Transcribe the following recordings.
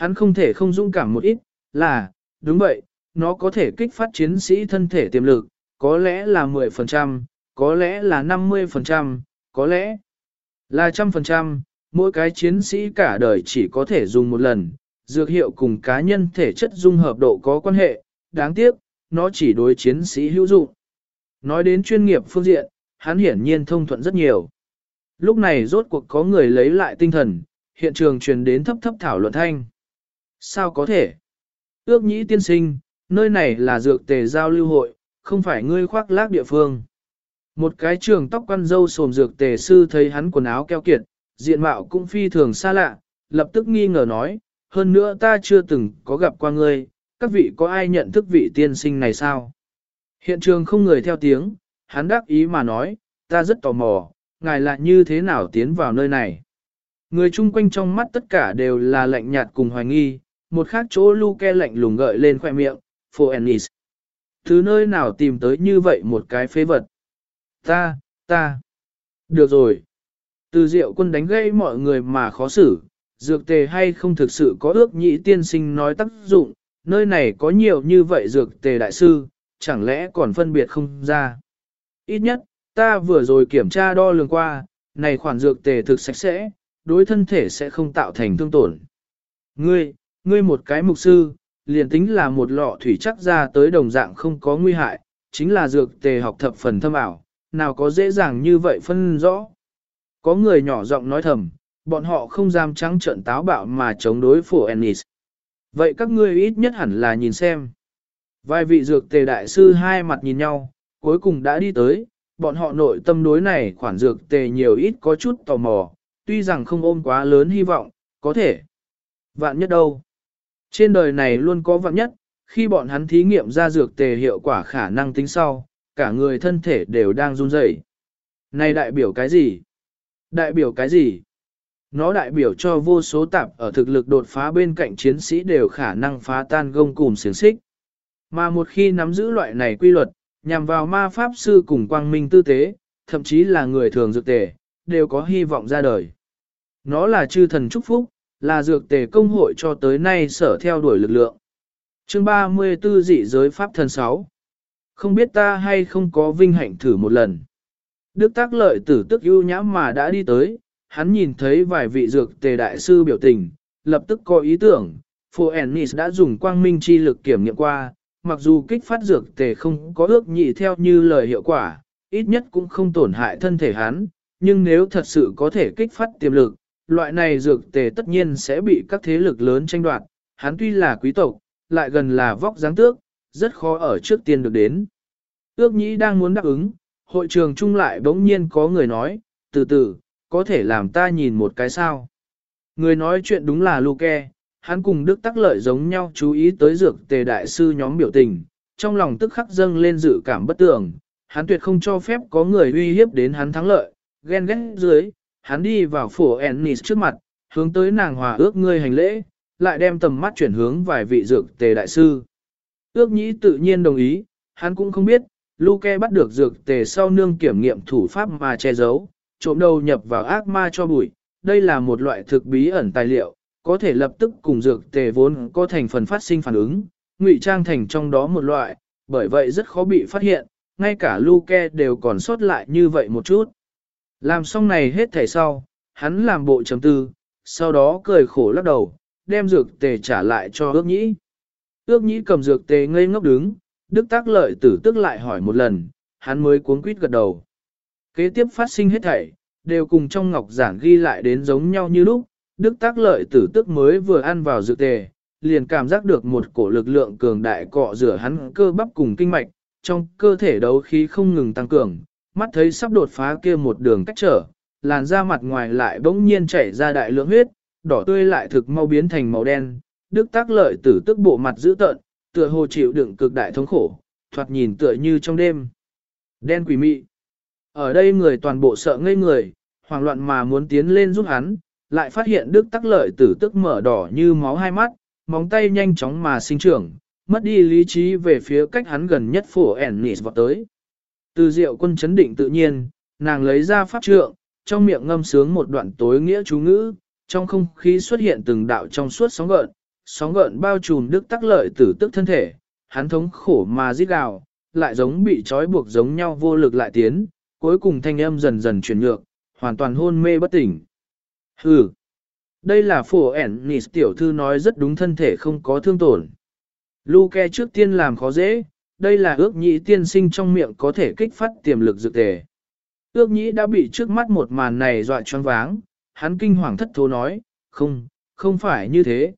Hắn không thể không dũng cảm một ít, là, đúng vậy, nó có thể kích phát chiến sĩ thân thể tiềm lực, có lẽ là 10%, có lẽ là 50%, có lẽ là 100%, mỗi cái chiến sĩ cả đời chỉ có thể dùng một lần, dược hiệu cùng cá nhân thể chất dung hợp độ có quan hệ, đáng tiếc, nó chỉ đối chiến sĩ hữu dụng. Nói đến chuyên nghiệp phương diện, hắn hiển nhiên thông thuận rất nhiều. Lúc này rốt cuộc có người lấy lại tinh thần, hiện trường truyền đến thấp thấp thảo luận thanh. Sao có thể? Ước nhĩ tiên sinh, nơi này là dược tề giao lưu hội, không phải ngươi khoác lác địa phương. Một cái trường tóc quăn râu xồm dược tề sư thấy hắn quần áo keo kiệt, diện mạo cũng phi thường xa lạ, lập tức nghi ngờ nói, hơn nữa ta chưa từng có gặp qua ngươi, các vị có ai nhận thức vị tiên sinh này sao? Hiện trường không người theo tiếng, hắn đáp ý mà nói, ta rất tò mò, ngài lại như thế nào tiến vào nơi này? Người chung quanh trong mắt tất cả đều là lạnh nhạt cùng hoài nghi, một khác chỗ Luke lạnh lùng gợi lên khoẻ miệng, Phoenix. Từ nơi nào tìm tới như vậy một cái phế vật? Ta. Được rồi. Từ Diệu Quân đánh gây mọi người mà khó xử, dược tề hay không thực sự có ước nhĩ tiên sinh nói tác dụng, nơi này có nhiều như vậy dược tề đại sư, chẳng lẽ còn phân biệt không ra. Ít nhất, ta vừa rồi kiểm tra đo lường qua, này khoản dược tề thực sạch sẽ, đối thân thể sẽ không tạo thành thương tổn. Ngươi một cái mục sư, liền tính là một lọ thủy chắc ra tới đồng dạng không có nguy hại, chính là dược tề học thập phần thâm ảo, nào có dễ dàng như vậy phân rõ. Có người nhỏ giọng nói thầm, bọn họ không dám trắng trợn táo bạo mà chống đối phổ Ennis. Vậy các ngươi ít nhất hẳn là nhìn xem. Vài vị dược tề đại sư hai mặt nhìn nhau, cuối cùng đã đi tới, bọn họ nội tâm đối này khoản dược tề nhiều ít có chút tò mò, tuy rằng không ôm quá lớn hy vọng, có thể. Vạn nhất đâu? Trên đời này luôn có vạn nhất, khi bọn hắn thí nghiệm ra dược tề hiệu quả khả năng tính sau, cả người thân thể đều đang run rẩy. Này đại biểu cái gì? Đại biểu cái gì? Nó đại biểu cho vô số tạp ở thực lực đột phá bên cạnh chiến sĩ đều khả năng phá tan gông cùm xiềng xích. Mà một khi nắm giữ loại này quy luật, nhằm vào ma pháp sư cùng quang minh tư tế, thậm chí là người thường dược tề, đều có hy vọng ra đời. Nó là chư thần chúc phúc, là dược tề công hội cho tới nay sở theo đuổi lực lượng. Chương 34 dị giới pháp thần 6. Không biết ta hay không có vinh hạnh thử một lần. Đức Tác Lợi tử tức ưu nhã mà đã đi tới, hắn nhìn thấy vài vị dược tề đại sư biểu tình, lập tức có ý tưởng, Phoenix đã dùng quang minh chi lực kiểm nghiệm qua, mặc dù kích phát dược tề không có ước nhị theo như lời hiệu quả, ít nhất cũng không tổn hại thân thể hắn, nhưng nếu thật sự có thể kích phát tiềm lực, loại này dược tề tất nhiên sẽ bị các thế lực lớn tranh đoạt, hắn tuy là quý tộc, lại gần là vóc dáng tước, rất khó ở trước tiên được đến. Ước nhĩ đang muốn đáp ứng, hội trường chung lại bỗng nhiên có người nói, từ từ, có thể làm ta nhìn một cái sao. Người nói chuyện đúng là Luke, hắn cùng Đức Tắc Lợi giống nhau chú ý tới dược tề đại sư nhóm biểu tình, trong lòng tức khắc dâng lên dự cảm bất tường, hắn tuyệt không cho phép có người uy hiếp đến hắn thắng lợi, ghen ghét dưới, hắn đi vào phổ Ennis trước mặt, hướng tới nàng hòa ước ngươi hành lễ, lại đem tầm mắt chuyển hướng vài vị dược tề đại sư. Ước nhĩ tự nhiên đồng ý, hắn cũng không biết, Luke bắt được dược tề sau nương kiểm nghiệm thủ pháp mà che giấu, trộm đầu nhập vào ác ma cho bụi, đây là một loại thực bí ẩn tài liệu, có thể lập tức cùng dược tề vốn có thành phần phát sinh phản ứng, ngụy trang thành trong đó một loại, bởi vậy rất khó bị phát hiện, ngay cả Luke đều còn sót lại như vậy một chút. Làm xong này hết thảy sau, hắn làm bộ trầm tư, sau đó cười khổ lắc đầu, đem dược tề trả lại cho ước nhĩ. Ước nhĩ cầm dược tề ngây ngốc đứng, Đức Tác Lợi tử tức lại hỏi một lần, hắn mới cuống quýt gật đầu. Kế tiếp phát sinh hết thảy, đều cùng trong ngọc giản ghi lại đến giống nhau như lúc, Đức Tác Lợi tử tức mới vừa ăn vào dược tề, liền cảm giác được một cổ lực lượng cường đại cọ rửa hắn cơ bắp cùng kinh mạch, trong cơ thể đấu khí không ngừng tăng cường, mắt thấy sắp đột phá kia một đường cách trở, làn da mặt ngoài lại bỗng nhiên chảy ra đại lượng huyết, đỏ tươi lại thực mau biến thành màu đen, Đức Tác Lợi tử tức bộ mặt dữ tợn, tựa hồ chịu đựng cực đại thống khổ, thoạt nhìn tựa như trong đêm. Đen quỷ mị. Ở đây người toàn bộ sợ ngây người, hoảng loạn mà muốn tiến lên giúp hắn, lại phát hiện Đức Tắc Lợi tử tức mở đỏ như máu hai mắt, móng tay nhanh chóng mà sinh trưởng, mất đi lý trí về phía cách hắn gần nhất phổ Ennis vọt tới. Từ Diệu Quân chấn định tự nhiên, nàng lấy ra pháp trượng, trong miệng ngâm sướng một đoạn tối nghĩa chú ngữ, trong không khí xuất hiện từng đạo trong suốt sóng gợn, sóng gợn bao trùm Đức Tắc Lợi Tử Tức thân thể, hắn thống khổ mà rít gào, lại giống bị trói buộc giống nhau vô lực lại tiến, cuối cùng thanh âm dần dần chuyển nhược, hoàn toàn hôn mê bất tỉnh. Hừ, đây là phổ ẻn nịt tiểu thư nói rất đúng, thân thể không có thương tổn. Luke trước tiên làm khó dễ, đây là ước nhĩ tiên sinh trong miệng có thể kích phát tiềm lực dược tề. Ước nhĩ đã bị trước mắt một màn này dọa choáng váng, hắn kinh hoàng thất thố nói, không phải như thế,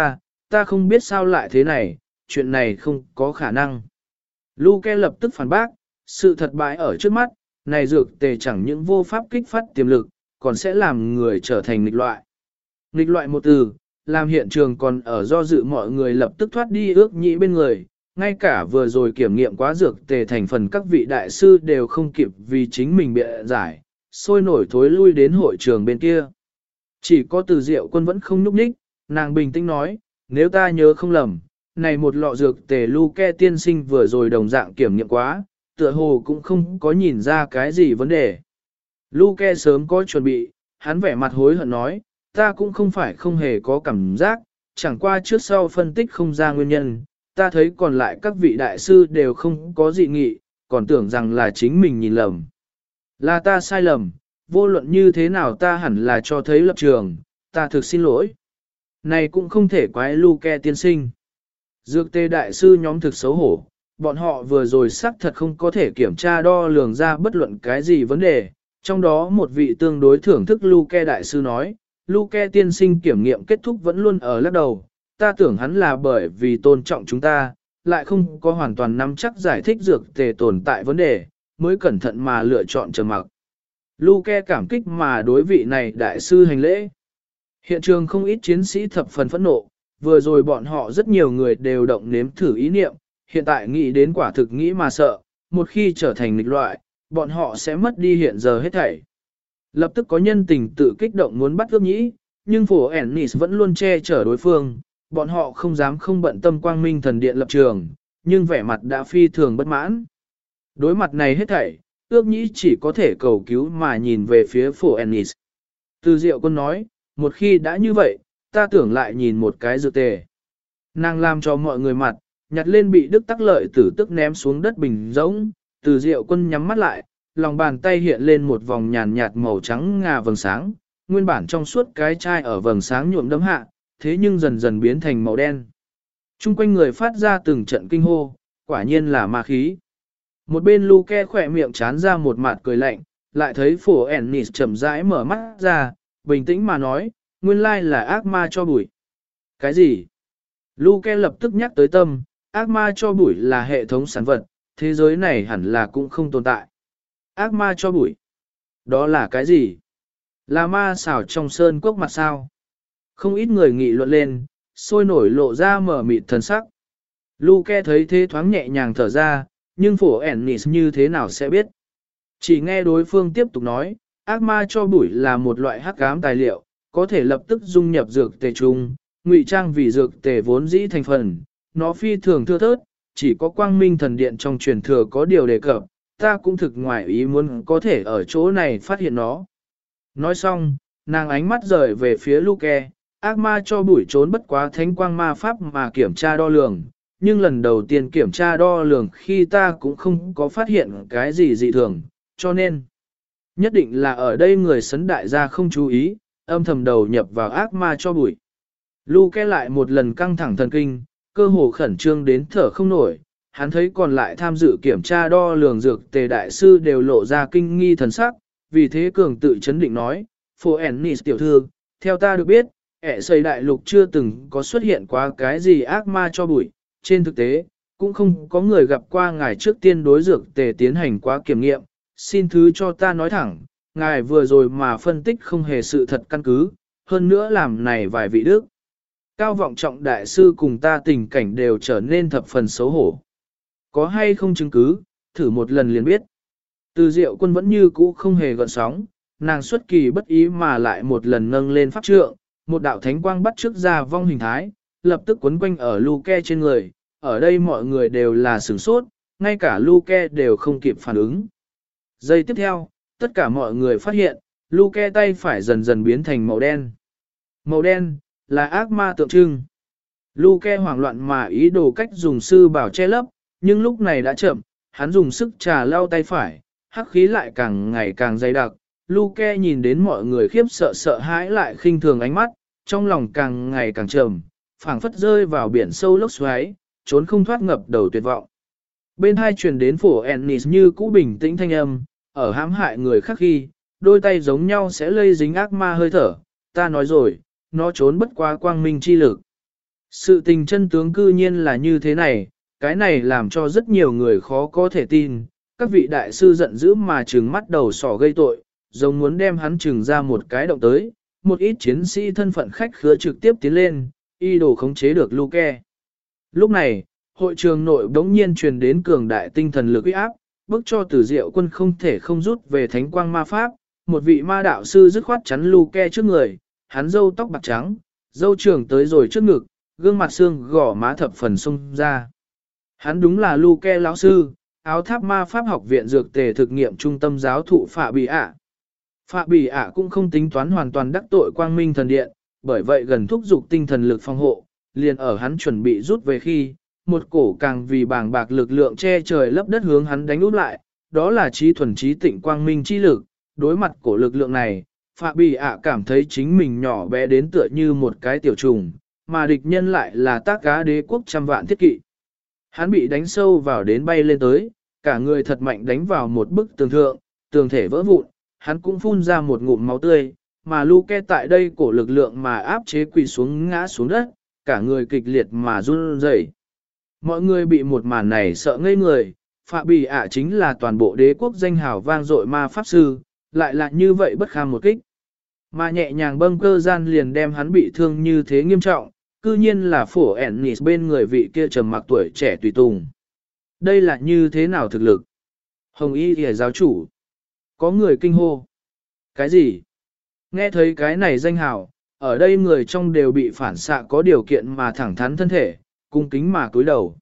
ta không biết sao lại thế này, chuyện này không có khả năng. Luke lập tức phản bác, sự thật bại ở trước mắt, này dược tề chẳng những vô pháp kích phát tiềm lực, còn sẽ làm người trở thành nghịch loại. Nghịch loại một từ, làm hiện trường còn ở do dự mọi người lập tức thoát đi ước nhĩ bên người, ngay cả vừa rồi kiểm nghiệm quá dược tề thành phần các vị đại sư đều không kịp vì chính mình bịa giải, sôi nổi thối lui đến hội trường bên kia. Chỉ có Từ Diệu Quân vẫn không nhúc nhích, nàng bình tĩnh nói, nếu ta nhớ không lầm, này một lọ dược tề Luke tiên sinh vừa rồi đồng dạng kiểm nghiệm quá, tựa hồ cũng không có nhìn ra cái gì vấn đề. Luke sớm có chuẩn bị, hắn vẻ mặt hối hận nói, ta cũng không phải không hề có cảm giác, chẳng qua trước sau phân tích không ra nguyên nhân, ta thấy còn lại các vị đại sư đều không có dị nghị, còn tưởng rằng là chính mình nhìn lầm. Là ta sai lầm, vô luận như thế nào ta hẳn là cho thấy lập trường, ta thực xin lỗi. Này cũng không thể quái Luke tiên sinh. Dược tê đại sư nhóm thực xấu hổ, bọn họ vừa rồi xác thật không có thể kiểm tra đo lường ra bất luận cái gì vấn đề. Trong đó một vị tương đối thưởng thức Luke đại sư nói, Luke tiên sinh kiểm nghiệm kết thúc vẫn luôn ở lắc đầu, ta tưởng hắn là bởi vì tôn trọng chúng ta, lại không có hoàn toàn nắm chắc giải thích dược tề tồn tại vấn đề, mới cẩn thận mà lựa chọn trầm mặc. Luke cảm kích mà đối vị này đại sư hành lễ. Hiện trường không ít chiến sĩ thập phần phẫn nộ, vừa rồi bọn họ rất nhiều người đều động nếm thử ý niệm, hiện tại nghĩ đến quả thực nghĩ mà sợ, một khi trở thành nghịch loại, bọn họ sẽ mất đi hiện giờ hết thảy. Lập tức có nhân tình tự kích động muốn bắt ước nhĩ, nhưng phổ Ennis vẫn luôn che chở đối phương, bọn họ không dám không bận tâm quang minh thần điện lập trường, nhưng vẻ mặt đã phi thường bất mãn. Đối mặt này hết thảy, ước nhĩ chỉ có thể cầu cứu mà nhìn về phía phổ Ennis. Từ Diệu Quân nói, một khi đã như vậy, ta tưởng lại nhìn một cái dược tề. Nàng làm cho mọi người mặt, nhặt lên bị Đức Tắc Lợi Tử Tức ném xuống đất bình rỗng, Từ Diệu Quân nhắm mắt lại, lòng bàn tay hiện lên một vòng nhàn nhạt màu trắng ngà vầng sáng, nguyên bản trong suốt cái chai ở vầng sáng nhuộm đấm hạ, thế nhưng dần dần biến thành màu đen. Trung quanh người phát ra từng trận kinh hô, quả nhiên là ma khí. Một bên Luke khỏe miệng chán ra một mặt cười lạnh, lại thấy phổ Ennis chậm rãi mở mắt ra, bình tĩnh mà nói, nguyên lai là ác ma cho bụi. Cái gì? Luke lập tức nhắc tới tâm, ác ma cho bụi là hệ thống sản vật, thế giới này hẳn là cũng không tồn tại. Ác ma cho bụi. Đó là cái gì? Là ma xảo trong sơn cốc mặt sao? Không ít người nghị luận lên, sôi nổi lộ ra mở mịt thần sắc. Luke thấy thế thoáng nhẹ nhàng thở ra, nhưng phổ Ennis như thế nào sẽ biết? Chỉ nghe đối phương tiếp tục nói, ác ma cho bụi là một loại hắc ám tài liệu, có thể lập tức dung nhập dược tề chung, ngụy trang vì dược tề vốn dĩ thành phần. Nó phi thường thưa thớt, chỉ có quang minh thần điện trong truyền thừa có điều đề cập, ta cũng thực ngoài ý muốn có thể ở chỗ này phát hiện nó. Nói xong, nàng ánh mắt rời về phía Luke, ác ma cho bụi trốn bất quá thánh quang ma pháp mà kiểm tra đo lường, nhưng lần đầu tiên kiểm tra đo lường khi ta cũng không có phát hiện cái gì dị thường, cho nên nhất định là ở đây người sấn đại gia không chú ý, âm thầm đầu nhập vào ác ma cho bụi. Luke lại một lần căng thẳng thần kinh, cơ hồ khẩn trương đến thở không nổi, hắn thấy còn lại tham dự kiểm tra đo lường dược tề đại sư đều lộ ra kinh nghi thần sắc, vì thế cường tự chấn định nói, phổ Ennis tiểu thư, theo ta được biết, ẻ xây đại lục chưa từng có xuất hiện qua cái gì ác ma cho bụi, trên thực tế, cũng không có người gặp qua ngài trước tiên đối dược tề tiến hành quá kiểm nghiệm, xin thứ cho ta nói thẳng, ngài vừa rồi mà phân tích không hề sự thật căn cứ, hơn nữa làm này vài vị đức. Cao vọng trọng đại sư cùng ta tình cảnh đều trở nên thập phần xấu hổ. Có hay không chứng cứ, thử một lần liền biết. Từ Diệu Quân vẫn như cũ không hề gợn sóng, nàng xuất kỳ bất ý mà lại một lần nâng lên pháp trượng, một đạo thánh quang bắt trước ra vong hình thái, lập tức quấn quanh ở Luke trên người, ở đây mọi người đều là sửng sốt, ngay cả Luke đều không kịp phản ứng. Giây tiếp theo, tất cả mọi người phát hiện, Luke tay phải dần dần biến thành màu đen. Màu đen, là ác ma tượng trưng. Luke hoảng loạn mà ý đồ cách dùng sư bảo che lấp, nhưng lúc này đã chậm, hắn dùng sức trà lau tay phải, hắc khí lại càng ngày càng dày đặc. Luke nhìn đến mọi người khiếp sợ sợ hãi lại khinh thường ánh mắt, trong lòng càng ngày càng trầm, phảng phất rơi vào biển sâu lốc xoáy, trốn không thoát ngập đầu tuyệt vọng. Bên hai truyền đến phổ Ennis như cũ bình tĩnh thanh âm, ở hãm hại người khác khi, đôi tay giống nhau sẽ lây dính ác ma hơi thở, ta nói rồi, nó trốn bất quá quang minh chi lực. Sự tình chân tướng cư nhiên là như thế này, cái này làm cho rất nhiều người khó có thể tin, các vị đại sư giận dữ mà trừng mắt đầu sỏ gây tội, giống muốn đem hắn trừng ra một cái động tới, một ít chiến sĩ thân phận khách khứa trực tiếp tiến lên, y đồ khống chế được Luke. Lúc này, hội trường nội đống nhiên truyền đến cường đại tinh thần lực uy áp, bức cho Tử Diệu Quân không thể không rút về thánh quang ma pháp, một vị ma đạo sư dứt khoát chắn Luke trước người, hắn râu tóc bạc trắng, râu trường tới rồi trước ngực, gương mặt xương gỏ má thập phần xông ra. Hắn đúng là Luke lão sư, áo tháp ma pháp học viện dược tề thực nghiệm trung tâm giáo thụ Phạ Bì ạ. Phạ Bì ạ cũng không tính toán hoàn toàn đắc tội quang minh thần điện, bởi vậy gần thúc giục tinh thần lực phòng hộ, liền ở hắn chuẩn bị rút về khi, một cổ càng vì bàng bạc lực lượng che trời lấp đất hướng hắn đánh úp lại, đó là trí thuần trí tịnh quang minh chi lực. Đối mặt cổ lực lượng này, Phạ Bì ạ cảm thấy chính mình nhỏ bé đến tựa như một cái tiểu trùng, mà địch nhân lại là Tác Cá đế quốc trăm vạn thiết kỵ. Hắn bị đánh sâu vào đến bay lên tới, cả người thật mạnh đánh vào một bức tường thượng, tường thể vỡ vụn, hắn cũng phun ra một ngụm máu tươi, mà Luke tại đây cổ lực lượng mà áp chế quỳ xuống ngã xuống đất, cả người kịch liệt mà run rẩy. Mọi người bị một màn này sợ ngây người, Phạ Bì ạ chính là toàn bộ đế quốc danh hào vang dội ma pháp sư, lại là như vậy bất kham một kích. Mà nhẹ nhàng bâng cơ gian liền đem hắn bị thương như thế nghiêm trọng, cư nhiên là phổ Ennis bên người vị kia trầm mặc tuổi trẻ tùy tùng. Đây là như thế nào thực lực? Hồng Y Lìa giáo chủ. Có người kinh hô. Cái gì? Nghe thấy cái này danh hào, ở đây người trong đều bị phản xạ có điều kiện mà thẳng thắn thân thể, cung kính mà cúi đầu.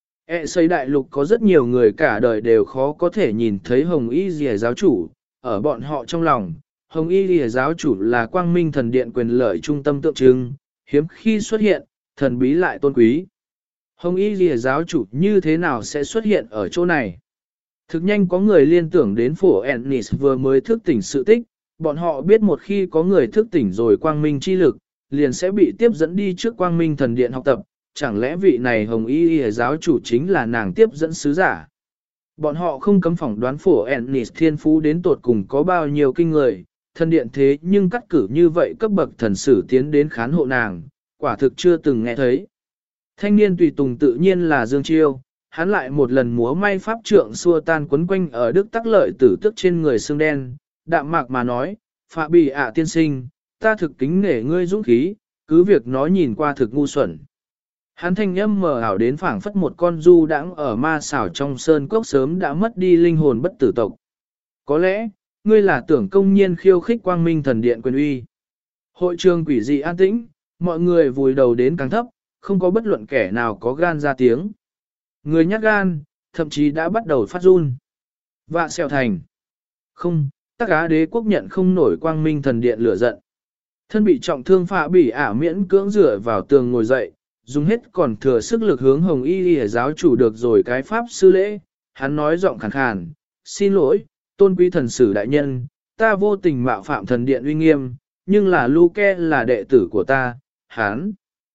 Xây đại lục có rất nhiều người cả đời đều khó có thể nhìn thấy Hồng Y Lìa giáo chủ, ở bọn họ trong lòng, Hồng Y Lìa giáo chủ là quang minh thần điện quyền lợi trung tâm tượng trưng, hiếm khi xuất hiện, thần bí lại tôn quý. Hồng Y Lìa giáo chủ như thế nào sẽ xuất hiện ở chỗ này? Thực nhanh có người liên tưởng đến phổ Ennis vừa mới thức tỉnh sự tích, bọn họ biết một khi có người thức tỉnh rồi quang minh chi lực, liền sẽ bị tiếp dẫn đi trước quang minh thần điện học tập, chẳng lẽ vị này Hồng Y Lìa giáo chủ chính là nàng tiếp dẫn sứ giả? Bọn họ không cấm phỏng đoán phổ Ennis thiên phú đến tột cùng có bao nhiêu kinh người, thần điện thế nhưng cắt cử như vậy cấp bậc thần sử tiến đến khán hộ nàng, quả thực chưa từng nghe thấy. Thanh niên tùy tùng tự nhiên là Dương Chiêu, hắn lại một lần múa may pháp trượng xua tan quấn quanh ở Đức Tắc Lợi tử tức trên người xương đen, đạm mạc mà nói, Phạ Bì ạ tiên sinh, ta thực kính nể ngươi dũng khí, cứ việc nói nhìn qua thực ngu xuẩn. Hắn thanh âm mờ ảo đến phảng phất một con du đãng ở ma xảo trong sơn cốc sớm đã mất đi linh hồn bất tử tộc. Có lẽ, ngươi là tưởng công nhiên khiêu khích quang minh thần điện quyền uy. Hội trường quỷ dị an tĩnh, mọi người vùi đầu đến càng thấp, không có bất luận kẻ nào có gan ra tiếng. Người nhát gan, thậm chí đã bắt đầu phát run. Vạ xèo thành. Không, Tác Cá đế quốc nhận không nổi quang minh thần điện lửa giận. Thân bị trọng thương Phạ Bì ả miễn cưỡng dựa vào tường ngồi dậy, dùng hết còn thừa sức lực hướng Hồng Y Lìa giáo chủ được rồi cái pháp sư lễ. Hắn nói giọng khàn khàn, xin lỗi, tôn quý thần sử đại nhân, ta vô tình mạo phạm thần điện uy nghiêm, nhưng là Luke là đệ tử của ta, hắn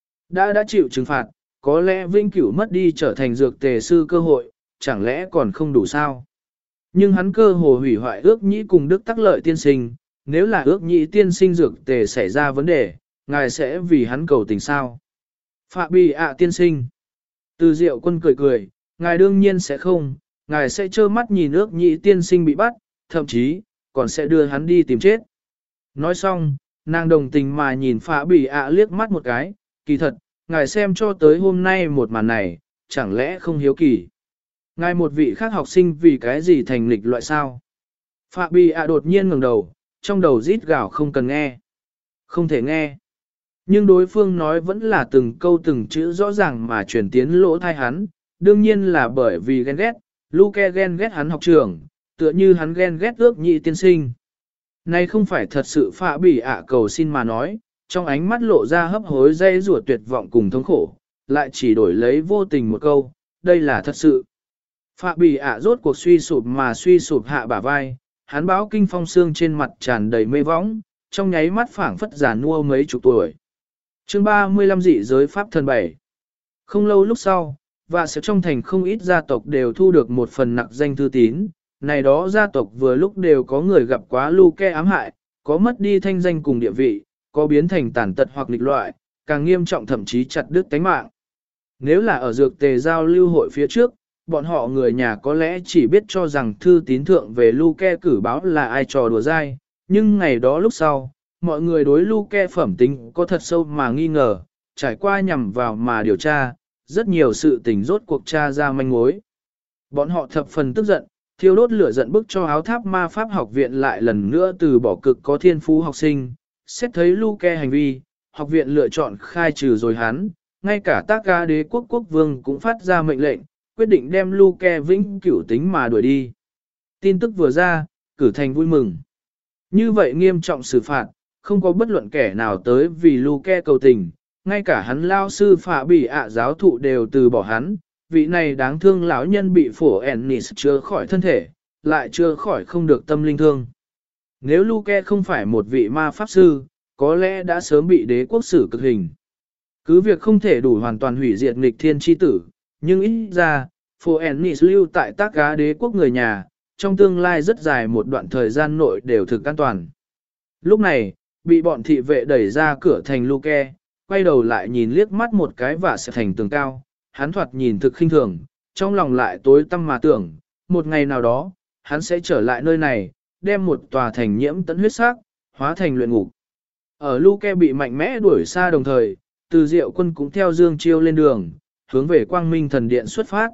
đã chịu trừng phạt, có lẽ vĩnh cửu mất đi trở thành dược tề sư cơ hội, chẳng lẽ còn không đủ sao? Nhưng hắn cơ hồ hủy hoại ước nhĩ cùng Đức Tắc Lợi tiên sinh, nếu là ước nhĩ tiên sinh dược tề xảy ra vấn đề, ngài sẽ vì hắn cầu tình sao? Phạ Bì ạ tiên sinh. Từ Diệu Quân cười cười, ngài đương nhiên sẽ không, ngài sẽ trơ mắt nhìn ước nhĩ tiên sinh bị bắt, thậm chí, còn sẽ đưa hắn đi tìm chết. Nói xong, nàng đồng tình mà nhìn Phạ Bì ạ liếc mắt một cái, kỳ thật, ngài xem cho tới hôm nay một màn này, chẳng lẽ không hiếu kỳ. Ngài một vị khác học sinh vì cái gì thành lịch loại sao? Phạ Bì ạ đột nhiên ngẩng đầu, trong đầu rít gào không cần nghe. Không thể nghe. Nhưng đối phương nói vẫn là từng câu từng chữ rõ ràng mà truyền tiến lỗ thai hắn, đương nhiên là bởi vì ghen ghét, Luke ghen ghét hắn học trưởng, tựa như hắn ghen ghét ước nhị tiên sinh. Này không phải thật sự Phạ Bì ạ cầu xin mà nói, trong ánh mắt lộ ra hấp hối dây rủa tuyệt vọng cùng thống khổ, lại chỉ đổi lấy vô tình một câu, đây là thật sự. Phạ bỉ ạ rốt cuộc suy sụp hạ bả vai, hắn báo kinh phong xương trên mặt tràn đầy mê võng, trong nháy mắt phảng phất già nua mấy chục tuổi. Chương 35 dị giới pháp thần 7. Không lâu lúc sau, và sẽ trong thành không ít gia tộc đều thu được một phần nặc danh thư tín, này đó gia tộc vừa lúc đều có người gặp quá Luke ám hại, có mất đi thanh danh cùng địa vị, có biến thành tàn tật hoặc nghịch loại, càng nghiêm trọng thậm chí chặt đứt tánh mạng. Nếu là ở dược tề giao lưu hội phía trước, bọn họ người nhà có lẽ chỉ biết cho rằng thư tín thượng về Luke cử báo là ai trò đùa dai, nhưng ngày đó lúc sau, mọi người đối Luke phẩm tính có thật sâu mà nghi ngờ, trải qua nhằm vào mà điều tra, rất nhiều sự tình rốt cuộc tra ra manh mối. Bọn họ thập phần tức giận, thiêu đốt lửa giận bức cho áo tháp ma pháp học viện lại lần nữa từ bỏ cực có thiên phú học sinh, xét thấy Luke hành vi, học viện lựa chọn khai trừ rồi hắn, ngay cả tác ca đế quốc quốc vương cũng phát ra mệnh lệnh, quyết định đem Luke vĩnh cửu tính mà đuổi đi. Tin tức vừa ra, cử thành vui mừng. Như vậy nghiêm trọng xử phạt, không có bất luận kẻ nào tới vì Luke cầu tình, ngay cả hắn lao sư phạ bỉ ạ giáo thụ đều từ bỏ hắn, vị này đáng thương lão nhân bị phổ Ennis chưa khỏi thân thể, lại chưa khỏi không được tâm linh thương. Nếu Luke không phải một vị ma pháp sư, có lẽ đã sớm bị đế quốc xử cực hình. Cứ việc không thể đủ hoàn toàn hủy diệt nghịch thiên chi tử, nhưng ít ra, phổ Ennis lưu tại tác cá đế quốc người nhà, trong tương lai rất dài một đoạn thời gian nội đều thực an toàn. Lúc này, bị bọn thị vệ đẩy ra cửa thành Luke, quay đầu lại nhìn liếc mắt một cái và sẽ thành tường cao, hắn thoạt nhìn thực khinh thường, trong lòng lại tối tăm mà tưởng, một ngày nào đó, hắn sẽ trở lại nơi này, đem một tòa thành nhiễm tận huyết sắc, hóa thành luyện ngục. Ở Luke bị mạnh mẽ đuổi xa đồng thời, Từ Diệu Quân cũng theo Dương Chiêu lên đường, hướng về Quang Minh Thần Điện xuất phát.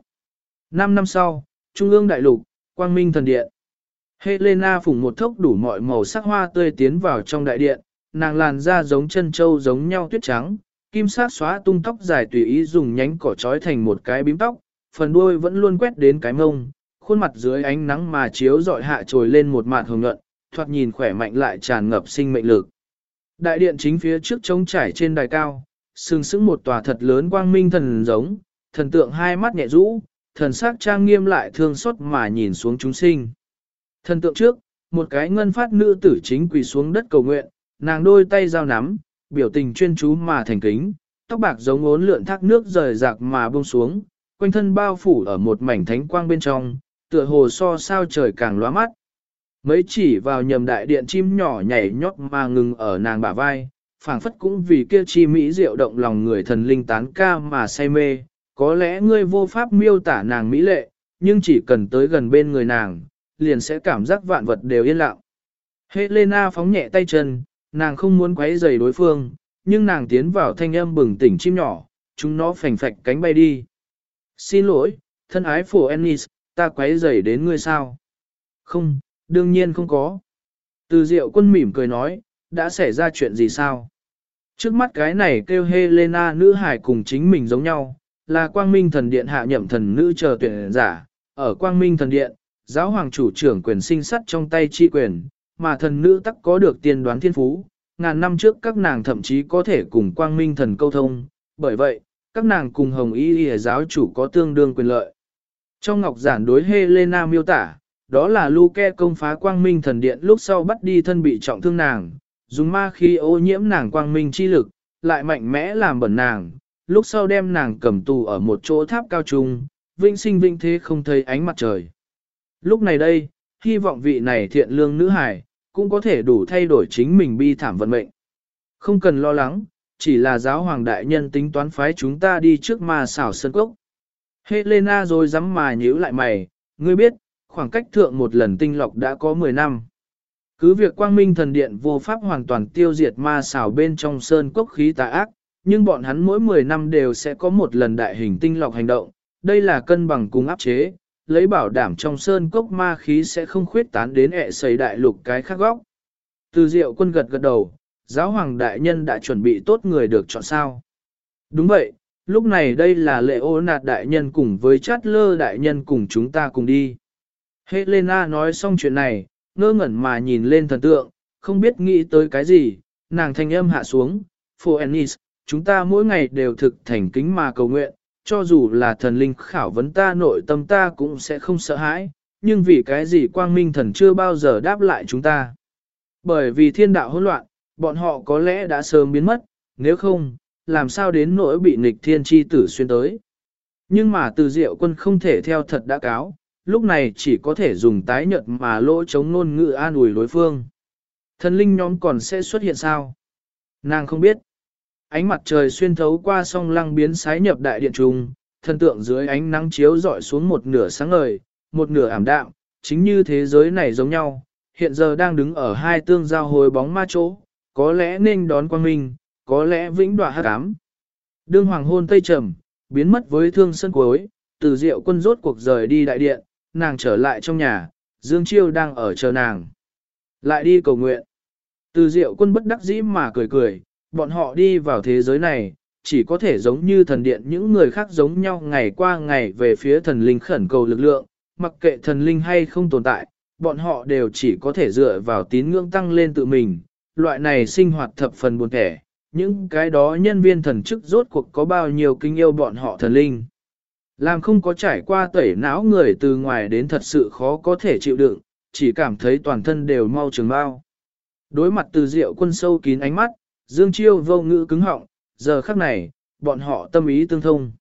5 năm sau, Trung ương Đại Lục, Quang Minh Thần Điện. Helena phủng một thốc đủ mọi màu sắc hoa tươi tiến vào trong đại điện, nàng làn da giống chân trâu giống nhau tuyết trắng, kim sát xóa tung tóc dài tùy ý dùng nhánh cỏ trói thành một cái bím tóc, phần đuôi vẫn luôn quét đến cái mông, khuôn mặt dưới ánh nắng mà chiếu dọi hạ trồi lên một mạt hồng nhuận, thoạt nhìn khỏe mạnh lại tràn ngập sinh mệnh lực. Đại điện chính phía trước trống trải trên đài cao, sừng sững một tòa thật lớn quang minh thần giống, thần tượng hai mắt nhẹ rũ, thần sắc trang nghiêm lại thương xót mà nhìn xuống chúng sinh. Thần tượng trước, một cái ngân phát nữ tử chính quỳ xuống đất cầu nguyện, nàng đôi tay giao nắm, biểu tình chuyên chú mà thành kính, tóc bạc giống ốn lượn thác nước rời rạc mà buông xuống, quanh thân bao phủ ở một mảnh thánh quang bên trong, tựa hồ so sao trời càng lóa mắt. Mấy chỉ vào nhầm đại điện chim nhỏ nhảy nhót mà ngừng ở nàng bả vai, phảng phất cũng vì kia chi mỹ diệu động lòng người thần linh tán ca mà say mê, có lẽ ngươi vô pháp miêu tả nàng mỹ lệ, nhưng chỉ cần tới gần bên người nàng, liền sẽ cảm giác vạn vật đều yên lặng. Helena phóng nhẹ tay chân, nàng không muốn quấy rầy đối phương, nhưng nàng tiến vào thanh âm bừng tỉnh chim nhỏ, chúng nó phành phạch cánh bay đi. Xin lỗi, thân ái phổ Ennis, ta quấy rầy đến ngươi sao? Không, đương nhiên không có. Từ Diệu Quân mỉm cười nói, đã xảy ra chuyện gì sao? Trước mắt cái này kêu Helena nữ hải cùng chính mình giống nhau, là Quang Minh Thần Điện hạ nhậm thần nữ chờ tuyển giả, ở Quang Minh Thần Điện, giáo hoàng chủ trưởng quyền sinh sắt trong tay chi quyền, mà thần nữ tắc có được tiên đoán thiên phú, ngàn năm trước các nàng thậm chí có thể cùng Quang Minh Thần câu thông, bởi vậy, các nàng cùng Hồng Y giáo chủ có tương đương quyền lợi. Trong ngọc giản đối Helena miêu tả, đó là Luke công phá Quang Minh Thần Điện lúc sau bắt đi thân bị trọng thương nàng, dùng ma khí ô nhiễm nàng quang minh chi lực, lại mạnh mẽ làm bẩn nàng, lúc sau đem nàng cầm tù ở một chỗ tháp cao trung, vĩnh sinh vĩnh thế không thấy ánh mặt trời. Lúc này đây, hy vọng vị này thiện lương nữ hài, cũng có thể đủ thay đổi chính mình bi thảm vận mệnh. Không cần lo lắng, chỉ là giáo hoàng đại nhân tính toán phái chúng ta đi trước ma xảo sơn cốc. Helena rồi dám mà nhíu lại mày, ngươi biết, khoảng cách thượng một lần tinh lọc đã có 10 năm. Cứ việc Quang Minh Thần Điện vô pháp hoàn toàn tiêu diệt ma xảo bên trong sơn cốc khí tà ác, nhưng bọn hắn mỗi 10 năm đều sẽ có một lần đại hình tinh lọc hành động, đây là cân bằng cùng áp chế, lấy bảo đảm trong sơn cốc ma khí sẽ không khuyết tán đến ẹ sầy đại lục cái khác góc. Từ Diệu Quân gật gật đầu, giáo hoàng đại nhân đã chuẩn bị tốt người được chọn sao. Đúng vậy, lúc này đây là lệ ô nạt đại nhân cùng với chát lơ đại nhân cùng chúng ta cùng đi. Helena nói xong chuyện này, ngơ ngẩn mà nhìn lên thần tượng, không biết nghĩ tới cái gì, nàng thanh âm hạ xuống, Phoenix, chúng ta mỗi ngày đều thực thành kính mà cầu nguyện, cho dù là thần linh khảo vấn ta nội tâm ta cũng sẽ không sợ hãi, nhưng vì cái gì quang minh thần chưa bao giờ đáp lại chúng ta. Bởi vì thiên đạo hỗn loạn, bọn họ có lẽ đã sớm biến mất, nếu không, làm sao đến nỗi bị nghịch thiên chi tử xuyên tới. Nhưng mà từ diệu quân không thể theo thật đã cáo, lúc này chỉ có thể dùng tái nhợt mà lỗ chống ngôn ngữ an ủi đối phương. Thần linh nhóm còn sẽ xuất hiện sao? Nàng không biết. Ánh mặt trời xuyên thấu qua song lăng biến sái nhập đại điện trung, thần tượng dưới ánh nắng chiếu rọi xuống một nửa sáng ngời, một nửa ảm đạm, chính như thế giới này giống nhau, hiện giờ đang đứng ở hai tương giao hồi bóng ma chỗ, có lẽ nên đón quang minh, có lẽ vĩnh đọa hắc ám. Đương hoàng hôn tây trầm, biến mất với thương sân cuối, từ diệu quân rốt cuộc rời đi đại điện, nàng trở lại trong nhà, Dương Chiêu đang ở chờ nàng. Lại đi cầu nguyện. Từ diệu quân bất đắc dĩ mà cười cười, bọn họ đi vào thế giới này, chỉ có thể giống như thần điện những người khác giống nhau ngày qua ngày về phía thần linh khẩn cầu lực lượng, mặc kệ thần linh hay không tồn tại, bọn họ đều chỉ có thể dựa vào tín ngưỡng tăng lên tự mình, loại này sinh hoạt thập phần buồn kẻ, những cái đó nhân viên thần chức rốt cuộc có bao nhiêu kính yêu bọn họ thần linh. Làm không có trải qua tẩy não người từ ngoài đến thật sự khó có thể chịu đựng, chỉ cảm thấy toàn thân đều mau trường bao. Đối mặt từ diệu quân sâu kín ánh mắt, Dương Chiêu vô ngữ cứng họng, giờ khắc này, bọn họ tâm ý tương thông.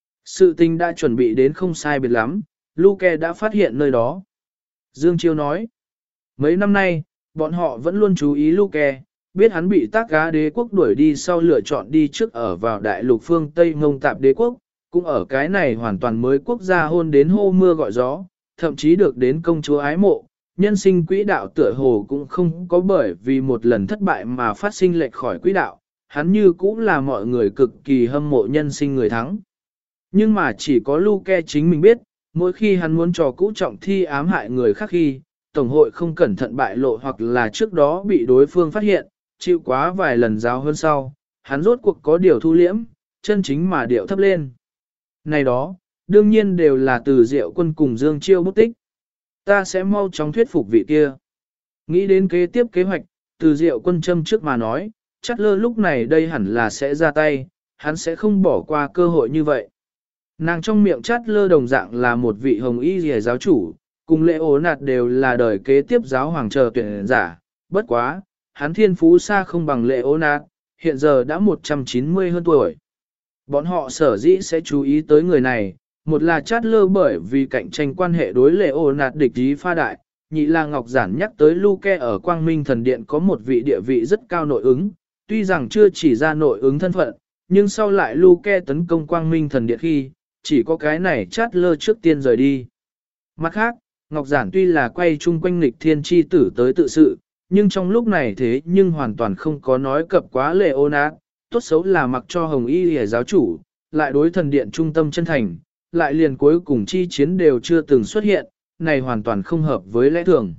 Sự tình đã chuẩn bị đến không sai biệt lắm, Luke đã phát hiện nơi đó. Dương Chiêu nói, mấy năm nay, bọn họ vẫn luôn chú ý Luke, biết hắn bị Tác Cá đế quốc đuổi đi sau lựa chọn đi trước ở vào đại lục phương Tây Ngông Tạp đế quốc, cũng ở cái này hoàn toàn mới quốc gia hôn đến hô mưa gọi gió, thậm chí được đến công chúa ái mộ, nhân sinh quỹ đạo tựa hồ cũng không có bởi vì một lần thất bại mà phát sinh lệch khỏi quỹ đạo, hắn như cũng là mọi người cực kỳ hâm mộ nhân sinh người thắng. Nhưng mà chỉ có Luke chính mình biết, mỗi khi hắn muốn trò cũ trọng thi ám hại người khác khi, Tổng hội không cẩn thận bại lộ hoặc là trước đó bị đối phương phát hiện, chịu quá vài lần giáo hơn sau, hắn rốt cuộc có điều thu liễm, chân chính mà điệu thấp lên. Này đó, đương nhiên đều là từ Diệu Quân cùng Dương Chiêu bút tích. Ta sẽ mau chóng thuyết phục vị kia. Nghĩ đến kế tiếp kế hoạch, từ Diệu Quân châm trước mà nói, chắc lơ lúc này đây hẳn là sẽ ra tay, hắn sẽ không bỏ qua cơ hội như vậy. Nàng trong miệng chát lơ đồng dạng là một vị hồng y rìa giáo chủ, cùng lễ ố nạt đều là đời kế tiếp giáo hoàng chờ tuyển giả, bất quá, hắn thiên phú xa không bằng lễ ố nạt, hiện giờ đã 190 hơn tuổi. Bọn họ sở dĩ sẽ chú ý tới người này, một là chát lơ bởi vì cạnh tranh quan hệ đối lễ ố nạt địch ý pha đại, nhị là Ngọc Giản nhắc tới Luke ở Quang Minh Thần Điện có một vị địa vị rất cao nội ứng, tuy rằng chưa chỉ ra nội ứng thân phận, nhưng sau lại Luke tấn công Quang Minh Thần Điện khi, chỉ có cái này chát lơ trước tiên rời đi. Mặt khác, Ngọc Giản tuy là quay chung quanh lịch thiên chi tử tới tự sự, nhưng trong lúc này thế nhưng hoàn toàn không có nói cập quá lệ ô nát, tốt xấu là mặc cho Hồng Y hề giáo chủ, lại đối thần điện trung tâm chân thành, lại liền cuối cùng chi chiến đều chưa từng xuất hiện, này hoàn toàn không hợp với lẽ thường.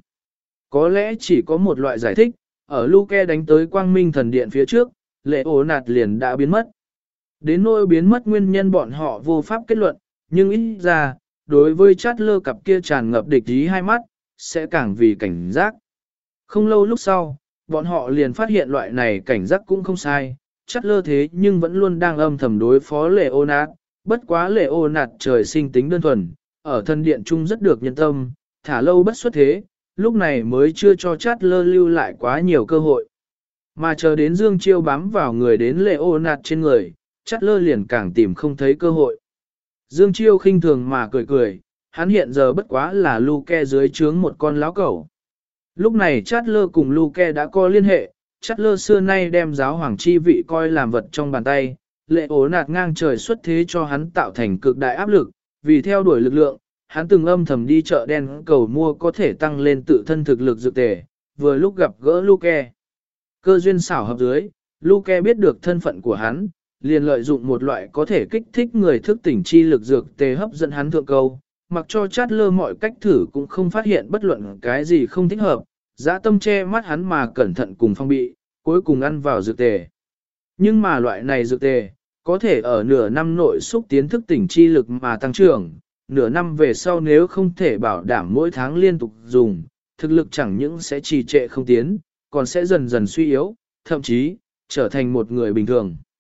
Có lẽ chỉ có một loại giải thích, ở Luke đánh tới Quang Minh Thần Điện phía trước, lệ ô nạt liền đã biến mất. Đến nỗi biến mất nguyên nhân bọn họ vô pháp kết luận, nhưng ít ra, đối với chát lơ cặp kia tràn ngập địch ý hai mắt, sẽ càng vì cảnh giác. Không lâu lúc sau, bọn họ liền phát hiện loại này cảnh giác cũng không sai, chát lơ thế nhưng vẫn luôn đang âm thầm đối phó lệ ô nạt, bất quá lệ ô nạt trời sinh tính đơn thuần, ở thân điện chung rất được nhân tâm, thả lâu bất xuất thế, lúc này mới chưa cho chát lơ lưu lại quá nhiều cơ hội. Mà chờ đến Dương Chiêu bám vào người đến lệ ô nạt trên người, chát lơ liền càng tìm không thấy cơ hội. Dương Chiêu khinh thường mà cười cười, hắn hiện giờ bất quá là Luke dưới trướng một con láo cẩu. Lúc này chát lơ cùng Luke đã có liên hệ, chát lơ xưa nay đem giáo hoàng chi vị coi làm vật trong bàn tay, lệ ố nạt ngang trời xuất thế cho hắn tạo thành cực đại áp lực, vì theo đuổi lực lượng, hắn từng âm thầm đi chợ đen cầu mua có thể tăng lên tự thân thực lực dược tề, vừa lúc gặp gỡ Luke. Cơ duyên xảo hợp dưới, Luke biết được thân phận của hắn, liền lợi dụng một loại có thể kích thích người thức tỉnh chi lực dược tề hấp dẫn hắn thượng câu, mặc cho chát lơ mọi cách thử cũng không phát hiện bất luận cái gì không thích hợp, dã tâm che mắt hắn mà cẩn thận cùng phong bị, cuối cùng ăn vào dược tề. Nhưng mà loại này dược tề, có thể ở nửa năm nội xúc tiến thức tỉnh chi lực mà tăng trưởng, nửa năm về sau nếu không thể bảo đảm mỗi tháng liên tục dùng, thực lực chẳng những sẽ trì trệ không tiến, còn sẽ dần dần suy yếu, thậm chí, trở thành một người bình thường.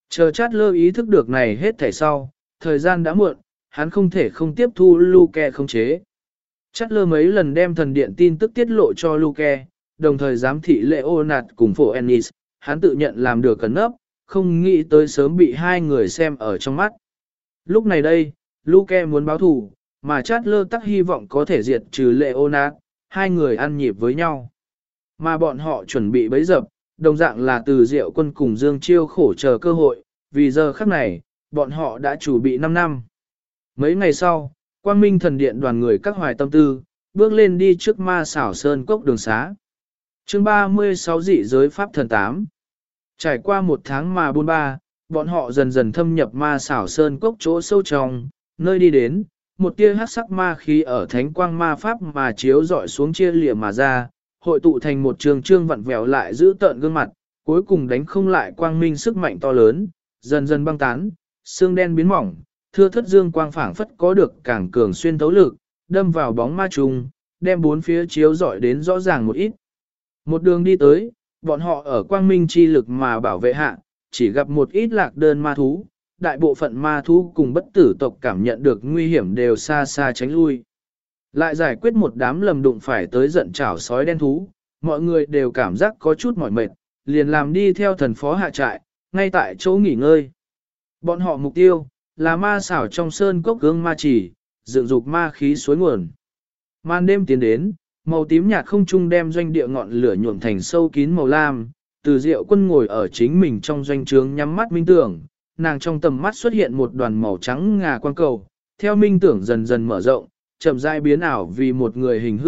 Chờ chát lơ ý thức được này hết thảy sau, thời gian đã muộn, hắn không thể không tiếp thu Luke khống chế. Chát lơ mấy lần đem thần điện tin tức tiết lộ cho Luke, đồng thời giám thị Leonard cùng phổ Ennis, hắn tự nhận làm được cẩn nấp, không nghĩ tới sớm bị hai người xem ở trong mắt. Lúc này đây, Luke muốn báo thù, mà chát lơ tắc hy vọng có thể diệt trừ Leonard, hai người ăn nhịp với nhau. Mà bọn họ chuẩn bị bấy dập, đồng dạng là từ Diệu Quân cùng Dương Chiêu khổ chờ cơ hội, vì giờ khắc này, bọn họ đã chuẩn bị 5 năm. Mấy ngày sau, Quang Minh thần điện đoàn người các hoài tâm tư, bước lên đi trước ma xảo sơn cốc đường xá. Chương 36 dị giới Pháp thần 8. Trải qua một tháng mà buôn ba, bọn họ dần dần thâm nhập ma xảo sơn cốc chỗ sâu trong, nơi đi đến, một tia hắc sắc ma khí ở thánh quang ma pháp mà chiếu dọi xuống chia lìa mà ra, hội tụ thành một trường trương vặn vẹo lại giữ tợn gương mặt, cuối cùng đánh không lại quang minh sức mạnh to lớn, dần dần băng tán, xương đen biến mỏng, thưa thất dương quang phảng phất có được càng cường xuyên thấu lực, đâm vào bóng ma trùng, đem bốn phía chiếu dọi đến rõ ràng một ít. Một đường đi tới, bọn họ ở quang minh chi lực mà bảo vệ hạ, chỉ gặp một ít lạc đơn ma thú, đại bộ phận ma thú cùng bất tử tộc cảm nhận được nguy hiểm đều xa xa tránh lui. Lại giải quyết một đám lầm đụng phải tới giận chảo sói đen thú, mọi người đều cảm giác có chút mỏi mệt, liền làm đi theo thần phó hạ trại, ngay tại chỗ nghỉ ngơi. Bọn họ mục tiêu là ma xảo trong sơn cốc gương ma chỉ, dựng dục ma khí suối nguồn. Màn đêm tiến đến, màu tím nhạt không trung đem doanh địa ngọn lửa nhuộm thành sâu kín màu lam, từ Diệu Quân ngồi ở chính mình trong doanh trướng nhắm mắt minh tưởng, nàng trong tầm mắt xuất hiện một đoàn màu trắng ngà quang cầu, theo minh tưởng dần dần mở rộng, chậm rãi biến ảo vì một người hình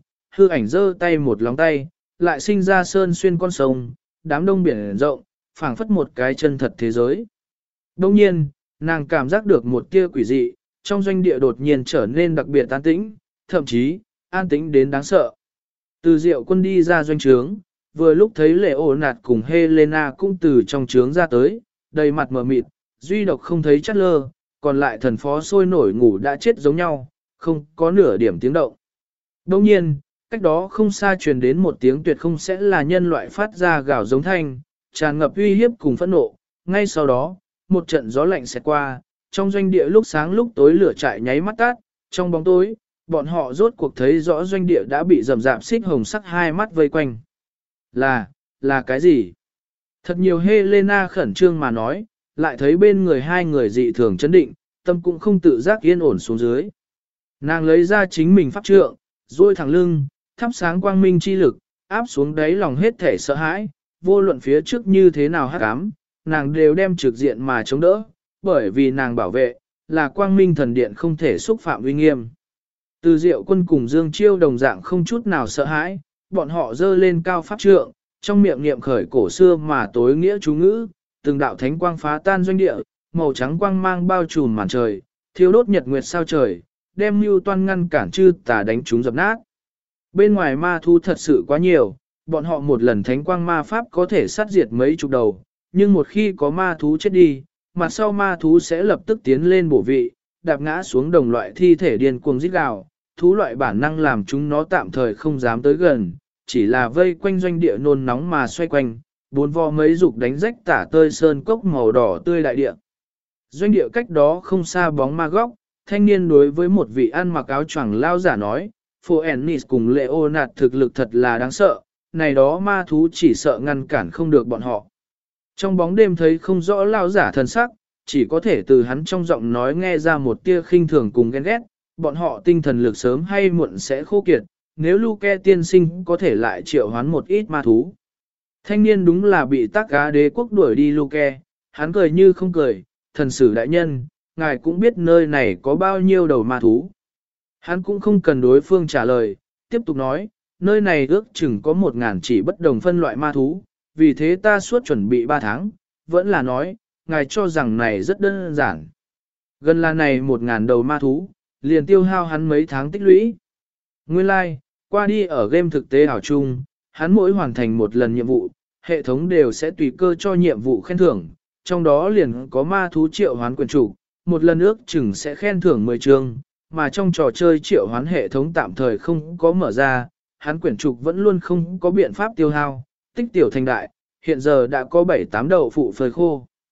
hư ảnh giơ tay một lóng tay, lại sinh ra sơn xuyên con sông, đám đông biển rộng, phảng phất một cái chân thật thế giới. Đông nhiên, nàng cảm giác được một tia quỷ dị, trong doanh địa đột nhiên trở nên đặc biệt an tĩnh, thậm chí, an tĩnh đến đáng sợ. Từ Diệu Quân đi ra doanh trướng, vừa lúc thấy Leonard cùng Helena cũng từ trong trướng ra tới, đầy mặt mờ mịt, duy độc không thấy chát lơ, còn lại thần phó sôi nổi ngủ đã chết giống nhau, không có nửa điểm tiếng động. Đồng nhiên, cách đó không xa truyền đến một tiếng tuyệt không sẽ là nhân loại phát ra gào giống thanh, tràn ngập uy hiếp cùng phẫn nộ. Ngay sau đó, một trận gió lạnh xẹt qua, trong doanh địa lúc sáng lúc tối lửa trại nháy mắt tắt, trong bóng tối, bọn họ rốt cuộc thấy rõ doanh địa đã bị rầm rạp xích hồng sắc hai mắt vây quanh. Là cái gì? Thật nhiều Helena khẩn trương mà nói, lại thấy bên người hai người dị thường chấn định, tâm cũng không tự giác yên ổn xuống dưới. Nàng lấy ra chính mình pháp trượng, duỗi thẳng lưng, thắp sáng quang minh chi lực, áp xuống đáy lòng hết thể sợ hãi, vô luận phía trước như thế nào hắc ám, nàng đều đem trực diện mà chống đỡ, bởi vì nàng bảo vệ, là quang minh thần điện không thể xúc phạm uy nghiêm. Từ Diệu Quân cùng Dương Chiêu đồng dạng không chút nào sợ hãi, bọn họ dơ lên cao pháp trượng, trong miệng niệm khởi cổ xưa mà tối nghĩa chú ngữ, từng đạo thánh quang phá tan doanh địa, màu trắng quang mang bao trùm màn trời, thiêu đốt nhật nguyệt sao trời, đem mưu toan ngăn cản chư tà đánh chúng dập nát. Bên ngoài ma thú thật sự quá nhiều, bọn họ một lần thánh quang ma pháp có thể sát diệt mấy chục đầu, nhưng một khi có ma thú chết đi, mặt sau ma thú sẽ lập tức tiến lên bổ vị, đạp ngã xuống đồng loại thi thể điên cuồng rít gào, thú loại bản năng làm chúng nó tạm thời không dám tới gần, chỉ là vây quanh doanh địa nôn nóng mà xoay quanh, bốn vo mấy dục đánh rách tả tơi sơn cốc màu đỏ tươi đại địa. Doanh địa cách đó không xa bóng ma góc, thanh niên đối với một vị ăn mặc áo choàng lao giả nói, Phô Ennis cùng Leonard thực lực thật là đáng sợ, này đó ma thú chỉ sợ ngăn cản không được bọn họ. Trong bóng đêm thấy không rõ lao giả thần sắc, chỉ có thể từ hắn trong giọng nói nghe ra một tia khinh thường cùng ghen ghét, bọn họ tinh thần lực sớm hay muộn sẽ khô kiệt, nếu Luke tiên sinh có thể lại triệu hoán một ít ma thú. Thanh niên đúng là bị Tắc Cá đế quốc đuổi đi Luke, hắn cười như không cười, thần sử đại nhân, ngài cũng biết nơi này có bao nhiêu đầu ma thú. Hắn cũng không cần đối phương trả lời, tiếp tục nói, nơi này ước chừng có 1.000 chỉ bất đồng phân loại ma thú, vì thế ta suốt chuẩn bị 3 tháng, vẫn là nói, ngài cho rằng này rất đơn giản. Gần là này 1.000 đầu ma thú, liền tiêu hao hắn mấy tháng tích lũy. Nguyên lai, like, qua đi ở game thực tế ảo chung, hắn mỗi hoàn thành một lần nhiệm vụ, hệ thống đều sẽ tùy cơ cho nhiệm vụ khen thưởng, trong đó liền có ma thú triệu hoán quyền chủ, một lần ước chừng sẽ khen thưởng 10 chương, mà trong trò chơi triệu hoán hệ thống tạm thời không có mở ra, hắn quyển trục vẫn luôn không có biện pháp tiêu hao, tích tiểu thành đại, hiện giờ đã có 7-8 đầu phụ phơi khô.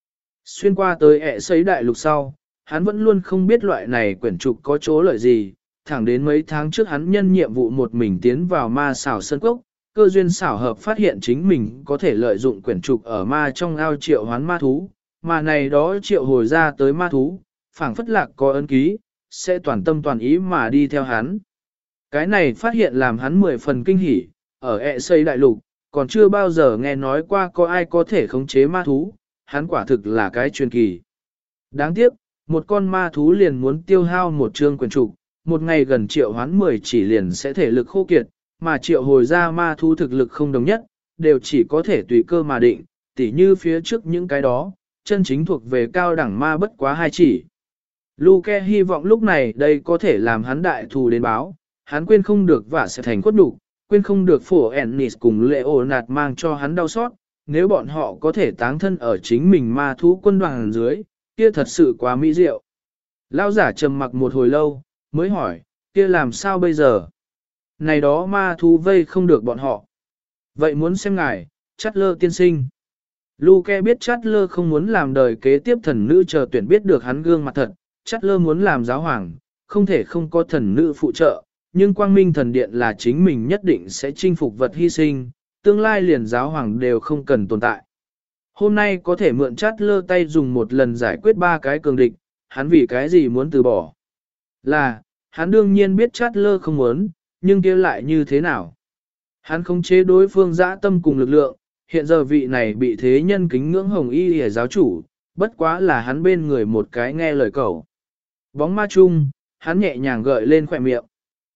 Xuyên qua tới ẹ sấy đại lục sau, hắn vẫn luôn không biết loại này quyển trục có chỗ lợi gì, thẳng đến mấy tháng trước hắn nhân nhiệm vụ một mình tiến vào ma xảo sơn cốc, cơ duyên xảo hợp phát hiện chính mình có thể lợi dụng quyển trục ở ma trong ao triệu hoán ma thú, mà này đó triệu hồi ra tới ma thú, phảng phất lạc có ấn ký, sẽ toàn tâm toàn ý mà đi theo hắn. Cái này phát hiện làm hắn 10 phần kinh hỉ, ở ẹ xây đại lục, còn chưa bao giờ nghe nói qua có ai có thể khống chế ma thú, hắn quả thực là cái truyền kỳ. Đáng tiếc, một con ma thú liền muốn tiêu hao một chương quyển trục, một ngày gần triệu hoán 10 chỉ liền sẽ thể lực khô kiệt, mà triệu hồi ra ma thú thực lực không đồng nhất, đều chỉ có thể tùy cơ mà định, tỉ như phía trước những cái đó, chân chính thuộc về cao đẳng ma bất quá 2 chỉ. Luke hy vọng lúc này đây có thể làm hắn đại thù đến báo, hắn quên không được và sẽ thành quất đủ, quên không được phổ Ennis cùng Leonard mang cho hắn đau xót, nếu bọn họ có thể táng thân ở chính mình ma thú quân đoàn dưới, kia thật sự quá mỹ diệu. Lão giả trầm mặc một hồi lâu, mới hỏi, kia làm sao bây giờ? Này đó ma thú vây không được bọn họ. Vậy muốn xem ngài, Chatler tiên sinh. Luke biết Chatler không muốn làm đời kế tiếp thần nữ chờ tuyển biết được hắn gương mặt thật, Chatler muốn làm giáo hoàng, không thể không có thần nữ phụ trợ, nhưng quang minh thần điện là chính mình nhất định sẽ chinh phục vật hy sinh, tương lai liền giáo hoàng đều không cần tồn tại. Hôm nay có thể mượn Chatler tay dùng một lần giải quyết 3 cái cường địch, hắn vì cái gì muốn từ bỏ? Là, hắn đương nhiên biết Chatler không muốn, nhưng kia lại như thế nào? Hắn khống chế đối phương dã tâm cùng lực lượng, hiện giờ vị này bị thế nhân kính ngưỡng hồng y hề giáo chủ, bất quá là hắn bên người một cái nghe lời cầu. Bóng ma chung, hắn nhẹ nhàng gợi lên khỏe miệng.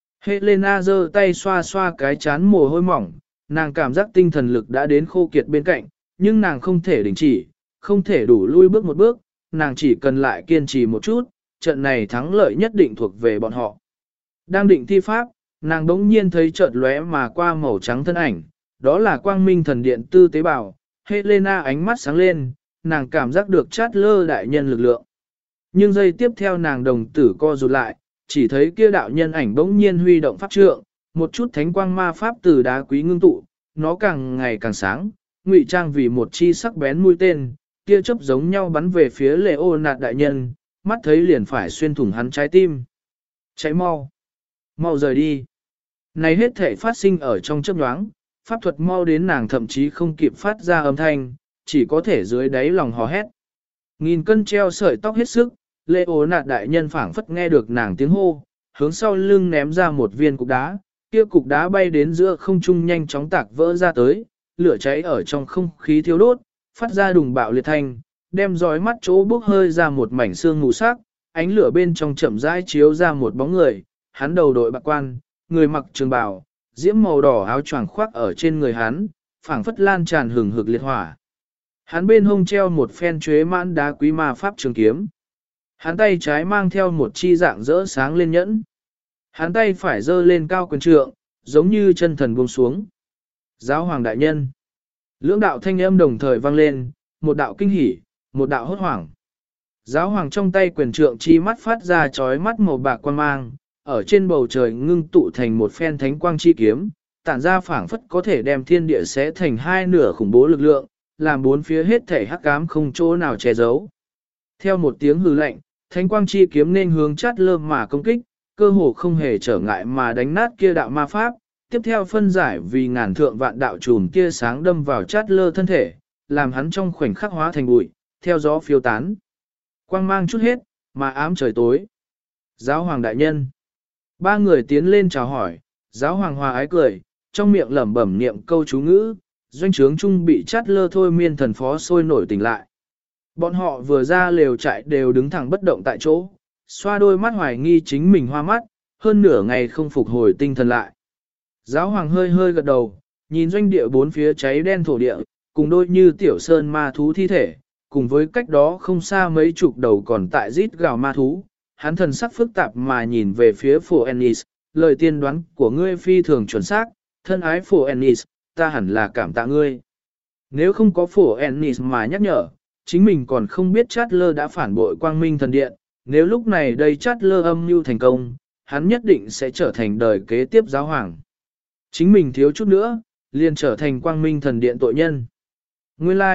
Helena giơ tay xoa xoa cái chán mồ hôi mỏng, nàng cảm giác tinh thần lực đã đến khô kiệt bên cạnh, nhưng nàng không thể đình chỉ, không thể đủ lui bước một bước, nàng chỉ cần lại kiên trì một chút, trận này thắng lợi nhất định thuộc về bọn họ. Đang định thi pháp, nàng đống nhiên thấy chợt lóe mà qua màu trắng thân ảnh, đó là quang minh thần điện tư tế bào. Helena ánh mắt sáng lên, nàng cảm giác được Chatler đại nhân lực lượng. Nhưng giây tiếp theo nàng đồng tử co rụt lại, chỉ thấy kia đạo nhân ảnh bỗng nhiên huy động pháp trượng, một chút thánh quang ma pháp từ đá quý ngưng tụ, nó càng ngày càng sáng, ngụy trang vì một chi sắc bén mũi tên, tia chớp giống nhau bắn về phía Leonard đại nhân, mắt thấy liền phải xuyên thủng hắn trái tim. Cháy mau, mau rời đi. Này hết thể phát sinh ở trong chớp nhoáng, pháp thuật mau đến nàng thậm chí không kịp phát ra âm thanh, chỉ có thể dưới đáy lòng hò hét. Nghìn cân treo sợi tóc hết sức, Leonard đại nhân phảng phất nghe được nàng tiếng hô, hướng sau lưng ném ra một viên cục đá, kia cục đá bay đến giữa không trung nhanh chóng tạc vỡ ra tới, lửa cháy ở trong không khí thiêu đốt, phát ra đùng bạo liệt thanh, đem dõi mắt chỗ bốc hơi ra một mảnh xương mù sắc, ánh lửa bên trong chậm rãi chiếu ra một bóng người, hắn đầu đội bạc quan, người mặc trường bào, diễm màu đỏ áo choàng khoác ở trên người hắn, phảng phất lan tràn hừng hực liệt hỏa. Hắn bên hông treo một phen chuế mãn đá quý ma pháp trường kiếm. Hắn tay trái mang theo một chi dạng rỡ sáng lên nhẫn. Hắn tay phải giơ lên cao quyền trượng, giống như chân thần buông xuống. Giáo hoàng đại nhân. Lưỡng đạo thanh âm đồng thời vang lên, một đạo kinh hỉ, một đạo hốt hoảng. Giáo hoàng trong tay quyền trượng chi mắt phát ra chói mắt màu bạc quan mang, ở trên bầu trời ngưng tụ thành một phen thánh quang chi kiếm, tản ra phảng phất có thể đem thiên địa xé thành hai nửa khủng bố lực lượng, làm bốn phía hết thể hắc ám không chỗ nào che giấu. Theo một tiếng hừ lạnh, thánh quang chi kiếm nên hướng Chatler mà công kích, cơ hồ không hề trở ngại mà đánh nát kia đạo ma pháp, tiếp theo phân giải vì ngàn thượng vạn đạo chùm tia sáng đâm vào Chatler thân thể, làm hắn trong khoảnh khắc hóa thành bụi, theo gió phiêu tán. Quang mang chút hết, mà ám trời tối. Giáo hoàng đại nhân. 3 người tiến lên chào hỏi, giáo hoàng hòa ái cười, trong miệng lẩm bẩm niệm câu chú ngữ, doanh trướng trung bị Chatler thôi miên thần phó sôi nổi tỉnh lại. Bọn họ vừa ra lều trại đều đứng thẳng bất động tại chỗ, xoa đôi mắt hoài nghi chính mình hoa mắt, hơn nửa ngày không phục hồi tinh thần lại. Giáo hoàng hơi hơi gật đầu, nhìn doanh địa bốn phía cháy đen thổ địa, cùng đôi như tiểu sơn ma thú thi thể, cùng với cách đó không xa mấy chục đầu còn tại rít gào ma thú, hắn thần sắc phức tạp mà nhìn về phía phổ Ennis, lời tiên đoán của ngươi phi thường chuẩn xác, thân ái phổ Ennis, ta hẳn là cảm tạ ngươi. Nếu không có phổ Ennis mà nhắc nhở, chính mình còn không biết Chatler đã phản bội quang minh thần điện, nếu lúc này đây Chatler âm mưu thành công, hắn nhất định sẽ trở thành đời kế tiếp giáo hoàng. Chính mình thiếu chút nữa, liền trở thành quang minh thần điện tội nhân. Nguyên lai,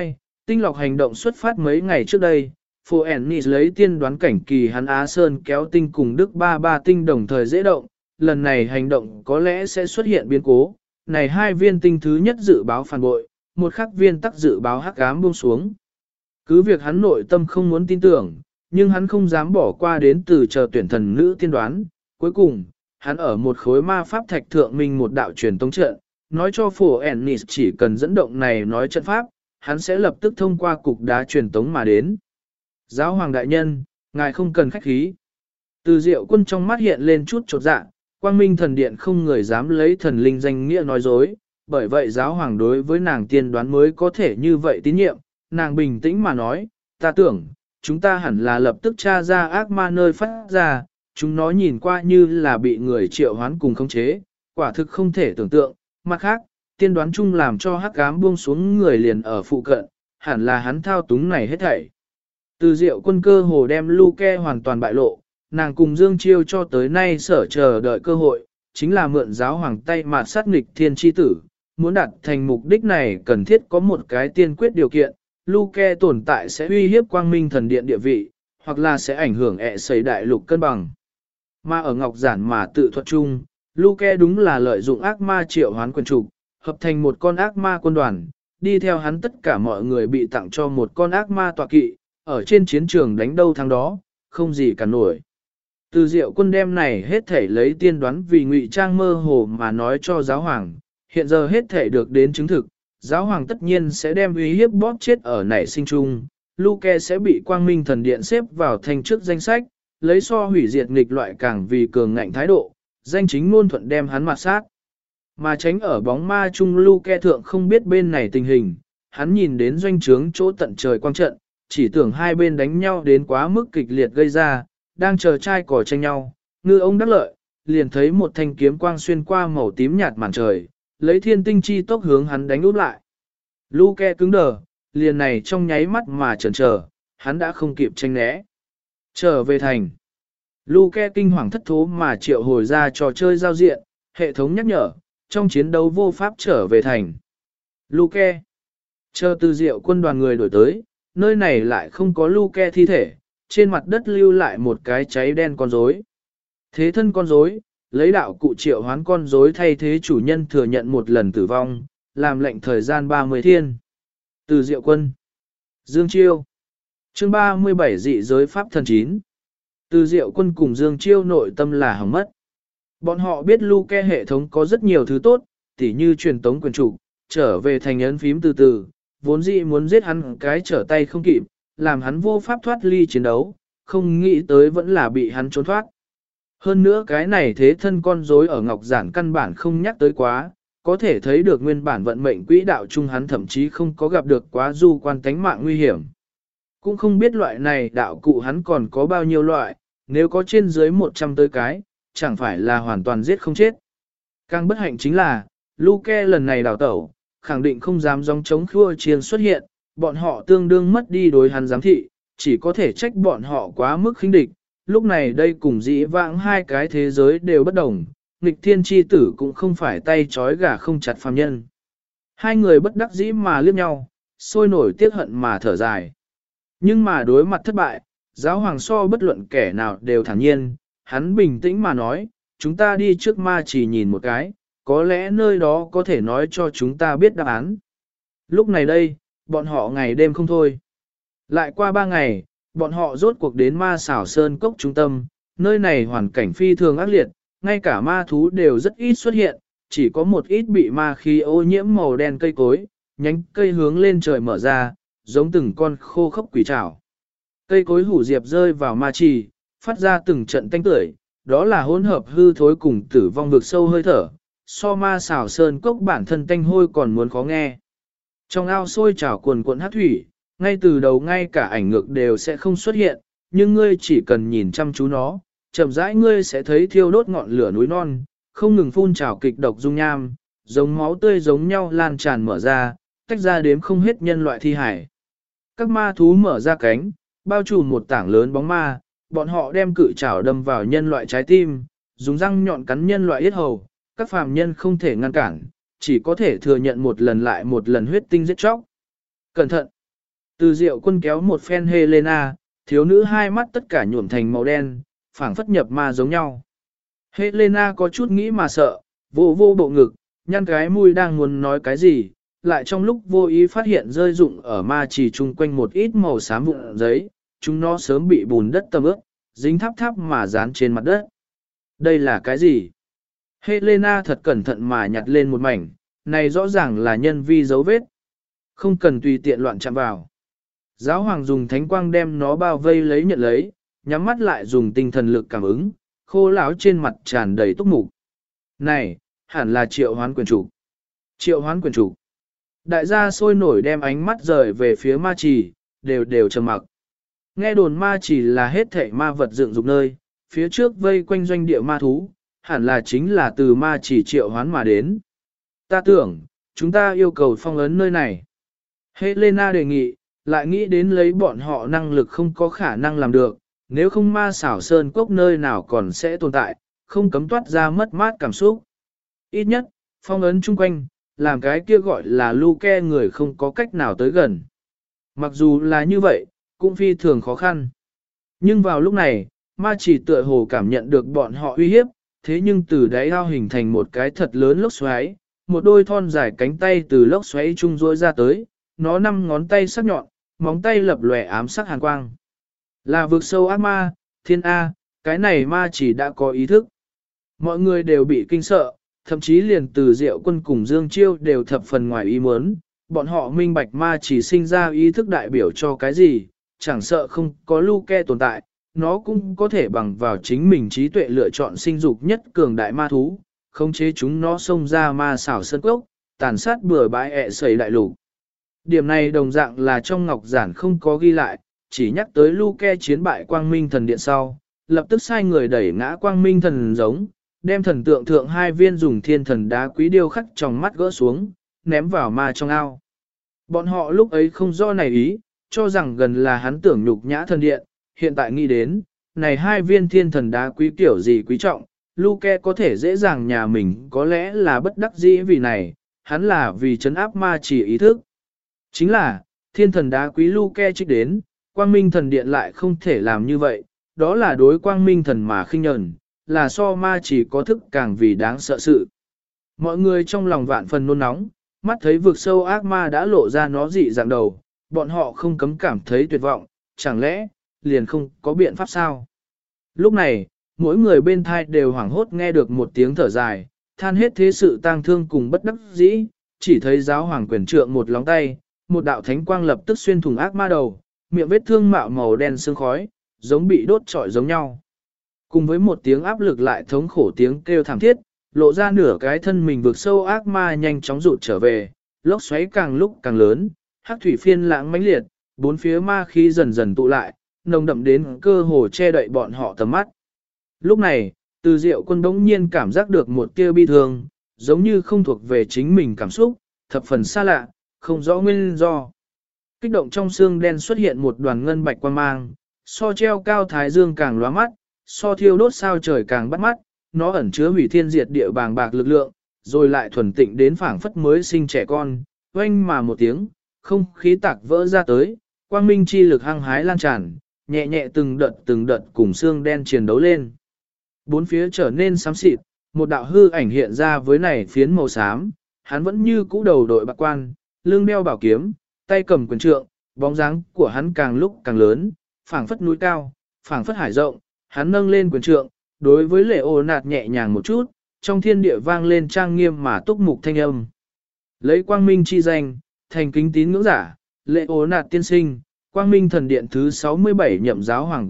Tinh lọc hành động xuất phát mấy ngày trước đây, Phổ Ennis lấy tiên đoán cảnh kỳ hắn Á Sơn kéo tinh cùng Đức ba ba tinh đồng thời dễ động, lần này hành động có lẽ sẽ xuất hiện biến cố. Này hai viên tinh thứ nhất dự báo phản bội, một khắc viên tắc dự báo hắc ám buông xuống. Cứ việc hắn nội tâm không muốn tin tưởng, nhưng hắn không dám bỏ qua đến từ chờ tuyển thần nữ tiên đoán. Cuối cùng, hắn ở một khối ma pháp thạch thượng minh một đạo truyền tống trận, nói cho Phổ Ennis chỉ cần dẫn động này nói trận pháp, hắn sẽ lập tức thông qua cục đá truyền tống mà đến. Giáo hoàng đại nhân, ngài không cần khách khí. Từ Diệu Quân trong mắt hiện lên chút chột dạ, Quang Minh thần điện không người dám lấy thần linh danh nghĩa nói dối, bởi vậy giáo hoàng đối với nàng tiên đoán mới có thể như vậy tín nhiệm, nàng bình tĩnh mà nói, ta tưởng, chúng ta hẳn là lập tức tra ra ác ma nơi phát ra, chúng nó nhìn qua như là bị người triệu hoán cùng khống chế, quả thực không thể tưởng tượng, mặt khác, tiên đoán chung làm cho hắc ám buông xuống người liền ở phụ cận, hẳn là hắn thao túng này hết thảy. Từ Diệu Quân cơ hồ đem Luke hoàn toàn bại lộ, nàng cùng Dương Chiêu cho tới nay sở chờ đợi cơ hội, chính là mượn giáo hoàng tay mà sát nghịch thiên chi tử, muốn đạt thành mục đích này cần thiết có một cái tiên quyết điều kiện, Luke tồn tại sẽ uy hiếp quang minh thần điện địa vị, hoặc là sẽ ảnh hưởng xây đại lục cân bằng. Mà ở Ngọc Giản mà tự thuật chung, Luke đúng là lợi dụng ác ma triệu hoán quyền trục, hợp thành một con ác ma quân đoàn, đi theo hắn tất cả mọi người bị tặng cho một con ác ma tọa kỵ, ở trên chiến trường đánh đâu thắng đó, không gì cả nổi. Từ Diệu Quân đem này hết thể lấy tiên đoán vì ngụy trang mơ hồ mà nói cho giáo hoàng, hiện giờ hết thể được đến chứng thực, giáo hoàng tất nhiên sẽ đem uy hiếp bóp chết ở nảy sinh chung, Luke sẽ bị quang minh thần điện xếp vào thành trước danh sách, lấy so hủy diệt nghịch loại càng vì cường ngạnh thái độ, danh chính ngôn thuận đem hắn mặt sát. Mà tránh ở bóng ma chung Luke thượng không biết bên này tình hình, hắn nhìn đến doanh trướng chỗ tận trời quang trận, chỉ tưởng hai bên đánh nhau đến quá mức kịch liệt gây ra, đang chờ trai cỏ tranh nhau, ngư ông đắc lợi, liền thấy một thanh kiếm quang xuyên qua màu tím nhạt màn trời, lấy thiên tinh chi tốc hướng hắn đánh úp lại. Luke cứng đờ, liền này trong nháy mắt mà chần chờ, hắn đã không kịp tranh né. Trở về thành. Luke kinh hoàng thất thố mà triệu hồi ra trò chơi giao diện, hệ thống nhắc nhở, trong chiến đấu vô pháp trở về thành. Luke. Chờ Từ Diệu Quân đoàn người đổi tới, nơi này lại không có Luke thi thể, trên mặt đất lưu lại một cái cháy đen con rối. Thế thân con rối, lấy đạo cụ triệu hoán con rối thay thế chủ nhân thừa nhận một lần tử vong, làm lệnh thời gian 30 thiên. Từ Diệu Quân. Dương Chiêu. Chương 37 dị giới pháp thần 9. Từ Diệu Quân cùng Dương Chiêu nội tâm là hỏng mất. Bọn họ biết Luke hệ thống có rất nhiều thứ tốt, tỉ như truyền tống quyền trục, trở về thành ấn phím từ từ, vốn dĩ muốn giết hắn cái trở tay không kịp, làm hắn vô pháp thoát ly chiến đấu, không nghĩ tới vẫn là bị hắn trốn thoát. Hơn nữa cái này thế thân con rối ở Ngọc Giản căn bản không nhắc tới quá, có thể thấy được nguyên bản vận mệnh quỹ đạo chung hắn thậm chí không có gặp được quá du quan tánh mạng nguy hiểm. Cũng không biết loại này đạo cụ hắn còn có bao nhiêu loại, nếu có trên dưới 100 tới cái, chẳng phải là hoàn toàn giết không chết. Càng bất hạnh chính là, Luke lần này đào tẩu, khẳng định không dám dòng chống khua chiên xuất hiện, bọn họ tương đương mất đi đối hắn giám thị, chỉ có thể trách bọn họ quá mức khinh địch. Lúc này đây cùng dĩ vãng hai cái thế giới đều bất đồng, nghịch thiên chi tử cũng không phải tay trói gà không chặt phàm nhân. Hai người bất đắc dĩ mà liếc nhau, sôi nổi tiếc hận mà thở dài. Nhưng mà đối mặt thất bại, giáo hoàng so bất luận kẻ nào đều thản nhiên, hắn bình tĩnh mà nói, chúng ta đi trước ma chỉ nhìn một cái, có lẽ nơi đó có thể nói cho chúng ta biết đáp án. Lúc này đây, bọn họ ngày đêm không thôi. Lại qua 3 ngày, bọn họ rốt cuộc đến ma xảo sơn cốc trung tâm, nơi này hoàn cảnh phi thường ác liệt, ngay cả ma thú đều rất ít xuất hiện, chỉ có một ít bị ma khí ô nhiễm màu đen cây cối, nhánh cây hướng lên trời mở ra, giống từng con khô khốc quỷ trảo. Cây cối hủ diệp rơi vào ma trì, phát ra từng trận tanh tưởi, đó là hỗn hợp hư thối cùng tử vong vực sâu hơi thở, so ma xảo sơn cốc bản thân tanh hôi còn muốn khó nghe. Trong ao sôi trào cuồn cuộn hát thủy, ngay từ đầu ngay cả ảnh ngược đều sẽ không xuất hiện, nhưng ngươi chỉ cần nhìn chăm chú nó, chậm rãi ngươi sẽ thấy thiêu đốt ngọn lửa núi non, không ngừng phun trào kịch độc dung nham, giống máu tươi giống nhau lan tràn mở ra, tách ra đếm không hết nhân loại thi hải. Các ma thú mở ra cánh, bao trùm một tảng lớn bóng ma, bọn họ đem cự trảo đâm vào nhân loại trái tim, dùng răng nhọn cắn nhân loại yết hầu, các phàm nhân không thể ngăn cản, chỉ có thể thừa nhận một lần lại một lần huyết tinh giết chóc. Cẩn thận! Từ Diệu Quân kéo một phen Helena, thiếu nữ hai mắt tất cả nhuộm thành màu đen, phảng phất nhập ma giống nhau. Helena có chút nghĩ mà sợ, vô vô bộ ngực, nhăn cái mũi đang muốn nói cái gì, lại trong lúc vô ý phát hiện rơi rụng ở ma chỉ chung quanh một ít màu xám vụn giấy, chúng nó sớm bị bùn đất tầm ướt, dính tháp tháp mà dán trên mặt đất. Đây là cái gì? Helena thật cẩn thận mà nhặt lên một mảnh, này rõ ràng là nhân vi dấu vết. Không cần tùy tiện loạn chạm vào. Giáo hoàng dùng thánh quang đem nó bao vây lấy nhận lấy, nhắm mắt lại dùng tinh thần lực cảm ứng, khô lão trên mặt tràn đầy túc mục. Này, hẳn là triệu hoán quyền chủ. Triệu hoán quyền chủ. Đại gia sôi nổi đem ánh mắt rời về phía ma trì, đều trầm mặc. Nghe đồn ma trì là hết thảy ma vật dựng dục nơi, phía trước vây quanh doanh địa ma thú, hẳn là chính là từ ma trì triệu hoán mà đến. Ta tưởng, chúng ta yêu cầu phong ấn nơi này. Helena đề nghị, lại nghĩ đến lấy bọn họ năng lực không có khả năng làm được, nếu không ma xảo sơn cốc nơi nào còn sẽ tồn tại, không cấm toát ra mất mát cảm xúc. Ít nhất, phong ấn chung quanh, làm cái kia gọi là Luke người không có cách nào tới gần. Mặc dù là như vậy, cũng phi thường khó khăn. Nhưng vào lúc này, ma chỉ tựa hồ cảm nhận được bọn họ uy hiếp, thế nhưng từ đáy ao hình thành một cái thật lớn lốc xoáy, một đôi thon dài cánh tay từ lốc xoáy trung rối ra tới, nó 5 ngón tay sắc nhọn, móng tay lập lòe ám sắc hàn quang. Là vực sâu ác ma, thiên A, cái này ma chỉ đã có ý thức. Mọi người đều bị kinh sợ, thậm chí liền từ Diệu Quân cùng Dương Chiêu đều thập phần ngoài ý muốn, bọn họ minh bạch ma chỉ sinh ra ý thức đại biểu cho cái gì, chẳng sợ không có Luke tồn tại, nó cũng có thể bằng vào chính mình trí tuệ lựa chọn sinh dục nhất cường đại ma thú, khống chế chúng nó xông ra ma xảo sân cốc, tàn sát bừa bãi ẹ sầy đại lục. Điểm này đồng dạng là trong ngọc giản không có ghi lại, chỉ nhắc tới Luke chiến bại quang minh thần điện sau, lập tức sai người đẩy ngã quang minh thần giống, đem thần tượng thượng 2 viên dùng thiên thần đá quý điêu khắc trong mắt gỡ xuống, ném vào ma trong ao. Bọn họ lúc ấy không do này ý, cho rằng gần là hắn tưởng nhục nhã thần điện, hiện tại nghĩ đến, này 2 viên thiên thần đá quý kiểu gì quý trọng, Luke có thể dễ dàng nhà mình có lẽ là bất đắc dĩ vì này, hắn là vì trấn áp ma chỉ ý thức. Chính là, thiên thần đá quý Luke trích đến, quang minh thần điện lại không thể làm như vậy, đó là đối quang minh thần mà khinh nhẫn, là so ma chỉ có thức càng vì đáng sợ sự. Mọi người trong lòng vạn phần nôn nóng, mắt thấy vực sâu ác ma đã lộ ra nó dị dạng đầu, bọn họ không cấm cảm thấy tuyệt vọng, chẳng lẽ, liền không có biện pháp sao? Lúc này, mỗi người bên thai đều hoảng hốt nghe được một tiếng thở dài, than hết thế sự tang thương cùng bất đắc dĩ, chỉ thấy giáo hoàng quyền trượng một lóng tay, một đạo thánh quang lập tức xuyên thủng ác ma đầu, miệng vết thương mạo màu đen sương khói, giống bị đốt trọi giống nhau. Cùng với một tiếng áp lực lại thống khổ tiếng kêu thảm thiết, lộ ra nửa cái thân mình vượt sâu ác ma nhanh chóng rụt trở về, lốc xoáy càng lúc càng lớn, hắc thủy phiên lãng mãnh liệt, bốn phía ma khí dần dần tụ lại, nồng đậm đến cơ hồ che đậy bọn họ tầm mắt. Lúc này, Từ Diệu Quân đống nhiên cảm giác được một tia bi thương, giống như không thuộc về chính mình cảm xúc, thập phần xa lạ, không rõ nguyên do. Kích động trong xương đen xuất hiện một đoàn ngân bạch quang mang, so treo cao thái dương càng lóa mắt, so thiêu đốt sao trời càng bắt mắt, nó ẩn chứa hủy thiên diệt địa bàng bạc lực lượng, rồi lại thuần tịnh đến phảng phất mới sinh trẻ con, oanh mà một tiếng, không khí tạc vỡ ra tới, quang minh chi lực hăng hái lan tràn, nhẹ nhẹ từng đợt cùng xương đen chiến đấu lên. Bốn phía trở nên xám xịt, một đạo hư ảnh hiện ra với này phiến màu xám, hắn vẫn như cũ đầu đội bạc quan, lưng đeo bảo kiếm, tay cầm quyền trượng, bóng dáng của hắn càng lúc càng lớn, phảng phất núi cao, phảng phất hải rộng, hắn nâng lên quyền trượng, đối với lệ ô nạt nhẹ nhàng một chút, trong thiên địa vang lên trang nghiêm mà túc mục thanh âm. Lấy quang minh chi danh, thành kính tín ngưỡng giả, lệ ô nạt tiên sinh, quang minh thần điện thứ 67 nhậm giáo hoàng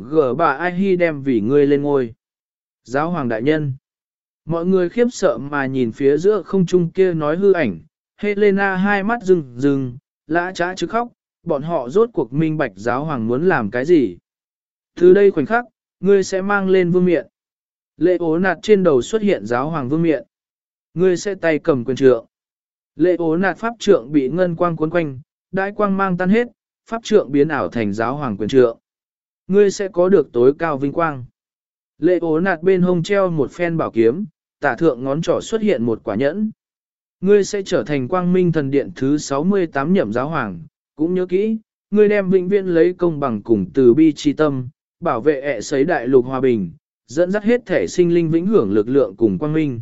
G3 đem vì ngươi lên ngôi. Giáo hoàng đại nhân. Mọi người khiếp sợ mà nhìn phía giữa không trung kia nói hư ảnh, Helena hai mắt rừng rừng, lã trá chứ khóc, bọn họ rốt cuộc minh bạch giáo hoàng muốn làm cái gì. Từ đây khoảnh khắc, ngươi sẽ mang lên vương miện. Lệ ố nạt trên đầu xuất hiện giáo hoàng vương miện. Ngươi sẽ tay cầm quyền trượng. Lệ ố nạt pháp trượng bị ngân quang cuốn quanh, đại quang mang tan hết, pháp trượng biến ảo thành giáo hoàng quyền trượng. Ngươi sẽ có được tối cao vinh quang. Lệ ố nạt bên hông treo một phen bảo kiếm, tả thượng ngón trỏ xuất hiện một quả nhẫn. Ngươi sẽ trở thành quang minh thần điện thứ 68 nhậm giáo hoàng, cũng nhớ kỹ, ngươi đem vĩnh viễn lấy công bằng cùng từ bi chi tâm, bảo vệ ẹ sấy đại lục hòa bình, dẫn dắt hết thể sinh linh vĩnh hưởng lực lượng cùng quang minh.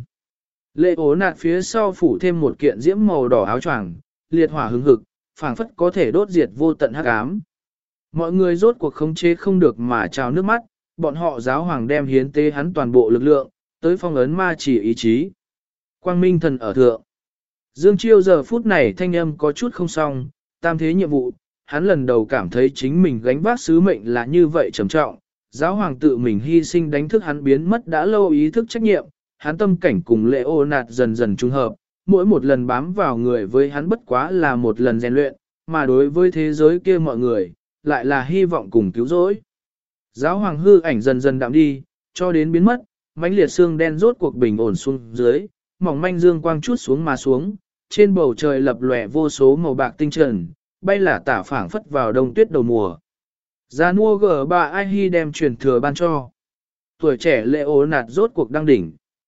Lệ ố nạt phía sau phủ thêm một kiện diễm màu đỏ áo choàng, liệt hỏa hứng hực, phảng phất có thể đốt diệt vô tận hắc ám. Mọi người rốt cuộc khống chế không được mà trào nước mắt, bọn họ giáo hoàng đem hiến tế hắn toàn bộ lực lượng, tới phong ấn ma chỉ ý chí. Quang minh thần ở thượng. Dương Chiêu giờ phút này thanh âm có chút không xong, tam thế nhiệm vụ, hắn lần đầu cảm thấy chính mình gánh vác sứ mệnh là như vậy trầm trọng. Giáo hoàng tự mình hy sinh đánh thức hắn biến mất đã lâu ý thức trách nhiệm, hắn tâm cảnh cùng lệ ô nạt dần dần trung hợp, mỗi một lần bám vào người với hắn bất quá là một lần rèn luyện, mà đối với thế giới kia mọi người, lại là hy vọng cùng cứu rỗi. Giáo hoàng hư ảnh dần dần đạm đi, cho đến biến mất, mãnh liệt xương đen rốt cuộc bình ổn xuống dưới, mỏng manh dương quang chút xuống mà xuống, trên bầu trời lập lòe vô số màu bạc tinh trần, bay là tả phảng phất vào đông tuyết đầu mùa. Gia nua gở bà ai hy đem truyền thừa ban cho. Tuổi trẻ lệ ố nạt rốt cuộc đăng đỉnh.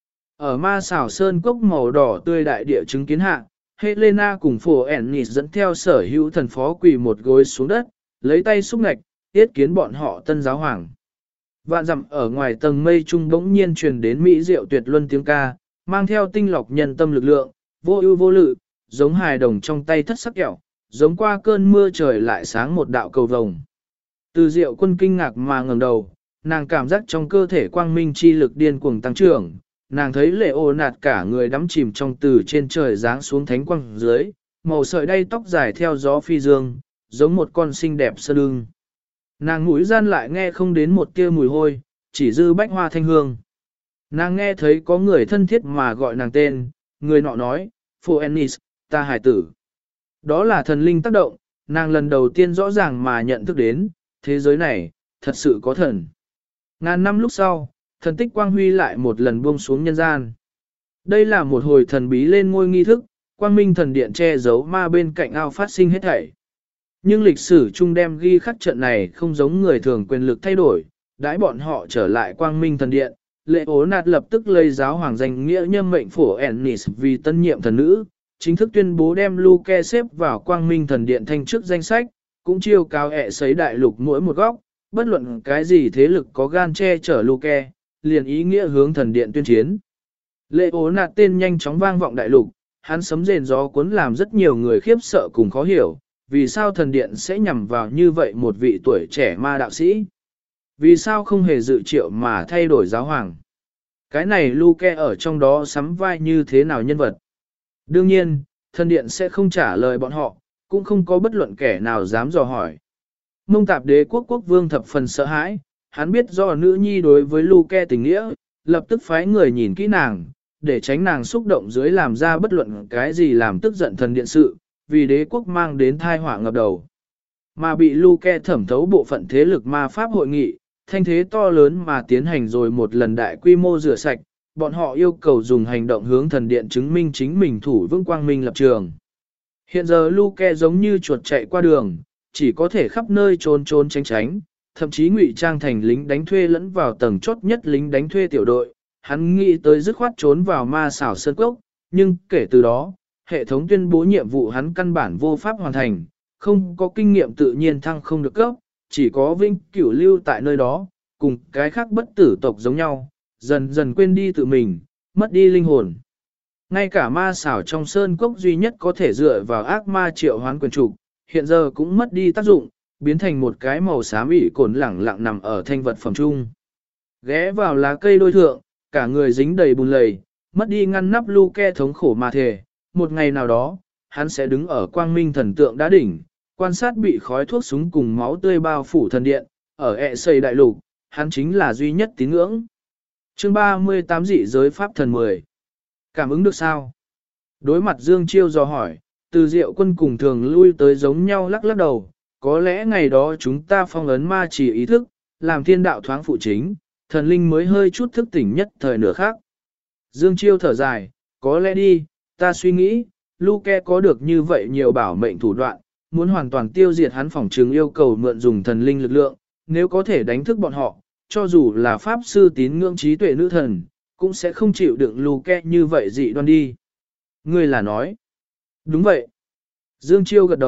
Ở ma xảo sơn cốc màu đỏ tươi đại địa chứng kiến hạ, Helena cùng phổ Ennis dẫn theo sở hữu thần phó quỳ một gối xuống đất, lấy tay xúc ngạch, yết kiến bọn họ tân giáo hoàng. Vạn dặm ở ngoài tầng mây trung bỗng nhiên truyền đến mỹ diệu tuyệt luân tiếng ca, mang theo tinh lọc nhân tâm lực lượng, vô ưu vô lự, giống hài đồng trong tay thất sắc kẹo, giống qua cơn mưa trời lại sáng một đạo cầu vồng. Từ diệu quân kinh ngạc mà ngẩng đầu, nàng cảm giác trong cơ thể quang minh chi lực điên cuồng tăng trưởng, nàng thấy lệ ô nạt cả người đắm chìm trong từ trên trời giáng xuống thánh quang dưới, màu sợi đay tóc dài theo gió phi dương, giống một con xinh đẹp sơn lưng. Nàng mũi gian lại nghe không đến một tia mùi hôi, chỉ dư bách hoa thanh hương. Nàng nghe thấy có người thân thiết mà gọi nàng tên, người nọ nói, Phoenix, ta hải tử. Đó là thần linh tác động, nàng lần đầu tiên rõ ràng mà nhận thức đến, thế giới này, thật sự có thần. Ngàn năm lúc sau, thần tích quang huy lại một lần buông xuống nhân gian. Đây là một hồi thần bí lên ngôi nghi thức, quang minh thần điện che giấu ma bên cạnh ao phát sinh hết thảy. Nhưng lịch sử chung đem ghi khắc trận này không giống người thường quyền lực thay đổi, đãi bọn họ trở lại quang minh thần điện, lệ ố nạt lập tức lấy giáo hoàng danh nghĩa nhâm mệnh phổ Ennis vì tân nhiệm thần nữ, chính thức tuyên bố đem Luke xếp vào quang minh thần điện thanh chức danh sách, cũng chiêu cáo ẹ sấy đại lục mỗi một góc, bất luận cái gì thế lực có gan che chở Luke, liền ý nghĩa hướng thần điện tuyên chiến. Lệ ố nạt tên nhanh chóng vang vọng đại lục, hắn sấm rền gió cuốn làm rất nhiều người khiếp sợ cùng khó hiểu, vì sao thần điện sẽ nhằm vào như vậy một vị tuổi trẻ ma đạo sĩ? Vì sao không hề dự triệu mà thay đổi giáo hoàng? Cái này Luke ở trong đó sắm vai như thế nào nhân vật? Đương nhiên, thần điện sẽ không trả lời bọn họ, cũng không có bất luận kẻ nào dám dò hỏi. Mông Tạp Đế quốc quốc vương thập phần sợ hãi, hắn biết do nữ nhi đối với Luke tình nghĩa, lập tức phái người nhìn kỹ nàng, để tránh nàng xúc động dưới làm ra bất luận cái gì làm tức giận thần điện sự, vì đế quốc mang đến thai họa ngập đầu. Mà bị Luke thẩm thấu bộ phận thế lực ma pháp hội nghị, thanh thế to lớn mà tiến hành rồi một lần đại quy mô rửa sạch, bọn họ yêu cầu dùng hành động hướng thần điện chứng minh chính mình thủ vững quang minh lập trường. Hiện giờ Luke giống như chuột chạy qua đường, chỉ có thể khắp nơi trốn trốn tránh tránh, thậm chí ngụy trang thành lính đánh thuê lẫn vào tầng chốt nhất lính đánh thuê tiểu đội. Hắn nghĩ tới dứt khoát trốn vào ma xảo sơn cốc, nhưng kể từ đó, hệ thống tuyên bố nhiệm vụ hắn căn bản vô pháp hoàn thành, không có kinh nghiệm tự nhiên thăng không được cấp, chỉ có vinh cửu lưu tại nơi đó, cùng cái khác bất tử tộc giống nhau, dần dần quên đi tự mình, mất đi linh hồn. Ngay cả ma xảo trong sơn cốc duy nhất có thể dựa vào ác ma triệu hoán quyền trục, hiện giờ cũng mất đi tác dụng, biến thành một cái màu xám ỉ cồn lẳng lặng nằm ở thanh vật phẩm trung. Ghé vào lá cây đôi thượng, cả người dính đầy bùn lầy, mất đi ngăn nắp Luke thống khổ mà thề, một ngày nào đó, hắn sẽ đứng ở quang minh thần tượng đá đỉnh, quan sát bị khói thuốc súng cùng máu tươi bao phủ thần điện, ở ẹ xây đại lục, hắn chính là duy nhất tín ngưỡng. Chương 38 dị giới pháp thần 10. Cảm ứng được sao? Đối mặt Dương Chiêu dò hỏi, từ diệu quân cùng thường lui tới giống nhau lắc lắc đầu, có lẽ ngày đó chúng ta phong ấn ma chỉ ý thức, làm thiên đạo thoáng phụ chính, thần linh mới hơi chút thức tỉnh nhất thời nửa khác. Dương Chiêu thở dài, có lẽ đi, ta suy nghĩ, Luke có được như vậy nhiều bảo mệnh thủ đoạn, muốn hoàn toàn tiêu diệt hắn phỏng trừng yêu cầu mượn dùng thần linh lực lượng, nếu có thể đánh thức bọn họ, cho dù là pháp sư tín ngưỡng trí tuệ nữ thần, cũng sẽ không chịu đựng Luke như vậy dị đoan đi. Ngươi là nói. Đúng vậy. Dương Chiêu gật đầu,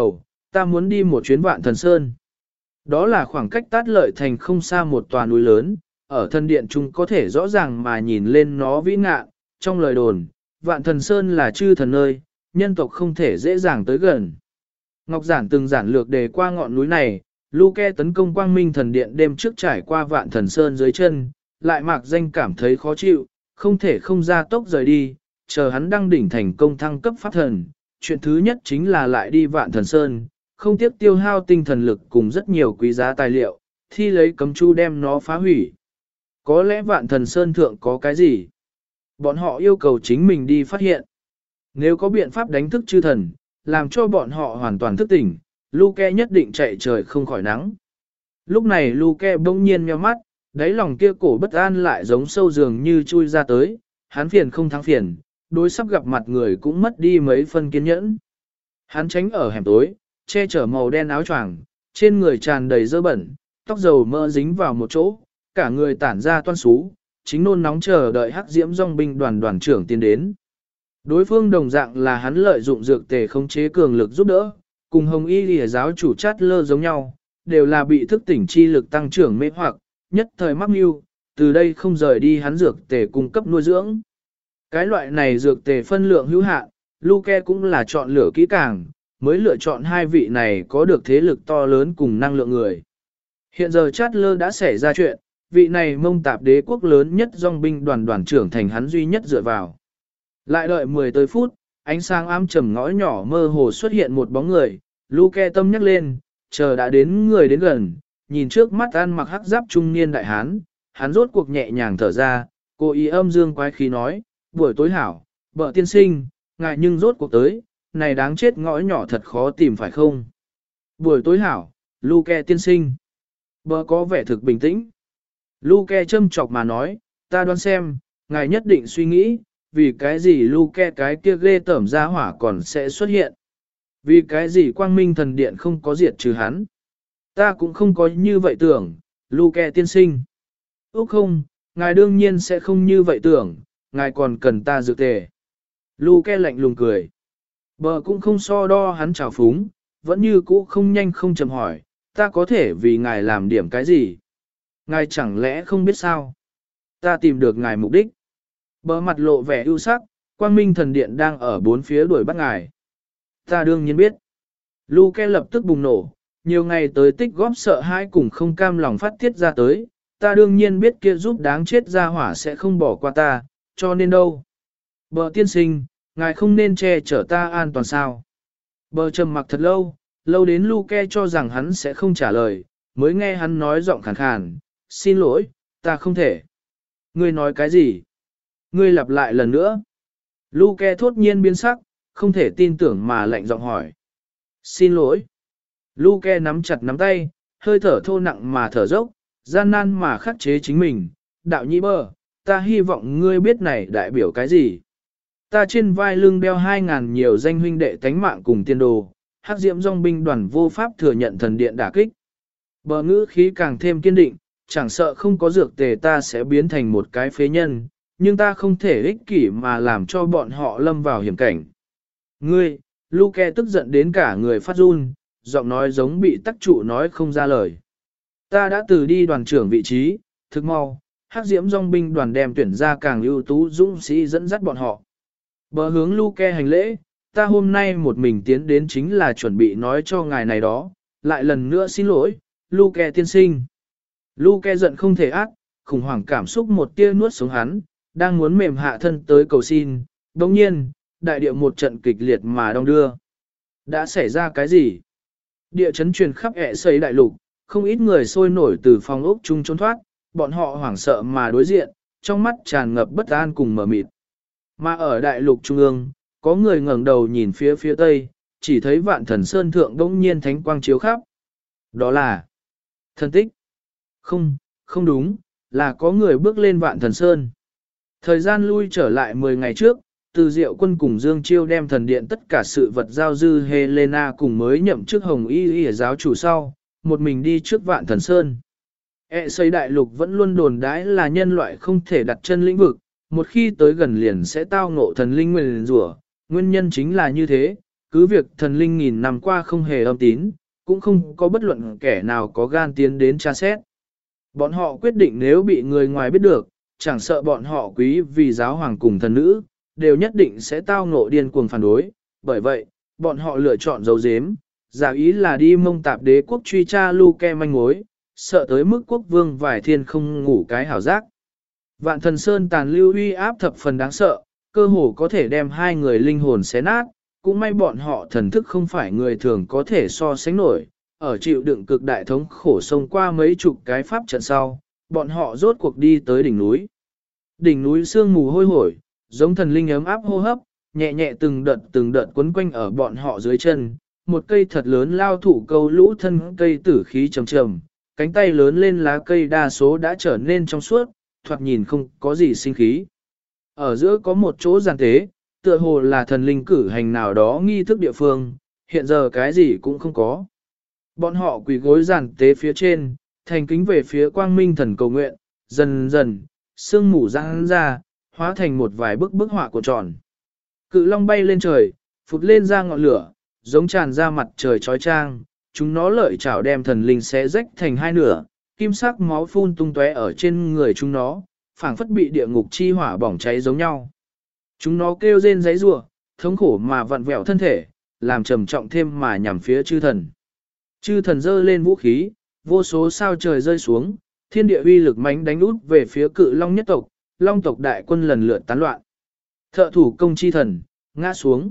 Ta muốn đi một chuyến Vạn Thần Sơn. Đó là khoảng cách Tát Lợi Thành không xa một tòa núi lớn, ở thân điện chúng có thể rõ ràng mà nhìn lên nó vĩ ngạ, trong lời đồn, Vạn Thần Sơn là chư thần nơi, nhân tộc không thể dễ dàng tới gần. Ngọc Giản từng giản lược đề qua ngọn núi này, Luke tấn công Quang Minh thần điện đêm trước trải qua Vạn Thần Sơn dưới chân, lại mạc danh cảm thấy khó chịu, không thể không ra tốc rời đi, chờ hắn đăng đỉnh thành công thăng cấp pháp thần. Chuyện thứ nhất chính là lại đi Vạn Thần Sơn, không tiếc tiêu hao tinh thần lực cùng rất nhiều quý giá tài liệu, thi lấy cấm chu đem nó phá hủy. Có lẽ Vạn Thần Sơn thượng có cái gì? Bọn họ yêu cầu chính mình đi phát hiện. Nếu có biện pháp đánh thức chư thần, làm cho bọn họ hoàn toàn thức tỉnh, Luke nhất định chạy trời không khỏi nắng. Lúc này Luke bỗng nhiên nhíu mắt, đáy lòng kia cổ bất an lại giống sâu dường như chui ra tới, hắn phiền không thắng phiền, đối sắp gặp mặt người cũng mất đi mấy phân kiên nhẫn. Hắn tránh ở hẻm tối, che chở màu đen áo choàng, trên người tràn đầy dơ bẩn, tóc dầu mỡ dính vào một chỗ, cả người tản ra toan xú, chính nôn nóng chờ đợi hắc diễm dòng binh đoàn trưởng tiến đến. Đối phương đồng dạng là hắn lợi dụng dược tề khống chế cường lực giúp đỡ, cùng hồng y lìa giáo chủ chát lơ giống nhau, đều là bị thức tỉnh chi lực tăng trưởng mê hoặc, nhất thời mắc mưu, từ đây không rời đi hắn dược tề cung cấp nuôi dưỡng. Cái loại này dược tề phân lượng hữu hạn, Luke cũng là chọn lựa kỹ càng, mới lựa chọn hai vị này có được thế lực to lớn cùng năng lượng người. Hiện giờ chát lơ đã xảy ra chuyện, vị này Mông Tạp đế quốc lớn nhất dòng binh đoàn trưởng thành hắn duy nhất dựa vào. Lại đợi 10 tới phút, ánh sáng ám trầm ngõ nhỏ mơ hồ xuất hiện một bóng người, Luke tâm nhắc lên, chờ đã đến người đến gần, nhìn trước mắt ăn mặc hắc giáp trung niên đại hán, hắn rốt cuộc nhẹ nhàng thở ra, cô ý âm dương quái khí nói, buổi tối hảo, vợ tiên sinh, ngại nhưng rốt cuộc tới, này đáng chết ngõ nhỏ thật khó tìm phải không? Buổi tối hảo, Luke tiên sinh. Bờ có vẻ thực bình tĩnh. Luke châm chọc mà nói, ta đoán xem, ngài nhất định suy nghĩ, vì cái gì Luke cái kia ghê tởm ra hỏa còn sẽ xuất hiện. Vì cái gì quang minh thần điện không có diệt trừ hắn. Ta cũng không có như vậy tưởng, Luke tiên sinh. Úc không, ngài đương nhiên sẽ không như vậy tưởng, ngài còn cần ta dự tề. Luke lạnh lùng cười. Bờ cũng không so đo hắn trào phúng, vẫn như cũ không nhanh không chậm hỏi, ta có thể vì ngài làm điểm cái gì? Ngài chẳng lẽ không biết sao? Ta tìm được ngài mục đích. Bờ mặt lộ vẻ ưu sắc, quang minh thần điện đang ở bốn phía đuổi bắt ngài. Ta đương nhiên biết. Luke lập tức bùng nổ, nhiều ngày tới tích góp sợ hãi cùng không cam lòng phát tiết ra tới. Ta đương nhiên biết kia giúp đáng chết ra hỏa sẽ không bỏ qua ta, cho nên đâu. Bờ tiên sinh, ngài không nên che chở ta an toàn sao. Bờ trầm mặc thật lâu, lâu đến Luke cho rằng hắn sẽ không trả lời, mới nghe hắn nói giọng khàn khàn, xin lỗi, ta không thể. Ngươi nói cái gì? Ngươi lặp lại lần nữa. Luke thốt nhiên biến sắc, không thể tin tưởng mà lạnh giọng hỏi. Xin lỗi. Luke nắm chặt nắm tay, hơi thở thô nặng mà thở dốc, gian nan mà khắc chế chính mình. Đạo nhĩ bờ, ta hy vọng ngươi biết này đại biểu cái gì. Ta trên vai lưng đeo 2.000 nhiều danh huynh đệ tánh mạng cùng tiên đồ, hắc diễm dòng binh đoàn vô pháp thừa nhận thần điện đả kích. Bờ ngữ khí càng thêm kiên định, chẳng sợ không có dược tề ta sẽ biến thành một cái phế nhân, nhưng ta không thể ích kỷ mà làm cho bọn họ lâm vào hiểm cảnh. Ngươi, Luke tức giận đến cả người phát run, giọng nói giống bị tắc trụ nói không ra lời. Ta đã từ đi đoàn trưởng vị trí, thực mau, hắc diễm dòng binh đoàn đem tuyển ra càng ưu tú dũng sĩ dẫn dắt bọn họ. Bờ hướng Luke hành lễ, ta hôm nay một mình tiến đến chính là chuẩn bị nói cho ngài này đó, lại lần nữa xin lỗi, Luke tiên sinh. Luke giận không thể ác, khủng hoảng cảm xúc một tia nuốt xuống hắn, đang muốn mềm hạ thân tới cầu xin, đồng nhiên, đại địa một trận kịch liệt mà đong đưa. Đã xảy ra cái gì? Địa chấn truyền khắp ẹ xây đại lục, không ít người sôi nổi từ phòng ốc chung trốn thoát, bọn họ hoảng sợ mà đối diện, trong mắt tràn ngập bất an cùng mờ mịt. Mà ở đại lục trung ương, có người ngẩng đầu nhìn phía tây, chỉ thấy Vạn Thần Sơn thượng đống nhiên thánh quang chiếu khắp. Đó là thần tích. Không đúng, là có người bước lên Vạn Thần Sơn. Thời gian lui trở lại 10 ngày trước, Từ Diệu Quân cùng Dương Chiêu đem thần điện tất cả sự vật giao dư Helena cùng mới nhậm chức Hồng Y giáo chủ sau, một mình đi trước Vạn Thần Sơn. Xây đại lục vẫn luôn đồn đãi là nhân loại không thể đặt chân lĩnh vực, một khi tới gần liền sẽ tao ngộ thần linh nguyền rủa, nguyên nhân chính là như thế, cứ việc thần linh nghìn năm qua không hề âm tín, cũng không có bất luận kẻ nào có gan tiến đến tra xét. Bọn họ quyết định nếu bị người ngoài biết được, chẳng sợ bọn họ quý vì giáo hoàng cùng thần nữ, đều nhất định sẽ tao ngộ điên cuồng phản đối. Bởi vậy, bọn họ lựa chọn giấu giếm, giả ý là đi Mông Tạp đế quốc truy tra Luke manh mối, sợ tới mức quốc vương vài thiên không ngủ cái hảo giác. Vạn thần sơn tàn lưu uy áp thập phần đáng sợ, cơ hồ có thể đem hai người linh hồn xé nát, cũng may bọn họ thần thức không phải người thường có thể so sánh nổi, ở chịu đựng cực đại thống khổ sông qua mấy chục cái pháp trận sau, bọn họ rốt cuộc đi tới đỉnh núi. Đỉnh núi sương mù hôi hổi, giống thần linh ấm áp hô hấp, nhẹ nhẹ từng đợt quấn quanh ở bọn họ dưới chân, một cây thật lớn lao thủ câu lũ thân cây tử khí trầm trầm, cánh tay lớn lên lá cây đa số đã trở nên trong suốt, thoạt nhìn không có gì sinh khí. Ở giữa có một chỗ giàn tế, tựa hồ là thần linh cử hành nào đó nghi thức địa phương, hiện giờ cái gì cũng không có. Bọn họ quỳ gối giàn tế phía trên, thành kính về phía quang minh thần cầu nguyện, dần dần, sương mù giãn ra, hóa thành một vài bức họa của tròn. Cự long bay lên trời, phụt lên ra ngọn lửa, giống tràn ra mặt trời chói chang, chúng nó lợi chảo đem thần linh xé rách thành hai nửa, kim sắc máu phun tung tóe ở trên người chúng nó, phảng phất bị địa ngục chi hỏa bỏng cháy giống nhau. Chúng nó kêu rên giấy rủa, thống khổ mà vặn vẹo thân thể, làm trầm trọng thêm mà nhằm phía chư thần. Chư thần giơ lên vũ khí, vô số sao trời rơi xuống, thiên địa uy lực mãnh đánh út về phía cự long nhất tộc, long tộc đại quân lần lượt tán loạn. Thợ thủ công chi thần, ngã xuống.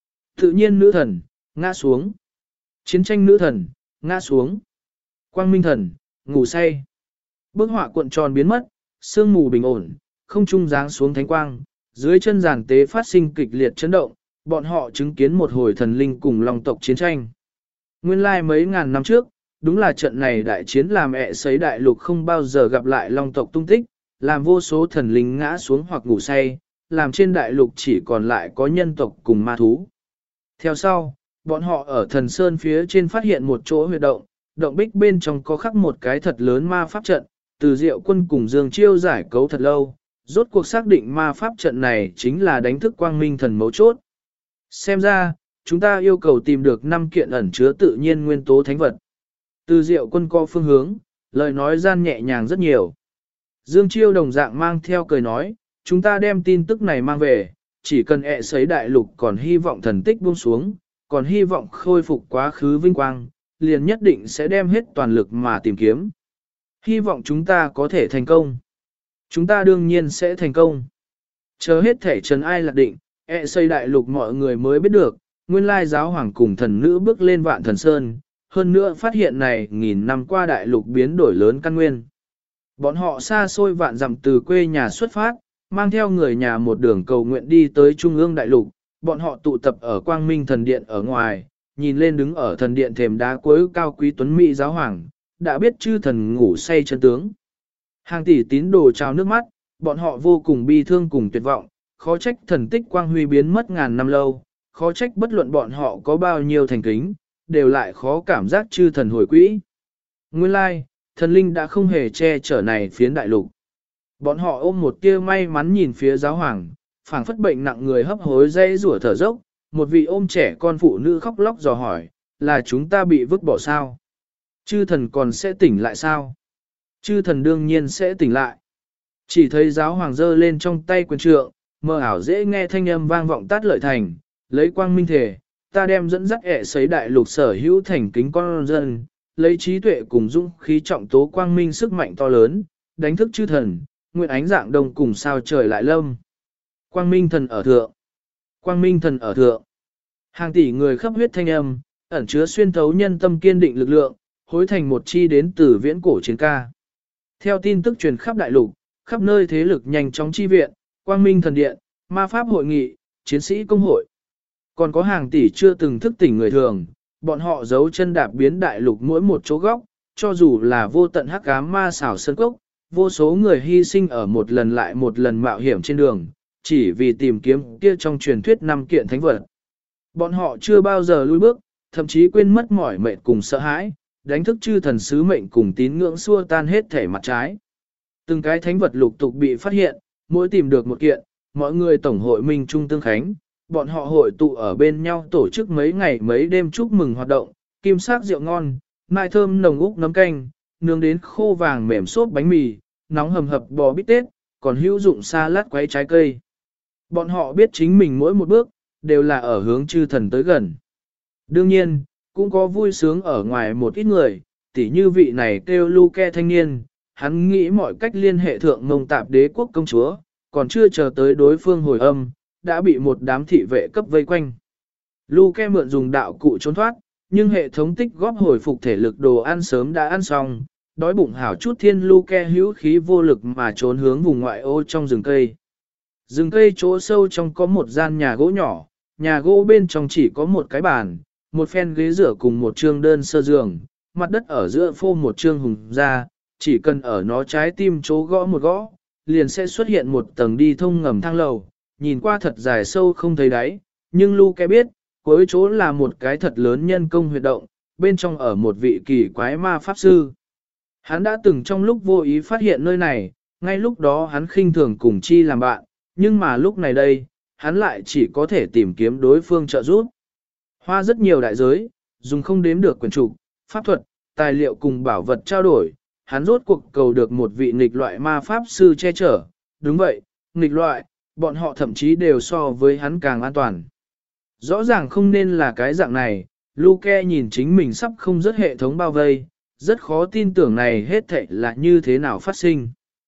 Tự nhiên nữ thần, ngã xuống. Chiến tranh nữ thần, ngã xuống. Quang minh thần, ngủ say. Bức họa cuộn tròn biến mất, sương mù bình ổn, không trung giáng xuống thánh quang, dưới chân giàn tế phát sinh kịch liệt chấn động, bọn họ chứng kiến một hồi thần linh cùng long tộc chiến tranh. Nguyên lai mấy ngàn năm trước, đúng là trận này đại chiến làm ẹ sấy đại lục không bao giờ gặp lại long tộc tung tích, làm vô số thần linh ngã xuống hoặc ngủ say, làm trên đại lục chỉ còn lại có nhân tộc cùng ma thú. Theo sau, bọn họ ở thần sơn phía trên phát hiện một chỗ huyệt động, động bích bên trong có khắc một cái thật lớn ma pháp trận, từ Diệu Quân cùng Dương Chiêu giải cấu thật lâu, rốt cuộc xác định ma pháp trận này chính là đánh thức quang minh thần mấu chốt. Xem ra, chúng ta yêu cầu tìm được 5 kiện ẩn chứa tự nhiên nguyên tố thánh vật. Từ Diệu Quân có phương hướng, lời nói gian nhẹ nhàng rất nhiều. Dương Chiêu đồng dạng mang theo cười nói, chúng ta đem tin tức này mang về, chỉ cần ẹ sấy đại lục còn hy vọng thần tích buông xuống, còn hy vọng khôi phục quá khứ vinh quang, liền nhất định sẽ đem hết toàn lực mà tìm kiếm. Hy vọng chúng ta có thể thành công. Chúng ta đương nhiên sẽ thành công. Chờ hết thể trần ai lạc định, ẹ sấy đại lục mọi người mới biết được, nguyên lai giáo hoàng cùng thần nữ bước lên vạn thần sơn, hơn nữa phát hiện này nghìn năm qua đại lục biến đổi lớn căn nguyên. Bọn họ xa xôi vạn dặm từ quê nhà xuất phát, mang theo người nhà một đường cầu nguyện đi tới trung ương đại lục, bọn họ tụ tập ở quang minh thần điện ở ngoài, nhìn lên đứng ở thần điện thềm đá cuối cao quý tuấn mỹ giáo hoàng, đã biết chư thần ngủ say chân tướng. Hàng tỷ tín đồ trào nước mắt, bọn họ vô cùng bi thương cùng tuyệt vọng, khó trách thần tích quang huy biến mất ngàn năm lâu, khó trách bất luận bọn họ có bao nhiêu thành kính, đều lại khó cảm giác chư thần hồi quỹ. Nguyên lai, thần linh đã không hề che chở này phiến đại lục. Bọn họ ôm một tia may mắn nhìn phía giáo hoàng, phảng phất bệnh nặng người hấp hối dây rủa thở dốc, một vị ôm trẻ con phụ nữ khóc lóc dò hỏi, là chúng ta bị vứt bỏ sao? Chư thần còn sẽ tỉnh lại sao? Chư thần đương nhiên sẽ tỉnh lại. Chỉ thấy giáo hoàng giơ lên trong tay quyền trượng, mơ ảo dễ nghe thanh âm vang vọng tát lợi thành, lấy quang minh thể, ta đem dẫn dắt ẹ sấy đại lục sở hữu thành kính con dân, lấy trí tuệ cùng dũng khí trọng tố quang minh sức mạnh to lớn, đánh thức chư thần, nguyện ánh dạng đông cùng sao trời lại lâm. Quang minh thần ở thượng. Quang minh thần ở thượng. Hàng tỷ người khắp huyết thanh âm, ẩn chứa xuyên thấu nhân tâm kiên định lực lượng, hối thành một chi đến từ viễn cổ chiến ca. Theo tin tức truyền khắp đại lục, khắp nơi thế lực nhanh chóng chi viện, quang minh thần điện, ma pháp hội nghị, chiến sĩ công hội. Còn có hàng tỷ chưa từng thức tỉnh người thường, bọn họ giấu chân đạp biến đại lục mỗi một chỗ góc, cho dù là vô tận hắc ám ma xảo sơn cốc, vô số người hy sinh ở một lần lại một lần mạo hiểm trên đường, chỉ vì tìm kiếm kia trong truyền thuyết 5 kiện thánh vật. Bọn họ chưa bao giờ lùi bước, thậm chí quên mất mỏi mệt cùng sợ hãi, đánh thức chư thần sứ mệnh cùng tín ngưỡng xua tan hết thể mặt trái. Từng cái thánh vật lục tục bị phát hiện, mỗi tìm được một kiện, mọi người tổng hội minh trung tương khánh, bọn họ hội tụ ở bên nhau tổ chức mấy ngày mấy đêm chúc mừng hoạt động, kim sắc rượu ngon, mai thơm nồng úc nấm canh, nướng đến khô vàng mềm xốp bánh mì, nóng hầm hập bò bít tết, còn hữu dụng salad quấy trái cây. Bọn họ biết chính mình mỗi một bước, đều là ở hướng chư thần tới gần. Đương nhiên, cũng có vui sướng ở ngoài một ít người, tỉ như vị này kêu Luke thanh niên, hắn nghĩ mọi cách liên hệ thượng Mông Tạp đế quốc công chúa, còn chưa chờ tới đối phương hồi âm, đã bị một đám thị vệ cấp vây quanh. Luke mượn dùng đạo cụ trốn thoát, nhưng hệ thống tích góp hồi phục thể lực đồ ăn sớm đã ăn xong, đói bụng hảo chút thiên Luke hữu khí vô lực mà trốn hướng vùng ngoại ô trong rừng cây. Rừng cây chỗ sâu trong có một gian nhà gỗ nhỏ, nhà gỗ bên trong chỉ có một cái bàn, một phen ghế rửa cùng một trương đơn sơ giường, mặt đất ở giữa phô một trương hùng ra, chỉ cần ở nó trái tim chỗ gõ một gõ, liền sẽ xuất hiện một tầng đi thông ngầm thang lầu, nhìn qua thật dài sâu không thấy đáy, nhưng Luke biết, cuối chỗ là một cái thật lớn nhân công huyệt động, bên trong ở một vị kỳ quái ma pháp sư. Hắn đã từng trong lúc vô ý phát hiện nơi này, ngay lúc đó hắn khinh thường cùng chi làm bạn, nhưng mà lúc này đây, hắn lại chỉ có thể tìm kiếm đối phương trợ giúp. Hoa rất nhiều đại giới, dùng không đếm được quyền trục, pháp thuật, tài liệu cùng bảo vật trao đổi, hắn rốt cuộc cầu được một vị nghịch loại ma pháp sư che chở. Đúng vậy, nghịch loại, bọn họ thậm chí đều so với hắn càng an toàn. Rõ ràng không nên là cái dạng này, Luke nhìn chính mình sắp không rất hệ thống bao vây, rất khó tin tưởng này hết thảy là như thế nào phát sinh.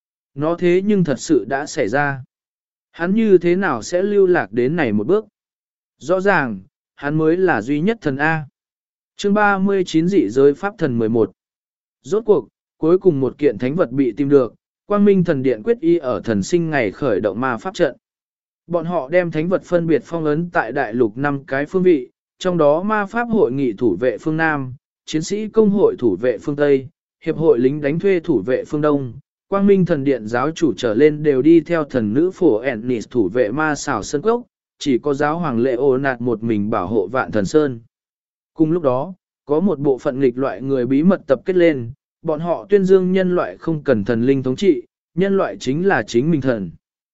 Nó thế nhưng thật sự đã xảy ra. Hắn như thế nào sẽ lưu lạc đến này một bước? Rõ ràng, hắn mới là duy nhất thần A. Chương 39 dị giới pháp thần 11. Rốt cuộc, cuối cùng một kiện thánh vật bị tìm được, Quang Minh thần điện quyết y ở thần sinh ngày khởi động ma pháp trận. Bọn họ đem thánh vật phân biệt phong ấn tại đại lục 5 cái phương vị, trong đó ma pháp hội nghị thủ vệ phương Nam, chiến sĩ công hội thủ vệ phương Tây, hiệp hội lính đánh thuê thủ vệ phương Đông. Quang Minh thần điện giáo chủ trở lên đều đi theo thần nữ phổ Ennis thủ vệ ma xảo sân cốc, chỉ có giáo hoàng lệ ô nạt một mình bảo hộ vạn thần sơn. Cùng lúc đó, có một bộ phận nghịch loại người bí mật tập kết lên, bọn họ tuyên dương nhân loại không cần thần linh thống trị, nhân loại chính là chính mình thần.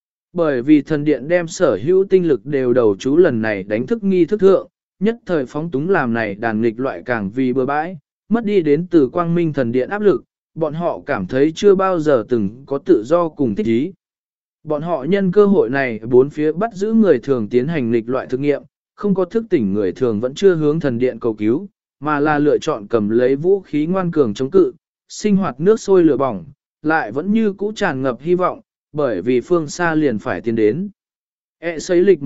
Bởi vì thần điện đem sở hữu tinh lực đều đầu chú lần này đánh thức nghi thức thượng, nhất thời phóng túng làm này đàn nghịch loại càng vì bừa bãi, mất đi đến từ Quang Minh thần điện áp lực, bọn họ cảm thấy chưa bao giờ từng có tự do cùng thích ý. Bọn họ nhân cơ hội này bốn phía bắt giữ người thường tiến hành nghịch loại thực nghiệm, không có thức tỉnh người thường vẫn chưa hướng thần điện cầu cứu, mà là lựa chọn cầm lấy vũ khí ngoan cường chống cự, sinh hoạt nước sôi lửa bỏng, lại vẫn như cũ tràn ngập hy vọng, bởi vì phương xa liền phải tiến đến. Xây lịch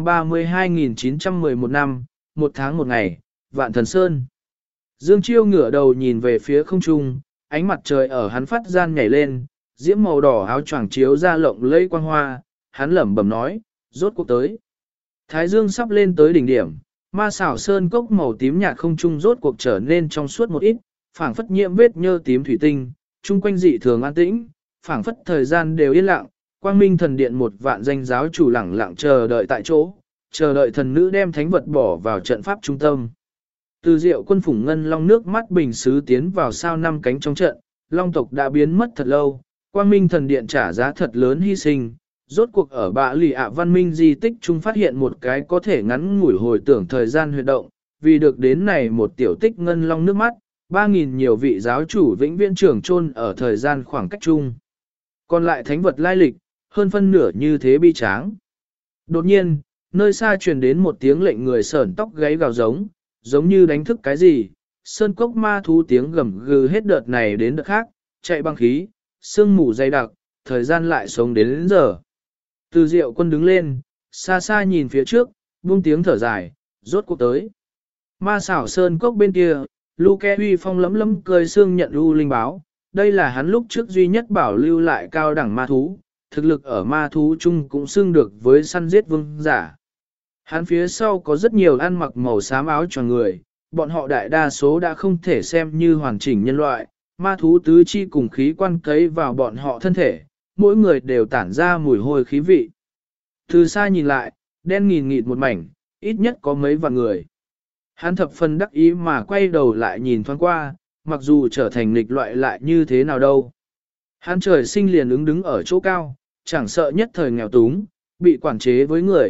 132.911 năm, 1 tháng 1 ngày, Vạn Thần Sơn. Dương Chiêu ngửa đầu nhìn về phía không trung, ánh mặt trời ở hắn phát gian nhảy lên, diễm màu đỏ áo choàng chiếu ra lộng lẫy quang hoa, hắn lẩm bẩm nói, rốt cuộc tới. Thái dương sắp lên tới đỉnh điểm, ma xảo sơn cốc màu tím nhạt không trung rốt cuộc trở nên trong suốt một ít, phảng phất nhiễm vết nhơ tím thủy tinh, chung quanh dị thường an tĩnh, phảng phất thời gian đều yên lặng, Quang Minh thần điện một vạn danh giáo chủ lẳng lặng chờ đợi tại chỗ, chờ đợi thần nữ đem thánh vật bỏ vào trận pháp trung tâm. Từ Diệu quân phủng ngân long nước mắt bình sứ tiến vào sao 5 cánh trong trận, long tộc đã biến mất thật lâu, Quang Minh thần điện trả giá thật lớn hy sinh, rốt cuộc ở bạ lì ạ văn minh di tích trung phát hiện một cái có thể ngắn ngủi hồi tưởng thời gian huyệt động, vì được đến này một tiểu tích ngân long nước mắt, 3.000 nhiều vị giáo chủ vĩnh viễn trưởng chôn ở thời gian khoảng cách chung. Còn lại thánh vật lai lịch, hơn phân nửa như thế bi tráng. Đột nhiên, nơi xa truyền đến một tiếng lệnh người sởn tóc gáy gào giống như đánh thức cái gì, sơn cốc ma thú tiếng gầm gừ hết đợt này đến đợt khác, chạy băng khí, sương mù dày đặc, thời gian lại sống đến giờ. Từ Diệu quân đứng lên, xa xa nhìn phía trước, buông tiếng thở dài, rốt cuộc tới. Ma xảo sơn cốc bên kia, Luke uy phong lấm lấm cười xương nhận U Linh báo, đây là hắn lúc trước duy nhất bảo lưu lại cao đẳng ma thú, thực lực ở ma thú chung cũng xưng được với săn giết vương giả. Hắn phía sau có rất nhiều ăn mặc màu xám áo choàng người, bọn họ đại đa số đã không thể xem như hoàn chỉnh nhân loại, ma thú tứ chi cùng khí quan cấy vào bọn họ thân thể, mỗi người đều tản ra mùi hôi khí vị. Từ xa nhìn lại, đen nghìn nghịt một mảnh, ít nhất có mấy vạn người. Hắn thập phần đắc ý mà quay đầu lại nhìn thoáng qua, mặc dù trở thành nghịch loại lại như thế nào đâu. Hắn trời sinh liền đứng ở chỗ cao, chẳng sợ nhất thời nghèo túng, bị quản chế với người,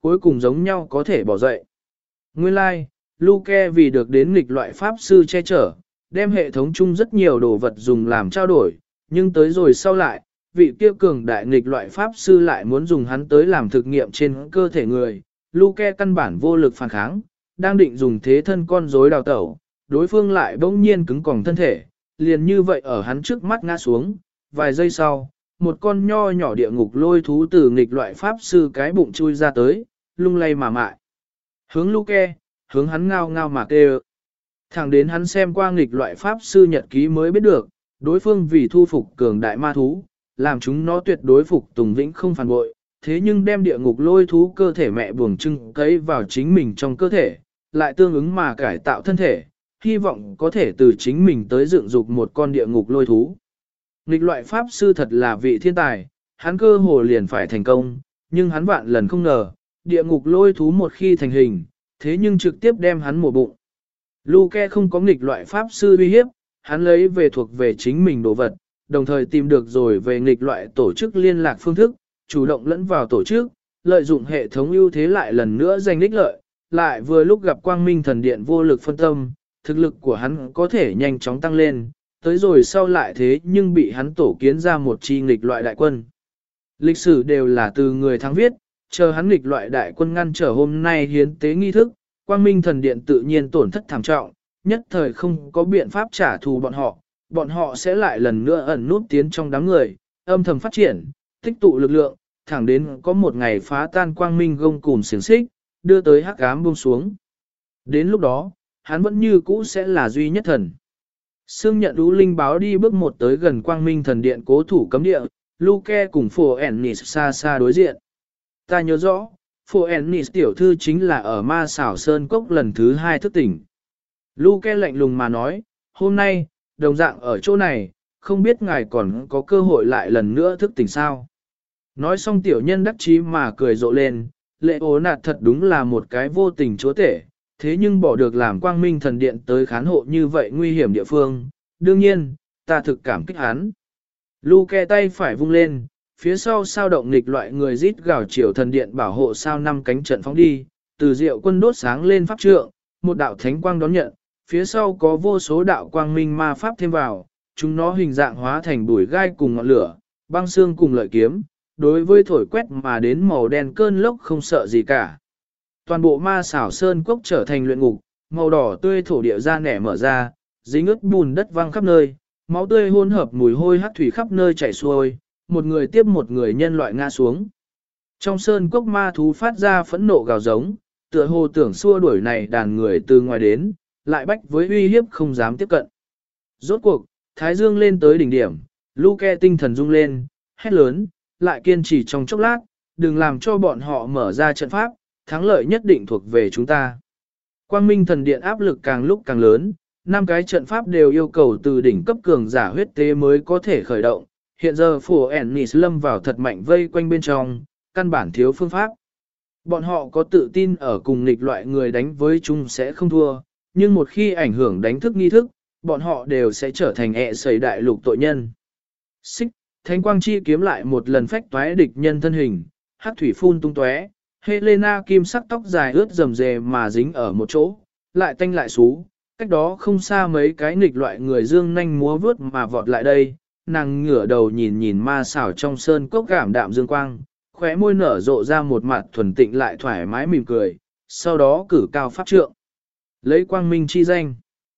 cuối cùng giống nhau có thể bỏ dậy. Nguyên lai, like, Luke vì được đến nghịch loại pháp sư che chở, đem hệ thống chung rất nhiều đồ vật dùng làm trao đổi, nhưng tới rồi sau lại, vị kia cường đại nghịch loại pháp sư lại muốn dùng hắn tới làm thực nghiệm trên cơ thể người. Luke căn bản vô lực phản kháng, đang định dùng thế thân con rối đào tẩu, đối phương lại bỗng nhiên cứng còng thân thể, liền như vậy ở hắn trước mắt ngã xuống, vài giây sau, một con nho nhỏ địa ngục lôi thú từ nghịch loại pháp sư cái bụng chui ra tới, lung lay mà mại. Hướng Luke, hướng hắn ngao ngao mà kêu. Thẳng đến hắn xem qua nghịch loại pháp sư nhật ký mới biết được, đối phương vì thu phục cường đại ma thú, làm chúng nó tuyệt đối phục tùng vĩnh không phản bội, thế nhưng đem địa ngục lôi thú cơ thể mẹ buồng trưng cấy vào chính mình trong cơ thể, lại tương ứng mà cải tạo thân thể, hy vọng có thể từ chính mình tới dựng dục một con địa ngục lôi thú. Nghịch loại pháp sư thật là vị thiên tài, hắn cơ hồ liền phải thành công, nhưng hắn vạn lần không ngờ, địa ngục lôi thú một khi thành hình, thế nhưng trực tiếp đem hắn mổ bụng. Luke không có nghịch loại pháp sư uy hiếp, hắn lấy về thuộc về chính mình đồ vật, đồng thời tìm được rồi về nghịch loại tổ chức liên lạc phương thức, chủ động lẫn vào tổ chức, lợi dụng hệ thống ưu thế lại lần nữa giành đích lợi, lại vừa lúc gặp quang minh thần điện vô lực phân tâm, thực lực của hắn có thể nhanh chóng tăng lên, tới rồi sau lại thế nhưng bị hắn tổ kiến ra một chi nghịch loại đại quân. Lịch sử đều là từ người thắng viết, chờ hắn nghịch loại đại quân ngăn trở hôm nay hiến tế nghi thức, quang minh thần điện tự nhiên tổn thất thảm trọng, nhất thời không có biện pháp trả thù bọn họ sẽ lại lần nữa ẩn nút tiến trong đám người, âm thầm phát triển, tích tụ lực lượng, thẳng đến có một ngày phá tan quang minh gông cùm xiềng xích, đưa tới hắc ám buông xuống. Đến lúc đó, hắn vẫn như cũ sẽ là duy nhất thần. Sương nhận lũ linh báo đi bước một tới gần quang minh thần điện cố thủ cấm địa, Luke cùng Phổ Ennis xa xa đối diện. Ta nhớ rõ, Phổ Ennis tiểu thư chính là ở ma xảo sơn cốc lần thứ 2 thức tỉnh. Luke lạnh lùng mà nói, hôm nay, đồng dạng ở chỗ này, không biết ngài còn có cơ hội lại lần nữa thức tỉnh sao. Nói xong tiểu nhân đắc chí mà cười rộ lên, lệ ố nạt thật đúng là một cái vô tình chúa tể, thế nhưng bỏ được làm quang minh thần điện tới khán hộ như vậy nguy hiểm địa phương, đương nhiên, ta thực cảm kích hắn. Luke tay phải vung lên, phía sau sao động nghịch loại người rít gào chiều thần điện bảo hộ sao 5 cánh trận phóng đi, từ diệu quân đốt sáng lên pháp trượng, một đạo thánh quang đón nhận, phía sau có vô số đạo quang minh ma pháp thêm vào, chúng nó hình dạng hóa thành bụi gai cùng ngọn lửa, băng xương cùng lợi kiếm, đối với thổi quét mà đến màu đen cơn lốc không sợ gì cả. Toàn bộ ma xảo sơn cốc trở thành luyện ngục, màu đỏ tươi thổ địa ra nẻ mở ra, dính ướt bùn đất văng khắp nơi, máu tươi hỗn hợp mùi hôi hắc thủy khắp nơi chảy xuôi, một người tiếp một người nhân loại ngã xuống. Trong sơn cốc ma thú phát ra phẫn nộ gào giống, tựa hồ tưởng xua đuổi này đàn người từ ngoài đến, lại bách với uy hiếp không dám tiếp cận. Rốt cuộc, thái dương lên tới đỉnh điểm, Luke tinh thần rung lên, hét lớn, lại kiên trì trong chốc lát, đừng làm cho bọn họ mở ra trận pháp, thắng lợi nhất định thuộc về chúng ta. Quang Minh thần điện áp lực càng lúc càng lớn, 5 cái trận pháp đều yêu cầu từ đỉnh cấp cường giả huyết tế mới có thể khởi động. Hiện giờ Phổ Ennis lâm vào thật mạnh vây quanh bên trong, căn bản thiếu phương pháp. Bọn họ có tự tin ở cùng nghịch loại người đánh với chúng sẽ không thua, nhưng một khi ảnh hưởng đánh thức nghi thức, bọn họ đều sẽ trở thành sẩy đại lục tội nhân. Xích, thánh quang chi kiếm lại một lần phách toái địch nhân thân hình, hắc thủy phun tung tóe, Helena kim sắc tóc dài ướt rầm rề mà dính ở một chỗ, lại tanh lại xú, cách đó không xa mấy cái nghịch loại người dương nhanh múa vướt mà vọt lại đây, nàng ngửa đầu nhìn nhìn ma xảo trong sơn cốc cảm đạm dương quang, khóe môi nở rộ ra một mặt thuần tịnh lại thoải mái mỉm cười, sau đó cử cao pháp trượng. Lấy quang minh chi danh.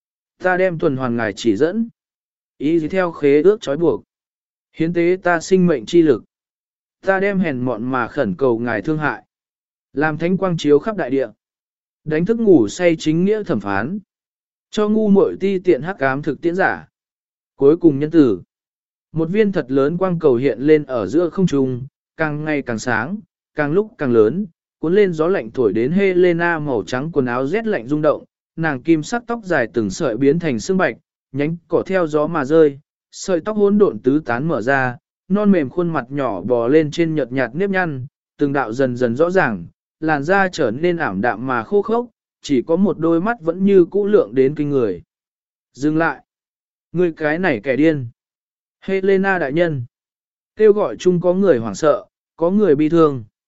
Ta đem tuần hoàn ngài chỉ dẫn. Ý theo khế ước trói buộc. Hiến tế ta sinh mệnh chi lực. Ta đem hèn mọn mà khẩn cầu ngài thương hại. Làm thánh quang chiếu khắp đại địa. Đánh thức ngủ say chính nghĩa thẩm phán. Cho ngu muội ti tiện hắc ám thực tiễn giả. Cuối cùng nhân tử. Một viên thật lớn quang cầu hiện lên ở giữa không trung, càng ngày càng sáng, càng lúc càng lớn, cuốn lên gió lạnh thổi đến Helena màu trắng quần áo rét lạnh rung động, nàng kim sắc tóc dài từng sợi biến thành xương bạch, nhánh cỏ theo gió mà rơi, sợi tóc hỗn độn tứ tán mở ra, non mềm khuôn mặt nhỏ bò lên trên nhợt nhạt nếp nhăn, từng đạo dần dần rõ ràng, làn da trở nên ảm đạm mà khô khốc, chỉ có một đôi mắt vẫn như cũ lượng đến kinh người. Dừng lại! Ngươi cái này kẻ điên! Helena đại nhân! Kêu gọi chung có người hoảng sợ, có người bi thương.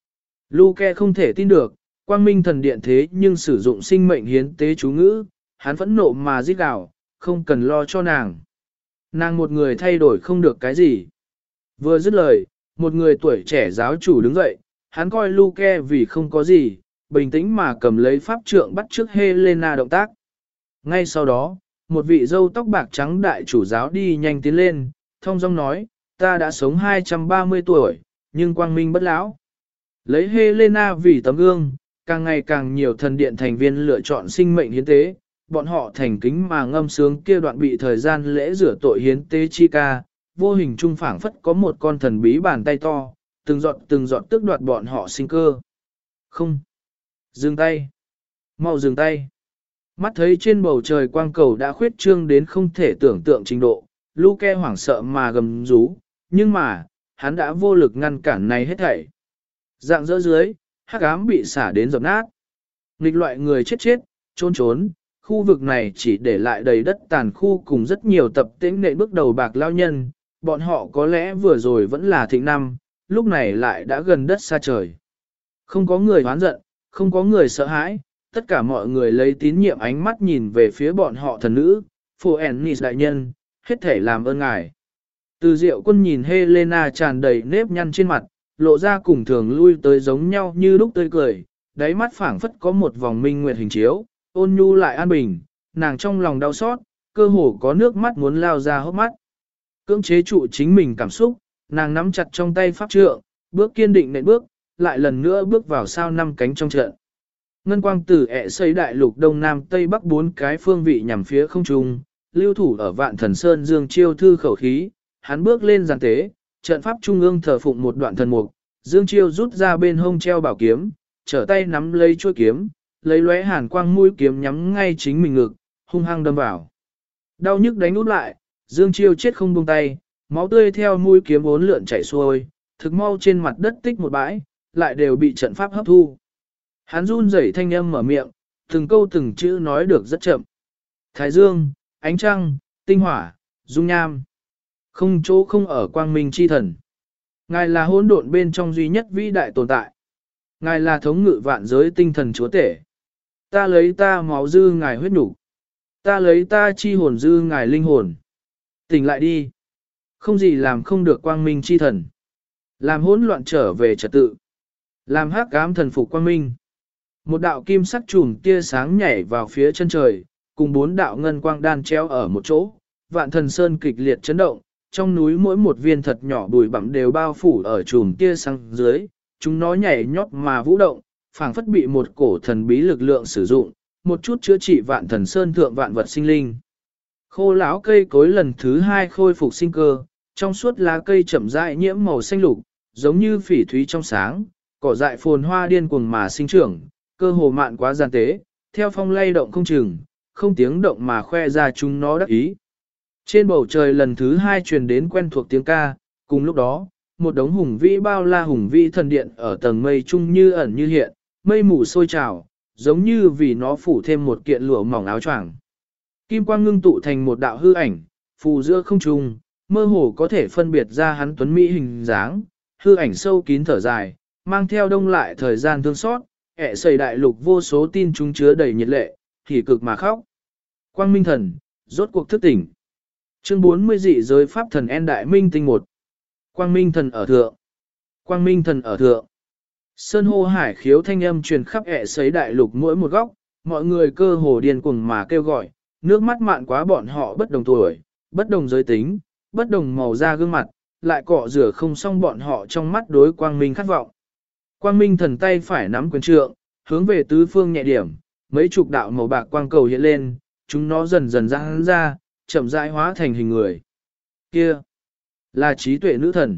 Luke không thể tin được, quang minh thần điện thế nhưng sử dụng sinh mệnh hiến tế chú ngữ, hắn phẫn nộ mà giết gào, không cần lo cho nàng. Nàng một người thay đổi không được cái gì. Vừa dứt lời, một người tuổi trẻ giáo chủ đứng dậy, hắn coi Luke vì không có gì, bình tĩnh mà cầm lấy pháp trượng bắt trước Helena động tác. Ngay sau đó, một vị dâu tóc bạc trắng đại chủ giáo đi nhanh tiến lên, thông dong nói, ta đã sống 230 tuổi, nhưng quang minh bất lão. Lấy Helena vì tấm gương, càng ngày càng nhiều thần điện thành viên lựa chọn sinh mệnh hiến tế, bọn họ thành kính mà ngâm sướng kia đoạn bị thời gian lễ rửa tội hiến tế chi ca, vô hình trung phảng phất có một con thần bí bàn tay to, từng giọt tước đoạt bọn họ sinh cơ. Không. Dừng tay. Mau dừng tay. Mắt thấy trên bầu trời quang cầu đã khuyết trương đến không thể tưởng tượng trình độ, Luke hoảng sợ mà gầm rú, nhưng mà, hắn đã vô lực ngăn cản này hết thảy. Dạng dỡ dưới, hắc ám bị xả đến dập nát. Nghịch loại người chết, trốn, khu vực này chỉ để lại đầy đất tàn khu cùng rất nhiều tập tĩnh nện bước đầu bạc lao nhân, bọn họ có lẽ vừa rồi vẫn là thịnh năm, lúc này lại đã gần đất xa trời. Không có người hoán giận, không có người sợ hãi, tất cả mọi người lấy tín nhiệm ánh mắt nhìn về phía bọn họ thần nữ, Phoenix đại nhân, hết thể làm ơn ngài. Từ Diệu Quân nhìn Helena tràn đầy nếp nhăn trên mặt, lộ ra cùng thường lui tới giống nhau như lúc tươi cười, đáy mắt phảng phất có một vòng minh nguyệt hình chiếu, ôn nhu lại an bình, nàng trong lòng đau xót, cơ hồ có nước mắt muốn lao ra hốc mắt. Cưỡng chế trụ chính mình cảm xúc, nàng nắm chặt trong tay pháp trượng, bước kiên định nện bước, lại lần nữa bước vào sao năm cánh trong trận. Ngân quang từ ẹ xây đại lục đông nam tây bắc bốn cái phương vị nhằm phía không trung, lưu thủ ở vạn thần sơn dương chiêu thư khẩu khí, hắn bước lên giàn tế, trận pháp trung ương thờ phụng một đoạn thần mục, dương chiêu rút ra bên hông treo bảo kiếm, trở tay nắm lấy chuôi kiếm, lấy lóe hàn quang mũi kiếm nhắm ngay chính mình ngực, hung hăng đâm vào. Đau nhức đánh út lại, dương chiêu chết không buông tay, máu tươi theo mũi kiếm bốn lượn chảy xuôi, thực mau trên mặt đất tích một bãi, lại đều bị trận pháp hấp thu. Hắn run rẩy thanh âm mở miệng, từng câu từng chữ nói được rất chậm. Thái dương, ánh trăng, tinh hỏa, dung nham. Không chỗ không ở quang minh chi thần. Ngài là hỗn độn bên trong duy nhất vĩ đại tồn tại. Ngài là thống ngự vạn giới tinh thần chúa tể. Ta lấy ta máu dư ngài huyết nhục. Ta lấy ta chi hồn dư ngài linh hồn. Tỉnh lại đi. Không gì làm không được quang minh chi thần. Làm hỗn loạn trở về trật tự. Làm hắc ám thần phục quang minh. Một đạo kim sắc chùm tia sáng nhảy vào phía chân trời, cùng bốn đạo ngân quang đan treo ở một chỗ, vạn thần sơn kịch liệt chấn động, trong núi mỗi một viên thật nhỏ bụi bặm đều bao phủ ở chùm tia sáng dưới, chúng nó nhảy nhót mà vũ động, phảng phất bị một cổ thần bí lực lượng sử dụng, một chút chữa trị vạn thần sơn thượng vạn vật sinh linh. Khô lão cây cối lần thứ hai khôi phục sinh cơ, trong suốt lá cây chậm rãi nhiễm màu xanh lục, giống như phỉ thúy trong sáng, cỏ dại phồn hoa điên cuồng mà sinh trưởng, cơ hồ mạn quá gian tế, theo phong lay động không chừng, không tiếng động mà khoe ra chúng nó đắc ý. Trên bầu trời lần thứ hai truyền đến quen thuộc tiếng ca, cùng lúc đó, một đống hùng vĩ bao la hùng vĩ thần điện ở tầng mây trung như ẩn như hiện, mây mù sôi trào, giống như vì nó phủ thêm một kiện lụa mỏng áo choàng. Kim quang ngưng tụ thành một đạo hư ảnh, phù giữa không trung, mơ hồ có thể phân biệt ra hắn tuấn mỹ hình dáng, hư ảnh sâu kín thở dài, mang theo đông lại thời gian thương xót, ẹ sầy đại lục vô số tin chúng chứa đầy nhiệt lệ, thì cực mà khóc. Quang Minh Thần, rốt cuộc thức tỉnh. Chương 40 dị giới pháp thần En Đại Minh tinh 1. Quang Minh Thần ở thượng. Quang Minh Thần ở thượng. Sơn hô hải khiếu thanh âm truyền khắp ẹ sấy đại lục mỗi một góc, mọi người cơ hồ điên cuồng mà kêu gọi, nước mắt mạn quá bọn họ bất đồng tuổi, bất đồng giới tính, bất đồng màu da gương mặt, lại cọ rửa không xong bọn họ trong mắt đối quang minh khát vọng. Quang Minh Thần tay phải nắm quyền trượng, hướng về tứ phương nhẹ điểm, mấy chục đạo màu bạc quang cầu hiện lên, chúng nó dần dần giãn ra, chậm rãi hóa thành hình người. Kia là trí tuệ nữ thần,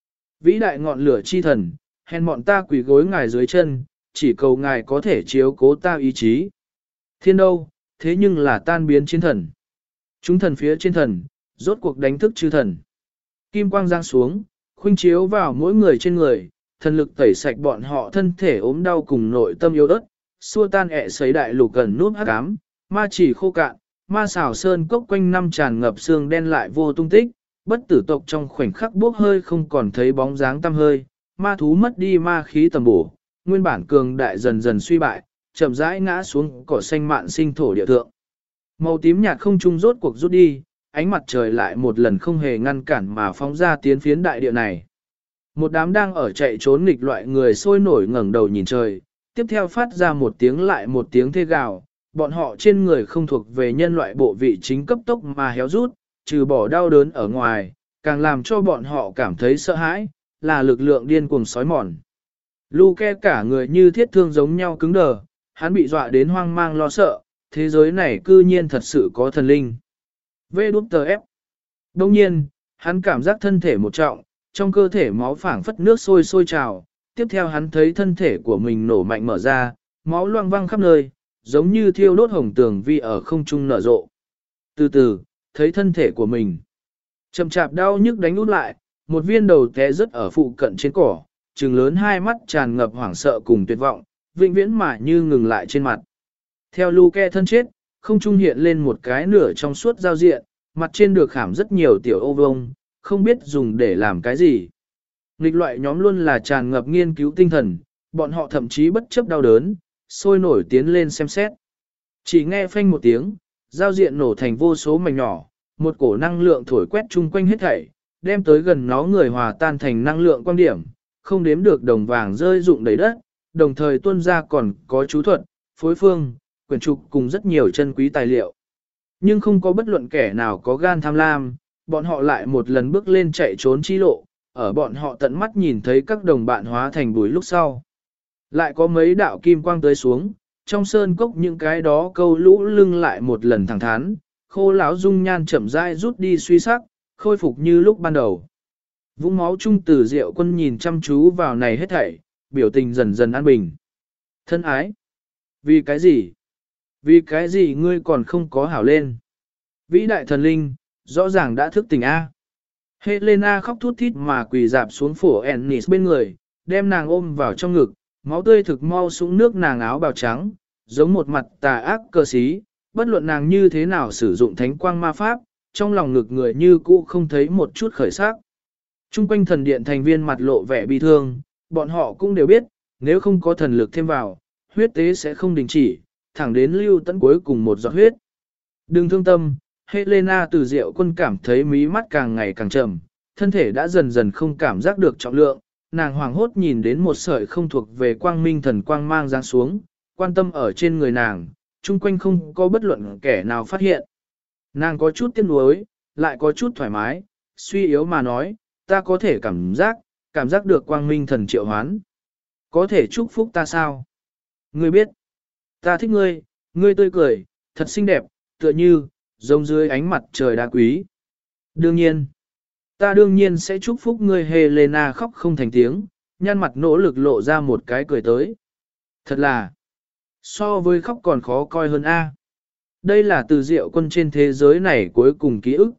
vĩ đại ngọn lửa chi thần, hèn mọn ta quỳ gối ngài dưới chân, chỉ cầu ngài có thể chiếu cố ta ý chí. Thiên đâu, thế nhưng là tan biến chiến thần. Chúng thần phía trên thần, rốt cuộc đánh thức chư thần. Kim quang giáng xuống, khuynh chiếu vào mỗi người trên người, thần lực tẩy sạch bọn họ thân thể ốm đau cùng nội tâm yếu ớt, xua tan ẹ sấy đại lục gần nút hắc ám, ma chỉ khô cạn, ma xảo sơn cốc quanh năm tràn ngập xương đen lại vô tung tích, bất tử tộc trong khoảnh khắc bốc hơi không còn thấy bóng dáng tăm hơi, ma thú mất đi ma khí tầm bổ, nguyên bản cường đại dần dần suy bại, chậm rãi ngã xuống cỏ xanh mạn sinh thổ địa thượng. Màu tím nhạt không trung rốt cuộc rút đi, ánh mặt trời lại một lần không hề ngăn cản mà phóng ra tiến phiến đại địa này. Một đám đang ở chạy trốn nghịch loại người sôi nổi ngẩng đầu nhìn trời, tiếp theo phát ra một tiếng lại một tiếng thê gào, bọn họ trên người không thuộc về nhân loại bộ vị chính cấp tốc mà héo rút, trừ bỏ đau đớn ở ngoài, càng làm cho bọn họ cảm thấy sợ hãi, là lực lượng điên cuồng sói mòn. Luke cả người như thiết thương giống nhau cứng đờ, hắn bị dọa đến hoang mang lo sợ, thế giới này cư nhiên thật sự có thần linh. VWF. Đông nhiên, hắn cảm giác thân thể một trọng, trong cơ thể máu phảng phất nước sôi sôi trào, tiếp theo hắn thấy thân thể của mình nổ mạnh mở ra, máu loang văng khắp nơi, giống như thiêu đốt hồng tường vi ở không trung nở rộ. Từ từ, thấy thân thể của mình. Chậm chạp đau nhức đánh út lại, một viên đầu té rớt ở phụ cận trên cỏ, trừng lớn hai mắt tràn ngập hoảng sợ cùng tuyệt vọng, vĩnh viễn mà như ngừng lại trên mặt. Theo Luke thân chết, không trung hiện lên một cái nửa trong suốt giao diện, mặt trên được khảm rất nhiều tiểu ô vông, không biết dùng để làm cái gì. Nghịch loại nhóm luôn là tràn ngập nghiên cứu tinh thần, bọn họ thậm chí bất chấp đau đớn, sôi nổi tiến lên xem xét. Chỉ nghe phanh một tiếng, giao diện nổ thành vô số mảnh nhỏ, một cổ năng lượng thổi quét chung quanh hết thảy, đem tới gần nó người hòa tan thành năng lượng quang điểm, không đếm được đồng vàng rơi rụng đầy đất, đồng thời tuôn ra còn có chú thuật, phối phương, quyển trục cùng rất nhiều chân quý tài liệu. Nhưng không có bất luận kẻ nào có gan tham lam, bọn họ lại một lần bước lên chạy trốn chi lộ, ở bọn họ tận mắt nhìn thấy các đồng bạn hóa thành bụi lúc sau. Lại có mấy đạo kim quang tới xuống, trong sơn cốc những cái đó câu lũ lưng lại một lần thẳng thắn, khô lão dung nhan chậm rãi rút đi suy sắc, khôi phục như lúc ban đầu. Vũng máu trung tử Diệu Quân nhìn chăm chú vào này hết thảy, biểu tình dần dần an bình. Thân ái, vì cái gì? Vì cái gì ngươi còn không có hảo lên? Vĩ đại thần linh, rõ ràng đã thức tỉnh A. Helena khóc thút thít mà quỳ dạp xuống phổ Ennis bên người, đem nàng ôm vào trong ngực, máu tươi thực mau sũng nước nàng áo bào trắng, giống một mặt tà ác cơ sĩ, bất luận nàng như thế nào sử dụng thánh quang ma pháp, trong lòng ngực người như cũ không thấy một chút khởi sắc. Trung quanh thần điện thành viên mặt lộ vẻ bi thương, bọn họ cũng đều biết, nếu không có thần lực thêm vào, huyết tế sẽ không đình chỉ, thẳng đến lưu tận cuối cùng một giọt huyết. Đừng thương tâm, Helena từ Diệu Quân cảm thấy mí mắt càng ngày càng trầm, thân thể đã dần dần không cảm giác được trọng lượng, nàng hoàng hốt nhìn đến một sợi không thuộc về quang minh thần quang mang giáng xuống, quan tâm ở trên người nàng, chung quanh không có bất luận kẻ nào phát hiện. Nàng có chút tiếc nuối, lại có chút thoải mái, suy yếu mà nói, ta có thể cảm giác được quang minh thần triệu hoán. Có thể chúc phúc ta sao? Ngươi biết, ta thích ngươi, ngươi tươi cười, thật xinh đẹp, tựa như, giống dưới ánh mặt trời đá quý. Đương nhiên, ta đương nhiên sẽ chúc phúc ngươi. Helena khóc không thành tiếng, nhăn mặt nỗ lực lộ ra một cái cười tới. Thật là, so với khóc còn khó coi hơn a. Đây là từ Diệu Quân trên thế giới này cuối cùng ký ức.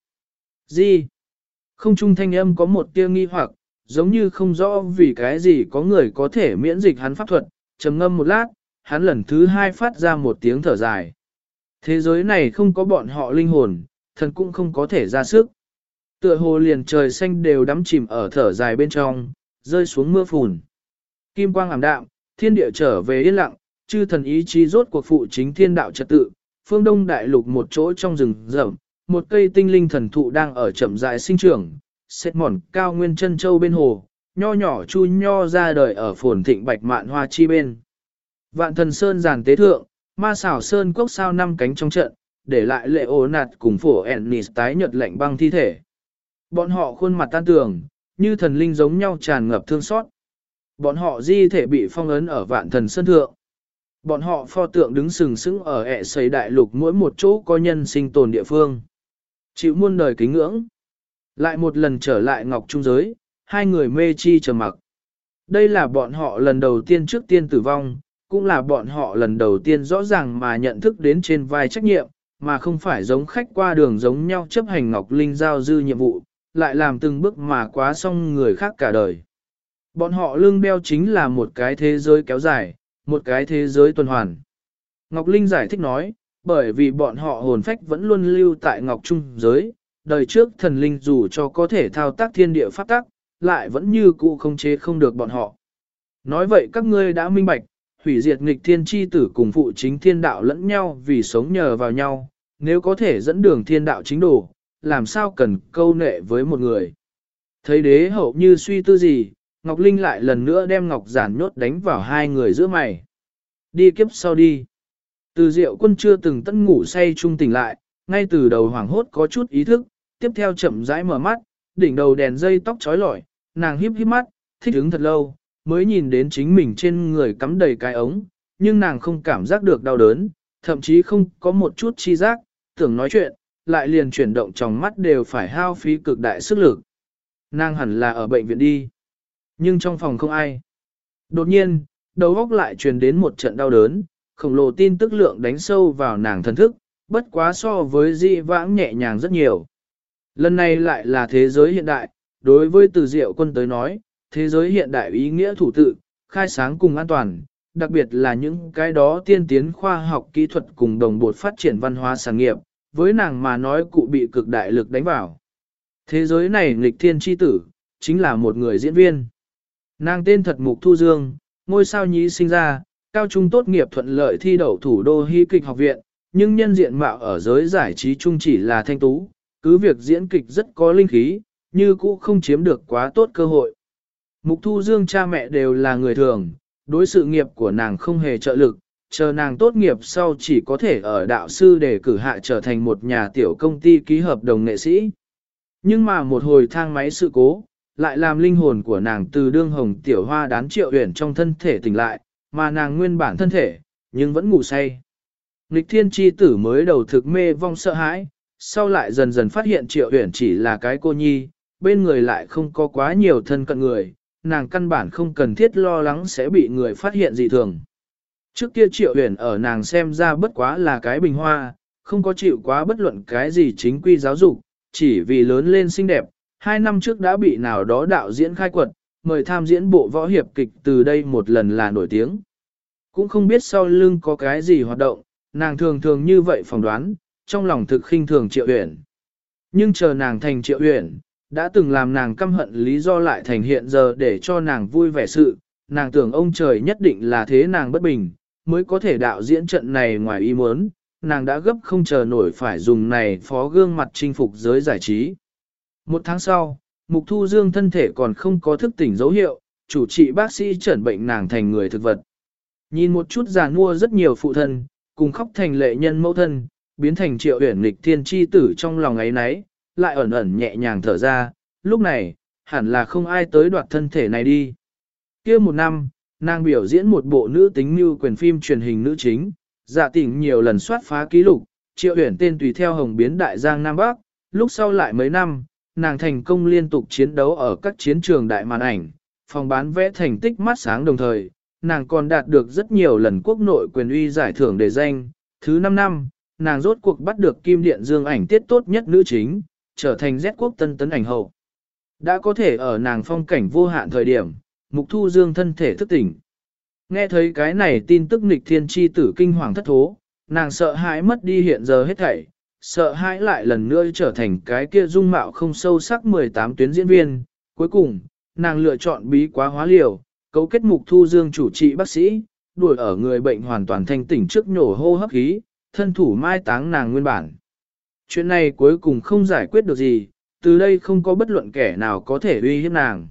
Gì? Không trung thanh âm có một tia nghi hoặc, giống như không rõ vì cái gì có người có thể miễn dịch hắn pháp thuật, trầm ngâm một lát, hắn lần thứ hai phát ra một tiếng thở dài. Thế giới này không có bọn họ linh hồn, thần cũng không có thể ra sức. Tựa hồ liền trời xanh đều đắm chìm ở thở dài bên trong, rơi xuống mưa phùn. Kim quang ảm đạm, thiên địa trở về yên lặng, chư thần ý chí rốt cuộc phụ chính thiên đạo trật tự, phương đông đại lục một chỗ trong rừng rậm, một cây tinh linh thần thụ đang ở chậm rãi sinh trưởng, xét mòn cao nguyên chân châu bên hồ, nho nhỏ chu nho ra đời ở phồn thịnh bạch mạn hoa chi bên. Vạn thần sơn giàn tế thượng, ma xảo sơn cốc sao năm cánh trong trận, để lại lệ ố nạt cùng phổ Ennis tái nhợt lạnh băng thi thể. Bọn họ khuôn mặt tan tường, như thần linh giống nhau tràn ngập thương xót. Bọn họ di thể bị phong ấn ở vạn thần sơn thượng. Bọn họ pho tượng đứng sừng sững ở ẹ xây đại lục mỗi một chỗ có nhân sinh tồn địa phương. Chịu muôn đời kính ngưỡng. Lại một lần trở lại ngọc trung giới, hai người mê chi trầm mặc. Đây là bọn họ lần đầu tiên trước tiên tử vong, cũng là bọn họ lần đầu tiên rõ ràng mà nhận thức đến trên vai trách nhiệm, mà không phải giống khách qua đường giống nhau chấp hành Ngọc Linh giao dư nhiệm vụ, lại làm từng bước mà quá xong người khác cả đời. Bọn họ lưng đeo chính là một cái thế giới kéo dài, một cái thế giới tuần hoàn. Ngọc Linh giải thích nói, bởi vì bọn họ hồn phách vẫn luôn lưu tại Ngọc Trung giới, đời trước thần linh dù cho có thể thao tác thiên địa pháp tắc, lại vẫn như cũ không chế không được bọn họ. Nói vậy các ngươi đã minh bạch, hủy diệt nghịch thiên chi tử cùng phụ chính thiên đạo lẫn nhau vì sống nhờ vào nhau, nếu có thể dẫn đường thiên đạo chính đồ, làm sao cần câu nệ với một người. Thấy đế hậu như suy tư gì, Ngọc Linh lại lần nữa đem Ngọc Giản nhốt đánh vào hai người giữa mày. Đi kiếp sau đi. Từ Diệu Quân chưa từng tận ngủ say trung tỉnh lại, ngay từ đầu hoảng hốt có chút ý thức, tiếp theo chậm rãi mở mắt, đỉnh đầu đèn dây tóc trói lọi, nàng híp híp mắt, thích ứng thật lâu, mới nhìn đến chính mình trên người cắm đầy cái ống, nhưng nàng không cảm giác được đau đớn, thậm chí không có một chút chi giác, tưởng nói chuyện, lại liền chuyển động trong mắt đều phải hao phí cực đại sức lực. Nàng hẳn là ở bệnh viện đi, nhưng trong phòng không ai. Đột nhiên, đầu óc lại truyền đến một trận đau đớn, khổng lồ tin tức lượng đánh sâu vào nàng thần thức, bất quá so với dị vãng nhẹ nhàng rất nhiều. Lần này lại là thế giới hiện đại, đối với Từ Diệu Quân tới nói, thế giới hiện đại ý nghĩa thủ tự, khai sáng cùng an toàn, đặc biệt là những cái đó tiên tiến khoa học kỹ thuật cùng đồng bộ phát triển văn hóa sản nghiệp, với nàng mà nói cụ bị cực đại lực đánh vào. Thế giới này nghịch thiên chi tử, chính là một người diễn viên. Nàng tên thật Mục Thu Dương, ngôi sao nhí sinh ra, cao trung tốt nghiệp thuận lợi thi đậu thủ đô Hy kịch học viện, nhưng nhân diện mạo ở giới giải trí chung chỉ là thanh tú, cứ việc diễn kịch rất có linh khí, như cũ không chiếm được quá tốt cơ hội. Mục Thu Dương cha mẹ đều là người thường, đối sự nghiệp của nàng không hề trợ lực, chờ nàng tốt nghiệp sau chỉ có thể ở đạo sư để cử hạ trở thành một nhà tiểu công ty ký hợp đồng nghệ sĩ. Nhưng mà một hồi thang máy sự cố, lại làm linh hồn của nàng từ đương hồng tiểu hoa đán Triệu Uyển trong thân thể tỉnh lại, mà nàng nguyên bản thân thể, nhưng vẫn ngủ say. Nghịch thiên chi tử mới đầu thực mê vong sợ hãi, sau lại dần dần phát hiện Triệu Uyển chỉ là cái cô nhi, bên người lại không có quá nhiều thân cận người, nàng căn bản không cần thiết lo lắng sẽ bị người phát hiện dị thường. Trước kia Triệu Uyển ở nàng xem ra bất quá là cái bình hoa, không có chịu quá bất luận cái gì chính quy giáo dục, chỉ vì lớn lên xinh đẹp, 2 năm trước đã bị nào đó đạo diễn khai quật, mời tham diễn bộ võ hiệp kịch từ đây một lần là nổi tiếng. Cũng không biết sau lưng có cái gì hoạt động, nàng thường thường như vậy phỏng đoán, trong lòng thực khinh thường Triệu Uyển. Nhưng chờ nàng thành Triệu Uyển, đã từng làm nàng căm hận lý do lại thành hiện giờ để cho nàng vui vẻ sự, nàng tưởng ông trời nhất định là thế nàng bất bình, mới có thể đạo diễn trận này ngoài ý muốn, nàng đã gấp không chờ nổi phải dùng này phó gương mặt chinh phục giới giải trí. 1 tháng sau, Mục Thu Dương thân thể còn không có thức tỉnh dấu hiệu, chủ trị bác sĩ chẩn bệnh nàng thành người thực vật. Nhìn một chút già nua rất nhiều phụ thân, cùng khóc thành lệ nhân mẫu thân, biến thành Triệu Uyển nghịch thiên chi tử trong lòng ấy nấy, lại ẩn ẩn nhẹ nhàng thở ra, lúc này, hẳn là không ai tới đoạt thân thể này đi. Kia 1 năm, nàng biểu diễn một bộ nữ tính mưu quyền phim truyền hình nữ chính, dạ tỉnh nhiều lần soát phá ký lục, Triệu Uyển tên tùy theo hồng biến đại giang Nam Bắc, lúc sau lại mấy năm, nàng thành công liên tục chiến đấu ở các chiến trường đại màn ảnh, phòng bán vẽ thành tích mắt sáng đồng thời, nàng còn đạt được rất nhiều lần quốc nội quyền uy giải thưởng đề danh. Thứ 5 năm, nàng rốt cuộc bắt được Kim Điện Dương ảnh tiết tốt nhất nữ chính, trở thành Z quốc tân tấn ảnh hậu. Đã có thể ở nàng phong cảnh vô hạn thời điểm, Mục Thu Dương thân thể thức tỉnh. Nghe thấy cái này tin tức nghịch thiên chi tử kinh hoàng thất thố, nàng sợ hãi mất đi hiện giờ hết thảy, sợ hãi lại lần nữa trở thành cái kia dung mạo không sâu sắc 18 tuyến diễn viên. Cuối cùng, nàng lựa chọn bí quá hóa liều, cấu kết Mục Thu Dương chủ trị bác sĩ, đuổi ở người bệnh hoàn toàn thanh tỉnh trước nhổ hô hấp khí, thân thủ mai táng nàng nguyên bản. Chuyện này cuối cùng không giải quyết được gì, từ đây không có bất luận kẻ nào có thể uy hiếp nàng.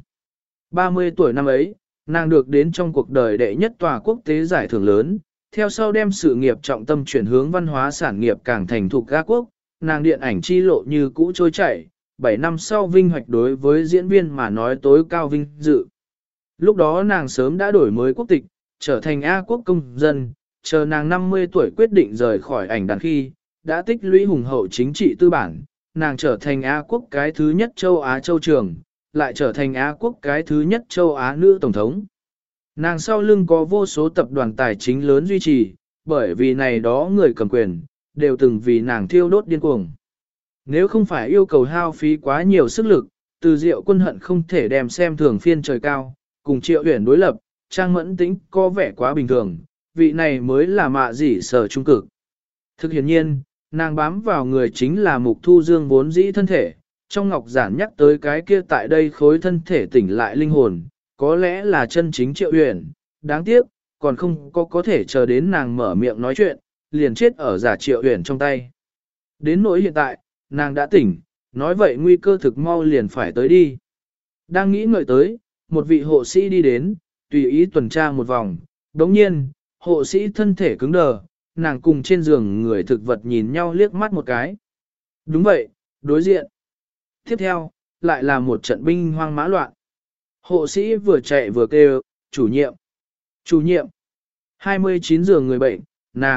30 tuổi năm ấy, nàng được đến trong cuộc đời đệ nhất tòa quốc tế giải thưởng lớn, theo sau đem sự nghiệp trọng tâm chuyển hướng văn hóa sản nghiệp càng thành thục ga quốc, nàng điện ảnh chi lộ như cũ trôi chảy, 7 năm sau vinh hoạch đối với diễn viên mà nói tối cao vinh dự. Lúc đó nàng sớm đã đổi mới quốc tịch, trở thành A quốc công dân, chờ nàng 50 tuổi quyết định rời khỏi ảnh đàn khi, đã tích lũy hùng hậu chính trị tư bản, nàng trở thành A quốc cái thứ nhất châu Á châu trường, lại trở thành Á quốc cái thứ nhất châu Á nữ tổng thống. Nàng sau lưng có vô số tập đoàn tài chính lớn duy trì, bởi vì này đó người cầm quyền, đều từng vì nàng thiêu đốt điên cuồng. Nếu không phải yêu cầu hao phí quá nhiều sức lực, Từ Diệu Quân hận không thể đem xem thường phiên trời cao, cùng Triệu Uyển đối lập, Trang Mẫn Tĩnh có vẻ quá bình thường, vị này mới là mạ dĩ sở trung cực. Thực hiện nhiên, nàng bám vào người chính là Mục Thu Dương vốn dĩ thân thể, trong ngọc giản nhắc tới cái kia tại đây khối thân thể tỉnh lại linh hồn, có lẽ là chân chính Triệu Uyển, đáng tiếc, còn không có thể chờ đến nàng mở miệng nói chuyện, liền chết ở giả Triệu Uyển trong tay. Đến nỗi hiện tại, nàng đã tỉnh, nói vậy nguy cơ thực mau liền phải tới đi. Đang nghĩ ngợi tới, một vị hộ sĩ đi đến, tùy ý tuần tra một vòng, đồng nhiên, hộ sĩ thân thể cứng đờ, nàng cùng trên giường người thực vật nhìn nhau liếc mắt một cái. Đúng vậy, đối diện. Tiếp theo, lại là một trận binh hoang mã loạn. Hộ sĩ vừa chạy vừa kêu, chủ nhiệm, chủ nhiệm. 29 giường người bệnh,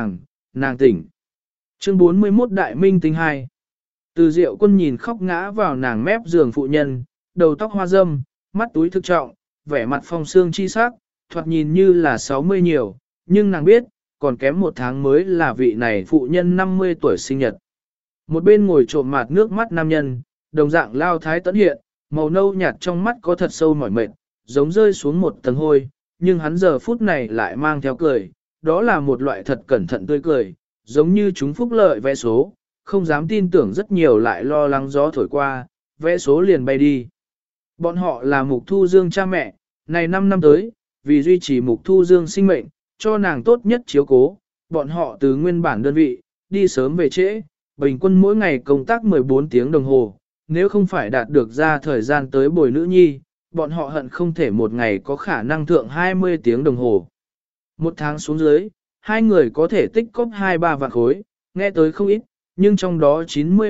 nàng tỉnh. Chương 41 Đại Minh Tinh 2. Từ Diệu Quân nhìn khóc ngã vào nàng mép giường phụ nhân, đầu tóc hoa râm, mắt túi thực trọng, vẻ mặt phong sương chi sắc, thoạt nhìn như là 60 nhiều, nhưng nàng biết, còn kém một tháng mới là vị này phụ nhân 50 tuổi sinh nhật. Một bên ngồi trộm mạt nước mắt nam nhân, đồng dạng lao thái tẫn hiện, màu nâu nhạt trong mắt có thật sâu mỏi mệt, giống rơi xuống một tầng hôi, nhưng hắn giờ phút này lại mang theo cười, đó là một loại thật cẩn thận tươi cười, giống như chúng phúc lợi vẽ số, không dám tin tưởng rất nhiều lại lo lắng gió thổi qua, vẽ số liền bay đi. Bọn họ là Mục Thu Dương cha mẹ, này 5 năm tới, vì duy trì Mục Thu Dương sinh mệnh, cho nàng tốt nhất chiếu cố, bọn họ từ nguyên bản đơn vị, đi sớm về trễ, bình quân mỗi ngày công tác 14 tiếng đồng hồ, nếu không phải đạt được ra thời gian tới bồi nữ nhi, bọn họ hận không thể một ngày có khả năng thượng 20 tiếng đồng hồ. Một tháng xuống dưới, hai người có thể tích cóp 2-3 vạn khối, nghe tới không ít, nhưng trong đó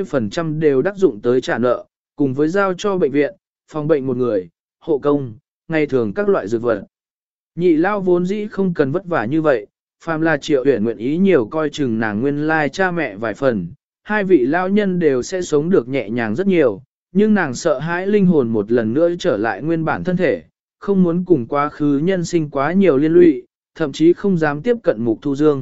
90% đều đắc dụng tới trả nợ, cùng với giao cho bệnh viện, phòng bệnh một người, hộ công, ngày thường các loại dược vật. Nhị lao vốn dĩ không cần vất vả như vậy, phàm là Triệu Uyển nguyện ý nhiều coi chừng nàng nguyên lai cha mẹ vài phần, hai vị lao nhân đều sẽ sống được nhẹ nhàng rất nhiều, nhưng nàng sợ hãi linh hồn một lần nữa trở lại nguyên bản thân thể, không muốn cùng quá khứ nhân sinh quá nhiều liên lụy, thậm chí không dám tiếp cận Mục Thu Dương.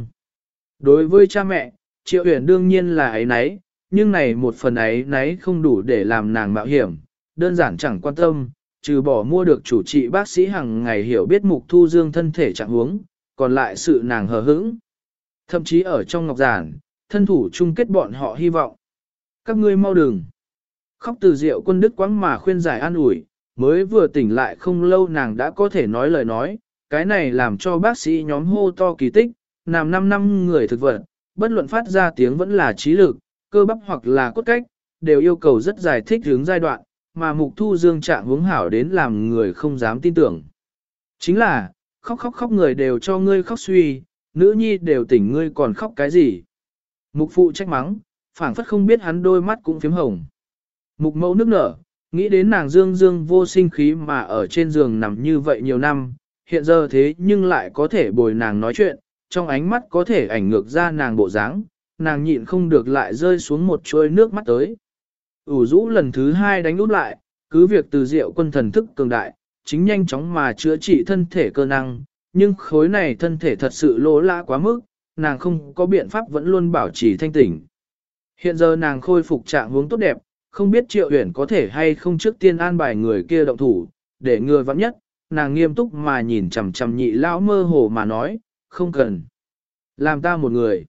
Đối với cha mẹ, Triệu Uyển đương nhiên là ấy nấy, nhưng này một phần ấy nấy không đủ để làm nàng mạo hiểm, đơn giản chẳng quan tâm, trừ bỏ mua được chủ trị bác sĩ hàng ngày hiểu biết Mục Thu Dương thân thể trạng huống, còn lại sự nàng hờ hững. Thậm chí ở trong ngọc giản, thân thủ chung kết bọn họ hy vọng. Các ngươi mau đừng. Khóc Từ Diệu Quân đức quãng mà khuyên giải an ủi, mới vừa tỉnh lại không lâu nàng đã có thể nói lời nói, cái này làm cho bác sĩ nhóm hô to kỳ tích, làm 5 năm người thực vật, bất luận phát ra tiếng vẫn là trí lực, cơ bắp hoặc là cốt cách, đều yêu cầu rất giải thích hướng giai đoạn, mà Mục Thu Dương trạng hướng hảo đến làm người không dám tin tưởng. Chính là, khóc người đều cho ngươi khóc suy, nữ nhi đều tỉnh ngươi còn khóc cái gì. Mục phụ trách mắng, phảng phất không biết hắn đôi mắt cũng phím hồng. Mục mẫu nước nở, nghĩ đến nàng dương vô sinh khí mà ở trên giường nằm như vậy nhiều năm, hiện giờ thế nhưng lại có thể bồi nàng nói chuyện, trong ánh mắt có thể ảnh ngược ra nàng bộ dáng, nàng nhịn không được lại rơi xuống một trôi nước mắt tới. Ủ rũ lần thứ 2 đánh út lại, cứ việc Từ Diệu Quân thần thức cường đại, chính nhanh chóng mà chữa trị thân thể cơ năng, nhưng khối này thân thể thật sự lỗ lã quá mức, nàng không có biện pháp vẫn luôn bảo trì thanh tỉnh. Hiện giờ nàng khôi phục trạng huống tốt đẹp, không biết Triệu Uyển có thể hay không trước tiên an bài người kia động thủ, để ngừa vắng nhất, nàng nghiêm túc mà nhìn chằm chằm nhị lão mơ hồ mà nói, không cần. Làm ta một người.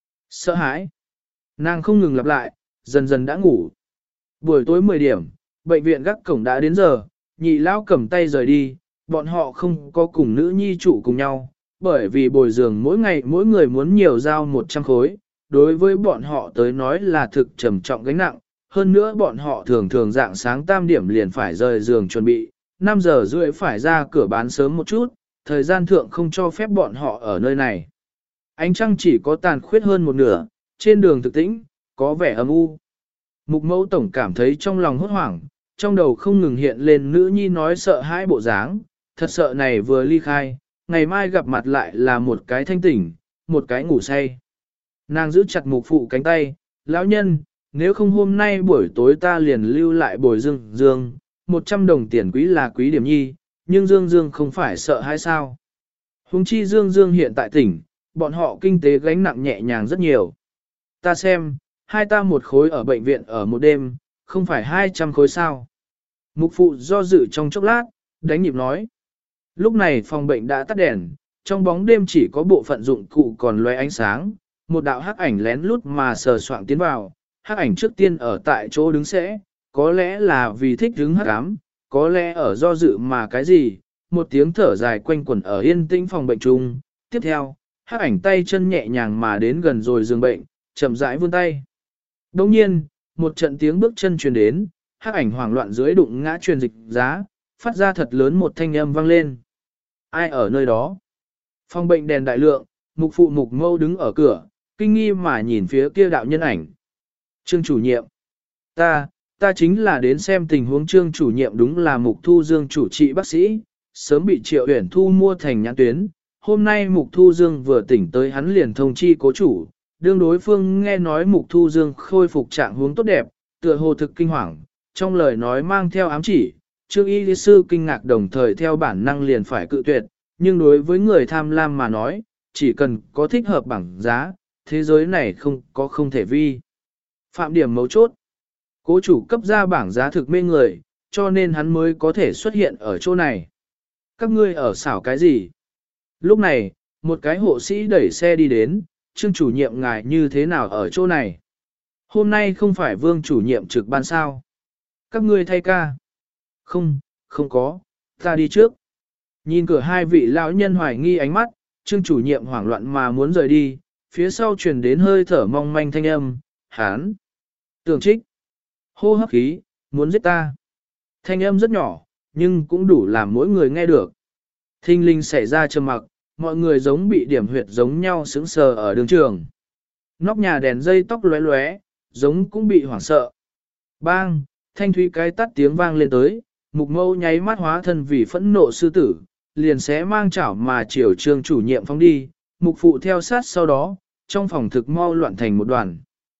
Sợ hãi. Nàng không ngừng lặp lại, dần dần đã ngủ. Buổi tối 10 điểm, bệnh viện gác cổng đã đến giờ, nhị lão cầm tay rời đi, bọn họ không có cùng nữ nhi trụ cùng nhau, bởi vì bồi giường mỗi ngày mỗi người muốn nhiều giao 100 khối, đối với bọn họ tới nói là thực trầm trọng gánh nặng, hơn nữa bọn họ thường dạng sáng 8 điểm liền phải rời giường chuẩn bị, 5 giờ rưỡi phải ra cửa bán sớm một chút, thời gian thượng không cho phép bọn họ ở nơi này. Ánh trăng chỉ có tàn khuyết hơn một nửa, trên đường thực tĩnh, có vẻ âm u. Mục mẫu tổng cảm thấy trong lòng hốt hoảng, trong đầu không ngừng hiện lên nữ nhi nói sợ hãi bộ dáng, thật sợ này vừa ly khai, ngày mai gặp mặt lại là một cái thanh tỉnh, một cái ngủ say. Nàng giữ chặt mục phụ cánh tay, lão nhân, nếu không hôm nay buổi tối ta liền lưu lại bồi Dương, 100 đồng tiền quý là quý điểm nhi, nhưng Dương không phải sợ hay sao? Hùng chi Dương hiện tại tỉnh, bọn họ kinh tế gánh nặng nhẹ nhàng rất nhiều. Ta xem, hai ta một khối ở bệnh viện ở một đêm, không phải 200 khối sao. Mục phụ do dự trong chốc lát, đánh nhịp nói. Lúc này phòng bệnh đã tắt đèn, trong bóng đêm chỉ có bộ phận dụng cụ còn loe ánh sáng, một đạo hắc ảnh lén lút mà sờ soạng tiến vào, hắc ảnh trước tiên ở tại chỗ đứng sẽ, có lẽ là vì thích đứng hắc ám, có lẽ ở do dự mà cái gì, một tiếng thở dài quanh quẩn ở yên tĩnh phòng bệnh chung. Tiếp theo, hắc ảnh tay chân nhẹ nhàng mà đến gần rồi giường bệnh, chậm rãi vươn tay. Đồng nhiên, một trận tiếng bước chân truyền đến, hắc ảnh hoảng loạn dưới đụng ngã truyền dịch giá, phát ra thật lớn một thanh âm vang lên. Ai ở nơi đó? Phòng bệnh đèn đại lượng, mục phụ mục mâu đứng ở cửa, kinh nghi mà nhìn phía kia đạo nhân ảnh. Trương chủ nhiệm. Ta chính là đến xem tình huống Trương chủ nhiệm, đúng là Mục Thu Dương chủ trị bác sĩ, sớm bị Triệu Uyển Thu mua thành nhãn tuyến. Hôm nay Mục Thu Dương vừa tỉnh tới hắn liền thông chi cố chủ, đương đối phương nghe nói Mục Thu Dương khôi phục trạng huống tốt đẹp, tựa hồ thực kinh hoàng, trong lời nói mang theo ám chỉ, Trương y lý sư kinh ngạc đồng thời theo bản năng liền phải cự tuyệt, nhưng đối với người tham lam mà nói, chỉ cần có thích hợp bảng giá, thế giới này không có không thể vi. Phạm điểm mấu chốt. Cố chủ cấp ra bảng giá thực mê người, cho nên hắn mới có thể xuất hiện ở chỗ này. Các ngươi ở xảo cái gì? Lúc này, một cái hộ sĩ đẩy xe đi đến, Trương chủ nhiệm ngài như thế nào ở chỗ này? Hôm nay không phải Vương chủ nhiệm trực ban sao? Các ngươi thay ca. Không có, ta đi trước. Nhìn cửa hai vị lão nhân hoài nghi ánh mắt, Trương chủ nhiệm hoảng loạn mà muốn rời đi, phía sau truyền đến hơi thở mong manh thanh âm, hán. Tưởng trích. Hô hấp khí, muốn giết ta. Thanh âm rất nhỏ, nhưng cũng đủ làm mỗi người nghe được. Thinh linh xảy ra trầm mặc, mọi người giống bị điểm huyệt giống nhau sững sờ ở đường trường. Nóc nhà đèn dây tóc lóe lóe, giống cũng bị hoảng sợ. Bang, thanh thúy cái tắt tiếng vang lên tới, mục mâu nháy mắt hóa thân vì phẫn nộ sư tử, liền sẽ mang chảo mà chiều Trương chủ nhiệm phóng đi, mục phụ theo sát sau đó, trong phòng thực mau loạn thành một đoàn.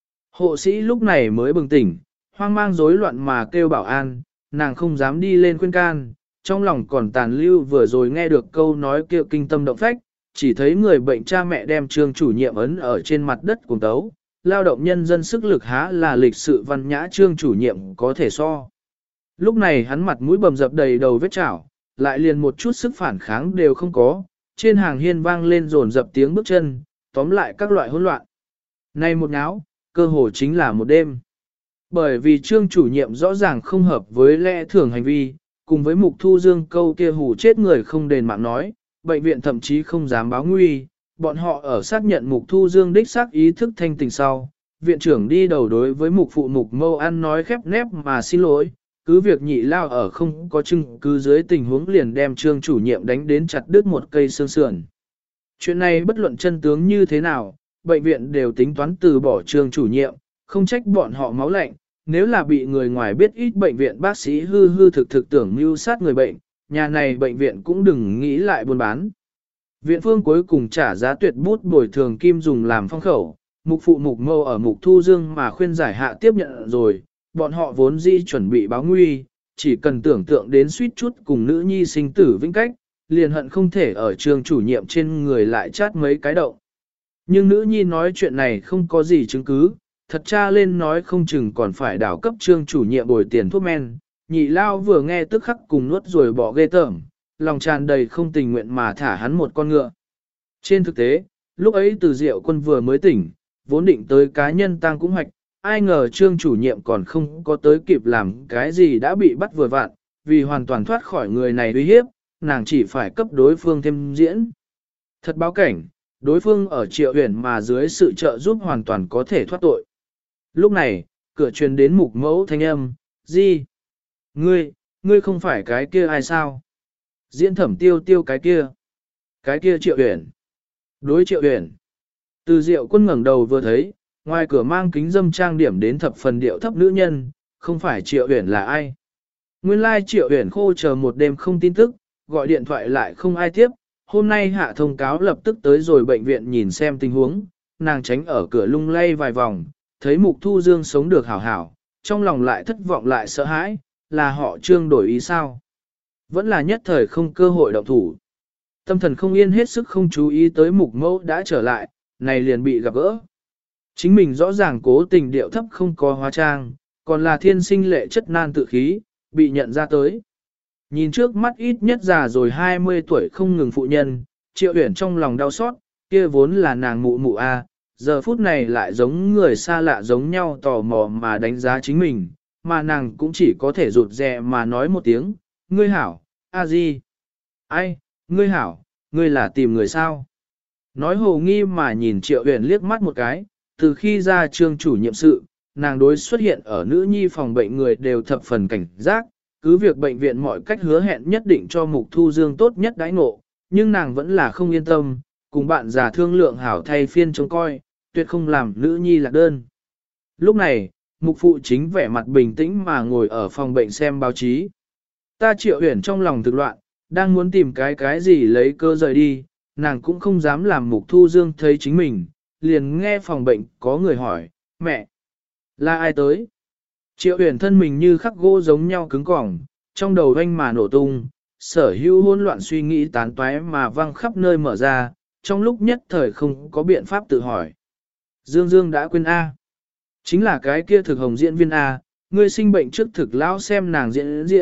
Hộ sĩ lúc này mới bừng tỉnh, hoang mang rối loạn mà kêu bảo an, nàng không dám đi lên khuyên can, trong lòng còn tàn lưu vừa rồi nghe được câu nói kia kinh tâm động phách, chỉ thấy người bệnh cha mẹ đem Trương chủ nhiệm ấn ở trên mặt đất cùng tấu, lao động nhân dân sức lực há là lịch sự văn nhã Trương chủ nhiệm có thể so. Lúc này hắn mặt mũi bầm dập đầy đầu vết chảo, lại liền một chút sức phản kháng đều không có, trên hàng hiên vang lên rồn dập tiếng bước chân, tóm lại các loại hỗn loạn. Này một náo, cơ hồ chính là một đêm. Bởi vì Trương chủ nhiệm rõ ràng không hợp với lẽ thường hành vi, cùng với Mục Thu Dương câu kia hù chết người không đền mạng nói, bệnh viện thậm chí không dám báo nguy, bọn họ ở xác nhận Mục Thu Dương đích xác ý thức thanh tỉnh sau. Viện trưởng đi đầu đối với Mục phụ Mục Mâu ăn nói khép nép mà xin lỗi, cứ việc nhị lao ở không có chứng cứ dưới tình huống liền đem Trương chủ nhiệm đánh đến chặt đứt một cây xương sườn. Chuyện này bất luận chân tướng như thế nào, bệnh viện đều tính toán từ bỏ Trương chủ nhiệm, không trách bọn họ máu lạnh, nếu là bị người ngoài biết ít bệnh viện bác sĩ hư hư thực tưởng mưu sát người bệnh, nhà này bệnh viện cũng đừng nghĩ lại buôn bán. Viện phương cuối cùng trả giá tuyệt bút bồi thường kim dùng làm phong khẩu, Mục phụ Mục Mâu ở Mục Thu Dương mà khuyên giải hạ tiếp nhận rồi, bọn họ vốn dĩ chuẩn bị báo nguy, chỉ cần tưởng tượng đến suýt chút cùng nữ nhi sinh tử vĩnh cách, liền hận không thể ở Trương chủ nhiệm trên người lại chát mấy cái động. Nhưng nữ nhi nói chuyện này không có gì chứng cứ, thật cha lên nói không chừng còn phải đảo cấp Trương chủ nhiệm bồi tiền thuốc men, nhị lao vừa nghe tức khắc cùng nuốt rồi bỏ ghê tởm, lòng tràn đầy không tình nguyện mà thả hắn một con ngựa. Trên thực tế, lúc ấy Từ Diệu Quân vừa mới tỉnh, vốn định tới cá nhân tang cũng hoạch, ai ngờ Trương chủ nhiệm còn không có tới kịp làm cái gì đã bị bắt vừa vặn, vì hoàn toàn thoát khỏi người này uy hiếp, nàng chỉ phải cấp đối phương thêm diễn. Thật báo cảnh, đối phương ở Triệu Uyển mà dưới sự trợ giúp hoàn toàn có thể thoát tội. Lúc này, cửa truyền đến Mục Mẫu thanh âm, gì? Ngươi không phải cái kia ai sao? Diễn Thẩm Tiêu Tiêu cái kia Triệu Uyển. Đối Triệu Uyển. Từ Diệu Quân ngẩng đầu vừa thấy, ngoài cửa mang kính dâm trang điểm đến thập phần điệu thấp nữ nhân, không phải Triệu Uyển là ai? Nguyên lai Triệu Uyển khô chờ một đêm không tin tức, gọi điện thoại lại không ai tiếp, hôm nay hạ thông cáo lập tức tới rồi bệnh viện nhìn xem tình huống, nàng tránh ở cửa lung lay vài vòng, thấy Mục Thu Dương sống được hảo hảo, trong lòng lại thất vọng lại sợ hãi, là họ Trương đổi ý sao? Vẫn là nhất thời không cơ hội động thủ. Tâm thần không yên hết sức không chú ý tới Mục Mẫu đã trở lại, này liền bị gặp gỡ. Chính mình rõ ràng cố tình điệu thấp không có hóa trang, còn là thiên sinh lệ chất nan tự khí, bị nhận ra tới. Nhìn trước mắt ít nhất già rồi 20 tuổi không ngừng phụ nhân, Triệu Uyển trong lòng đau xót, kia vốn là nàng mụ mụ a, giờ phút này lại giống người xa lạ giống nhau tò mò mà đánh giá chính mình, mà nàng cũng chỉ có thể rụt rè mà nói một tiếng, ngươi hảo, a di. Ai, ngươi hảo, ngươi là tìm người sao? Nói hồ nghi mà nhìn Triệu Huyền liếc mắt một cái, từ khi ra trương chủ nhiệm sự, nàng đối xuất hiện ở nữ nhi phòng bệnh người đều thập phần cảnh giác, cứ việc bệnh viện mọi cách hứa hẹn nhất định cho Mục Thu Dương tốt nhất đãi ngộ, nhưng nàng vẫn là không yên tâm, cùng bạn già thương lượng hảo thay phiên trông coi, tuyệt không làm nữ nhi lạc đơn. Lúc này, Mục Phụ chính vẻ mặt bình tĩnh mà ngồi ở phòng bệnh xem báo chí. Ta Triệu Huyền trong lòng thực loạn, đang muốn tìm cái gì lấy cơ rời đi, nàng cũng không dám làm Mục Thu Dương thấy chính mình, liền nghe phòng bệnh có người hỏi, mẹ, là ai tới? Triệu Huyền thân mình như khắc gỗ giống nhau cứng cỏng, trong đầu anh mà nổ tung, sở hữu hỗn loạn suy nghĩ tán toái mà văng khắp nơi mở ra, trong lúc nhất thời không có biện pháp tự hỏi. Dương Dương đã quên A. Chính là cái kia thực hồng diễn viên A, ngươi sinh bệnh trước thực lão xem nàng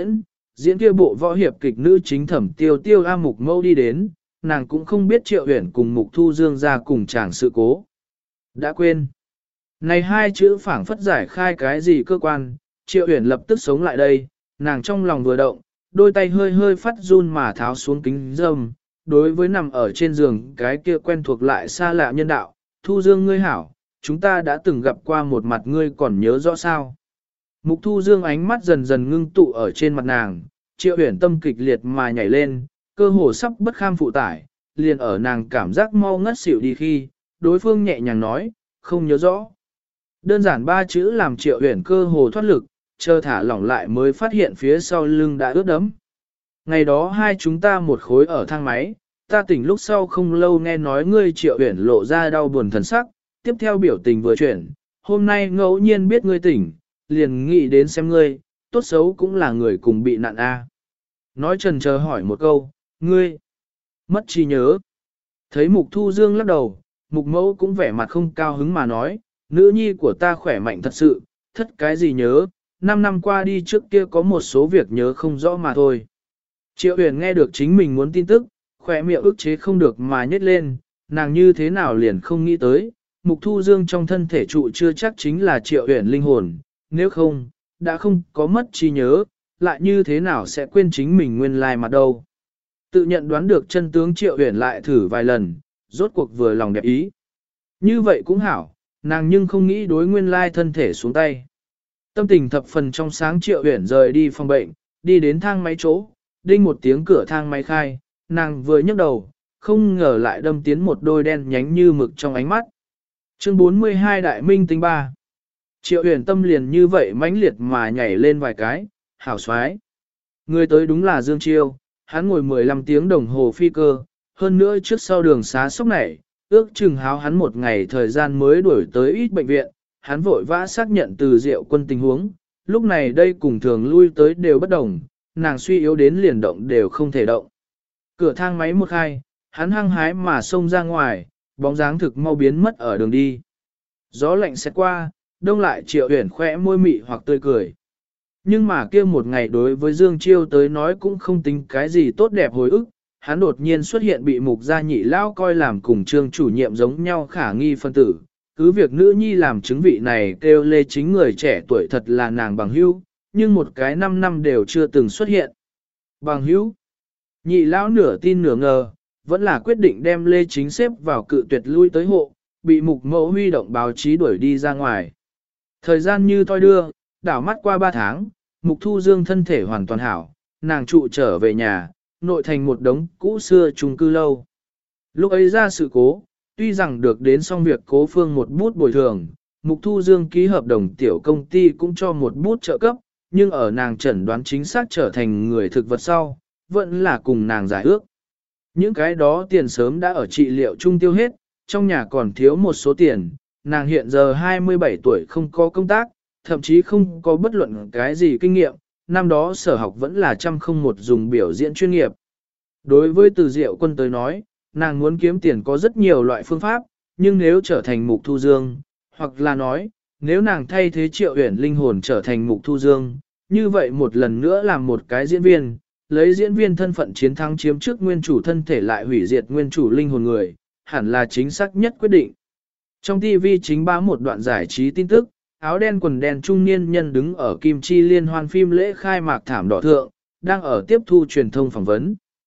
diễn kia bộ võ hiệp kịch nữ chính Thẩm Tiêu Tiêu A Mục Mâu đi đến, nàng cũng không biết Triệu Huyền cùng Mục Thu Dương ra cùng chàng sự cố. Đã quên. Này hai chữ phảng phất giải khai cái gì cơ quan, Triệu Huyền lập tức sống lại đây, nàng trong lòng vừa động, đôi tay hơi hơi phát run mà tháo xuống kính dâm, đối với nằm ở trên giường cái kia quen thuộc lại xa lạ nhân đạo, Thu Dương ngươi hảo, chúng ta đã từng gặp qua một mặt ngươi còn nhớ rõ sao. Mục Thu Dương ánh mắt dần dần ngưng tụ ở trên mặt nàng, Triệu Huyền tâm kịch liệt mà nhảy lên, cơ hồ sắp bất kham phụ tải, liền ở nàng cảm giác mau ngất xỉu đi khi, đối phương nhẹ nhàng nói, không nhớ rõ. Đơn giản ba chữ làm Triệu Huyền cơ hồ thoát lực, chờ thả lỏng lại mới phát hiện phía sau lưng đã ướt đẫm. Ngày đó hai chúng ta một khối ở thang máy, ta tỉnh lúc sau không lâu nghe nói ngươi Triệu Huyền lộ ra đau buồn thần sắc, tiếp theo biểu tình vừa chuyển, hôm nay ngẫu nhiên biết ngươi tỉnh, liền nghĩ đến xem ngươi, tốt xấu cũng là người cùng bị nạn a. Nói chần chờ hỏi một câu, ngươi, mất trí nhớ. Thấy Mục Thu Dương lắc đầu, Mục Mẫu cũng vẻ mặt không cao hứng mà nói, nữ nhi của ta khỏe mạnh thật sự, thất cái gì nhớ, 5 năm qua đi trước kia có một số việc nhớ không rõ mà thôi. Triệu Huyền nghe được chính mình muốn tin tức, khỏe miệng ức chế không được mà nhếch lên, nàng như thế nào liền không nghĩ tới, Mục Thu Dương trong thân thể trụ chưa chắc chính là Triệu Huyền linh hồn, nếu không, đã không có mất trí nhớ, lại như thế nào sẽ quên chính mình nguyên lai mặt đâu. Tự nhận đoán được chân tướng Triệu Huyền lại thử vài lần, rốt cuộc vừa lòng đẹp ý. Như vậy cũng hảo, nàng nhưng không nghĩ đối nguyên lai thân thể xuống tay. Tâm tình thập phần trong sáng Triệu Huyền rời đi phòng bệnh, đi đến thang máy chỗ, đinh một tiếng cửa thang máy khai, nàng vừa nhấc đầu, không ngờ lại đâm tiến một đôi đen nhánh như mực trong ánh mắt. Chương 42 Đại Minh Tinh 3. Triệu Huyền tâm liền như vậy mãnh liệt mà nhảy lên vài cái, hảo xoái. Người tới đúng là Dương Chiêu, hắn ngồi 15 tiếng đồng hồ phi cơ, hơn nữa trước sau đường xá sốc này, ước chừng háo hắn một ngày thời gian mới đuổi tới ít bệnh viện, hắn vội vã xác nhận từ Diệu Quân tình huống, lúc này đây cùng thường lui tới đều bất đồng, nàng suy yếu đến liền động đều không thể động. Cửa thang máy một khai, hắn hăng hái mà xông ra ngoài, bóng dáng thực mau biến mất ở đường đi. Gió lạnh sẽ qua, đông lại Triệu Huyền khẽ môi mị hoặc tươi cười. Nhưng mà kia một ngày đối với Dương Chiêu tới nói cũng không tính cái gì tốt đẹp hồi ức, hắn đột nhiên xuất hiện bị Mục gia nhị lao coi làm cùng trương chủ nhiệm giống nhau khả nghi phân tử. Cứ việc nữ nhi làm chứng vị này kêu lê chính người trẻ tuổi thật là nàng bằng hữu, nhưng một cái 5 năm đều chưa từng xuất hiện. Bằng hữu, nhị lão nửa tin nửa ngờ, vẫn là quyết định đem lê chính xếp vào cự tuyệt lui tới hộ, bị Mục Mẫu huy động báo chí đuổi đi ra ngoài. Thời gian như thoi đưa, đảo mắt qua 3 tháng, Mục Thu Dương thân thể hoàn toàn hảo, nàng trụ trở về nhà, nội thành một đống cũ xưa chung cư lâu. Lúc ấy ra sự cố, tuy rằng được đến xong việc Cố Phương một bút bồi thường, Mục Thu Dương ký hợp đồng tiểu công ty cũng cho một bút trợ cấp, nhưng ở nàng chẩn đoán chính xác trở thành người thực vật sau, vẫn là cùng nàng giải ước. Những cái đó tiền sớm đã ở trị liệu chung tiêu hết, trong nhà còn thiếu một số tiền, nàng hiện giờ 27 tuổi không có công tác, thậm chí không có bất luận cái gì kinh nghiệm, năm đó sở học vẫn là trăm không một dùng biểu diễn chuyên nghiệp. Đối với Từ Diệu Quân tới nói, nàng muốn kiếm tiền có rất nhiều loại phương pháp, nhưng nếu trở thành Mục Thu Dương, hoặc là nói, nếu nàng thay thế Triệu Huyền linh hồn trở thành Mục Thu Dương, như vậy một lần nữa làm một cái diễn viên, lấy diễn viên thân phận chiến thắng chiếm trước nguyên chủ thân thể lại hủy diệt nguyên chủ linh hồn người, hẳn là chính xác nhất quyết định. Trong TV chính bá một đoạn giải trí tin tức, áo đen quần đen trung niên nhân đứng ở Kim Chi liên hoan phim lễ khai mạc thảm đỏ thượng, đang ở tiếp thu truyền thông phỏng vấn.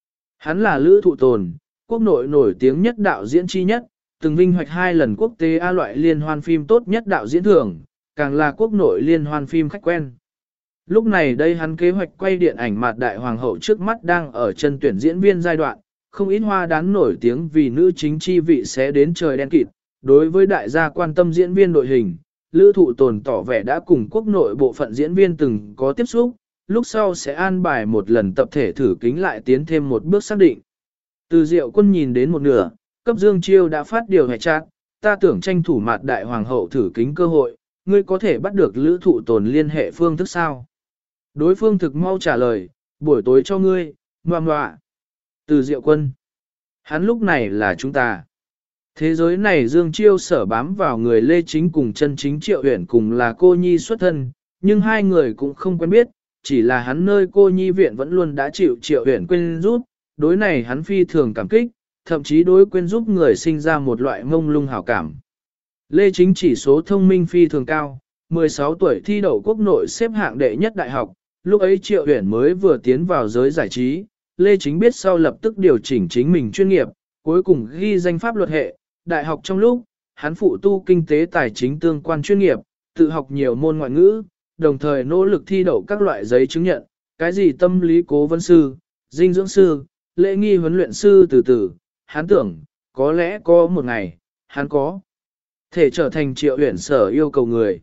Hắn là Lữ Thụ Tồn, quốc nội nổi tiếng nhất đạo diễn chi nhất, từng vinh hoạch 2 lần quốc tế A loại liên hoan phim tốt nhất đạo diễn thưởng, càng là quốc nội liên hoan phim khách quen. Lúc này đây hắn kế hoạch quay điện ảnh Mạt Đại Hoàng hậu trước mắt đang ở chân tuyển diễn viên giai đoạn, không ít hoa đán nổi tiếng vì nữ chính chi vị sẽ đến trời đen kịt. Đối với đại gia quan tâm diễn viên đội hình, Lữ Thụ Tồn tỏ vẻ đã cùng quốc nội bộ phận diễn viên từng có tiếp xúc, lúc sau sẽ an bài một lần tập thể thử kính lại tiến thêm một bước xác định. Từ Diệu Quân nhìn đến một nửa, cấp Dương Chiêu đã phát điều hệ chat, ta tưởng tranh thủ Mạt Đại Hoàng hậu thử kính cơ hội, ngươi có thể bắt được Lữ Thụ Tồn liên hệ phương thức sao? Đối phương thực mau trả lời, buổi tối cho ngươi, ngoạ. Từ Diệu Quân. Hắn lúc này là chúng ta. Thế giới này Dương Chiêu sở bám vào người Lê Chính cùng chân chính Triệu Uyển cùng là cô nhi xuất thân, nhưng hai người cũng không quen biết, chỉ là hắn nơi cô nhi viện vẫn luôn đã chịu Triệu Uyển quên giúp, đối này hắn phi thường cảm kích, thậm chí đối quên giúp người sinh ra một loại ngông lung hảo cảm. Lê Chính chỉ số thông minh phi thường cao, 16 tuổi thi đậu quốc nội xếp hạng đệ nhất đại học, lúc ấy Triệu Uyển mới vừa tiến vào giới giải trí, Lê Chính biết sau lập tức điều chỉnh chính mình chuyên nghiệp, cuối cùng ghi danh pháp luật hệ, đại học trong lúc, hắn phụ tu kinh tế tài chính tương quan chuyên nghiệp, tự học nhiều môn ngoại ngữ, đồng thời nỗ lực thi đậu các loại giấy chứng nhận, cái gì tâm lý cố vấn sư, dinh dưỡng sư, lễ nghi huấn luyện sư từ, hắn tưởng, có lẽ có một ngày, hắn có thể trở thành Triệu Uyển sở yêu cầu người.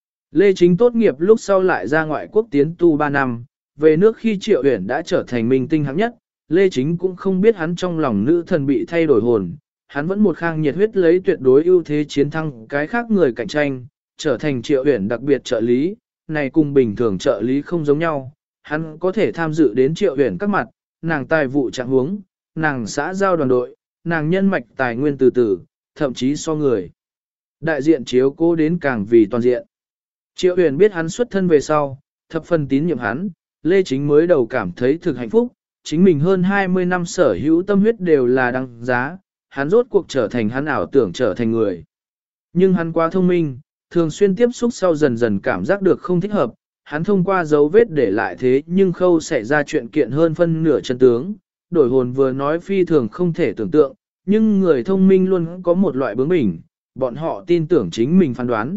Lê Chính tốt nghiệp lúc sau lại ra ngoại quốc tiến tu 3 năm, về nước khi Triệu Uyển đã trở thành minh tinh hạng nhất, Lê Chính cũng không biết hắn trong lòng nữ thần bị thay đổi hồn, hắn vẫn một khang nhiệt huyết lấy tuyệt đối ưu thế chiến thắng cái khác người cạnh tranh, trở thành Triệu Uyển đặc biệt trợ lý, này cùng bình thường trợ lý không giống nhau, hắn có thể tham dự đến Triệu Uyển các mặt, nàng tài vụ trạng huống, nàng xã giao đoàn đội, nàng nhân mạch tài nguyên từ, thậm chí so người. Đại diện chiếu cố đến càng vì toàn diện. Triệu Uyển biết hắn xuất thân về sau, thập phần tín nhiệm hắn, Lê Chính mới đầu cảm thấy thực hạnh phúc, chính mình hơn 20 năm sở hữu tâm huyết đều là đăng giá, hắn rốt cuộc trở thành hắn ảo tưởng trở thành người. Nhưng hắn quá thông minh, thường xuyên tiếp xúc sau dần dần cảm giác được không thích hợp, hắn thông qua dấu vết để lại thế nhưng khâu xảy ra chuyện kiện hơn phân nửa chân tướng, đổi hồn vừa nói phi thường không thể tưởng tượng, nhưng người thông minh luôn có một loại bướng bỉnh, bọn họ tin tưởng chính mình phán đoán.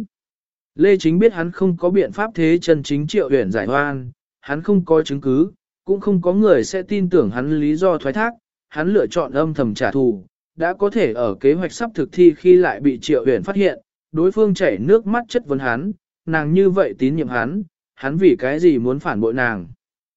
Lê Chính biết hắn không có biện pháp thế chân chính Triệu Uyển giải oan, hắn không có chứng cứ, cũng không có người sẽ tin tưởng hắn lý do thoái thác, hắn lựa chọn âm thầm trả thù, đã có thể ở kế hoạch sắp thực thi khi lại bị Triệu Uyển phát hiện, đối phương chảy nước mắt chất vấn hắn, nàng như vậy tín nhiệm hắn vì cái gì muốn phản bội nàng.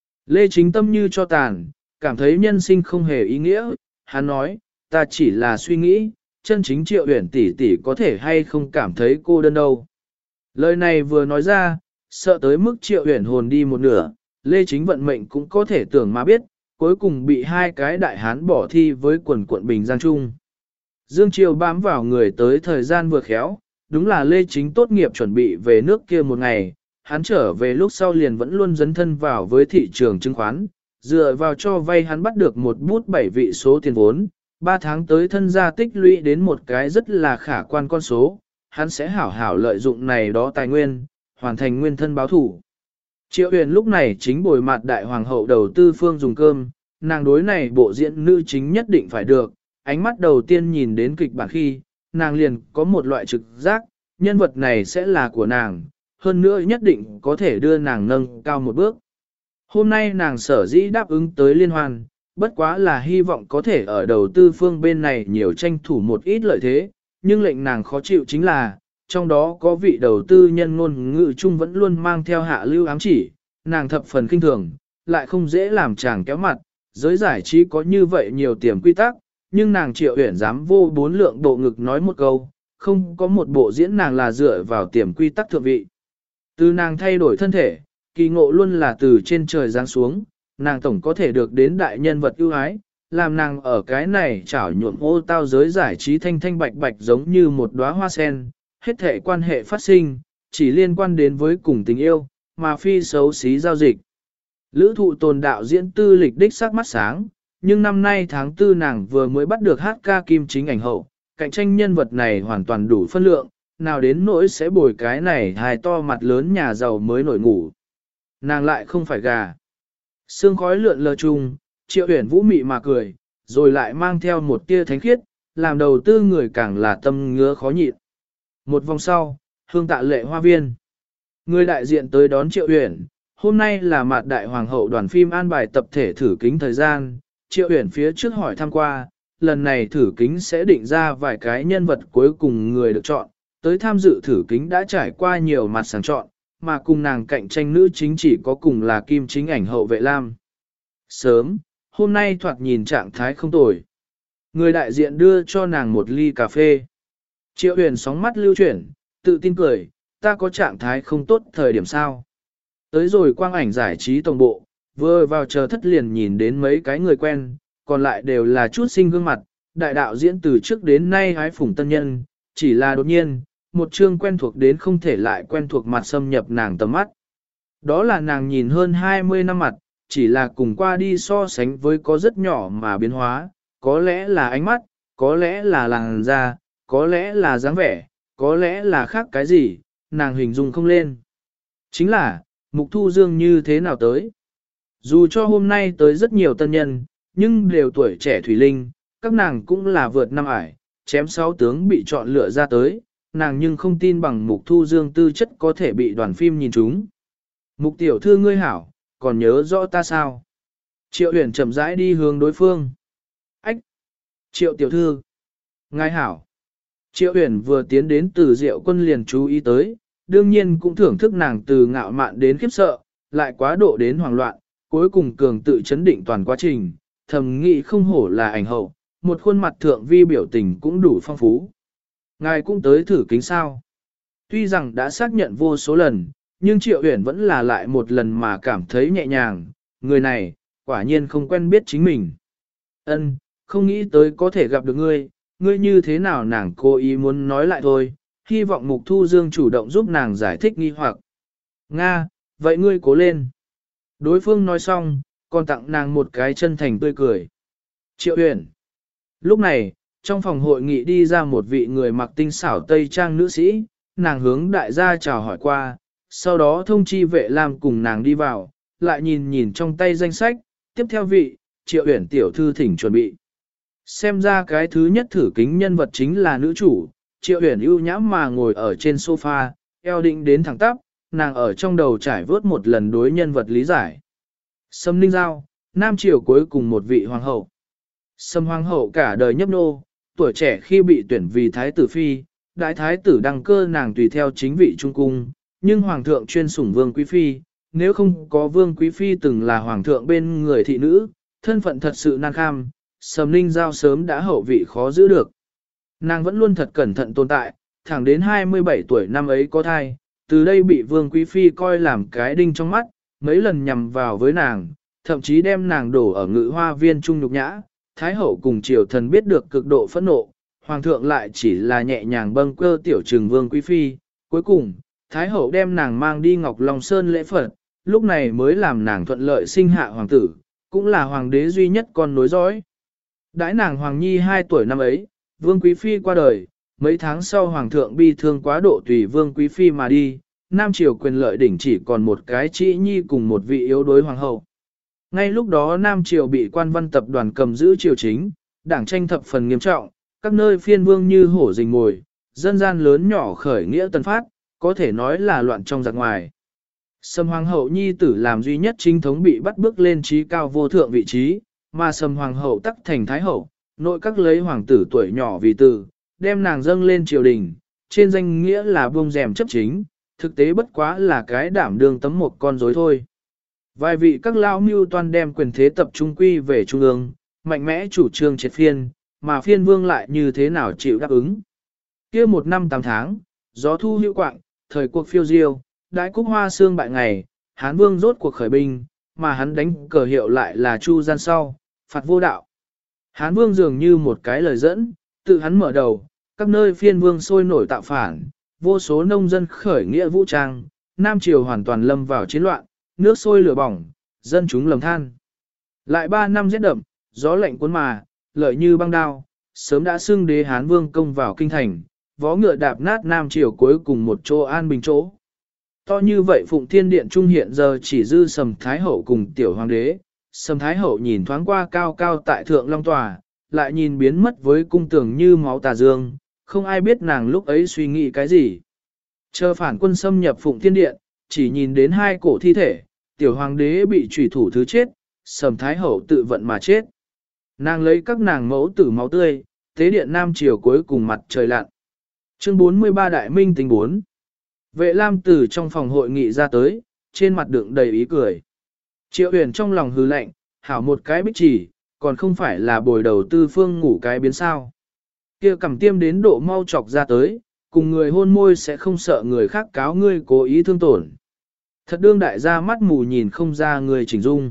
Lê Chính tâm như cho tàn, cảm thấy nhân sinh không hề ý nghĩa, hắn nói, ta chỉ là suy nghĩ, chân chính Triệu Uyển tỷ tỷ có thể hay không cảm thấy cô đơn đâu. Lời này vừa nói ra, sợ tới mức Triệu Uyển hồn đi một nửa, Lê Chính vận mệnh cũng có thể tưởng mà biết, cuối cùng bị hai cái đại hán bỏ thi với quần quận Bình Giang Trung. Dương Triều bám vào người tới thời gian vừa khéo, đúng là Lê Chính tốt nghiệp chuẩn bị về nước kia một ngày, hắn trở về lúc sau liền vẫn luôn dấn thân vào với thị trường chứng khoán, dựa vào cho vay hắn bắt được một bút 7 vị số tiền vốn, 3 tháng tới thân gia tích lũy đến một cái rất là khả quan con số, hắn sẽ hảo hảo lợi dụng này đó tài nguyên, hoàn thành nguyên thân báo thủ. Triệu Uyển lúc này chính bồi mặt đại hoàng hậu đầu tư phương dùng cơm, nàng đối này bộ diễn nữ chính nhất định phải được, ánh mắt đầu tiên nhìn đến kịch bản khi, nàng liền có một loại trực giác, nhân vật này sẽ là của nàng, hơn nữa nhất định có thể đưa nàng nâng cao một bước. Hôm nay nàng sở dĩ đáp ứng tới liên hoan, bất quá là hy vọng có thể ở đầu tư phương bên này nhiều tranh thủ một ít lợi thế, nhưng lệnh nàng khó chịu chính là, trong đó có vị đầu tư nhân ngôn ngữ chung vẫn luôn mang theo hạ lưu ám chỉ, nàng thập phần kinh thường, lại không dễ làm chàng kéo mặt, giới giải trí có như vậy nhiều tiềm quy tắc, nhưng nàng Triệu Uyển dám vô 4 lượng bộ ngực nói một câu, không có một bộ diễn nàng là dựa vào tiềm quy tắc thượng vị. Từ nàng thay đổi thân thể, kỳ ngộ luôn là từ trên trời giáng xuống, nàng tổng có thể được đến đại nhân vật ưu ái, làm nàng ở cái này chảo nhuộm ô tao giới giải trí thanh thanh bạch bạch giống như một đóa hoa sen, hết thể quan hệ phát sinh, chỉ liên quan đến với cùng tình yêu, mà phi xấu xí giao dịch. Lữ Thụ Tồn đạo diễn tư lịch đích sắc mắt sáng, nhưng năm nay tháng 4 nàng vừa mới bắt được hát ca kim chính ảnh hậu, cạnh tranh nhân vật này hoàn toàn đủ phân lượng, nào đến nỗi sẽ bồi cái này hài to mặt lớn nhà giàu mới nổi ngủ. Nàng lại không phải gà. Sương khói lượn lờ chung, Triệu Uyển Vũ mị mà cười, rồi lại mang theo một tia thánh khiết, làm đầu tư người càng là tâm ngứa khó nhịn. Một vòng sau, hương tạ lệ hoa viên. Người đại diện tới đón Triệu Uyển, hôm nay là mặt đại hoàng hậu đoàn phim an bài tập thể thử kính thời gian, Triệu Uyển phía trước hỏi thăm qua, lần này thử kính sẽ định ra vài cái nhân vật cuối cùng người được chọn, tới tham dự thử kính đã trải qua nhiều mặt sàng chọn, mà cùng nàng cạnh tranh nữ chính chỉ có cùng là Kim Chính ảnh hậu vệ lam. Sớm, hôm nay thoạt nhìn trạng thái không tồi. Người đại diện đưa cho nàng một ly cà phê. Triệu Huyền sóng mắt lưu chuyển, tự tin cười, ta có trạng thái không tốt thời điểm sao. Tới rồi quang ảnh giải trí tổng bộ, vừa vào chờ thất liền nhìn đến mấy cái người quen, còn lại đều là chút sinh gương mặt, đại đạo diễn từ trước đến nay hái phủng tân nhân, chỉ là đột nhiên, một chương quen thuộc đến không thể lại quen thuộc mặt xâm nhập nàng tầm mắt. Đó là nàng nhìn hơn 20 năm mặt, chỉ là cùng qua đi so sánh với có rất nhỏ mà biến hóa, có lẽ là ánh mắt, có lẽ là làn da, có lẽ là dáng vẻ, có lẽ là khác cái gì, nàng hình dung không lên. Chính là, Mục Thu Dương như thế nào tới? Dù cho hôm nay tới rất nhiều tân nhân, nhưng đều tuổi trẻ thủy linh, các nàng cũng là vượt năm ải, chém 6 tướng bị chọn lựa ra tới, nàng nhưng không tin bằng Mục Thu Dương tư chất có thể bị đoàn phim nhìn trúng. Mục tiểu thư ngươi hảo, còn nhớ rõ ta sao? Triệu Huyền chậm rãi đi hướng đối phương. Ách! Triệu tiểu thư! Ngài hảo! Triệu Huyền vừa tiến đến từ Diệu Quân liền chú ý tới, đương nhiên cũng thưởng thức nàng từ ngạo mạn đến khiếp sợ, lại quá độ đến hoảng loạn, cuối cùng cường tự chấn định toàn quá trình, thầm nghĩ không hổ là ảnh hậu, một khuôn mặt thượng vi biểu tình cũng đủ phong phú. Ngài cũng tới thử kính sao. Tuy rằng đã xác nhận vô số lần, nhưng Triệu Huyền vẫn là lại một lần mà cảm thấy nhẹ nhàng, người này, quả nhiên không quen biết chính mình. Ân, không nghĩ tới có thể gặp được ngươi, ngươi như thế nào nàng cố ý muốn nói lại thôi, hy vọng Mục Thu Dương chủ động giúp nàng giải thích nghi hoặc. Nga, vậy ngươi cố lên. Đối phương nói xong, còn tặng nàng một cái chân thành tươi cười. Triệu Huyền. Lúc này, trong phòng hội nghị đi ra một vị người mặc tinh xảo tây trang nữ sĩ, nàng hướng đại gia chào hỏi qua, sau đó thông chi vệ lam cùng nàng đi vào, lại nhìn nhìn trong tay danh sách, tiếp theo vị, Triệu Huyền tiểu thư thỉnh chuẩn bị. Xem ra cái thứ nhất thử kính nhân vật chính là nữ chủ, Triệu Huyền ưu nhã mà ngồi ở trên sofa, eo định đến thẳng tắp, nàng ở trong đầu trải vớt một lần đối nhân vật lý giải. Sâm Ninh Giao, Nam Triều cuối cùng một vị hoàng hậu. Sâm hoàng hậu cả đời nhấp nô, tuổi trẻ khi bị tuyển vì thái tử phi, đại thái tử đăng cơ nàng tùy theo chính vị trung cung, nhưng hoàng thượng chuyên sủng vương quý phi, nếu không có vương quý phi từng là hoàng thượng bên người thị nữ, thân phận thật sự nan kham, Sâm Ninh Giao sớm đã hậu vị khó giữ được. Nàng vẫn luôn thật cẩn thận tồn tại, thẳng đến 27 tuổi năm ấy có thai, từ đây bị vương quý phi coi làm cái đinh trong mắt, mấy lần nhằm vào với nàng, thậm chí đem nàng đổ ở ngự hoa viên trung nhục nhã. Thái hậu cùng triều thần biết được cực độ phẫn nộ, hoàng thượng lại chỉ là nhẹ nhàng bâng cơ tiểu trừng vương quý phi. Cuối cùng, thái hậu đem nàng mang đi Ngọc Long Sơn lễ Phật, lúc này mới làm nàng thuận lợi sinh hạ hoàng tử, cũng là hoàng đế duy nhất con nối dõi. Đãi nàng hoàng nhi 2 tuổi năm ấy, vương quý phi qua đời, mấy tháng sau hoàng thượng bi thương quá độ tùy vương quý phi mà đi, Nam triều quyền lợi đỉnh chỉ còn một cái chị nhi cùng một vị yếu đối hoàng hậu. Ngay lúc đó Nam triều bị quan văn tập đoàn cầm giữ triều chính, đảng tranh thập phần nghiêm trọng, các nơi phiên vương như hổ rình mồi, dân gian lớn nhỏ khởi nghĩa tân phát, có thể nói là loạn trong giặc ngoài. Sầm hoàng hậu nhi tử làm duy nhất chính thống bị bắt bước lên trí cao vô thượng vị trí, mà sầm hoàng hậu tắc thành thái hậu, nội các lấy hoàng tử tuổi nhỏ vì tử, đem nàng dâng lên triều đình, trên danh nghĩa là buông rèm chấp chính, thực tế bất quá là cái đảm đương tấm một con rối thôi. Vài vị các lao mưu toan đem quyền thế tập trung quy về trung ương, mạnh mẽ chủ trương triệt phiên, mà phiên vương lại như thế nào chịu đáp ứng. Kia 1 năm 8 tháng, gió thu hữu quạng, thời cuộc phiêu diêu, đại cúc hoa sương bại ngày, Hán vương rốt cuộc khởi binh, mà hắn đánh cờ hiệu lại là chu gian sau, phạt vô đạo. Hán vương dường như một cái lời dẫn, tự hắn mở đầu, các nơi phiên vương sôi nổi tạo phản, vô số nông dân khởi nghĩa vũ trang, Nam triều hoàn toàn lâm vào chiến loạn, nước sôi lửa bỏng, dân chúng lầm than. Lại 3 năm rét đậm, gió lạnh cuốn mà, lợi như băng đao, sớm đã xưng đế Hán vương công vào kinh thành, vó ngựa đạp nát Nam triều cuối cùng một chỗ an bình chỗ. To như vậy Phụng Thiên Điện Trung hiện giờ chỉ dư Sầm Thái Hậu cùng tiểu hoàng đế, Sầm Thái Hậu nhìn thoáng qua cao cao tại thượng long tòa, lại nhìn biến mất với cung tường như máu tà dương, không ai biết nàng lúc ấy suy nghĩ cái gì. Chờ phản quân xâm nhập Phụng Thiên Điện, chỉ nhìn đến hai cổ thi thể, tiểu hoàng đế bị trùy thủ thứ chết, Sầm Thái Hậu tự vận mà chết. Nàng lấy các nàng mẫu tử máu tươi, tế điện Nam Triều cuối cùng mặt trời lặn. Chương 43 Đại Minh Tính 4. Vệ Lam từ trong phòng hội nghị ra tới, trên mặt đựng đầy ý cười. Triệu Huyền trong lòng hừ lạnh, hảo một cái bích chỉ, còn không phải là bồi đầu tư phương ngủ cái biến sao. Kia cầm tiêm đến độ mau chọc ra tới, cùng người hôn môi sẽ không sợ người khác cáo ngươi cố ý thương tổn. Thật đương đại gia mắt mù nhìn không ra người chỉnh dung.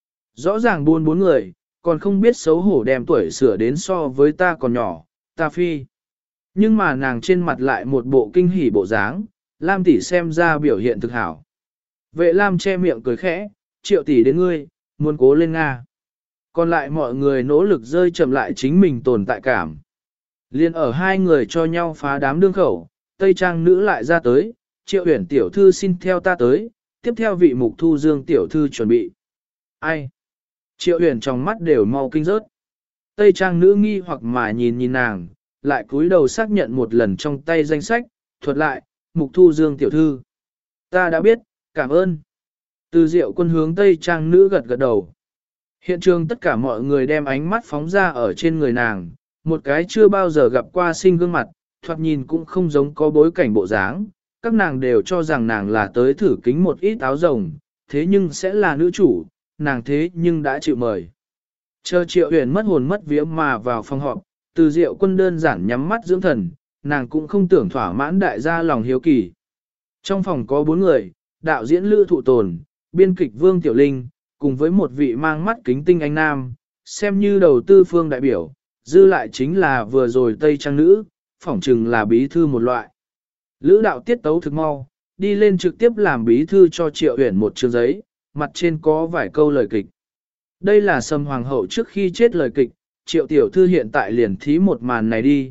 Rõ ràng buôn bốn người, còn không biết xấu hổ đem tuổi sửa đến so với ta còn nhỏ, ta phi. Nhưng mà nàng trên mặt lại một bộ kinh hỉ bộ dáng, Lam tỷ xem ra biểu hiện thực hảo. Vệ Lam che miệng cười khẽ, Triệu tỷ đến ngươi, muốn cố lên Nga. Còn lại mọi người nỗ lực rơi chậm lại chính mình tồn tại cảm. Liên ở hai người cho nhau phá đám đương khẩu, Tây Trang nữ lại ra tới, Triệu Huyền tiểu thư xin theo ta tới, tiếp theo vị Mục Thu Dương tiểu thư chuẩn bị. Ai? Triệu Huyền trong mắt đều mau kinh rớt. Tây Trang nữ nghi hoặc mà nhìn nàng, lại cúi đầu xác nhận một lần trong tay danh sách, thuật lại, Mục Thu Dương tiểu thư. Ta đã biết, cảm ơn. Từ Diệu Quân hướng Tây Trang nữ gật gật đầu. Hiện trường tất cả mọi người đem ánh mắt phóng ra ở trên người nàng, một cái chưa bao giờ gặp qua sinh gương mặt, thoạt nhìn cũng không giống có bối cảnh bộ dáng. Các nàng đều cho rằng nàng là tới thử kính một ít áo rồng, thế nhưng sẽ là nữ chủ, nàng thế nhưng đã chịu mời. Chờ Triệu Huyền mất hồn mất vía mà vào phòng họp, Từ Diệu Quân đơn giản nhắm mắt dưỡng thần, nàng cũng không tưởng thỏa mãn đại gia lòng hiếu kỳ. Trong phòng có 4 người, đạo diễn Lữ Thụ Tồn, biên kịch Vương Tiểu Linh, cùng với một vị mang mắt kính tinh anh nam, xem như đầu tư phương đại biểu, dư lại chính là vừa rồi Tây Trang nữ, phỏng chừng là bí thư một loại. Lữ đạo tiết tấu thực mau, đi lên trực tiếp làm bí thư cho Triệu Huyền một chương giấy, mặt trên có vài câu lời kịch. Đây là Sầm Hoàng hậu trước khi chết lời kịch, Triệu tiểu thư hiện tại liền thí một màn này đi,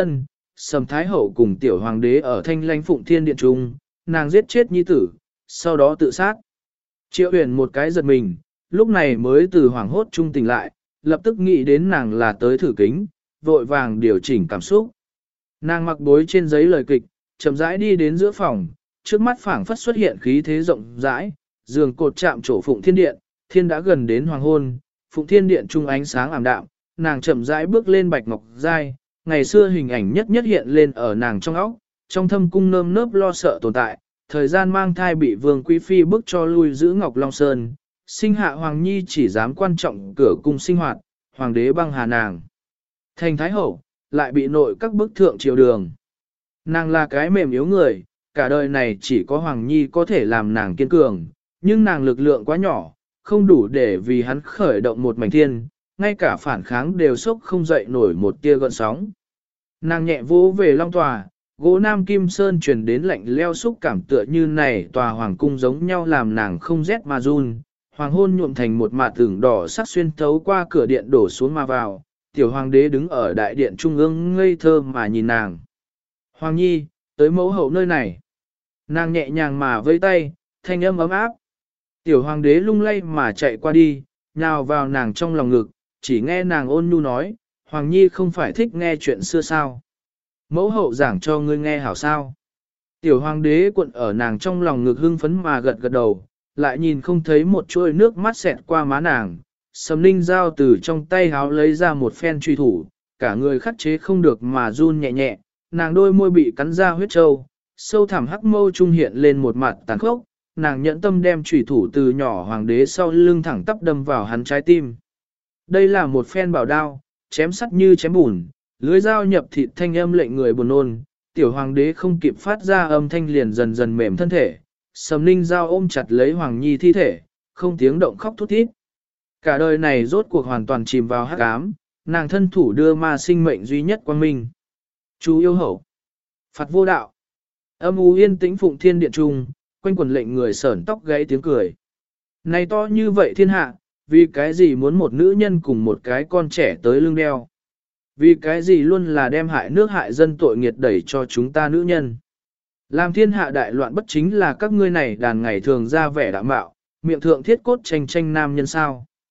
Sầm Thái hậu cùng tiểu hoàng đế ở Thanh Lãnh Phụng Thiên Điện trung, nàng giết chết nhi tử, sau đó tự sát. Triệu Huyền một cái giật mình, lúc này mới từ hoảng hốt trung tỉnh lại, lập tức nghĩ đến nàng là tới thử kính, vội vàng điều chỉnh cảm xúc. Nàng mặc bối trên giấy lời kịch, chậm rãi đi đến giữa phòng, trước mắt phảng phất xuất hiện khí thế rộng rãi, giường cột chạm trổ Phụng Thiên Điện, thiên đã gần đến hoàng hôn, Phụng Thiên Điện trung ánh sáng ảm đạm, nàng chậm rãi bước lên bạch ngọc giai, ngày xưa hình ảnh nhất nhất hiện lên ở nàng trong óc, trong thâm cung nơm nớp lo sợ tồn tại, thời gian mang thai bị Vương Quý Phi bức cho lui giữ Ngọc Long Sơn, sinh hạ Hoàng Nhi chỉ dám quan trọng cửa cung sinh hoạt, Hoàng đế băng hà nàng. Thành Thái Hậu, lại bị nội các bức thượng triều đường. Nàng là cái mềm yếu người, cả đời này chỉ có Hoàng Nhi có thể làm nàng kiên cường, nhưng nàng lực lượng quá nhỏ, không đủ để vì hắn khởi động một mảnh thiên, ngay cả phản kháng đều sốc không dậy nổi một tia gợn sóng. Nàng nhẹ vỗ về long tòa, gỗ nam kim sơn truyền đến lạnh leo xúc cảm tựa như này tòa hoàng cung giống nhau làm nàng không rét mà run. Hoàng hôn nhuộm thành một mạt tưởng đỏ sắc xuyên thấu qua cửa điện đổ xuống mà vào, tiểu hoàng đế đứng ở đại điện trung ương ngây thơ mà nhìn nàng. Hoàng Nhi, tới mẫu hậu nơi này. Nàng nhẹ nhàng mà vây tay, thanh âm ấm áp. Tiểu hoàng đế lung lay mà chạy qua đi, nhào vào nàng trong lòng ngực, chỉ nghe nàng ôn nhu nói, Hoàng Nhi không phải thích nghe chuyện xưa sao. Mẫu hậu giảng cho ngươi nghe hảo sao. Tiểu hoàng đế cuộn ở nàng trong lòng ngực hưng phấn mà gật gật đầu, lại nhìn không thấy một chuỗi nước mắt xẹt qua má nàng. Sầm Ninh Giao từ trong tay háo lấy ra một phen truy thủ, cả người khắc chế không được mà run nhẹ nhẹ, nàng đôi môi bị cắn ra huyết trâu, sâu thẳm hắc mâu trung hiện lên một mặt tàn khốc, nàng nhẫn tâm đem truy thủ từ nhỏ hoàng đế sau lưng thẳng tắp đâm vào hắn trái tim. Đây là một phen bảo đao, chém sắt như chém bùn, lưới dao nhập thịt thanh âm lệnh người buồn nôn, tiểu hoàng đế không kịp phát ra âm thanh liền dần dần mềm thân thể, Sầm Ninh Giao ôm chặt lấy Hoàng Nhi thi thể, không tiếng động khóc thút thít. Cả đời này rốt cuộc hoàn toàn chìm vào hắc ám, nàng thân thủ đưa ma sinh mệnh duy nhất quang minh. Chú yêu hậu, phạt vô đạo, âm u yên tĩnh Phụng Thiên Điện trung, quanh quần lệnh người sởn tóc gáy tiếng cười. Này to như vậy thiên hạ, vì cái gì muốn một nữ nhân cùng một cái con trẻ tới lưng đeo? Vì cái gì luôn là đem hại nước hại dân tội nghiệt đẩy cho chúng ta nữ nhân? Làm thiên hạ đại loạn bất chính là các ngươi này đàn ngày thường ra vẻ đạm bạo, miệng thượng thiết cốt tranh tranh nam nhân sao?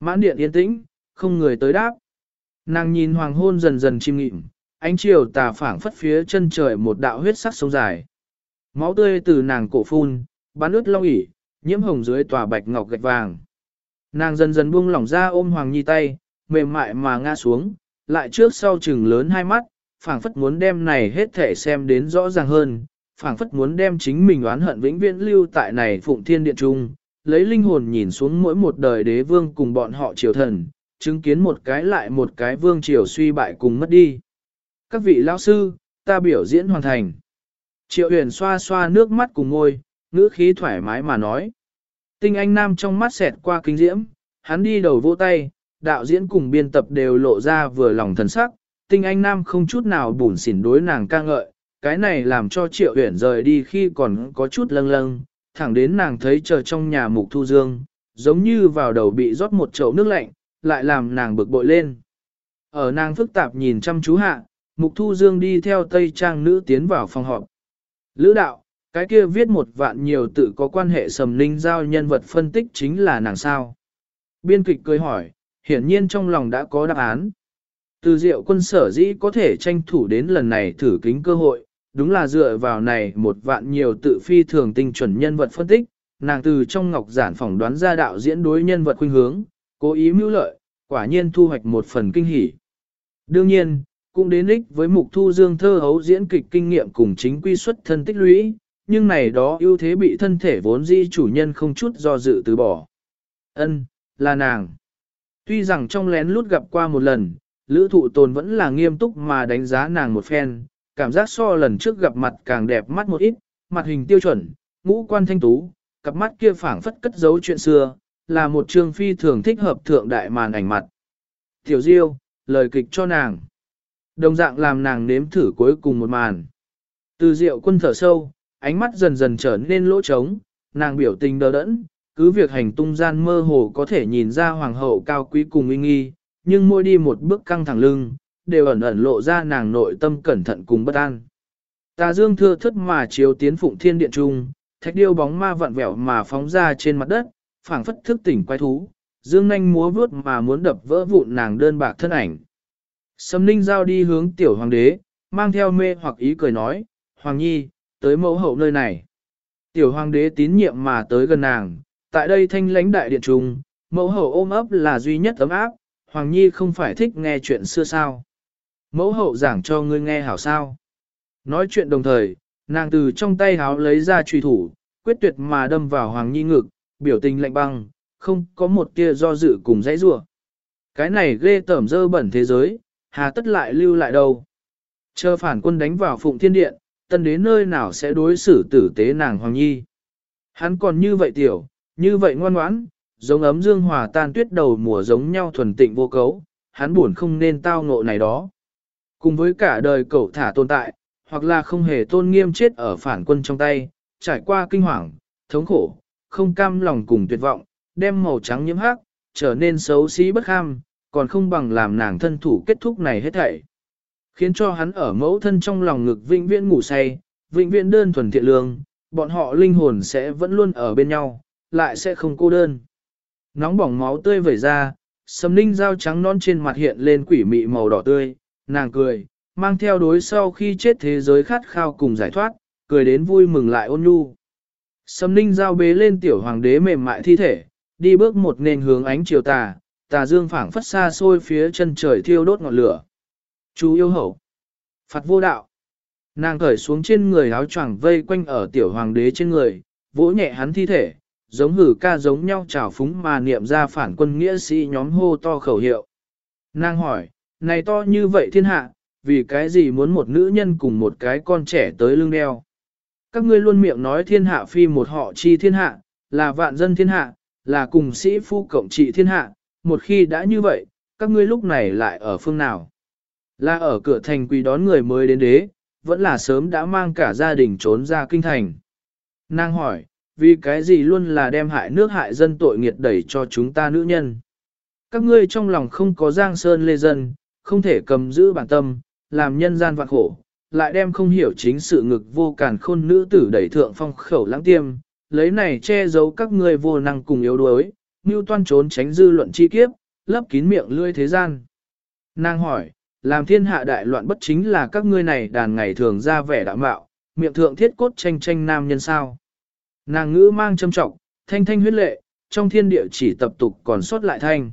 Mãn điện yên tĩnh, không người tới đáp. Nàng nhìn hoàng hôn dần dần chim nghịm, ánh chiều tà phảng phất phía chân trời một đạo huyết sắc sông dài. Máu tươi từ nàng cổ phun, bắn ướt long ỉ, nhiễm hồng dưới tòa bạch ngọc gạch vàng. Nàng dần dần buông lỏng ra ôm Hoàng Nhi tay, mềm mại mà ngã xuống, lại trước sau chừng lớn hai mắt, phảng phất muốn đem này hết thể xem đến rõ ràng hơn, phảng phất muốn đem chính mình oán hận vĩnh viễn lưu tại này Phụng Thiên Điện Trung, lấy linh hồn nhìn xuống mỗi một đời đế vương cùng bọn họ triều thần, chứng kiến một cái lại một cái vương triều suy bại cùng mất đi. Các vị lão sư, ta biểu diễn hoàn thành. Triệu Huyền xoa xoa nước mắt cùng ngôi, ngữ khí thoải mái mà nói. Tinh Anh Nam trong mắt xẹt qua kinh diễm, hắn đi đầu vỗ tay, đạo diễn cùng biên tập đều lộ ra vừa lòng thần sắc. Tinh Anh Nam không chút nào bủn xỉn đối nàng ca ngợi, cái này làm cho Triệu Huyền rời đi khi còn có chút lâng lâng, thẳng đến nàng thấy chờ trong nhà Mục Thu Dương, giống như vào đầu bị rót một chậu nước lạnh, lại làm nàng bực bội lên. Ở nàng phức tạp nhìn chăm chú hạ, Mục Thu Dương đi theo Tây Trang nữ tiến vào phòng họp. Lữ đạo, cái kia viết một vạn nhiều tự có quan hệ Sầm Ninh Giao nhân vật phân tích chính là nàng sao. Biên kịch cười hỏi, hiển nhiên trong lòng đã có đáp án. Từ Diệu Quân sở dĩ có thể tranh thủ đến lần này thử kính cơ hội, đúng là dựa vào này một vạn nhiều tự phi thường tinh chuẩn nhân vật phân tích, nàng từ trong ngọc giản phỏng đoán ra đạo diễn đối nhân vật khuynh hướng, cố ý mưu lợi, quả nhiên thu hoạch một phần kinh hỉ. Đương nhiên, cũng đến ích với Mục Thu Dương thơ hấu diễn kịch kinh nghiệm cùng chính quy xuất thân tích lũy, nhưng này đó ưu thế bị thân thể vốn dĩ chủ nhân không chút do dự từ bỏ. Ân, là nàng. Tuy rằng trong lén lút gặp qua một lần, Lữ Thụ Tồn vẫn là nghiêm túc mà đánh giá nàng một phen, cảm giác so lần trước gặp mặt càng đẹp mắt một ít, mặt hình tiêu chuẩn, ngũ quan thanh tú, cặp mắt kia phảng phất cất giấu chuyện xưa, là một trương phi thường thích hợp thượng đại màn ảnh mặt. Tiểu Diêu, lời kịch cho nàng. Đồng dạng làm nàng nếm thử cuối cùng một màn. Từ Diệu Quân thở sâu, ánh mắt dần dần trở nên lỗ trống, nàng biểu tình đờ đẫn, cứ việc hành tung gian mơ hồ có thể nhìn ra hoàng hậu cao quý cùng uy nghi, nhưng mỗi đi một bước căng thẳng lưng, đều ẩn ẩn lộ ra nàng nội tâm cẩn thận cùng bất an. Tà dương thưa thất mà chiếu tiến Phụng Thiên Điện trung, thạch điêu bóng ma vặn vẹo mà phóng ra trên mặt đất, phảng phất thức tỉnh quái thú, dương nhanh múa vướt mà muốn đập vỡ vụn nàng đơn bạc thân ảnh. Sầm Ninh Giao đi hướng tiểu hoàng đế, mang theo mê hoặc ý cười nói, Hoàng Nhi, tới mẫu hậu nơi này. Tiểu hoàng đế tín nhiệm mà tới gần nàng, tại đây thanh lãnh đại điện trung, mẫu hậu ôm ấp là duy nhất ấm áp, Hoàng Nhi không phải thích nghe chuyện xưa sao. Mẫu hậu giảng cho ngươi nghe hảo sao. Nói chuyện đồng thời, nàng từ trong tay háo lấy ra truy thủ, quyết tuyệt mà đâm vào Hoàng Nhi ngực, biểu tình lạnh băng, không có một tia do dự cùng dãy rủa. Cái này ghê tởm dơ bẩn thế giới, hà tất lại lưu lại đâu. Chờ phản quân đánh vào Phụng Thiên Điện, tân đế nơi nào sẽ đối xử tử tế nàng Hoàng Nhi. Hắn còn như vậy tiểu, như vậy ngoan ngoãn, giống ấm dương hòa tan tuyết đầu mùa giống nhau thuần tịnh vô cấu, hắn buồn không nên tao ngộ này đó. Cùng với cả đời cậu thả tồn tại, hoặc là không hề tôn nghiêm chết ở phản quân trong tay, trải qua kinh hoàng, thống khổ, không cam lòng cùng tuyệt vọng, đem màu trắng nhiễm hắc, trở nên xấu xí bất kham, còn không bằng làm nàng thân thủ kết thúc này hết thảy. Khiến cho hắn ở mẫu thân trong lòng ngực vĩnh viễn ngủ say, vĩnh viễn đơn thuần thiện lương, bọn họ linh hồn sẽ vẫn luôn ở bên nhau, lại sẽ không cô đơn. Nóng bỏng máu tươi vẩy ra, Sầm Ninh Giao trắng non trên mặt hiện lên quỷ mị màu đỏ tươi, nàng cười, mang theo đối sau khi chết thế giới khát khao cùng giải thoát, cười đến vui mừng lại ôn nhu. Sầm Ninh Giao bế lên tiểu hoàng đế mềm mại thi thể, đi bước một nền hướng ánh chiều tà, tà dương phảng phất xa xôi phía chân trời thiêu đốt ngọn lửa. Chú yêu hậu, phạt vô đạo. Nàng cởi xuống trên người áo choàng vây quanh ở tiểu hoàng đế trên người, vỗ nhẹ hắn thi thể, giống hử ca giống nhau trào phúng mà niệm ra phản quân nghĩa sĩ nhóm hô to khẩu hiệu. Nàng hỏi, này to như vậy thiên hạ, vì cái gì muốn một nữ nhân cùng một cái con trẻ tới lưng đeo? Các ngươi luôn miệng nói thiên hạ phi một họ chi thiên hạ, là vạn dân thiên hạ, là cùng sĩ phu cộng trị thiên hạ, một khi đã như vậy, các ngươi lúc này lại ở phương nào? Là ở cửa thành quỳ đón người mới đến đế, vẫn là sớm đã mang cả gia đình trốn ra kinh thành. Nàng hỏi, vì cái gì luôn là đem hại nước hại dân tội nghiệt đẩy cho chúng ta nữ nhân? Các ngươi trong lòng không có giang sơn lê dân, không thể cầm giữ bản tâm, làm nhân gian vạn khổ, lại đem không hiểu chính sự ngực vô càn khôn nữ tử đẩy thượng phong khẩu lãng tiêm, lấy này che giấu các ngươi vô năng cùng yếu đuối, mưu toan trốn tránh dư luận chi kiếp, lấp kín miệng lưỡi thế gian. Nàng hỏi, làm thiên hạ đại loạn bất chính là các ngươi này đàn ngày thường ra vẻ đạo mạo, miệng thượng thiết cốt tranh tranh nam nhân sao. Nàng ngữ mang châm trọng, thanh thanh huyết lệ, trong thiên địa chỉ tập tục còn sót lại thanh.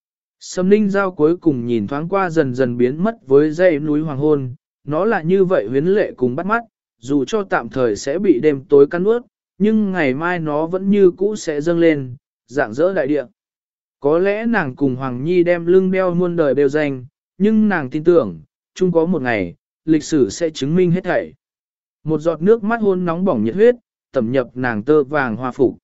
Sầm Ninh Giao cuối cùng nhìn thoáng qua dần dần biến mất với dãy núi hoàng hôn, nó là như vậy huyến lệ cùng bắt mắt, dù cho tạm thời sẽ bị đêm tối cắn nuốt, nhưng ngày mai nó vẫn như cũ sẽ dâng lên, dạng dỡ đại địa. Có lẽ nàng cùng Hoàng Nhi đem lưng đeo muôn đời đều danh, nhưng nàng tin tưởng, chung có một ngày, lịch sử sẽ chứng minh hết thảy. Một giọt nước mắt hôn nóng bỏng nhiệt huyết, tẩm nhập nàng tơ vàng hoa phục.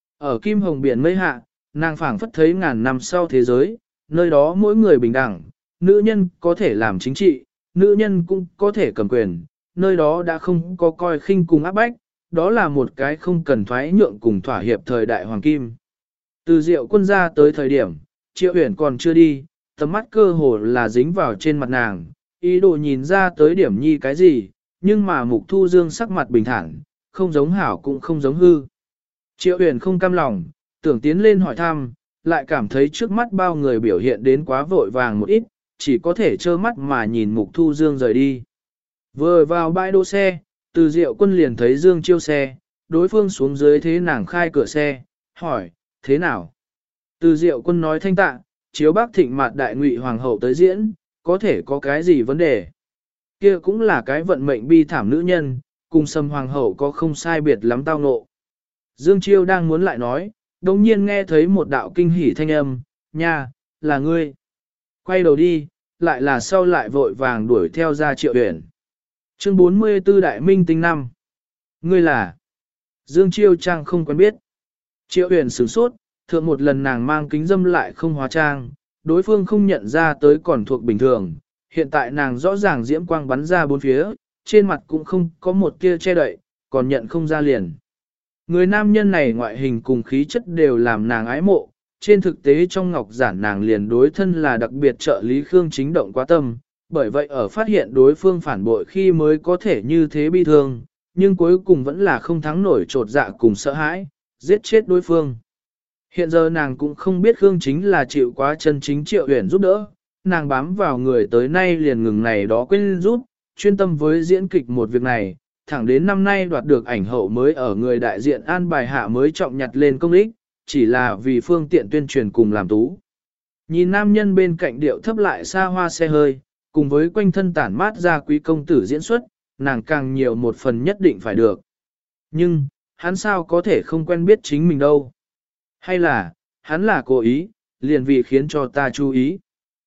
Ở kim hồng biển mây hạ, nàng phảng phất thấy ngàn năm sau thế giới, nơi đó mỗi người bình đẳng, nữ nhân có thể làm chính trị, nữ nhân cũng có thể cầm quyền, nơi đó đã không có coi khinh cùng áp bách, đó là một cái không cần thoái nhượng cùng thỏa hiệp thời đại hoàng kim. Từ Diệu Quân ra tới thời điểm, Triệu Uyển còn chưa đi, tầm mắt cơ hồ là dính vào trên mặt nàng, ý đồ nhìn ra tới điểm nhi cái gì, nhưng mà Mục Thu Dương sắc mặt bình thản, không giống hảo cũng không giống hư. Triệu Uyển không cam lòng, tưởng tiến lên hỏi thăm, lại cảm thấy trước mắt bao người biểu hiện đến quá vội vàng một ít, chỉ có thể trơ mắt mà nhìn Mục Thu Dương rời đi. Vừa vào bãi đỗ xe, Từ Diệu Quân liền thấy Dương Chiêu xe, đối phương xuống dưới thế nàng khai cửa xe, hỏi, thế nào? Từ Diệu Quân nói thanh tạ, chiếu bác thịnh mặt đại ngụy hoàng hậu tới diễn, có thể có cái gì vấn đề? Kia cũng là cái vận mệnh bi thảm nữ nhân, cùng Sâm hoàng hậu có không sai biệt lắm tao ngộ. Dương Chiêu đang muốn lại nói, đồng nhiên nghe thấy một đạo kinh hỉ thanh âm, nha, là ngươi. Quay đầu đi, lại là sau lại vội vàng đuổi theo ra Triệu Uyển. Chương 44 Đại Minh Tinh năm. Ngươi là? Dương Chiêu Trang không quen biết. Triệu Uyển sửng sốt, thượng một lần nàng mang kính dâm lại không hóa trang, đối phương không nhận ra tới còn thuộc bình thường. Hiện tại nàng rõ ràng diễm quang bắn ra bốn phía, trên mặt cũng không có một tia che đậy, còn nhận không ra liền. Người nam nhân này ngoại hình cùng khí chất đều làm nàng ái mộ, trên thực tế trong ngọc giản nàng liền đối thân là đặc biệt trợ lý Khương Chính động quá tâm, bởi vậy ở phát hiện đối phương phản bội khi mới có thể như thế bi thương, nhưng cuối cùng vẫn là không thắng nổi trột dạ cùng sợ hãi, giết chết đối phương. Hiện giờ nàng cũng không biết Khương Chính là chịu quá chân chính Triệu Uyển giúp đỡ, nàng bám vào người tới nay liền ngừng này đó quên giúp, chuyên tâm với diễn kịch một việc này, thẳng đến năm nay đoạt được ảnh hậu mới ở người đại diện an bài hạ mới trọng nhặt lên công ích, chỉ là vì phương tiện tuyên truyền cùng làm tú. Nhìn nam nhân bên cạnh điệu thấp lại xa hoa xe hơi, cùng với quanh thân tản mát ra quý công tử diễn xuất, nàng càng nhiều một phần nhất định phải được. Nhưng, hắn sao có thể không quen biết chính mình đâu? Hay là, hắn là cố ý, liền vì khiến cho ta chú ý.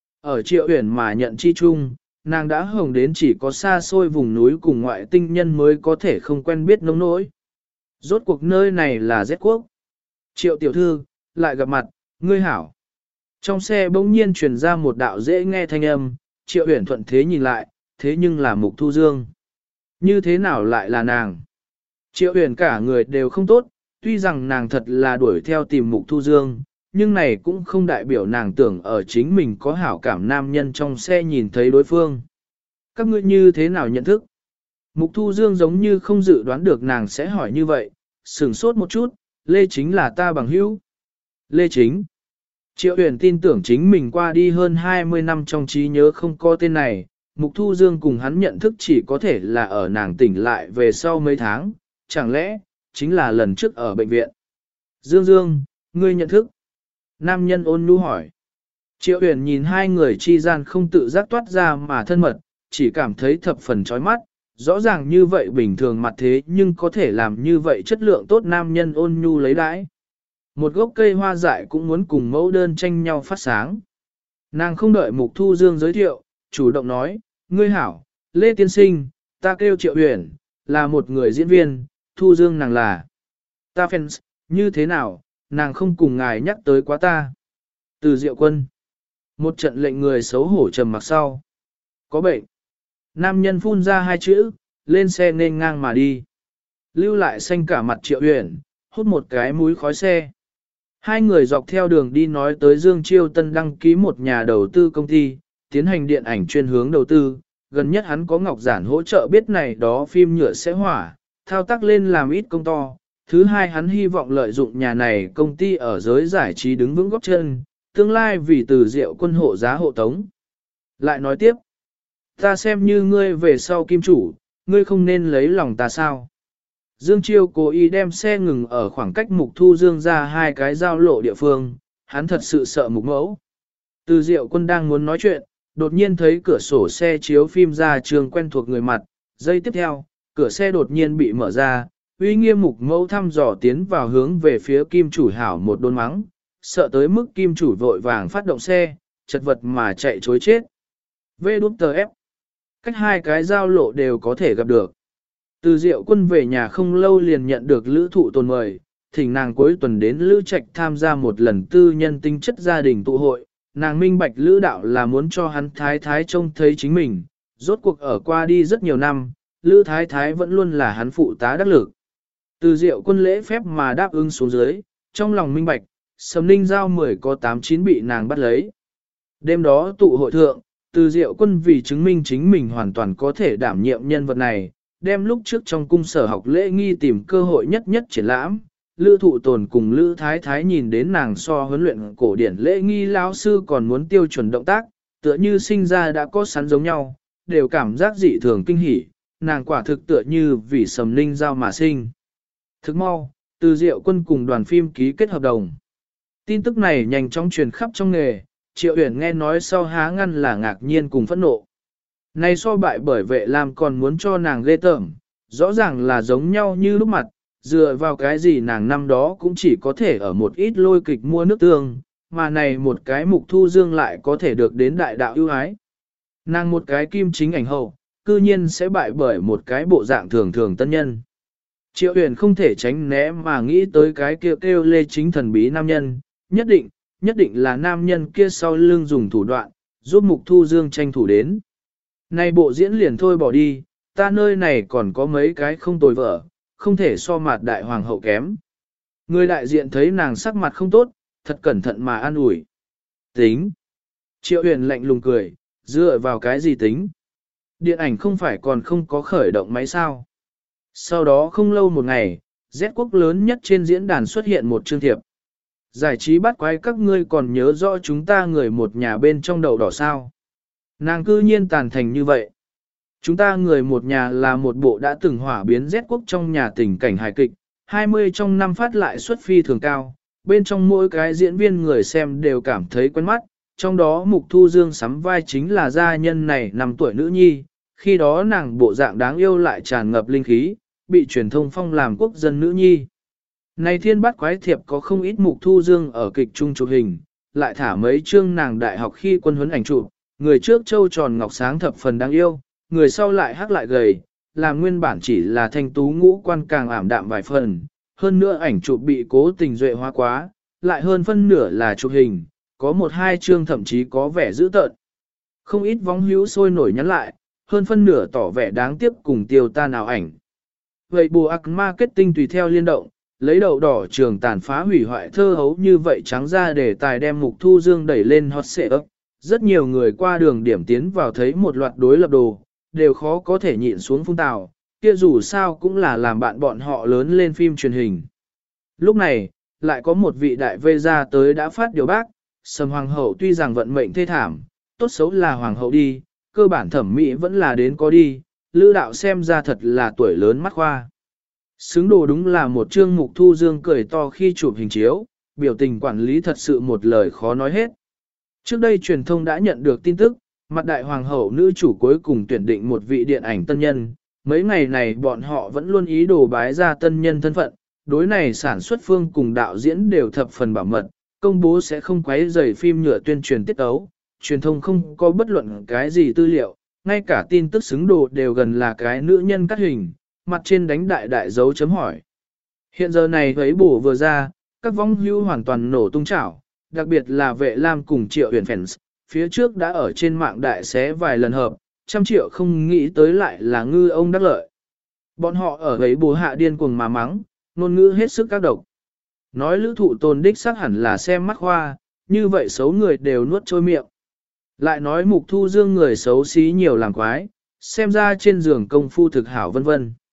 Ở Triệu Uyển mà nhận chi chung, nàng đã hồng đến chỉ có xa xôi vùng núi cùng ngoại tinh nhân mới có thể không quen biết nông nỗi. Rốt cuộc nơi này là Z quốc. Triệu tiểu thư, lại gặp mặt, ngươi hảo. Trong xe bỗng nhiên truyền ra một đạo dễ nghe thanh âm, Triệu Uyển thuận thế nhìn lại, thế nhưng là Mục Thu Dương. Như thế nào lại là nàng? Triệu Uyển cả người đều không tốt, tuy rằng nàng thật là đuổi theo tìm Mục Thu Dương, nhưng này cũng không đại biểu nàng tưởng ở chính mình có hảo cảm nam nhân trong xe nhìn thấy đối phương. Các ngươi như thế nào nhận thức? Mục Thu Dương giống như không dự đoán được nàng sẽ hỏi như vậy, sửng sốt một chút, Lê Chính là ta bằng hữu. Lê Chính. Triệu Uyển tin tưởng chính mình qua đi hơn 20 năm trong trí nhớ không có tên này, Mục Thu Dương cùng hắn nhận thức chỉ có thể là ở nàng tỉnh lại về sau mấy tháng, chẳng lẽ, chính là lần trước ở bệnh viện. Dương Dương, ngươi nhận thức. Nam nhân ôn nhu hỏi. Triệu Uyển nhìn hai người chi gian không tự giác toát ra mà thân mật, chỉ cảm thấy thập phần chói mắt, rõ ràng như vậy bình thường mặt thế nhưng có thể làm như vậy chất lượng tốt nam nhân ôn nhu lấy đãi. Một gốc cây hoa dại cũng muốn cùng mẫu đơn tranh nhau phát sáng. Nàng không đợi Mục Thu Dương giới thiệu, chủ động nói, ngươi hảo, Lê Tiên Sinh, ta kêu Triệu Uyển, là một người diễn viên, Thu Dương nàng là. Ta fans, như thế nào, nàng không cùng ngài nhắc tới quá ta. Từ Diệu Quân. Một trận lệnh người xấu hổ trầm mặc sau. Có bệnh. Nam nhân phun ra hai chữ, lên xe nên ngang mà đi. Lưu lại xanh cả mặt Triệu Uyển, hút một cái mũi khói xe. Hai người dọc theo đường đi nói tới Dương Chiêu Tân đăng ký một nhà đầu tư công ty, tiến hành điện ảnh chuyên hướng đầu tư. Gần nhất hắn có Ngọc Giản hỗ trợ biết này đó phim nhựa sẽ hỏa, thao tác lên làm ít công to, Thứ hai hắn hy vọng lợi dụng nhà này công ty ở giới giải trí đứng vững góp chân, tương lai vì Từ Diệu Quân hộ giá hộ tống. Lại nói tiếp, ta xem như ngươi về sau kim chủ, ngươi không nên lấy lòng ta sao. Dương Chiêu cố ý đem xe ngừng ở khoảng cách Mục Thu Dương ra hai cái giao lộ địa phương, hắn thật sự sợ Mục Mẫu. Từ Diệu Quân đang muốn nói chuyện, đột nhiên thấy cửa sổ xe chiếu phim ra trường quen thuộc người mặt, giây tiếp theo, cửa xe đột nhiên bị mở ra, uy nghiêm Mục Mẫu thăm dò tiến vào hướng về phía kim chủ hảo một đôn mắng, sợ tới mức kim chủ vội vàng phát động xe, chật vật mà chạy chối chết. VđF. Cách hai cái giao lộ đều có thể gặp được. Từ Diệu Quân về nhà không lâu liền nhận được Lữ Thụ Tồn mời, thỉnh nàng cuối tuần đến Lữ Trạch tham gia một lần tư nhân tính chất gia đình tụ hội. Nàng minh bạch Lữ Đạo là muốn cho hắn Thái Thái trông thấy chính mình, rốt cuộc ở qua đi rất nhiều năm, Lữ Thái Thái vẫn luôn là hắn phụ tá đắc lực. Từ Diệu Quân lễ phép mà đáp ứng xuống dưới, trong lòng minh bạch, Sầm Ninh Giao 10 có 8-9 bị nàng bắt lấy. Đêm đó tụ hội thượng, Từ Diệu Quân vì chứng minh chính mình hoàn toàn có thể đảm nhiệm nhân vật này, đem lúc trước trong cung sở học lễ nghi tìm cơ hội nhất nhất triển lãm. Lữ Thụ Tồn cùng Lữ Thái Thái nhìn đến nàng so huấn luyện cổ điển lễ nghi lão sư còn muốn tiêu chuẩn động tác, tựa như sinh ra đã có sẵn giống nhau, đều cảm giác dị thường kinh hỉ, nàng quả thực tựa như vì Sầm Ninh Giao mà sinh. Thức mau, Từ Diệu Quân cùng đoàn phim ký kết hợp đồng. Tin tức này nhanh chóng truyền khắp trong nghề, Triệu Uyển nghe nói sau há ngăn là ngạc nhiên cùng phẫn nộ. Này so bại bởi Vệ Lam còn muốn cho nàng ghê tởm, rõ ràng là giống nhau như lúc mặt, dựa vào cái gì nàng năm đó cũng chỉ có thể ở một ít lôi kịch mua nước tương, mà này một cái Mục Thu Dương lại có thể được đến đại đạo ưu ái. Nàng một cái kim chính ảnh hậu, cư nhiên sẽ bại bởi một cái bộ dạng thường thường tân nhân. Triệu Uyển không thể tránh né mà nghĩ tới cái kêu lê chính thần bí nam nhân, nhất định là nam nhân kia sau lưng dùng thủ đoạn, giúp Mục Thu Dương tranh thủ đến. Này bộ diễn liền thôi bỏ đi, ta nơi này còn có mấy cái không tồi vợ, không thể so mặt đại hoàng hậu kém. Người đại diện thấy nàng sắc mặt không tốt, thật cẩn thận mà an ủi. Tính. Triệu Huyền lạnh lùng cười, dựa vào cái gì tính? Điện ảnh không phải còn không có khởi động máy sao? Sau đó không lâu một ngày, Z quốc lớn nhất trên diễn đàn xuất hiện một chương thiệp. Giải trí bắt quái các ngươi còn nhớ rõ chúng ta người một nhà bên trong đầu đỏ sao? Nàng cư nhiên tàn thành như vậy. Chúng ta người một nhà là một bộ đã từng hỏa biến Z quốc trong nhà tình cảnh hài kịch, 20 trong năm phát lại suất phi thường cao, bên trong mỗi cái diễn viên người xem đều cảm thấy quen mắt, trong đó Mục Thu Dương sắm vai chính là gia nhân này 5 tuổi nữ nhi, khi đó nàng bộ dạng đáng yêu lại tràn ngập linh khí, bị truyền thông phong làm quốc dân nữ nhi. Này thiên bát quái thiệp có không ít Mục Thu Dương ở kịch trung chụp hình, lại thả mấy chương nàng đại học khi quân huấn ảnh chụp, người trước châu tròn ngọc sáng thập phần đáng yêu, người sau lại hắc lại gầy, làm nguyên bản chỉ là thanh tú ngũ quan càng ảm đạm vài phần, hơn nữa ảnh chụp bị cố tình duệ hóa quá, lại hơn phân nửa là chụp hình, có một hai chương thậm chí có vẻ dữ tợn. Không ít vóng hữu sôi nổi nhắn lại, hơn phân nửa tỏ vẻ đáng tiếc cùng tiêu ta nào ảnh. Vậy bù ác marketing tùy theo liên động, lấy đậu đỏ trường tàn phá hủy hoại thơ hấu như vậy trắng ra để tài đem Mục Thu Dương đẩy lên hot search. Rất nhiều người qua đường điểm tiến vào thấy một loạt đối lập đồ, đều khó có thể nhịn xuống phung tào, kia dù sao cũng là làm bạn bọn họ lớn lên phim truyền hình. Lúc này, lại có một vị đại vây ra tới đã phát điều bác, Sầm Hoàng hậu tuy rằng vận mệnh thê thảm, tốt xấu là Hoàng hậu đi, cơ bản thẩm mỹ vẫn là đến có đi, Lữ Đạo xem ra thật là tuổi lớn mắt khoa. Xứng đồ đúng là một chương Mục Thu Dương cười to khi chụp hình chiếu, biểu tình quản lý thật sự một lời khó nói hết. Trước đây truyền thông đã nhận được tin tức, mặt đại hoàng hậu nữ chủ cuối cùng tuyển định một vị điện ảnh tân nhân. Mấy ngày này bọn họ vẫn luôn ý đồ bái ra tân nhân thân phận, đối này sản xuất phương cùng đạo diễn đều thập phần bảo mật, công bố sẽ không quấy rầy phim nhựa tuyên truyền tiết ấu, truyền thông không có bất luận cái gì tư liệu, ngay cả tin tức xứng đồ đều gần là cái nữ nhân cắt hình, mặt trên đánh đại đại dấu chấm hỏi. Hiện giờ này thấy bổ vừa ra, các vong hưu hoàn toàn nổ tung chảo, đặc biệt là Vệ Lam cùng Triệu Huyền fans, phía trước đã ở trên mạng đại xé vài lần hợp, 100 triệu không nghĩ tới lại là ngư ông đắc lợi. Bọn họ ở ấy bố hạ điên cuồng mà mắng, ngôn ngữ hết sức các độc. Nói Lữ Thụ Tồn đích xác hẳn là xem mắt hoa, như vậy xấu người đều nuốt trôi miệng. Lại nói Mục Thu Dương người xấu xí nhiều làm quái, xem ra trên giường công phu thực hảo vân vân.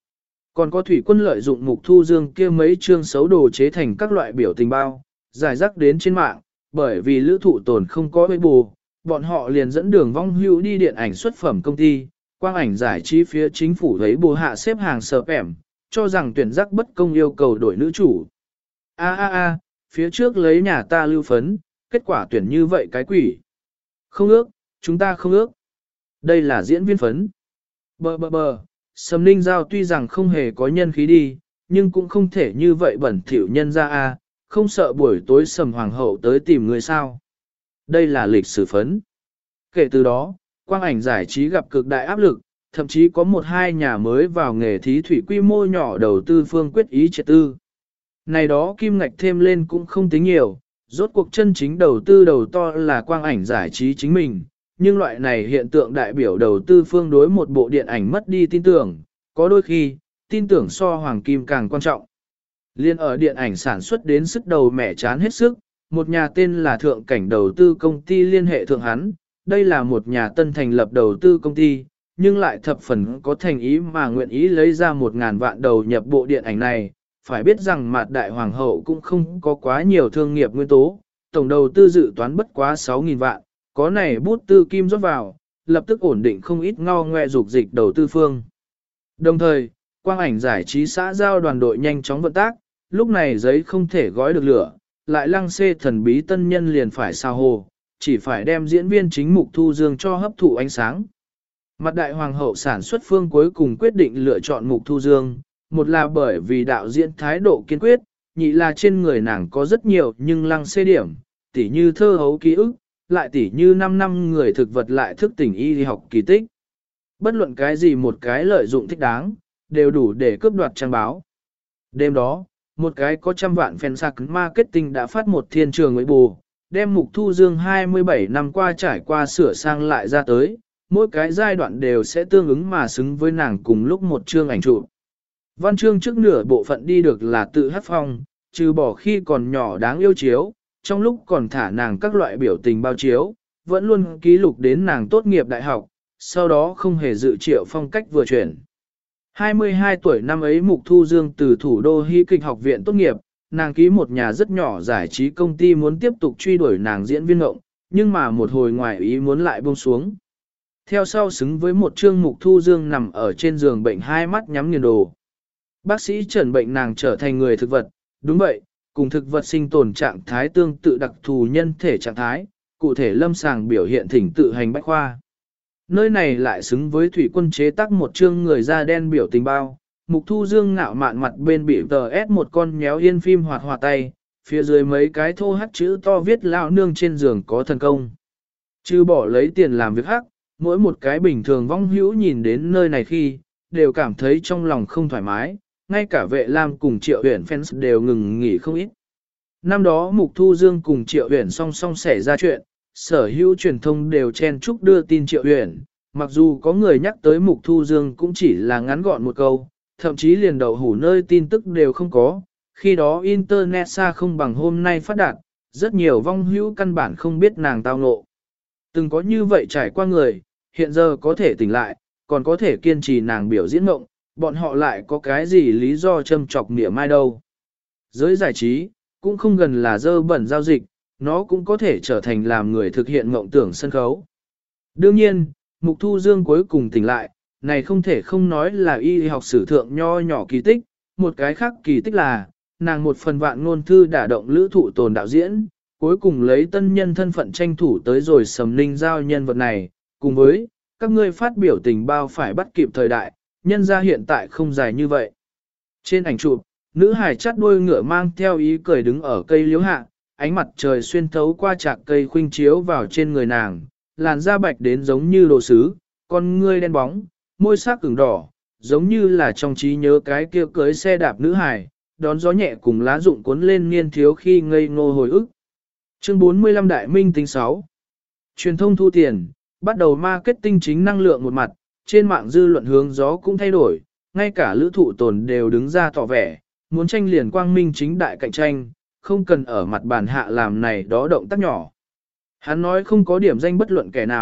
Còn có thủy quân lợi dụng Mục Thu Dương kia mấy chương xấu đồ chế thành các loại biểu tình bao, giải rác đến trên mạng, bởi vì lữ thụ tồn không có bù, bọn họ liền dẫn đường vong hữu đi điện ảnh xuất phẩm công ty, quang ảnh giải trí phía chính phủ thấy bù hạ xếp hàng sờ ẻm, cho rằng tuyển giác bất công yêu cầu đổi nữ chủ. Phía trước lấy nhà ta lưu phấn, kết quả tuyển như vậy cái quỷ. Không ước, chúng ta không ước. Đây là diễn viên phấn. Sầm Ninh Giao tuy rằng không hề có nhân khí đi, nhưng cũng không thể như vậy bẩn thỉu nhân ra không sợ buổi tối Sầm Hoàng hậu tới tìm người sao. Đây là lịch sử phấn. Kể từ đó, quang ảnh giải trí gặp cực đại áp lực, thậm chí có một hai nhà mới vào nghề thí thủy quy mô nhỏ đầu tư phương quyết ý triệt tư. Này đó kim ngạch thêm lên cũng không tính nhiều, rốt cuộc chân chính đầu tư đầu to là quang ảnh giải trí chính mình, nhưng loại này hiện tượng đại biểu đầu tư phương đối một bộ điện ảnh mất đi tin tưởng, có đôi khi, tin tưởng so hoàng kim càng quan trọng. Liên ở điện ảnh sản xuất đến sức đầu mẻ chán hết sức, một nhà tên là Thượng Cảnh đầu tư công ty liên hệ thượng hắn, đây là một nhà tân thành lập đầu tư công ty, nhưng lại thập phần có thành ý mà nguyện ý lấy ra 1.000 vạn đầu nhập bộ điện ảnh này. Phải biết rằng Mạt Đại Hoàng hậu cũng không có quá nhiều thương nghiệp nguyên tố, tổng đầu tư dự toán bất quá 6.000 vạn, có này bút tư kim rót vào, lập tức ổn định không ít ngao ngoe dục dịch đầu tư phương. Đồng thời, quang ảnh giải trí xã giao đoàn đội nhanh chóng vận tác, lúc này giấy không thể gói được lửa, lại lăng xê thần bí tân nhân liền phải sao hồ, chỉ phải đem diễn viên chính Mục Thu Dương cho hấp thụ ánh sáng. Mạt Đại Hoàng hậu sản xuất phương cuối cùng quyết định lựa chọn Mục Thu Dương, một là bởi vì đạo diễn thái độ kiên quyết, nhị là trên người nàng có rất nhiều nhưng lăng xê điểm, tỉ như thơ hấu ký ức, lại tỉ như 5 năm người thực vật lại thức tỉnh y học kỳ tích. Bất luận cái gì một cái lợi dụng thích đáng, đều đủ để cướp đoạt trang báo. Đêm đó, một cái có 100 vạn fan sạc marketing đã phát một thiên trường với bù, đem Mục Thu Dương 27 năm qua trải qua sửa sang lại ra tới, mỗi cái giai đoạn đều sẽ tương ứng mà xứng với nàng cùng lúc một chương ảnh chụp. Văn chương trước nửa bộ phận đi được là tự hát phong, trừ bỏ khi còn nhỏ đáng yêu chiếu, trong lúc còn thả nàng các loại biểu tình bao chiếu, vẫn luôn ký lục đến nàng tốt nghiệp đại học, sau đó không hề dự triệu phong cách vừa chuyển. 22 tuổi năm ấy Mục Thu Dương từ thủ đô Hy kịch học viện tốt nghiệp, nàng ký một nhà rất nhỏ giải trí công ty muốn tiếp tục truy đuổi nàng diễn viên ngộng, nhưng mà một hồi ngoài ý muốn lại buông xuống. Theo sau xứng với một chương Mục Thu Dương nằm ở trên giường bệnh hai mắt nhắm nghiền đồ. Bác sĩ chẩn bệnh nàng trở thành người thực vật, đúng vậy, cùng thực vật sinh tồn trạng thái tương tự đặc thù nhân thể trạng thái, cụ thể lâm sàng biểu hiện thỉnh tự hành bách khoa. Nơi này lại xứng với thủy quân chế tác một chương người da đen biểu tình bao, Mục Thu Dương ngạo mạn mặt bên bị TS một con méo yên phim hoạt hòa tay, phía dưới mấy cái thô hắt chữ to viết lao nương trên giường có thần công. Chứ bỏ lấy tiền làm việc hắc, mỗi một cái bình thường vong hữu nhìn đến nơi này khi, đều cảm thấy trong lòng không thoải mái, ngay cả Vệ Lam cùng Triệu Uyển fans đều ngừng nghỉ không ít. Năm đó Mục Thu Dương cùng Triệu Uyển song song xảy ra chuyện, sở hữu truyền thông đều chen chúc đưa tin Triệu Uyển, mặc dù có người nhắc tới Mục Thu Dương cũng chỉ là ngắn gọn một câu, thậm chí liền đậu hủ nơi tin tức đều không có, khi đó Internet xa không bằng hôm nay phát đạt, rất nhiều vong hữu căn bản không biết nàng tao ngộ. Từng có như vậy trải qua người, hiện giờ có thể tỉnh lại, còn có thể kiên trì nàng biểu diễn ngộng, bọn họ lại có cái gì lý do châm chọc mỉa mai đâu. Giới giải trí, cũng không gần là dơ bẩn giao dịch, nó cũng có thể trở thành làm người thực hiện mộng tưởng sân khấu. Đương nhiên, Mục Thu Dương cuối cùng tỉnh lại, này không thể không nói là y học sử thượng nho nhỏ kỳ tích, một cái khác kỳ tích là, nàng một phần vạn ngôn thư đả động lữ thụ tồn đạo diễn, cuối cùng lấy tân nhân thân phận tranh thủ tới rồi Sầm Ninh Giao nhân vật này, cùng với, các ngươi phát biểu tình bao phải bắt kịp thời đại, nhân ra hiện tại không dài như vậy. Trên ảnh chụp, nữ hài chắt đuôi ngựa mang theo ý cười đứng ở cây liễu hạ, ánh mặt trời xuyên thấu qua chạc cây khuynh chiếu vào trên người nàng, làn da bạch đến giống như đồ sứ, con ngươi đen bóng, môi sắc ửng đỏ, giống như là trong trí nhớ cái kia cưới xe đạp nữ hài, đón gió nhẹ cùng lá rụng cuốn lên niên thiếu khi ngây ngô hồi ức. Chương 45 Đại Minh tính 6. Truyền thông thu tiền, bắt đầu marketing chính năng lượng một mặt, trên mạng dư luận hướng gió cũng thay đổi, ngay cả lữ thụ tồn đều đứng ra tỏ vẻ, muốn tranh liền quang minh chính đại cạnh tranh, không cần ở mặt bàn hạ làm này đó động tác nhỏ. Hắn nói không có điểm danh bất luận kẻ nào,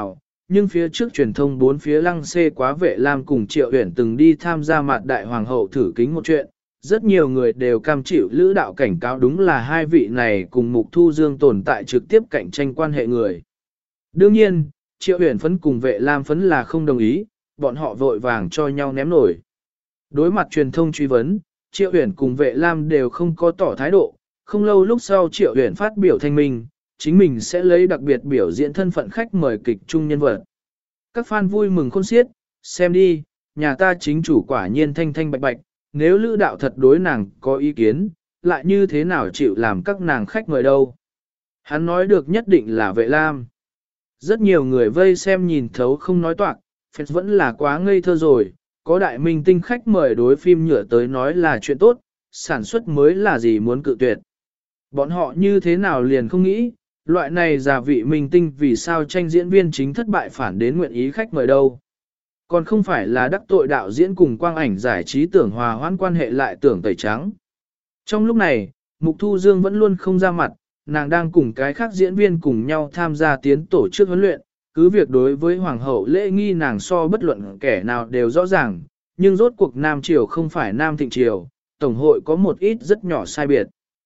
nhưng phía trước truyền thông bốn phía lăng xê quá Vệ Lam cùng Triệu Uyển từng đi tham gia mặt đại hoàng hậu thử kính một chuyện. Rất nhiều người đều cam chịu lữ đạo cảnh cáo đúng là hai vị này cùng Mục Thu Dương tồn tại trực tiếp cạnh tranh quan hệ người. Đương nhiên, Triệu Uyển Phấn cùng Vệ Lam Phấn là không đồng ý, bọn họ vội vàng cho nhau ném nổi. Đối mặt truyền thông truy vấn, Triệu Uyển cùng Vệ Lam đều không có tỏ thái độ, không lâu lúc sau Triệu Uyển phát biểu thanh minh, chính mình sẽ lấy đặc biệt biểu diễn thân phận khách mời kịch trung nhân vật. Các fan vui mừng khôn xiết, xem đi, nhà ta chính chủ quả nhiên thanh thanh bạch bạch, nếu lữ đạo thật đối nàng có ý kiến, lại như thế nào chịu làm các nàng khách mời đâu. Hắn nói được nhất định là Vệ Lam. Rất nhiều người vây xem nhìn thấu không nói toạc, phết vẫn là quá ngây thơ rồi, có đại minh tinh khách mời đối phim nhựa tới nói là chuyện tốt, sản xuất mới là gì muốn cự tuyệt. Bọn họ như thế nào liền không nghĩ, loại này giả vị minh tinh vì sao tranh diễn viên chính thất bại phản đến nguyện ý khách mời đâu. Còn không phải là đắc tội đạo diễn cùng quang ảnh giải trí tưởng hòa hoãn quan hệ lại tưởng tẩy trắng. Trong lúc này, Mục Thu Dương vẫn luôn không ra mặt, nàng đang cùng cái khác diễn viên cùng nhau tham gia tiến tổ chức huấn luyện, cứ việc đối với Hoàng hậu lễ nghi nàng so bất luận kẻ nào đều rõ ràng, nhưng rốt cuộc Nam Triều không phải Nam Thịnh Triều, Tổng hội có một ít rất nhỏ sai biệt.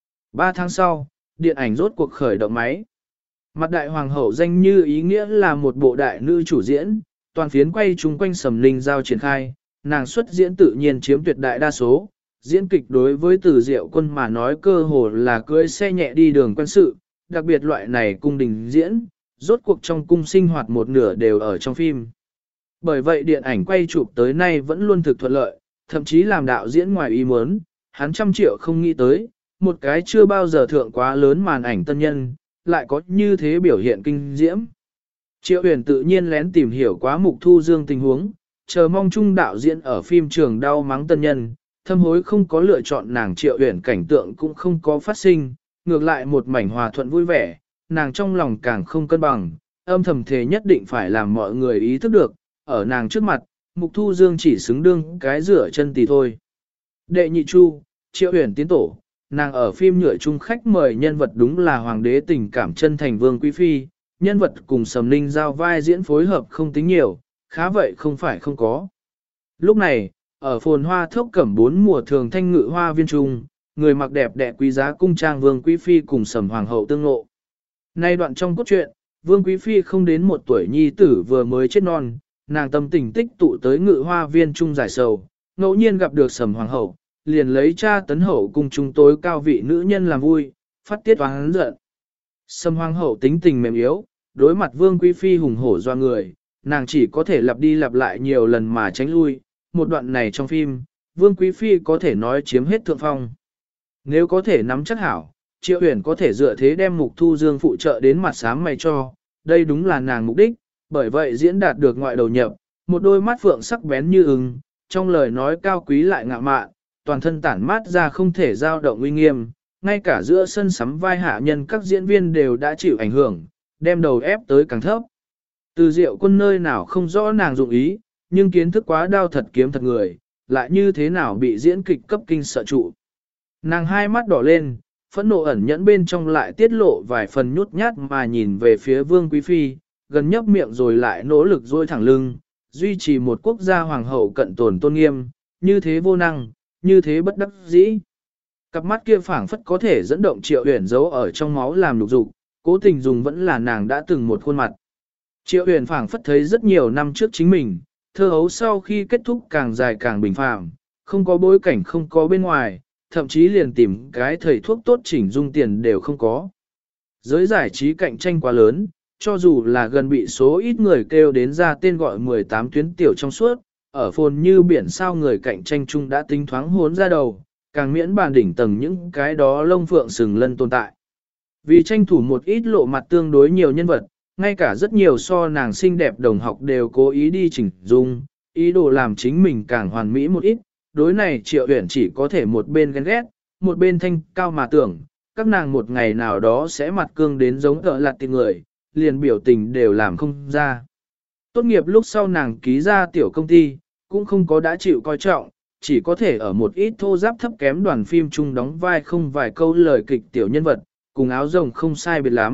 3 tháng sau, điện ảnh rốt cuộc khởi động máy. Mặt đại Hoàng hậu danh như ý nghĩa là một bộ đại nữ chủ diễn, toàn phiến quay chung quanh Sầm Linh Giao triển khai, nàng xuất diễn tự nhiên chiếm tuyệt đại đa số. Diễn kịch đối với Từ Diệu Quân mà nói cơ hồ là cưỡi xe nhẹ đi đường quân sự, đặc biệt loại này cung đình diễn, rốt cuộc trong cung sinh hoạt một nửa đều ở trong phim. Bởi vậy điện ảnh quay chụp tới nay vẫn luôn thực thuận lợi, thậm chí làm đạo diễn ngoài ý muốn, hắn trăm triệu không nghĩ tới, một cái chưa bao giờ thượng quá lớn màn ảnh tân nhân, lại có như thế biểu hiện kinh diễm. Triệu Uyển tự nhiên lén tìm hiểu quá Mục Thu Dương tình huống, chờ mong chung đạo diễn ở phim trường đau mắng tân nhân, thâm hối không có lựa chọn nàng Triệu Uyển cảnh tượng cũng không có phát sinh, ngược lại một mảnh hòa thuận vui vẻ, nàng trong lòng càng không cân bằng, âm thầm thề nhất định phải làm mọi người ý thức được, ở nàng trước mặt, Mục Thu Dương chỉ xứng đương cái rửa chân tì thôi. Đệ nhị chu, Triệu Uyển tiến tổ, nàng ở phim nhựa chung khách mời nhân vật đúng là hoàng đế tình cảm chân thành Vương Quý Phi, nhân vật cùng Sầm Ninh giao vai diễn phối hợp không tính nhiều, khá vậy không phải không có. Lúc này, ở phồn hoa thốc cẩm 4 mùa thường thanh ngự hoa viên trung, người mặc đẹp đẽ quý giá cung trang Vương Quý Phi cùng Sầm Hoàng hậu tương ngộ. Nay đoạn trong cốt truyện, Vương Quý Phi không đến 1 tuổi nhi tử vừa mới chết non, nàng tâm tình tích tụ tới ngự hoa viên trung giải sầu, ngẫu nhiên gặp được Sầm Hoàng hậu, liền lấy cha tấn hậu cùng chúng tối cao vị nữ nhân làm vui, phát tiết oán giận. Sầm Hoàng hậu tính tình mềm yếu, đối mặt Vương Quý Phi hùng hổ doa người, nàng chỉ có thể lặp đi lặp lại nhiều lần mà tránh lui. Một đoạn này trong phim, Vương Quý Phi có thể nói chiếm hết thượng phong. Nếu có thể nắm chắc hảo, Triệu Uyển có thể dựa thế đem Mục Thu Dương phụ trợ đến mặt sáng mày cho, đây đúng là nàng mục đích, bởi vậy diễn đạt được ngoại đầu nhập, một đôi mắt phượng sắc bén như ưng, trong lời nói cao quý lại ngạo mạn, toàn thân tản mát ra không thể dao động uy nghiêm, ngay cả giữa sân sắm vai hạ nhân các diễn viên đều đã chịu ảnh hưởng, đem đầu ép tới càng thấp. Từ Diệu Quân nơi nào không rõ nàng dụng ý, nhưng kiến thức quá đao thật kiếm thật người, lại như thế nào bị diễn kịch cấp kinh sợ trụ. Nàng hai mắt đỏ lên, phẫn nộ ẩn nhẫn bên trong lại tiết lộ vài phần nhút nhát mà nhìn về phía Vương Quý Phi, gần nhấp miệng rồi lại nỗ lực duỗi thẳng lưng, duy trì một quốc gia hoàng hậu cận tồn tôn nghiêm, như thế vô năng, như thế bất đắc dĩ. Cặp mắt kia phảng phất có thể dẫn động Triệu Uyển giấu ở trong máu làm lục dục, cố tình dùng vẫn là nàng đã từng một khuôn mặt. Triệu Uyển phảng phất thấy rất nhiều năm trước chính mình, thơ hấu sau khi kết thúc càng dài càng bình phàm, không có bối cảnh không có bên ngoài, thậm chí liền tìm cái thầy thuốc tốt chỉnh dung tiền đều không có. Giới giải trí cạnh tranh quá lớn, cho dù là gần bị số ít người kêu đến ra tên gọi 18 tuyến tiểu trong suốt, ở phồn như biển sao người cạnh tranh chung đã tính thoáng hốn ra đầu, càng miễn bàn đỉnh tầng những cái đó lông phượng sừng lân tồn tại. Vì tranh thủ một ít lộ mặt tương đối nhiều nhân vật, ngay cả rất nhiều so nàng xinh đẹp đồng học đều cố ý đi chỉnh dung, ý đồ làm chính mình càng hoàn mỹ một ít. Đối này Triệu Uyển chỉ có thể một bên ghen ghét, một bên thanh cao mà tưởng, các nàng một ngày nào đó sẽ mặt cương đến giống tợ lạt tình người, liền biểu tình đều làm không ra. Tốt nghiệp lúc sau nàng ký ra tiểu công ty, cũng không có đã chịu coi trọng, chỉ có thể ở một ít thô giáp thấp kém đoàn phim chung đóng vai không vài câu lời kịch tiểu nhân vật, cùng áo rồng không sai biệt lắm,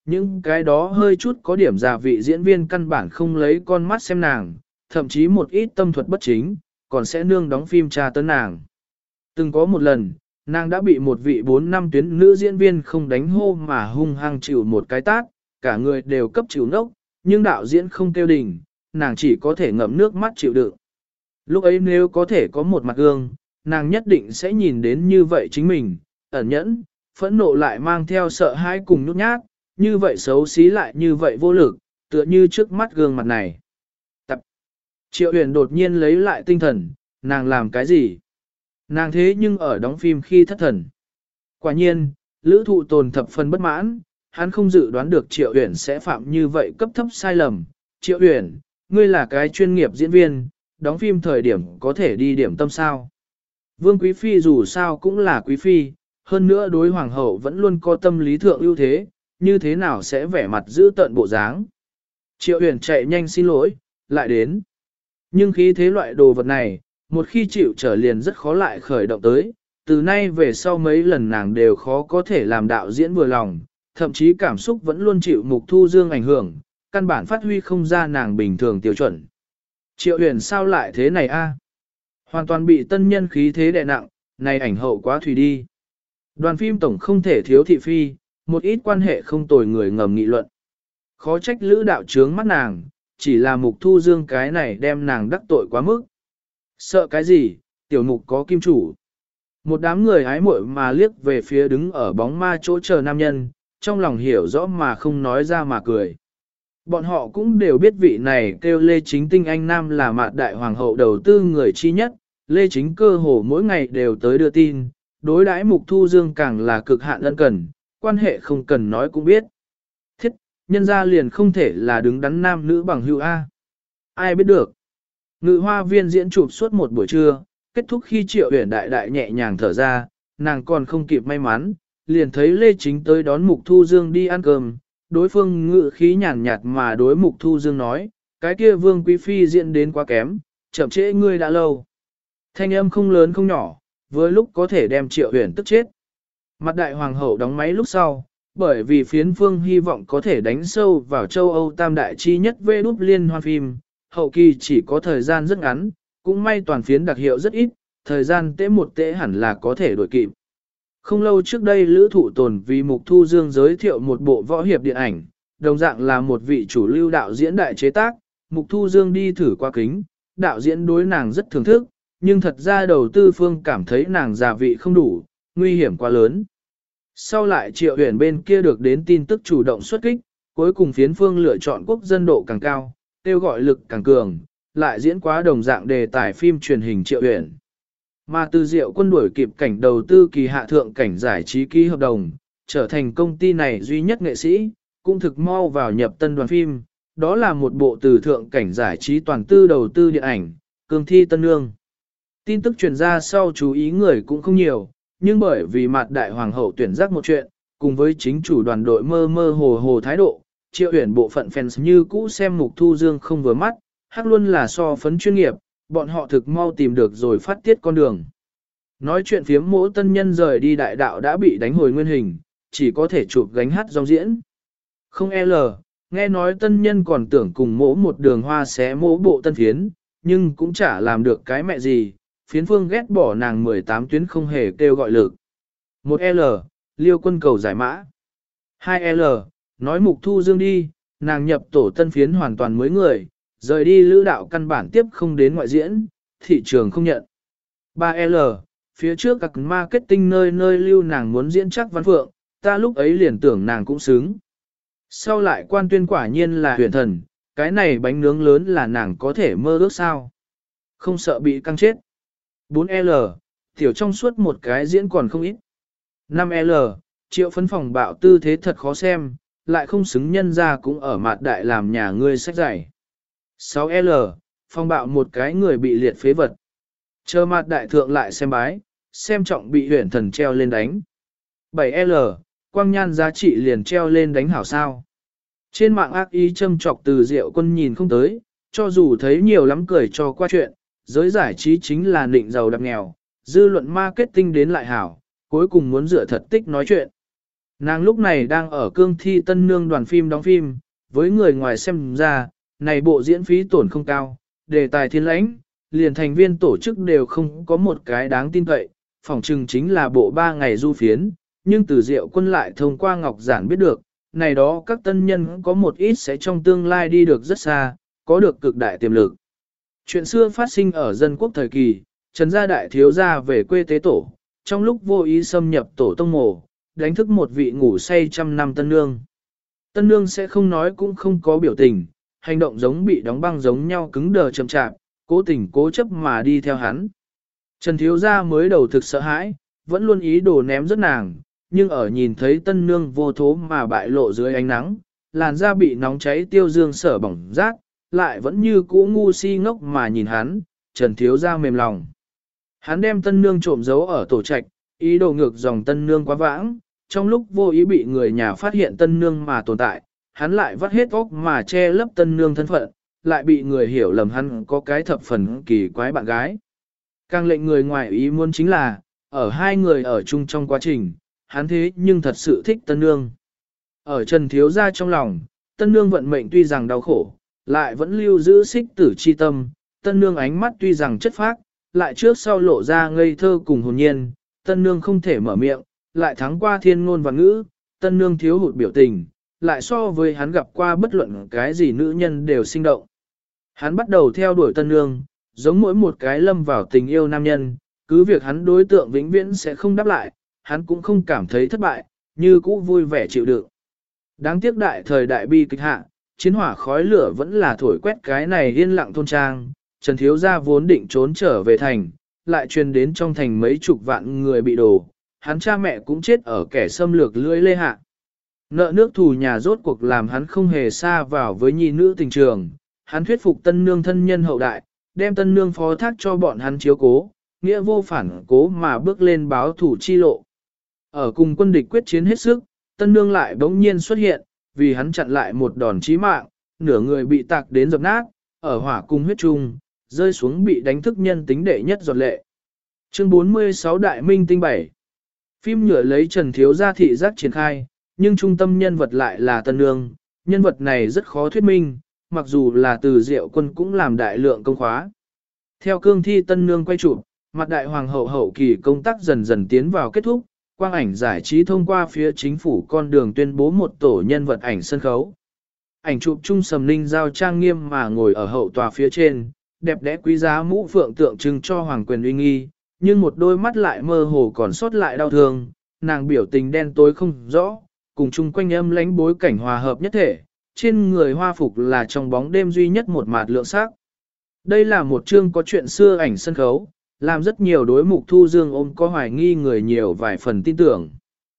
Những cái đó hơi chút có điểm gia vị diễn viên căn bản không lấy con mắt xem nàng, thậm chí một ít tâm thuật bất chính, còn sẽ nương đóng phim tra tấn nàng. Từng có một lần, nàng đã bị một vị 4 năm tuyến nữ diễn viên không đánh hô mà hung hăng chịu một cái tát, cả người đều cấp chịu nốc, nhưng đạo diễn không kêu đình, nàng chỉ có thể ngậm nước mắt chịu đựng. Lúc ấy nếu có thể có một mặt gương, nàng nhất định sẽ nhìn đến như vậy chính mình, ẩn nhẫn, phẫn nộ lại mang theo sợ hãi cùng nhút nhát, như vậy xấu xí lại như vậy vô lực, tựa như trước mắt gương mặt này. Triệu Huyền đột nhiên lấy lại tinh thần, nàng làm cái gì? Nàng thế nhưng ở đóng phim khi thất thần. Quả nhiên, Lữ Thụ Tồn thập phần bất mãn, hắn không dự đoán được Triệu Huyền sẽ phạm như vậy cấp thấp sai lầm. Triệu Huyền, ngươi là cái chuyên nghiệp diễn viên, đóng phim thời điểm có thể đi điểm tâm sao? Vương Quý Phi dù sao cũng là Quý Phi, hơn nữa đối Hoàng hậu vẫn luôn có tâm lý thượng ưu thế, như thế nào sẽ vẻ mặt giữ tận bộ dáng? Triệu Huyền chạy nhanh xin lỗi, lại đến. Nhưng khí thế loại đồ vật này, một khi chịu trở liền rất khó lại khởi động tới, từ nay về sau mấy lần nàng đều khó có thể làm đạo diễn vừa lòng, thậm chí cảm xúc vẫn luôn chịu Mục Thu Dương ảnh hưởng, căn bản phát huy không ra nàng bình thường tiêu chuẩn. Triệu Huyền sao lại thế này a? Hoàn toàn bị tân nhân khí thế đè nặng, này ảnh hậu quá thủy đi. Đoàn phim tổng không thể thiếu thị phi, một ít quan hệ không tồi người ngầm nghị luận. Khó trách Lữ đạo trướng mắt nàng, chỉ là Mục Thu Dương cái này đem nàng đắc tội quá mức. Sợ cái gì, tiểu mục có kim chủ. Một đám người hái muội mà liếc về phía đứng ở bóng ma chỗ chờ nam nhân, trong lòng hiểu rõ mà không nói ra mà cười. Bọn họ cũng đều biết vị này kêu Lê Chính Tinh Anh Nam là Mạt Đại Hoàng hậu đầu tư người chi nhất, Lê Chính cơ hồ mỗi ngày đều tới đưa tin, đối đãi Mục Thu Dương càng là cực hạn ân cần, quan hệ không cần nói cũng biết. Thiết, nhân ra liền không thể là đứng đắn nam nữ bằng hữu A. Ai biết được. Ngự hoa viên diễn chụp suốt một buổi trưa, kết thúc khi Triệu Huyền đại đại nhẹ nhàng thở ra, nàng còn không kịp may mắn, liền thấy Lê Chính tới đón Mục Thu Dương đi ăn cơm, đối phương ngự khí nhàn nhạt mà đối Mục Thu Dương nói, cái kia Vương Quý Phi diễn đến quá kém, chậm trễ ngươi đã lâu. Thanh âm không lớn không nhỏ, với lúc có thể đem Triệu Huyền tức chết. Mặt Đại Hoàng hậu đóng máy lúc sau, bởi vì phiến phương hy vọng có thể đánh sâu vào châu Âu tam đại chi nhất vê đút liên hoan phim, hậu kỳ chỉ có thời gian rất ngắn, cũng may toàn phiến đặc hiệu rất ít, thời gian tễ một tễ hẳn là có thể đổi kịp. Không lâu trước đây Lữ Thụ Tồn vì Mục Thu Dương giới thiệu một bộ võ hiệp điện ảnh, đồng dạng là một vị chủ lưu đạo diễn đại chế tác, Mục Thu Dương đi thử qua kính, đạo diễn đối nàng rất thưởng thức, nhưng thật ra đầu tư phương cảm thấy nàng già vị không đủ, nguy hiểm quá lớn. Sau lại Triệu Huyền bên kia được đến tin tức chủ động xuất kích, cuối cùng phiến phương lựa chọn quốc dân độ càng cao, kêu gọi lực càng cường, lại diễn quá đồng dạng đề tài phim truyền hình Triệu Huyền. Mà Từ Diệu Quân đuổi kịp cảnh đầu tư kỳ hạ thượng cảnh giải trí ký hợp đồng, trở thành công ty này duy nhất nghệ sĩ, cũng thực mau vào nhập tân đoàn phim, đó là một bộ từ thượng cảnh giải trí toàn tư đầu tư điện ảnh, Cương Thi Tân Nương. Tin tức truyền ra sau chú ý người cũng không nhiều, nhưng bởi vì Mạt Đại Hoàng hậu tuyển giác một chuyện, cùng với chính chủ đoàn đội mơ mơ hồ hồ thái độ, Triệu Huyền bộ phận fans như cũ xem Mục Thu Dương không vừa mắt, hắc luôn là so phấn chuyên nghiệp, bọn họ thực mau tìm được rồi phát tiết con đường. Nói chuyện phiếm mỗi tân nhân rời đi đại đạo đã bị đánh hồi nguyên hình, chỉ có thể chụp gánh hát dòng diễn. Không L, nghe nói tân nhân còn tưởng cùng mỗ một đường hoa xé mỗ bộ tân phiến, nhưng cũng chả làm được cái mẹ gì, phiến phương ghét bỏ nàng 18 tuyến không hề kêu gọi lực. 1L, Liêu Quân cầu giải mã. 2L, nói Mục Thu Dương đi, nàng nhập tổ tân phiến hoàn toàn mới người, rời đi lữ đạo căn bản tiếp không đến ngoại diễn, thị trường không nhận. 3L, phía trước các marketing nơi nơi lưu nàng muốn diễn chắc văn phượng, ta lúc ấy liền tưởng nàng cũng xứng. Sau lại quan tuyên quả nhiên là huyền thần, cái này bánh nướng lớn là nàng có thể mơ ước sao. Không sợ bị căng chết. 4L, tiểu trong suốt một cái diễn còn không ít. 5L, Triệu phấn phòng bạo tư thế thật khó xem, lại không xứng nhân ra cũng ở Mạt Đại làm nhà ngươi sách giải. 6L, phong bạo một cái người bị liệt phế vật. Chờ Mạt Đại thượng lại xem bái, xem trọng bị huyển thần treo lên đánh. 7L, quang nhan giá trị liền treo lên đánh hảo sao. Trên mạng ác ý châm chọc Từ Diệu Quân nhìn không tới, cho dù thấy nhiều lắm cười cho qua chuyện, giới giải trí chính là định giàu đập nghèo, dư luận marketing đến lại hảo, cuối cùng muốn dựa thật tích nói chuyện. Nàng lúc này đang ở cương thi tân nương đoàn phim đóng phim, với người ngoài xem ra, này bộ diễn phí tổn không cao, đề tài thiên lãnh, liền thành viên tổ chức đều không có một cái đáng tin cậy, phỏng chừng chính là bộ 3 ngày du phiến, nhưng từ Diệu Quân lại thông qua Ngọc Giản biết được, này đó các tân nhân có một ít sẽ trong tương lai đi được rất xa, có được cực đại tiềm lực. Chuyện xưa phát sinh ở dân quốc thời kỳ, Trần gia đại thiếu gia về quê tế tổ, trong lúc vô ý xâm nhập tổ tông mộ, đánh thức một vị ngủ say trăm năm tân nương. Tân nương sẽ không nói cũng không có biểu tình, hành động giống bị đóng băng giống nhau cứng đờ chậm chạp, cố tình cố chấp mà đi theo hắn. Trần thiếu gia mới đầu thực sợ hãi, vẫn luôn ý đồ ném rất nàng, nhưng ở nhìn thấy tân nương vô thố mà bại lộ dưới ánh nắng, làn da bị nóng cháy tiêu dương sở bỏng rát, lại vẫn như cũ ngu si ngốc mà nhìn hắn, Trần thiếu gia mềm lòng. Hắn đem tân nương trộm giấu ở tổ trạch, ý đồ ngược dòng tân nương quá vãng, trong lúc vô ý bị người nhà phát hiện tân nương mà tồn tại, hắn lại vắt hết óc mà che lấp tân nương thân phận, lại bị người hiểu lầm hắn có cái thập phần kỳ quái bạn gái. Càng lệnh người ngoài ý muốn chính là, ở hai người ở chung trong quá trình, hắn thế nhưng thật sự thích tân nương. Ở Trần thiếu gia trong lòng, tân nương vận mệnh tuy rằng đau khổ, lại vẫn lưu giữ xích tử chi tâm, tân nương ánh mắt tuy rằng chất phác, lại trước sau lộ ra ngây thơ cùng hồn nhiên, tân nương không thể mở miệng, lại thắng qua thiên ngôn và ngữ, tân nương thiếu hụt biểu tình, lại so với hắn gặp qua bất luận cái gì nữ nhân đều sinh động. Hắn bắt đầu theo đuổi tân nương, giống mỗi một cái lâm vào tình yêu nam nhân, cứ việc hắn đối tượng vĩnh viễn sẽ không đáp lại, hắn cũng không cảm thấy thất bại, như cũ vui vẻ chịu đựng. Đáng tiếc đại thời đại bi kịch hạ, chiến hỏa khói lửa vẫn là thổi quét cái này yên lặng thôn trang, Trần thiếu gia vốn định trốn trở về thành, lại truyền đến trong thành mấy chục vạn người bị đổ, hắn cha mẹ cũng chết ở kẻ xâm lược lưỡi lê hạ. Nợ nước thù nhà rốt cuộc làm hắn không hề xa vào với nhi nữ tình trường, hắn thuyết phục tân nương thân nhân hậu đại, đem tân nương phó thác cho bọn hắn chiếu cố, nghĩa vô phản cố mà bước lên báo thủ chi lộ. Ở cùng quân địch quyết chiến hết sức, tân nương lại bỗng nhiên xuất hiện, vì hắn chặn lại một đòn chí mạng, nửa người bị tạc đến dập nát, ở hỏa cung huyết trung, rơi xuống bị đánh thức nhân tính đệ nhất giọt lệ. Chương 46 Đại Minh Tinh 7. Phim nhựa lấy Trần thiếu gia thị giác triển khai, nhưng trung tâm nhân vật lại là tân nương, nhân vật này rất khó thuyết minh, mặc dù là từ Diệu Quân cũng làm đại lượng công khóa. Theo cương thi tân nương quay chụp, mặt đại hoàng hậu hậu kỳ công tác dần dần tiến vào kết thúc, quang ảnh giải trí thông qua phía chính phủ con đường tuyên bố một tổ nhân vật ảnh sân khấu. Ảnh chụp trung Sầm Ninh giao trang nghiêm mà ngồi ở hậu tòa phía trên, đẹp đẽ quý giá mũ phượng tượng trưng cho hoàng quyền uy nghi, nhưng một đôi mắt lại mơ hồ còn sót lại đau thương, nàng biểu tình đen tối không rõ, cùng chung quanh âm lánh bối cảnh hòa hợp nhất thể, trên người hoa phục là trong bóng đêm duy nhất một mạt lượng sắc. Đây là một chương có chuyện xưa ảnh sân khấu, làm rất nhiều đối mục Thu Dương ôm có hoài nghi người nhiều vài phần tin tưởng.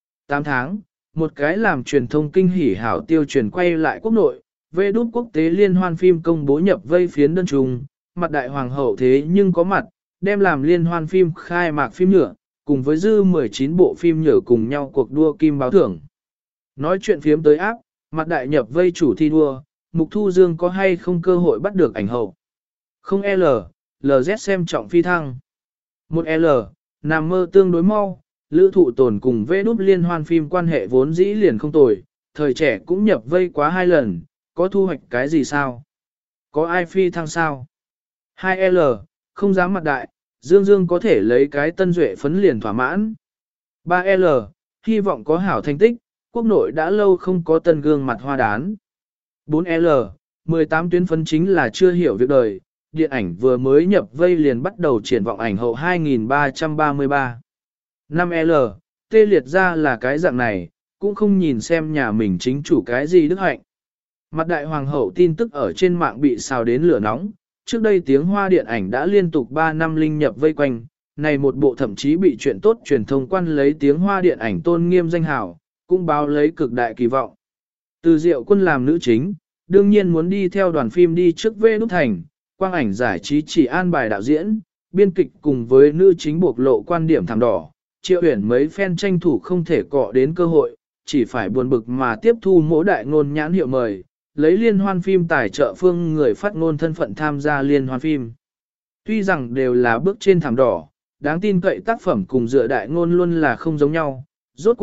8 tháng, một cái làm truyền thông kinh hỉ hảo tiêu truyền quay lại quốc nội, về đút quốc tế liên hoan phim công bố nhập vây phiến đơn trùng, mặt đại hoàng hậu thế nhưng có mặt, đem làm liên hoan phim khai mạc phim nhựa, cùng với dư 19 bộ phim nhựa cùng nhau cuộc đua kim báo thưởng. Nói chuyện phiếm tới áp, mặt đại nhập vây chủ thi đua, Mục Thu Dương có hay không cơ hội bắt được ảnh hậu. Không L, LZ xem trọng phi thăng. Một L, nằm mơ tương đối mau, Lữ Thụ Tồn cùng vê đút liên hoan phim quan hệ vốn dĩ liền không tồi, thời trẻ cũng nhập vây quá 2 lần, có thu hoạch cái gì sao? Có ai phi thăng sao? 2L, không dám mặt đại, Dương Dương có thể lấy cái tân duệ phấn liền thỏa mãn. 3L, hy vọng có hảo thành tích, quốc nội đã lâu không có tân gương mặt hoa đán. 4L, 18 tuyến phấn chính là chưa hiểu việc đời, điện ảnh vừa mới nhập vây liền bắt đầu triển vọng ảnh hậu 2333. 5L, tê liệt ra là cái dạng này, cũng không nhìn xem nhà mình chính chủ cái gì đức hạnh. Mặt đại hoàng hậu tin tức ở trên mạng bị xào đến lửa nóng, trước đây tiếng Hoa điện ảnh đã liên tục 3 năm linh nhập vây quanh, này một bộ thậm chí bị chuyện tốt truyền thông quan lấy tiếng Hoa điện ảnh tôn nghiêm danh hào, cũng báo lấy cực đại kỳ vọng. Từ Diệu Quân làm nữ chính, đương nhiên muốn đi theo đoàn phim đi trước về đúc thành, quang ảnh giải trí chỉ an bài đạo diễn, biên kịch cùng với nữ chính bộc lộ quan điểm thảm đỏ, Triệu Uyển mấy fan tranh thủ không thể cọ đến cơ hội, chỉ phải buồn bực mà tiếp thu mỗi đại ngôn nhãn hiệu mời, lấy liên hoan phim tài trợ phương người phát ngôn thân phận tham gia liên hoan phim. Tuy rằng đều là bước trên thảm đỏ, đáng tin cậy tác phẩm cùng dựa đại ngôn luôn là không giống nhau, rốt cuộc,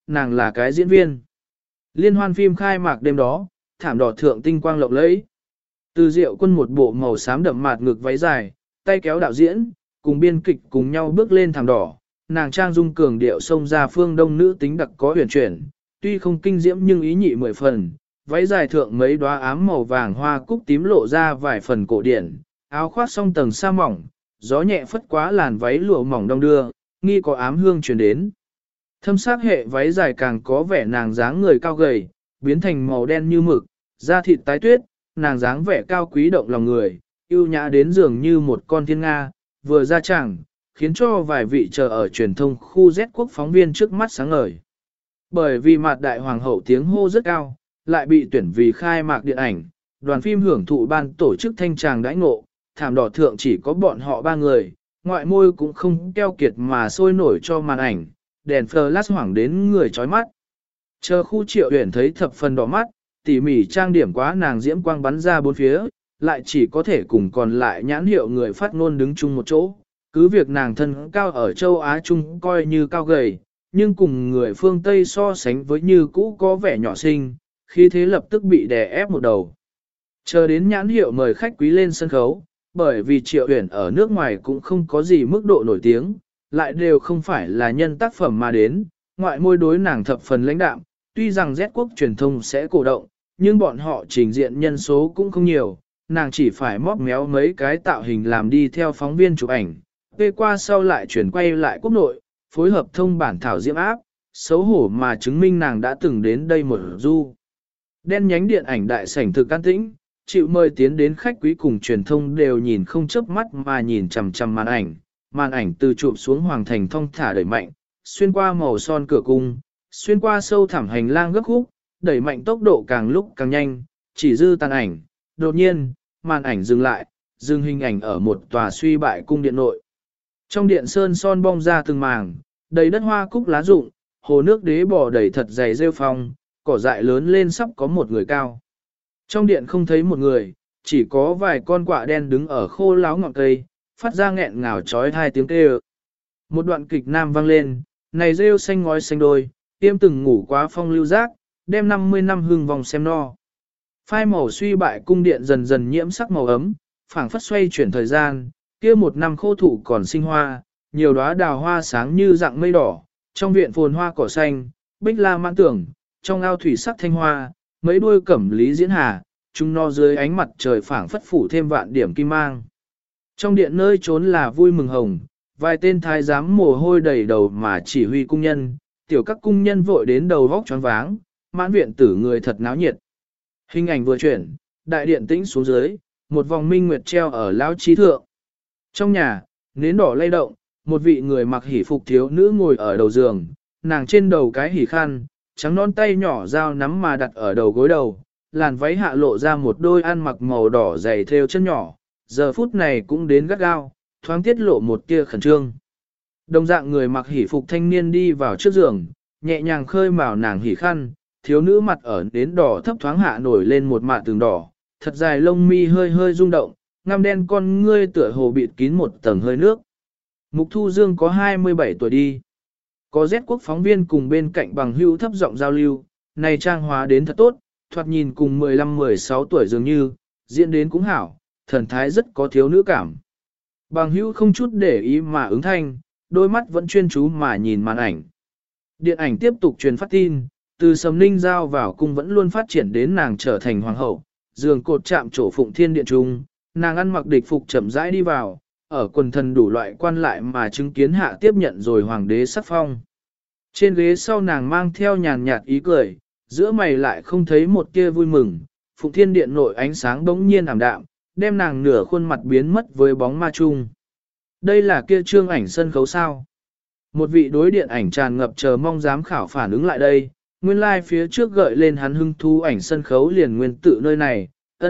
nàng là cái diễn viên. Liên hoan phim khai mạc đêm đó, thảm đỏ thượng tinh quang lộng lẫy. Từ Diệu Quân một bộ màu xám đậm mạt ngực váy dài, tay kéo đạo diễn, cùng biên kịch cùng nhau bước lên thảm đỏ, nàng trang dung cường điệu xông ra phương đông nữ tính đặc có huyền chuyển, tuy không kinh diễm nhưng ý nhị 10 phần, váy dài thượng mấy đóa ám màu vàng hoa cúc tím lộ ra vài phần cổ điển, áo khoác song tầng sa mỏng, gió nhẹ phất quá làn váy lụa mỏng đong đưa, nghi có ám hương truyền đến. Thâm sắc hệ váy dài càng có vẻ nàng dáng người cao gầy, biến thành màu đen như mực, da thịt tái tuyết, nàng dáng vẻ cao quý động lòng người, yêu nhã đến dường như một con thiên nga, vừa ra chẳng, khiến cho vài vị chờ ở truyền thông khu Z quốc phóng viên trước mắt sáng ngời. Bởi vì mặt đại hoàng hậu tiếng hô rất cao, lại bị tuyển vì khai mạc điện ảnh, đoàn phim hưởng thụ ban tổ chức thanh tràng đãi ngộ, thảm đỏ thượng chỉ có bọn họ 3 người, ngoại môi cũng không keo kiệt mà sôi nổi cho màn ảnh, đèn flash hoảng đến người chói mắt. Chờ khu Triệu Uyển thấy thập phần đỏ mắt, tỉ mỉ trang điểm quá nàng diễm quang bắn ra bốn phía, lại chỉ có thể cùng còn lại nhãn hiệu người phát ngôn đứng chung một chỗ. Cứ việc nàng thân cao ở châu Á Trung coi như cao gầy, nhưng cùng người phương Tây so sánh với như cũ có vẻ nhỏ xinh, khi thế lập tức bị đè ép một đầu. Chờ đến nhãn hiệu mời khách quý lên sân khấu, bởi vì Triệu Uyển ở nước ngoài cũng không có gì mức độ nổi tiếng, lại đều không phải là nhân tác phẩm mà đến, ngoại môi đối nàng thập phần lãnh đạm, tuy rằng Z quốc truyền thông sẽ cổ động, nhưng bọn họ trình diện nhân số cũng không nhiều, nàng chỉ phải móc méo mấy cái tạo hình làm đi theo phóng viên chụp ảnh, về qua sau lại chuyển quay lại quốc nội, phối hợp thông bản thảo diễm áp, xấu hổ mà chứng minh nàng đã từng đến đây một du. Đen nhánh điện ảnh đại sảnh thực an tĩnh, chịu mời tiến đến khách quý cùng truyền thông đều nhìn không chớp mắt mà nhìn chằm chằm màn ảnh từ chụp xuống hoàng thành thong thả đẩy mạnh, xuyên qua màu son cửa cung, xuyên qua sâu thẳm hành lang gấp khúc, đẩy mạnh tốc độ càng lúc càng nhanh, chỉ dư tàn ảnh, đột nhiên, màn ảnh dừng lại, dừng hình ảnh ở một tòa suy bại cung điện nội. Trong điện sơn son bong ra từng màng, đầy đất hoa cúc lá rụng, hồ nước đế bò đầy thật dày rêu phong, cỏ dại lớn lên sắp có một người cao. Trong điện không thấy một người, chỉ có vài con quạ đen đứng ở khô láo ngọn cây, phát ra nghẹn ngào chói hai tiếng kêu. Một đoạn kịch nam vang lên, này rêu xanh ngói xanh đôi, tiêm từng ngủ quá phong lưu giác, đem 50 năm hương vòng xem no. Phai màu suy bại cung điện dần dần nhiễm sắc màu ấm, phảng phất xoay chuyển thời gian, kia một năm khô thụ còn sinh hoa, nhiều đóa đào hoa sáng như dạng mây đỏ, trong viện phồn hoa cỏ xanh, bích la mãn tưởng, trong ao thủy sắc thanh hoa, mấy đuôi cẩm lý diễn hà, chúng no dưới ánh mặt trời phảng phất phủ thêm vạn điểm kim mang. Trong điện nơi trốn là vui mừng hồng, vài tên thái giám mồ hôi đầy đầu mà chỉ huy cung nhân, tiểu các cung nhân vội đến đầu vóc choáng váng, mãn viện tử người thật náo nhiệt. Hình ảnh vừa chuyển, đại điện tĩnh xuống dưới, một vòng minh nguyệt treo ở lão trí thượng. Trong nhà, nến đỏ lay động, một vị người mặc hỉ phục thiếu nữ ngồi ở đầu giường, nàng trên đầu cái hỉ khăn, trắng non tay nhỏ dao nắm mà đặt ở đầu gối đầu, làn váy hạ lộ ra một đôi ăn mặc màu đỏ dày thêu chân nhỏ, giờ phút này cũng đến gắt gao, thoáng tiết lộ một tia khẩn trương. Đồng dạng người mặc hỉ phục thanh niên đi vào trước giường, nhẹ nhàng khơi mào nàng hỉ khăn, thiếu nữ mặt ở đến đỏ thấp thoáng hạ nổi lên một mạ tường đỏ, thật dài lông mi hơi hơi rung động, ngăm đen con ngươi tựa hồ bịt kín một tầng hơi nước. Mục Thu Dương có 27 tuổi đi. Có Z quốc phóng viên cùng bên cạnh bằng hữu thấp giọng giao lưu, này trang hóa đến thật tốt, thoạt nhìn cùng 15-16 tuổi dường như, diễn đến cũng hảo, thần thái rất có thiếu nữ cảm. Bằng hữu không chút để ý mà ứng thanh, đôi mắt vẫn chuyên chú mà nhìn màn ảnh. Điện ảnh tiếp tục truyền phát tin, từ Sầm Ninh giao vào cung vẫn luôn phát triển đến nàng trở thành hoàng hậu, giường cột chạm trổ phụng thiên điện trung, nàng ăn mặc địch phục chậm rãi đi vào, ở quần thần đủ loại quan lại mà chứng kiến hạ tiếp nhận rồi hoàng đế sắc phong. Trên ghế sau nàng mang theo nhàn nhạt ý cười, giữa mày lại không thấy một tia vui mừng, phụng thiên điện nội ánh sáng bỗng nhiên ảm đạm, đem nàng nửa khuôn mặt biến mất với bóng ma chung. Đây là kia trương ảnh sân khấu sao? Một vị đối điện ảnh tràn ngập chờ mong giám khảo phản ứng lại đây, nguyên lai like phía trước gợi lên hắn hưng thu ảnh sân khấu liền nguyên tự nơi này,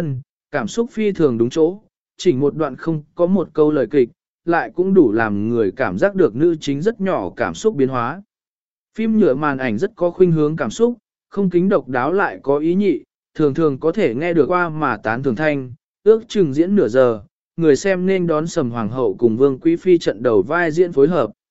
cảm xúc phi thường đúng chỗ, chỉnh một đoạn không có một câu lời kịch, lại cũng đủ làm người cảm giác được nữ chính rất nhỏ cảm xúc biến hóa. Phim nhựa màn ảnh rất có khuynh hướng cảm xúc, không kính độc đáo lại có ý nhị, thường thường có thể nghe được qua mà tán thường thanh, ước chừng diễn nửa giờ, người xem nên đón Sầm Hoàng hậu cùng Vương Quý Phi trận đầu vai diễn phối hợp.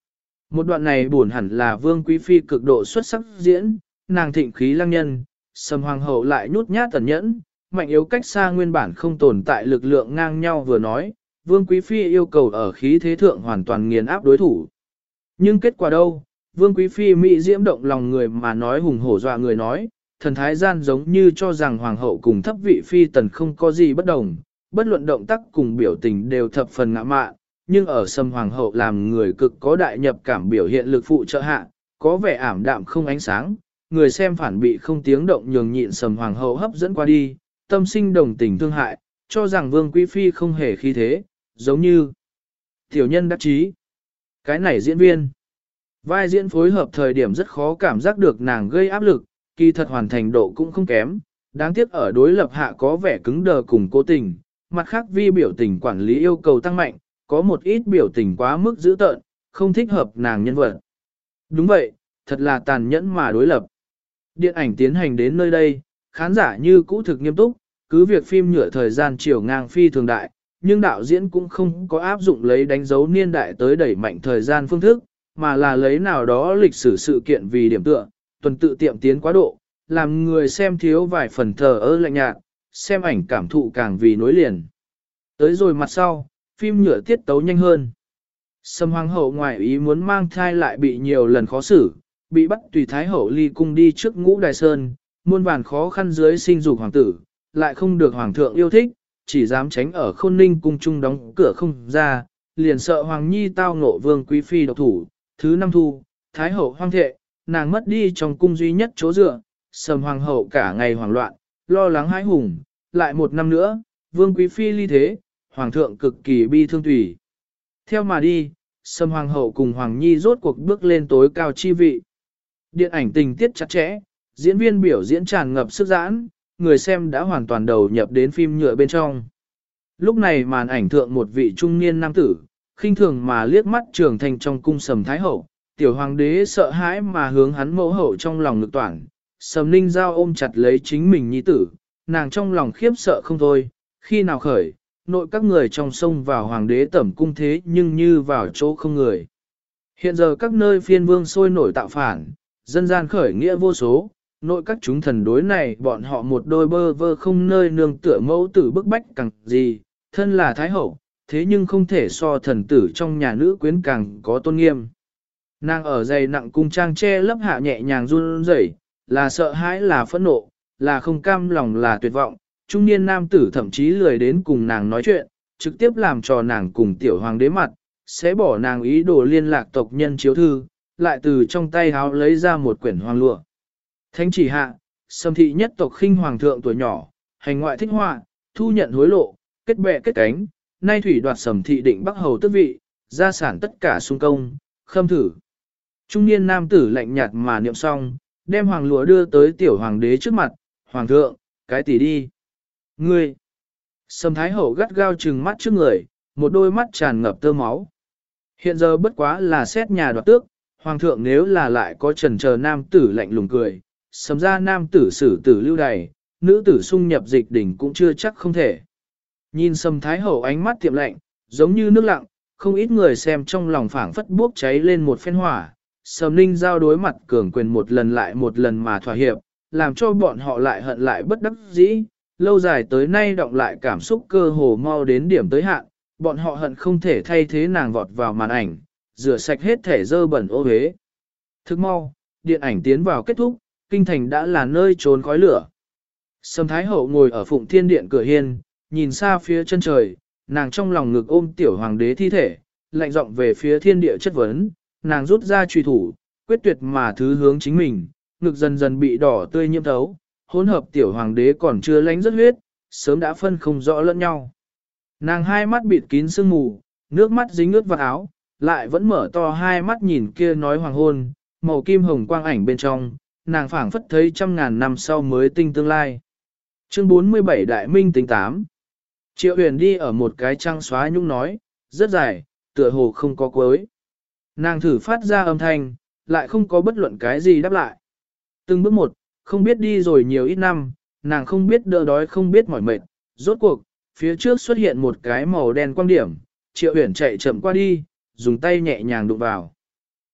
Một đoạn này buồn hẳn là Vương Quý Phi cực độ xuất sắc diễn, nàng thịnh khí lăng nhân, Sầm Hoàng hậu lại nhút nhát tẩn nhẫn, mạnh yếu cách xa nguyên bản không tồn tại lực lượng ngang nhau vừa nói, Vương Quý Phi yêu cầu ở khí thế thượng hoàn toàn nghiền áp đối thủ. Nhưng kết quả đâu, Vương Quý Phi mỹ diễm động lòng người mà nói hùng hổ dọa người nói, thần thái gian giống như cho rằng Hoàng hậu cùng thấp vị Phi tần không có gì bất đồng, bất luận động tác cùng biểu tình đều thập phần ngạ mạn, nhưng ở Sầm Hoàng hậu làm người cực có đại nhập cảm biểu hiện lực phụ trợ hạ, có vẻ ảm đạm không ánh sáng, người xem phản bị không tiếng động nhường nhịn Sầm Hoàng hậu hấp dẫn qua đi, tâm sinh đồng tình thương hại, cho rằng Vương Quý Phi không hề khí thế, giống như tiểu nhân đắc chí. Cái này diễn viên, vai diễn phối hợp thời điểm rất khó cảm giác được nàng gây áp lực, kỳ thật hoàn thành độ cũng không kém, đáng tiếc ở đối lập hạ có vẻ cứng đờ cùng cố tình, mặt khác vi biểu tình quản lý yêu cầu tăng mạnh, có một ít biểu tình quá mức dữ tợn, không thích hợp nàng nhân vật. Đúng vậy, thật là tàn nhẫn mà đối lập. Điện ảnh tiến hành đến nơi đây, khán giả như cũ thực nghiêm túc, cứ việc phim nhựa thời gian chiều ngang phi thường đại, nhưng đạo diễn cũng không có áp dụng lấy đánh dấu niên đại tới đẩy mạnh thời gian phương thức, mà là lấy nào đó lịch sử sự kiện vì điểm tựa, tuần tự tiệm tiến quá độ, làm người xem thiếu vài phần thờ ơ lạnh nhạt, xem ảnh cảm thụ càng vì nối liền. Tới rồi mặt sau, phim nhựa tiết tấu nhanh hơn. Sầm Hoàng hậu ngoại ý muốn mang thai lại bị nhiều lần khó xử, bị bắt tùy Thái hậu ly cung đi trước Ngũ Đài Sơn, muôn vàn khó khăn dưới sinh dục hoàng tử, lại không được hoàng thượng yêu thích, chỉ dám tránh ở Khôn Ninh cung trung đóng cửa không ra, liền sợ Hoàng Nhi tao ngộ Vương Quý Phi độc thủ. Thứ năm thu, Thái hậu hoang thệ, nàng mất đi trong cung duy nhất chỗ dựa, Sầm Hoàng hậu cả ngày hoảng loạn, lo lắng hãi hùng, lại một năm nữa, Vương Quý Phi ly thế, Hoàng thượng cực kỳ bi thương tùy. Theo mà đi, Sầm Hoàng hậu cùng Hoàng Nhi rốt cuộc bước lên tối cao chi vị. Điện ảnh tình tiết chặt chẽ, diễn viên biểu diễn tràn ngập sức giãn, người xem đã hoàn toàn đầu nhập đến phim nhựa bên trong. Lúc này màn ảnh thượng một vị trung niên nam tử, khinh thường mà liếc mắt trưởng thành trong cung Sầm Thái hậu, tiểu hoàng đế sợ hãi mà hướng hắn mẫu hậu trong lòng ngực toản. Sầm Ninh Giao ôm chặt lấy chính mình nhi tử, nàng trong lòng khiếp sợ không thôi, khi nào khởi, nội các người trong sông vào hoàng đế tẩm cung thế nhưng như vào chỗ không người. Hiện giờ các nơi phiên vương sôi nổi tạo phản, dân gian khởi nghĩa vô số, nội các chúng thần đối này bọn họ một đôi bơ vơ không nơi nương tựa mẫu tử bức bách càng gì, thân là thái hậu, thế nhưng không thể so thần tử trong nhà nữ quyến càng có tôn nghiêm. Nàng ở dày nặng cung trang che lấp hạ nhẹ nhàng run rẩy, là sợ hãi là phẫn nộ, là không cam lòng là tuyệt vọng, trung niên nam tử thậm chí lười đến cùng nàng nói chuyện, trực tiếp làm cho nàng cùng tiểu hoàng đế mặt, sẽ bỏ nàng ý đồ liên lạc tộc nhân chiếu thư, lại từ trong tay háo lấy ra một quyển hoàng lụa. Thánh chỉ hạ, Sầm thị nhất tộc khinh hoàng thượng tuổi nhỏ, hành ngoại thích họa, thu nhận hối lộ, kết bè kết cánh, nay thủy đoạt Sầm thị định bắc hầu tước vị, gia sản tất cả sung công, khâm thử. Trung niên nam tử lạnh nhạt mà niệm xong, đem hoàng lụa đưa tới tiểu hoàng đế trước mặt, hoàng thượng, cái tỷ đi. Ngươi! Sầm thái hậu gắt gao trừng mắt trước người, một đôi mắt tràn ngập tơ máu. Hiện giờ bất quá là xét nhà đoạt tước, hoàng thượng nếu là lại có trần chờ nam tử lạnh lùng cười, sầm ra nam tử xử tử lưu đày, nữ tử sung nhập dịch đỉnh cũng chưa chắc không thể. Nhìn sầm thái hậu ánh mắt tiệm lạnh, giống như nước lặng, không ít người xem trong lòng phảng phất bốc cháy lên một phen hỏa. Sầm Ninh Giao đối mặt cường quyền một lần lại một lần mà thỏa hiệp, làm cho bọn họ lại hận lại bất đắc dĩ, lâu dài tới nay động lại cảm xúc cơ hồ mau đến điểm tới hạn, bọn họ hận không thể thay thế nàng vọt vào màn ảnh, rửa sạch hết thể dơ bẩn ô uế. Thức mau, điện ảnh tiến vào kết thúc, kinh thành đã là nơi trốn khói lửa. Sầm Thái hậu ngồi ở Phụng Thiên Điện cửa hiên, nhìn xa phía chân trời, nàng trong lòng ngực ôm tiểu hoàng đế thi thể, lạnh giọng về phía thiên địa chất vấn, nàng rút ra truy thủ, quyết tuyệt mà thứ hướng chính mình, ngực dần dần bị đỏ tươi nhiễm thấu, hỗn hợp tiểu hoàng đế còn chưa lánh rất huyết, sớm đã phân không rõ lẫn nhau. Nàng hai mắt bịt kín sương mù, nước mắt dính ướt vào áo, lại vẫn mở to hai mắt nhìn kia nói hoàng hôn, màu kim hồng quang ảnh bên trong, nàng phảng phất thấy trăm ngàn năm sau mới tinh tương lai. Chương 47 Đại Minh tính 8. Triệu Huyền đi ở một cái trăng xóa nhung nói, rất dài, tựa hồ không có cuối. Nàng thử phát ra âm thanh, lại không có bất luận cái gì đáp lại. Từng bước một, không biết đi rồi nhiều ít năm, nàng không biết đỡ đói không biết mỏi mệt. Rốt cuộc, phía trước xuất hiện một cái màu đen quang điểm, Triệu Huyền chạy chậm qua đi, dùng tay nhẹ nhàng đụng vào.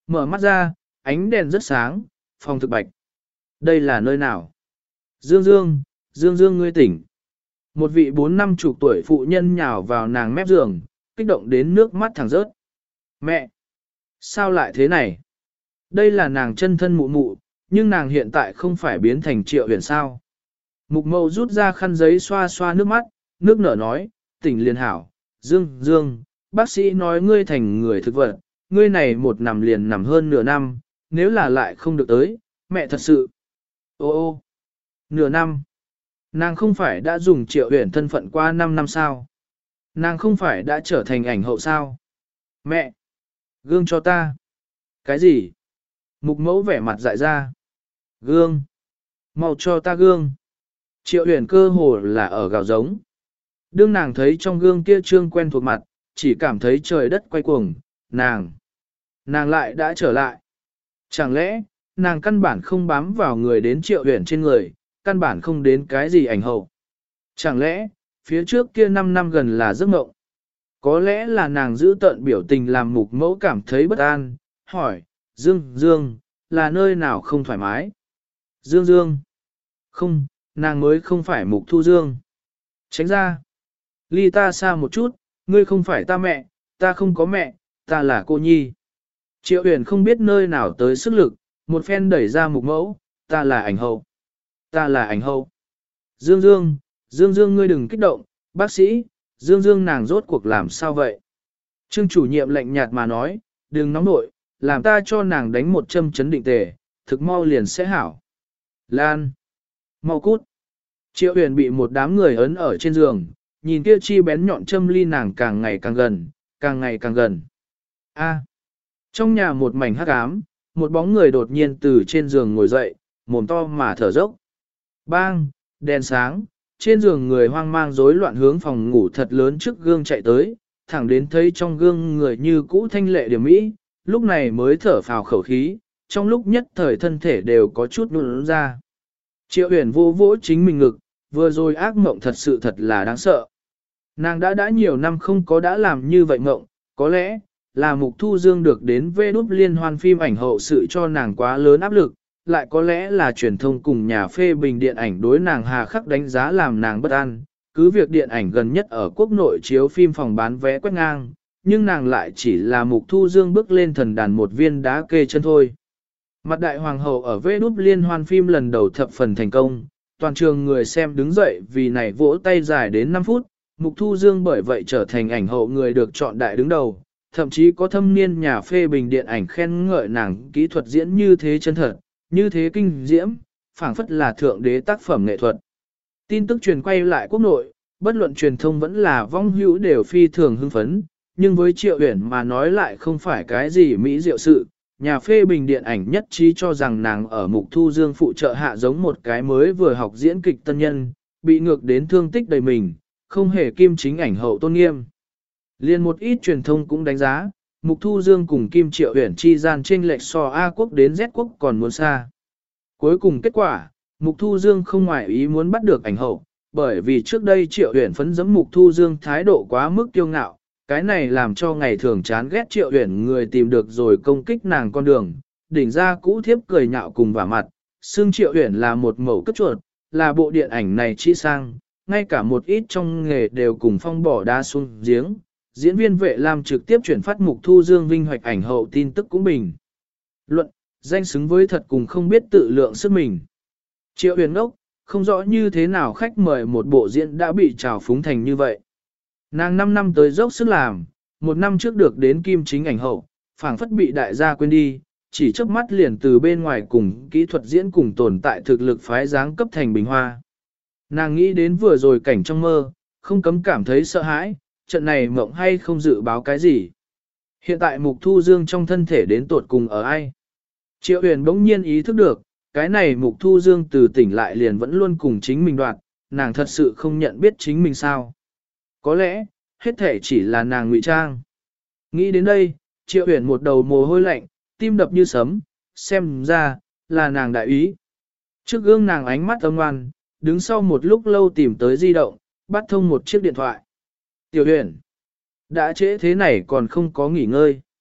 mở mắt ra, ánh đèn rất sáng, phòng thực bạch. Đây là nơi nào? Dương Dương, Dương Dương ngươi tỉnh. Một vị 40-50 tuổi phụ nhân nhào vào nàng mép giường, kích động đến nước mắt thẳng rớt. Mẹ! Sao lại thế này? Đây là nàng chân thân mụ mụ, nhưng nàng hiện tại không phải biến thành Triệu Huyền sao. Mục Mậu rút ra khăn giấy xoa xoa nước mắt, nước nở nói, tỉnh liền hảo. Dương, Dương, bác sĩ nói ngươi thành người thực vật, ngươi này một nằm liền nằm hơn nửa năm, nếu là lại không được tới, mẹ thật sự. Ô, nửa năm. Nàng không phải đã dùng Triệu Huyền thân phận qua 5 năm sao? Nàng không phải đã trở thành ảnh hậu sao? Mẹ! Gương cho ta! Cái gì? Mục Mẫu vẻ mặt dại ra. Gương! Mau cho ta gương! Triệu Huyền cơ hồ là ở gào giống. Đương nàng thấy trong gương kia trương quen thuộc mặt, chỉ cảm thấy trời đất quay cuồng, nàng lại đã trở lại. Chẳng lẽ, nàng căn bản không bám vào người đến Triệu Huyền trên người, căn bản không đến cái gì ảnh hậu. Chẳng lẽ, phía trước kia 5 năm gần là giấc mộng. Có lẽ là nàng giữ tận biểu tình làm Mục Mẫu cảm thấy bất an, hỏi, Dương, Dương, là nơi nào không thoải mái? Dương Dương. Không, nàng mới không phải Mục Thu Dương. Tránh ra. Ly ta xa một chút, ngươi không phải ta mẹ, ta không có mẹ, ta là cô nhi. Triệu Huyền không biết nơi nào tới sức lực, một phen đẩy ra Mục Mẫu, ta là ảnh hậu. Ta là ảnh hậu. Dương Dương, Dương Dương ngươi đừng kích động, bác sĩ, Dương Dương nàng rốt cuộc làm sao vậy? Trương chủ nhiệm lạnh nhạt mà nói, đừng nóng nội, làm ta cho nàng đánh một châm chấn định tề, thực mau liền sẽ hảo. Lan. Mau cút. Triệu Huyền bị một đám người ấn ở trên giường, nhìn kia chi bén nhọn châm ly nàng càng ngày càng gần, càng ngày càng gần. A. Trong nhà một mảnh hắc ám, một bóng người đột nhiên từ trên giường ngồi dậy, mồm to mà thở dốc. Bang, đèn sáng, trên giường người hoang mang rối loạn hướng phòng ngủ thật lớn trước gương chạy tới, thẳng đến thấy trong gương người như cũ thanh lệ điểm mỹ, lúc này mới thở phào khẩu khí, trong lúc nhất thời thân thể đều có chút nôn ra. Triệu Huyền vô vỗ chính mình ngực, vừa rồi ác mộng thật sự thật là đáng sợ. Nàng đã nhiều năm không có đã làm như vậy mộng, có lẽ là Mục Thu Dương được đến vê đúp liên hoan phim ảnh hậu sự cho nàng quá lớn áp lực, lại có lẽ là truyền thông cùng nhà phê bình điện ảnh đối nàng hà khắc đánh giá làm nàng bất an, cứ việc điện ảnh gần nhất ở quốc nội chiếu phim phòng bán vé quét ngang, nhưng nàng lại chỉ là Mục Thu Dương bước lên thần đàn một viên đá kê chân thôi. Mặt đại hoàng hậu ở vê đúp liên hoan phim lần đầu thập phần thành công, toàn trường người xem đứng dậy vì này vỗ tay dài đến 5 phút, Mục Thu Dương bởi vậy trở thành ảnh hậu người được chọn đại đứng đầu, thậm chí có thâm niên nhà phê bình điện ảnh khen ngợi nàng kỹ thuật diễn như thế chân thật, như thế kinh diễm, phảng phất là thượng đế tác phẩm nghệ thuật. Tin tức truyền quay lại quốc nội, bất luận truyền thông vẫn là vong hữu đều phi thường hưng phấn, nhưng với Triệu Huyền mà nói lại không phải cái gì mỹ diệu sự. Nhà phê bình điện ảnh nhất trí cho rằng nàng ở Mục Thu Dương phụ trợ hạ giống một cái mới vừa học diễn kịch tân nhân, bị ngược đến thương tích đầy mình, không hề kim chính ảnh hậu tôn nghiêm. Liên một ít truyền thông cũng đánh giá, Mục Thu Dương cùng Kim Triệu Huyền chi gian chênh lệch so A quốc đến Z quốc còn muốn xa. Cuối cùng kết quả, Mục Thu Dương không ngoại ý muốn bắt được ảnh hậu, bởi vì trước đây Triệu Huyền phấn dẫm Mục Thu Dương thái độ quá mức kiêu ngạo, cái này làm cho ngày thường chán ghét Triệu Huyền người tìm được rồi công kích nàng con đường, đỉnh ra cũ thiếp cười nhạo cùng vả mặt, xưng Triệu Huyền là một mẩu cất chuột, là bộ điện ảnh này chỉ sang, ngay cả một ít trong nghề đều cùng phong bỏ đá xuống giếng. Diễn viên Vệ Lam trực tiếp chuyển phát Mục Thu Dương vinh hoạch ảnh hậu tin tức cũng bình. Luận, danh xứng với thật cùng không biết tự lượng sức mình. Triệu Huyền ngốc, không rõ như thế nào khách mời một bộ diễn đã bị trào phúng thành như vậy. Nàng 5 năm tới dốc sức làm, 1 năm trước được đến kim chính ảnh hậu, phảng phất bị đại gia quên đi, chỉ chớp mắt liền từ bên ngoài cùng kỹ thuật diễn cùng tồn tại thực lực phái dáng cấp thành bình hoa. Nàng nghĩ đến vừa rồi cảnh trong mơ, không cấm cảm thấy sợ hãi, trận này mộng hay không dự báo cái gì. Hiện tại Mục Thu Dương trong thân thể đến tột cùng ở ai? Triệu Huyền bỗng nhiên ý thức được, cái này Mục Thu Dương từ tỉnh lại liền vẫn luôn cùng chính mình đoạt, nàng thật sự không nhận biết chính mình sao. Có lẽ, hết thể chỉ là nàng ngụy trang. Nghĩ đến đây, Triệu Huyền một đầu mồ hôi lạnh, tim đập như sấm, xem ra, là nàng đại ý. Trước gương nàng ánh mắt âm ngoan, đứng sau một lúc lâu tìm tới di động, bắt thông một chiếc điện thoại. Tiểu Huyền, đã trễ thế này còn không có nghỉ ngơi.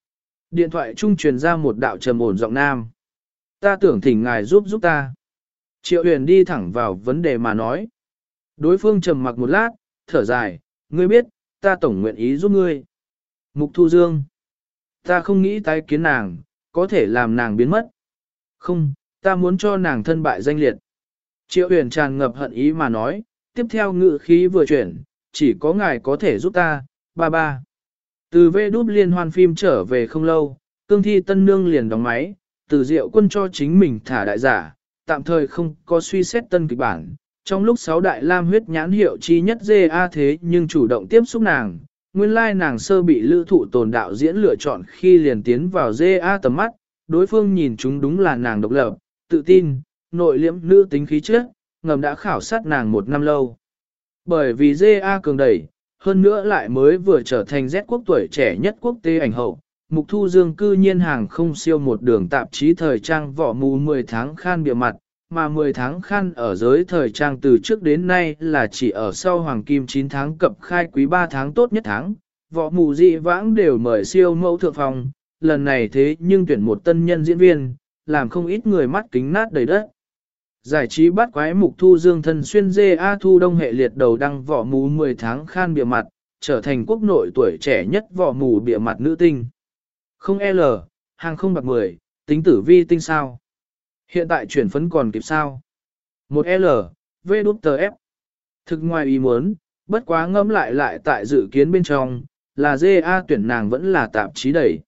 Điện thoại trung truyền ra một đạo trầm ổn giọng nam. Ta tưởng thỉnh ngài giúp ta. Triệu Huyền đi thẳng vào vấn đề mà nói. Đối phương trầm mặc một lát, thở dài, ngươi biết, ta tổng nguyện ý giúp ngươi. Mục Thu Dương. Ta không nghĩ tái kiến nàng, có thể làm nàng biến mất. Không, ta muốn cho nàng thân bại danh liệt. Triệu Huyền tràn ngập hận ý mà nói, tiếp theo ngữ khí vừa chuyển, chỉ có ngài có thể giúp ta, ba ba. Từ V đúp liên hoan phim trở về không lâu, cương thi tân nương liền đóng máy, từ Diệu Quân cho chính mình thả đại giả, tạm thời không có suy xét tân kịch bản. Trong lúc 6 đại lam huyết nhãn hiệu chi nhất GA thế nhưng chủ động tiếp xúc nàng, nguyên lai nàng sơ bị lữ thụ tồn đạo diễn lựa chọn khi liền tiến vào GA tầm mắt, đối phương nhìn chúng đúng là nàng độc lập, tự tin, nội liễm nữ tính khí chất, ngầm đã khảo sát nàng một năm lâu. Bởi vì GA cường đẩy, hơn nữa lại mới vừa trở thành Z quốc tuổi trẻ nhất quốc tế ảnh hậu, Mục Thu Dương cư nhiên hàng không siêu một đường tạp chí thời trang vỏ mù 10 tháng khan bìa mặt, mà 10 tháng khan ở giới thời trang từ trước đến nay là chỉ ở sau hoàng kim 9 tháng cập khai quý 3 tháng tốt nhất tháng, vỏ mù dị vãng đều mời siêu mẫu thượng phòng, lần này thế nhưng tuyển một tân nhân diễn viên, làm không ít người mắt kính nát đầy đất. Giải trí bắt quái Mục Thu Dương thân xuyên GA thu đông hệ liệt đầu đăng vỏ mù 10 tháng khan bìa mặt, trở thành quốc nội tuổi trẻ nhất vỏ mù bìa mặt nữ tinh. Không L, hàng không bạc 10, tính tử vi tinh sao. Hiện tại chuyển phấn còn kịp sao. Một L, V đút tờ F. Thực ngoài ý muốn, bất quá ngẫm lại tại dự kiến bên trong, là GA tuyển nàng vẫn là tạp chí đẩy.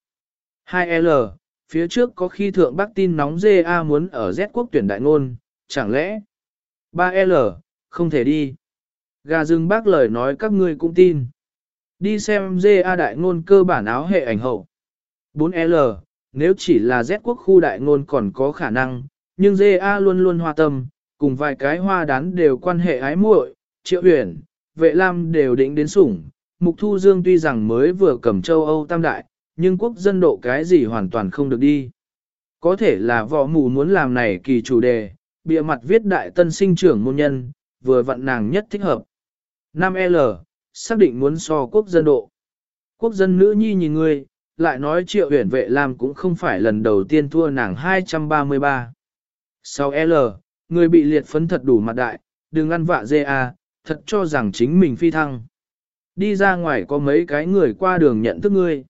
2L, phía trước có khi thượng bác tin nóng GA muốn ở Z quốc tuyển đại ngôn, chẳng lẽ 3L, không thể đi. Gà rừng bác lời nói các ngươi cũng tin. Đi xem GA đại ngôn cơ bản áo hệ ảnh hậu. 4L, nếu chỉ là Z quốc khu đại ngôn còn có khả năng, nhưng GA luôn luôn hoa tâm, cùng vài cái hoa đán đều quan hệ ái muội, Triệu Huyền, Vệ Lam đều định đến sủng. Mục Thu Dương tuy rằng mới vừa cầm châu Âu tam đại, nhưng quốc dân độ cái gì hoàn toàn không được đi. Có thể là võ mù muốn làm này kỳ chủ đề, bìa mặt viết đại tân sinh trưởng môn nhân, vừa vặn nàng nhất thích hợp. 5L, xác định muốn so quốc dân độ. Quốc dân nữ nhi nhìn ngươi, lại nói Triệu Huyền Vệ Lam cũng không phải lần đầu tiên thua nàng 233. 6L, người bị liệt phấn thật đủ mặt đại, đừng ăn vạ GA, thật cho rằng chính mình phi thăng. Đi ra ngoài có mấy cái người qua đường nhận thức ngươi.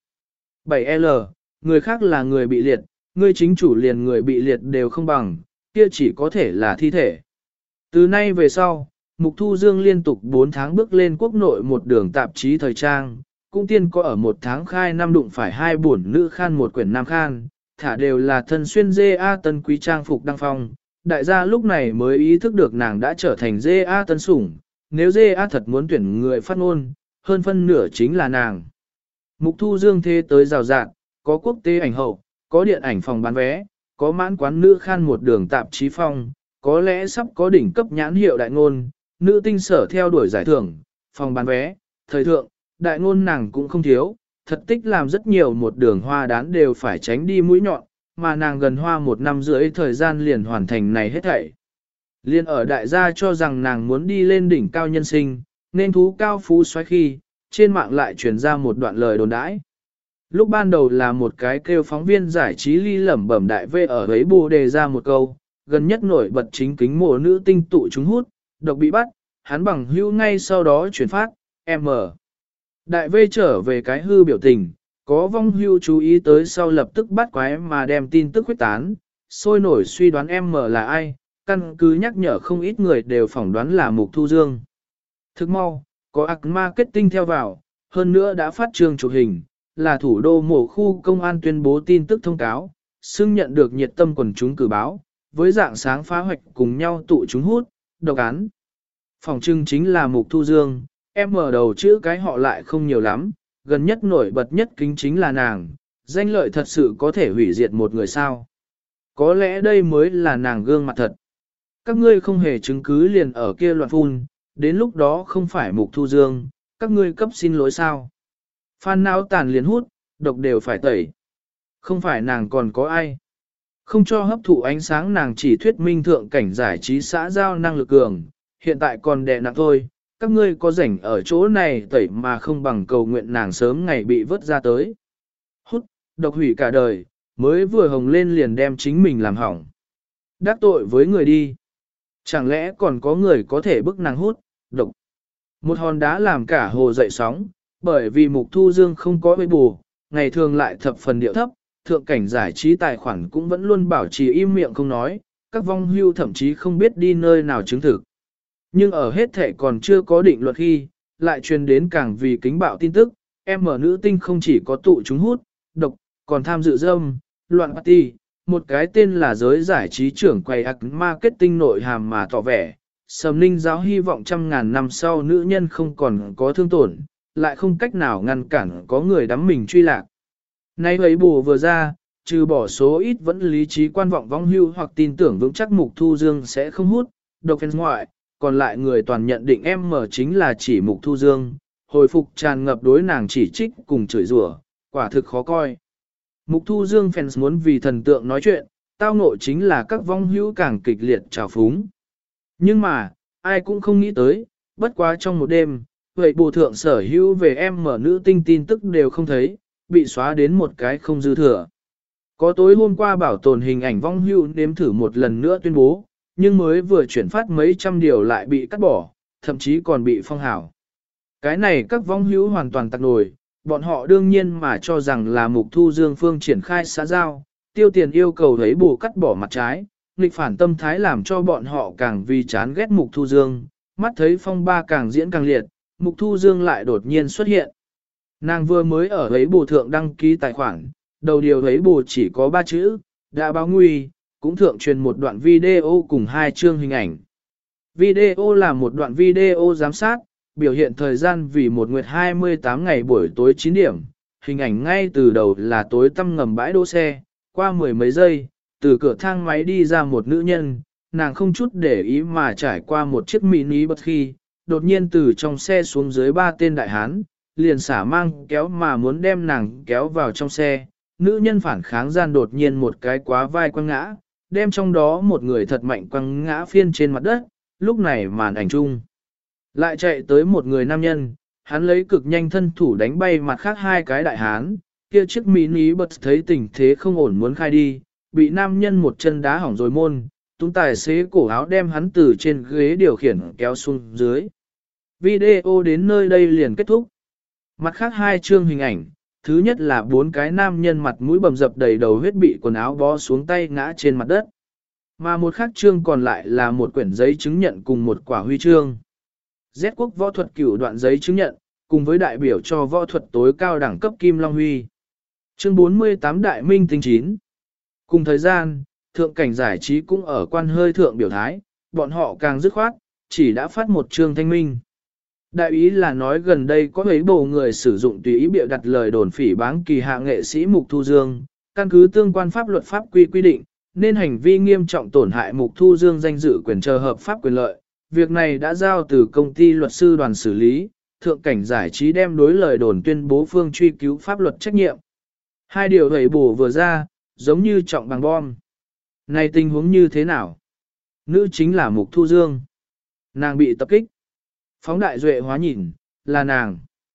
7L, người khác là người bị liệt, ngươi chính chủ liền người bị liệt đều không bằng, kia chỉ có thể là thi thể. Từ nay về sau, Mục Thu Dương liên tục 4 tháng bước lên quốc nội một đường tạp chí thời trang, cũng tiên có ở 1 tháng khai năm đụng phải 2 bổn nữ khan một quyển nam khan, thả đều là thân xuyên GA tân quý trang phục đăng phong. Đại gia lúc này mới ý thức được nàng đã trở thành GA tân sủng, nếu GA thật muốn tuyển người phát ngôn, hơn phân nửa chính là nàng. Mục Thu Dương thế tới rào rạng, có quốc tế ảnh hậu, có điện ảnh phòng bán vé, có mãn quán nữ khan một đường tạp chí phong, có lẽ sắp có đỉnh cấp nhãn hiệu đại ngôn, nữ tinh sở theo đuổi giải thưởng, phòng bán vé, thời thượng, đại ngôn nàng cũng không thiếu, thật tích làm rất nhiều một đường hoa đán đều phải tránh đi mũi nhọn, mà nàng gần hoa 1 năm rưỡi thời gian liền hoàn thành này hết thảy. Liên ở đại gia cho rằng nàng muốn đi lên đỉnh cao nhân sinh, nên thú cao phú xoáy khi, trên mạng lại truyền ra một đoạn lời đồn đãi. Lúc ban đầu là một cái kêu phóng viên giải trí ly lẩm bẩm đại vê ở ấy bù đề ra một câu, gần nhất nổi bật chính kính mùa nữ tinh tụ chúng hút, độc bị bắt, hắn bằng hữu ngay sau đó chuyển phát, M. Đại vê trở về cái hư biểu tình, có vong hưu chú ý tới sau lập tức bắt quái mà đem tin tức huyết tán, sôi nổi suy đoán M là ai, căn cứ nhắc nhở không ít người đều phỏng đoán là Mục Thu Dương. Thức mau, có ạc marketing theo vào, hơn nữa đã phát trường chụp hình, là thủ đô mổ khu công an tuyên bố tin tức thông cáo, xưng nhận được nhiệt tâm quần chúng cử báo, với dạng sáng phá hoạch cùng nhau tụ chúng hút, độc án. Phòng trưng chính là Mục Thu Dương, em mở đầu chữ cái họ lại không nhiều lắm, gần nhất nổi bật nhất kính chính là nàng, danh lợi thật sự có thể hủy diệt một người sao. Có lẽ đây mới là nàng gương mặt thật. Các ngươi không hề chứng cứ liền ở kia loạn phun, đến lúc đó không phải Mục Thu Dương, các ngươi cấp xin lỗi sao. Phan não tàn liền hút, độc đều phải tẩy. Không phải nàng còn có ai. Không cho hấp thụ ánh sáng nàng chỉ thuyết minh thượng cảnh giải trí xã giao năng lực cường, hiện tại còn đè nặng thôi, các ngươi có rảnh ở chỗ này tẩy mà không bằng cầu nguyện nàng sớm ngày bị vớt ra tới. Hút, độc hủy cả đời, mới vừa hồng lên liền đem chính mình làm hỏng. Đắc tội với người đi. Chẳng lẽ còn có người có thể bức nàng hút, độc. Một hòn đá làm cả hồ dậy sóng, bởi vì Mục Thu Dương không có bê bù, ngày thường lại thập phần điệu thấp, thượng cảnh giải trí tài khoản cũng vẫn luôn bảo trì im miệng không nói, các vong hưu thậm chí không biết đi nơi nào chứng thực. Nhưng ở hết thể còn chưa có định luật khi, lại truyền đến càng vì kính bạo tin tức, em ở nữ tinh không chỉ có tụ chúng hút, độc, còn tham dự dâm, loạn party, một cái tên là giới giải trí trưởng quầy marketing nội hàm mà tỏ vẻ, Sầm Ninh giáo hy vọng trăm ngàn năm sau nữ nhân không còn có thương tổn, lại không cách nào ngăn cản có người đắm mình truy lạc. Nay ấy bù vừa ra, trừ bỏ số ít vẫn lý trí quan vọng vong hưu hoặc tin tưởng vững chắc Mục Thu Dương sẽ không hút, độc fans ngoại, còn lại người toàn nhận định em mở chính là chỉ Mục Thu Dương, hồi phục tràn ngập đối nàng chỉ trích cùng chửi rủa, quả thực khó coi. Mục Thu Dương fans muốn vì thần tượng nói chuyện, tao ngộ chính là các vong hữu càng kịch liệt trào phúng. Nhưng mà, ai cũng không nghĩ tới, bất quá trong một đêm, vậy bù thượng sở hữu về em mở nữ tinh tin tức đều không thấy, bị xóa đến một cái không dư thừa. Có tối hôm qua bảo tồn hình ảnh vong hữu nếm thử một lần nữa tuyên bố, nhưng mới vừa chuyển phát mấy trăm điều lại bị cắt bỏ, thậm chí còn bị phong hảo. Cái này các vong hữu hoàn toàn tặc nổi, bọn họ đương nhiên mà cho rằng là Mục Thu Dương phương triển khai xã giao, tiêu tiền yêu cầu thấy bù cắt bỏ mặt trái, nghịch phản tâm thái làm cho bọn họ càng vì chán ghét Mục Thu Dương, mắt thấy phong ba càng diễn càng liệt, Mục Thu Dương lại đột nhiên xuất hiện. Nàng vừa mới ở ấy bù thượng đăng ký tài khoản, đầu điều ấy bù chỉ có 3 chữ, đã báo nguy, cũng thượng truyền một đoạn video cùng 2 chương hình ảnh. Video là một đoạn video giám sát, biểu hiện thời gian vì một nguyệt 28 ngày buổi tối 9 điểm, hình ảnh ngay từ đầu là tối tăm ngầm bãi đỗ xe, qua mười mấy giây, từ cửa thang máy đi ra một nữ nhân, nàng không chút để ý mà trải qua một chiếc mini bus khi, đột nhiên từ trong xe xuống dưới 3 tên đại hán, liền xả mang kéo mà muốn đem nàng kéo vào trong xe, nữ nhân phản kháng gian đột nhiên một cái quá vai quăng ngã, đem trong đó một người thật mạnh quăng ngã phiên trên mặt đất, lúc này màn ảnh chung. Lại chạy tới một người nam nhân, hắn lấy cực nhanh thân thủ đánh bay mặt khác 2 cái đại hán, kia chiếc mini bus thấy tình thế không ổn muốn khai đi, bị nam nhân một chân đá hỏng rồi môn, tung tài xế cổ áo đem hắn từ trên ghế điều khiển kéo xuống dưới. Video đến nơi đây liền kết thúc. Mặt khác 2 chương hình ảnh, thứ nhất là 4 cái nam nhân mặt mũi bầm dập đầy đầu huyết bị quần áo bó xuống tay ngã trên mặt đất. Mà một khác chương còn lại là một quyển giấy chứng nhận cùng một quả huy chương. Z quốc võ thuật cửu đoạn giấy chứng nhận, cùng với đại biểu cho võ thuật tối cao đẳng cấp Kim Long Huy. Chương 48 Đại Minh Tinh 9. Cùng thời gian, thượng cảnh giải trí cũng ở quan hơi thượng biểu thái, bọn họ càng dứt khoát, chỉ đã phát một chương thanh minh. Đại ý là nói gần đây có mấy bộ người sử dụng tùy ý bịa đặt lời đồn phỉ báng kỳ hạ nghệ sĩ Mục Thu Dương, căn cứ tương quan pháp luật pháp quy định, nên hành vi nghiêm trọng tổn hại Mục Thu Dương danh dự quyền chờ hợp pháp quyền lợi. Việc này đã giao từ công ty luật sư đoàn xử lý, thượng cảnh giải trí đem đối lời đồn tuyên bố phương truy cứu pháp luật trách nhiệm. 2 điều hầy bổ vừa ra, giống như trọng bằng bom. Này tình huống như thế nào? Nữ chính là Mục Thu Dương. Nàng bị tập kích. Phóng đại duệ hóa nhìn, là nàng.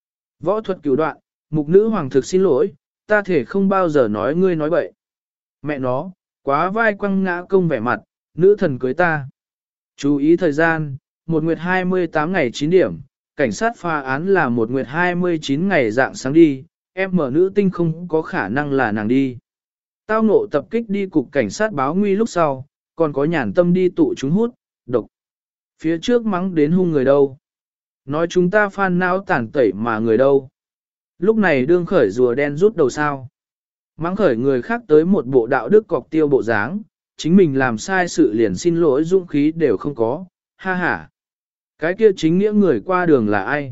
Võ thuật cửu đoạn, Mục nữ hoàng thực xin lỗi, ta thể không bao giờ nói ngươi nói bậy. Mẹ nó, quá vai quăng ngã công vẻ mặt, nữ thần cưới ta. Chú ý thời gian, 1 nguyệt 28 ngày 9 điểm, cảnh sát phá án là 1 nguyệt 29 ngày dạng sáng đi, em mở nữ tinh không có khả năng là nàng đi. Tao ngộ tập kích đi cục cảnh sát báo nguy lúc sau, còn có nhàn tâm đi tụ chúng hút, độc. Phía trước mắng đến hung người đâu. Nói chúng ta phan não tàn tẩy mà người đâu. Lúc này đương khởi rùa đen rút đầu sao. Mắng khởi người khác tới một bộ đạo đức cọc tiêu bộ dáng, chính mình làm sai sự liền xin lỗi dũng khí đều không có, ha ha. Cái kia chính nghĩa người qua đường là ai?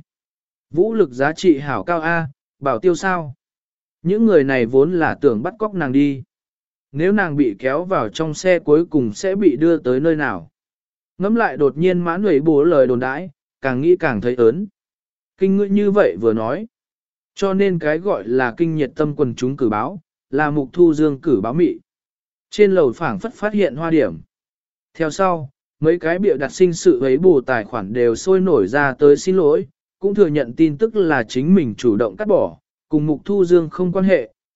Vũ lực giá trị hảo cao A, bảo tiêu sao? Những người này vốn là tưởng bắt cóc nàng đi. Nếu nàng bị kéo vào trong xe cuối cùng sẽ bị đưa tới nơi nào? Ngắm lại đột nhiên mãn huệ bố lời đồn đãi, càng nghĩ càng thấy ớn. Kinh ngữ như vậy vừa nói. Cho nên cái gọi là kinh nhiệt tâm quần chúng cử báo, là Mục Thu Dương cử báo mị. Trên lầu phảng phất phát hiện hoa điểm. Theo sau, mấy cái bịa đặt sinh sự ấy bù tài khoản đều sôi nổi ra tới xin lỗi, cũng thừa nhận tin tức là chính mình chủ động cắt bỏ, cùng Mục Thu Dương không quan hệ,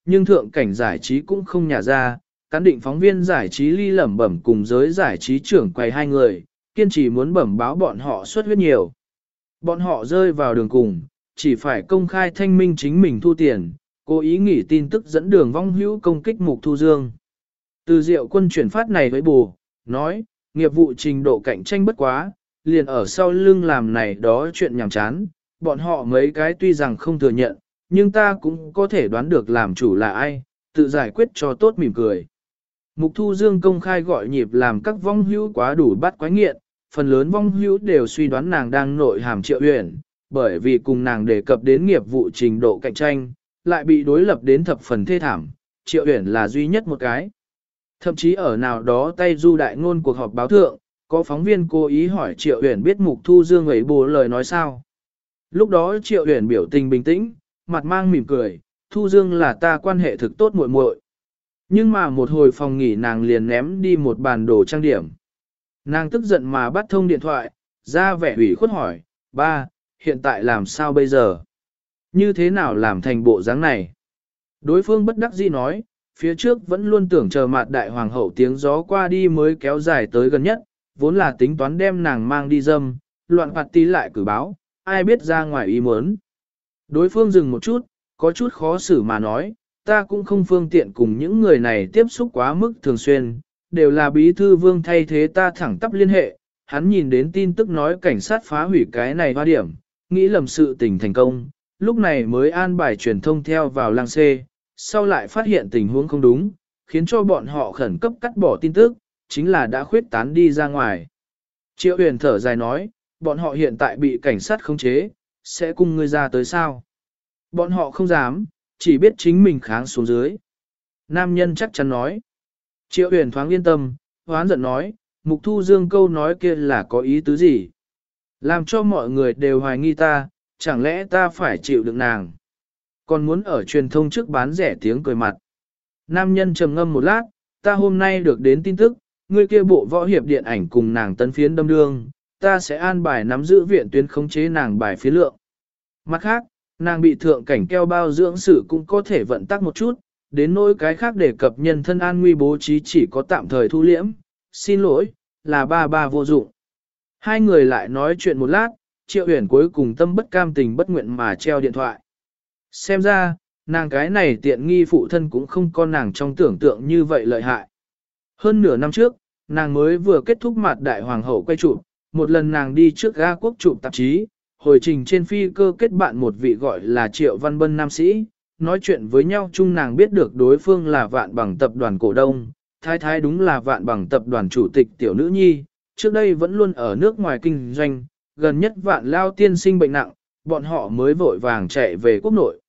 nhưng thượng cảnh giải trí cũng không nhả ra, cán định phóng viên giải trí ly lẩm bẩm cùng giới giải trí trưởng quầy hai người, kiên trì muốn bẩm báo bọn họ xuất huyết nhiều. Bọn họ rơi vào đường cùng, chỉ phải công khai thanh minh chính mình thu tiền, cố ý nghỉ tin tức dẫn đường vong hữu công kích Mục Thu Dương. Từ Diệu Quân chuyển phát này với bù, nói, nghiệp vụ trình độ cạnh tranh bất quá, liền ở sau lưng làm này đó chuyện nhảm chán, bọn họ mấy cái tuy rằng không thừa nhận, nhưng ta cũng có thể đoán được làm chủ là ai, tự giải quyết cho tốt mỉm cười. Mục Thu Dương công khai gọi nhịp làm các vong hữu quá đủ bắt quái nghiện, phần lớn vong hữu đều suy đoán nàng đang nội hàm Triệu Uyển, bởi vì cùng nàng đề cập đến nghiệp vụ trình độ cạnh tranh, lại bị đối lập đến thập phần thê thảm, Triệu Uyển là duy nhất một cái. Thậm chí ở nào đó tay du đại ngôn cuộc họp báo thượng, có phóng viên cố ý hỏi Triệu Uyển biết Mục Thu Dương ấy bố lời nói sao. Lúc đó Triệu Uyển biểu tình bình tĩnh, mặt mang mỉm cười, Thu Dương là ta quan hệ thực tốt muội muội. Nhưng mà một hồi phòng nghỉ nàng liền ném đi một bàn đồ trang điểm. Nàng tức giận mà bắt thông điện thoại, ra vẻ ủy khuất hỏi, ba, hiện tại làm sao bây giờ? Như thế nào làm thành bộ dáng này? Đối phương bất đắc dĩ nói, phía trước vẫn luôn tưởng chờ mặt đại hoàng hậu tiếng gió qua đi mới kéo dài tới gần nhất, vốn là tính toán đem nàng mang đi dâm, loạn phạt tí lại cử báo, ai biết ra ngoài ý muốn. Đối phương dừng một chút, có chút khó xử mà nói, ta cũng không phương tiện cùng những người này tiếp xúc quá mức thường xuyên, đều là bí thư vương thay thế ta thẳng tắp liên hệ, hắn nhìn đến tin tức nói cảnh sát phá hủy cái này hoa điểm, nghĩ lầm sự tình thành công, lúc này mới an bài truyền thông theo vào lang xê, sau lại phát hiện tình huống không đúng, khiến cho bọn họ khẩn cấp cắt bỏ tin tức, chính là đã khuyết tán đi ra ngoài. Triệu Huyền thở dài nói, bọn họ hiện tại bị cảnh sát khống chế, sẽ cùng ngươi ra tới sao? Bọn họ không dám, chỉ biết chính mình kháng xuống dưới. Nam nhân chắc chắn nói. Triệu Huyền thoáng yên tâm, hoán giận nói, Mục Thu Dương câu nói kia là có ý tứ gì? Làm cho mọi người đều hoài nghi ta, chẳng lẽ ta phải chịu đựng nàng? Còn muốn ở truyền thông trước bán rẻ tiếng cười mặt. Nam nhân trầm ngâm một lát, ta hôm nay được đến tin tức, người kia bộ võ hiệp điện ảnh cùng nàng tân phiến đâm đương, ta sẽ an bài nắm giữ viện tuyến khống chế nàng bài phía lượng. Mặt khác, nàng bị thượng cảnh keo bao dưỡng sự cũng có thể vận tắc một chút, đến nỗi cái khác đề cập nhân thân an nguy bố trí chỉ có tạm thời thu liễm, xin lỗi, là ba vô dụng. Hai người lại nói chuyện một lát, Triệu Uyển cuối cùng tâm bất cam tình bất nguyện mà treo điện thoại. Xem ra, nàng cái này tiện nghi phụ thân cũng không có nàng trong tưởng tượng như vậy lợi hại. Hơn nửa năm trước, nàng mới vừa kết thúc mặt đại hoàng hậu quay chụp, một lần nàng đi trước ga quốc chụp tạp chí, hồi trình trên phi cơ kết bạn một vị gọi là Triệu Văn Bân nam sĩ, nói chuyện với nhau chung nàng biết được đối phương là Vạn Bằng tập đoàn cổ đông, thái thái đúng là Vạn Bằng tập đoàn chủ tịch tiểu nữ nhi, trước đây vẫn luôn ở nước ngoài kinh doanh, gần nhất Vạn Lao tiên sinh bệnh nặng, bọn họ mới vội vàng chạy về quốc nội.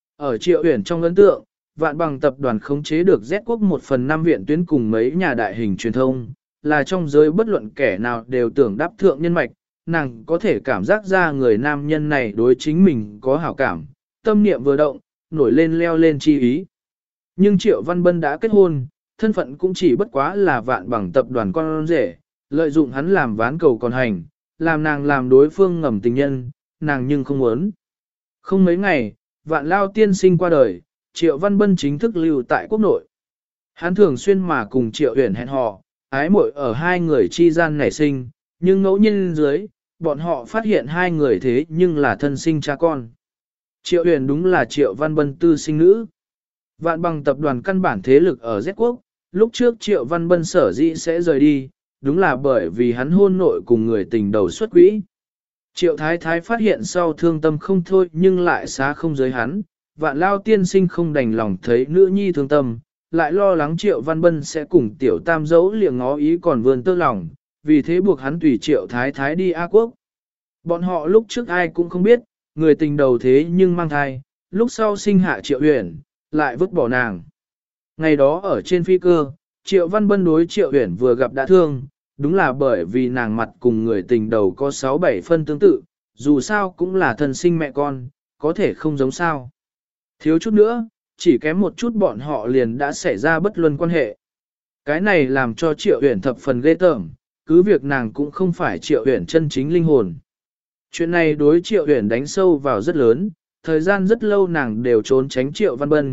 Ở Triệu Uyển trong ấn tượng, Vạn Bằng tập đoàn khống chế được Z quốc 1/5 viện tuyến cùng mấy nhà đại hình truyền thông, là trong giới bất luận kẻ nào đều tưởng đáp thượng nhân mạch, nàng có thể cảm giác ra người nam nhân này đối chính mình có hảo cảm, tâm niệm vừa động, nổi lên leo lên chi ý. Nhưng Triệu Văn Bân đã kết hôn, thân phận cũng chỉ bất quá là Vạn Bằng tập đoàn con rể, lợi dụng hắn làm ván cầu còn hành, làm nàng làm đối phương ngầm tình nhân, nàng nhưng không muốn. Không mấy ngày, Vạn Lao tiên sinh qua đời, Triệu Văn Bân chính thức lưu tại quốc nội. Hắn thường xuyên mà cùng Triệu Uyển hẹn hò, ái muội ở hai người chi gian nảy sinh, nhưng ngẫu nhiên dưới, bọn họ phát hiện hai người thế nhưng là thân sinh cha con. Triệu Uyển đúng là Triệu Văn Bân tư sinh nữ. Vạn Bằng tập đoàn căn bản thế lực ở Z quốc, lúc trước Triệu Văn Bân sở dĩ sẽ rời đi, đúng là bởi vì hắn hôn nội cùng người tình đầu xuất quỹ. Triệu Thái Thái phát hiện sau thương tâm không thôi nhưng lại xá không giới hắn, Vạn Lao tiên sinh không đành lòng thấy nữ nhi thương tâm, lại lo lắng Triệu Văn Bân sẽ cùng tiểu tam dấu liệng ngó ý còn vươn tơ lòng, vì thế buộc hắn tùy Triệu Thái Thái đi A quốc. Bọn họ lúc trước ai cũng không biết, người tình đầu thế nhưng mang thai, lúc sau sinh hạ Triệu Uyển, lại vứt bỏ nàng. Ngày đó ở trên phi cơ, Triệu Văn Bân đối Triệu Uyển vừa gặp đã thương, đúng là bởi vì nàng mặt cùng người tình đầu có 6-7 phân tương tự, dù sao cũng là thân sinh mẹ con, có thể không giống sao. Thiếu chút nữa, chỉ kém một chút bọn họ liền đã xảy ra bất luân quan hệ. Cái này làm cho Triệu Uyển thập phần ghê tởm, cứ việc nàng cũng không phải Triệu Uyển chân chính linh hồn. Chuyện này đối Triệu Uyển đánh sâu vào rất lớn, thời gian rất lâu nàng đều trốn tránh Triệu Văn Bân,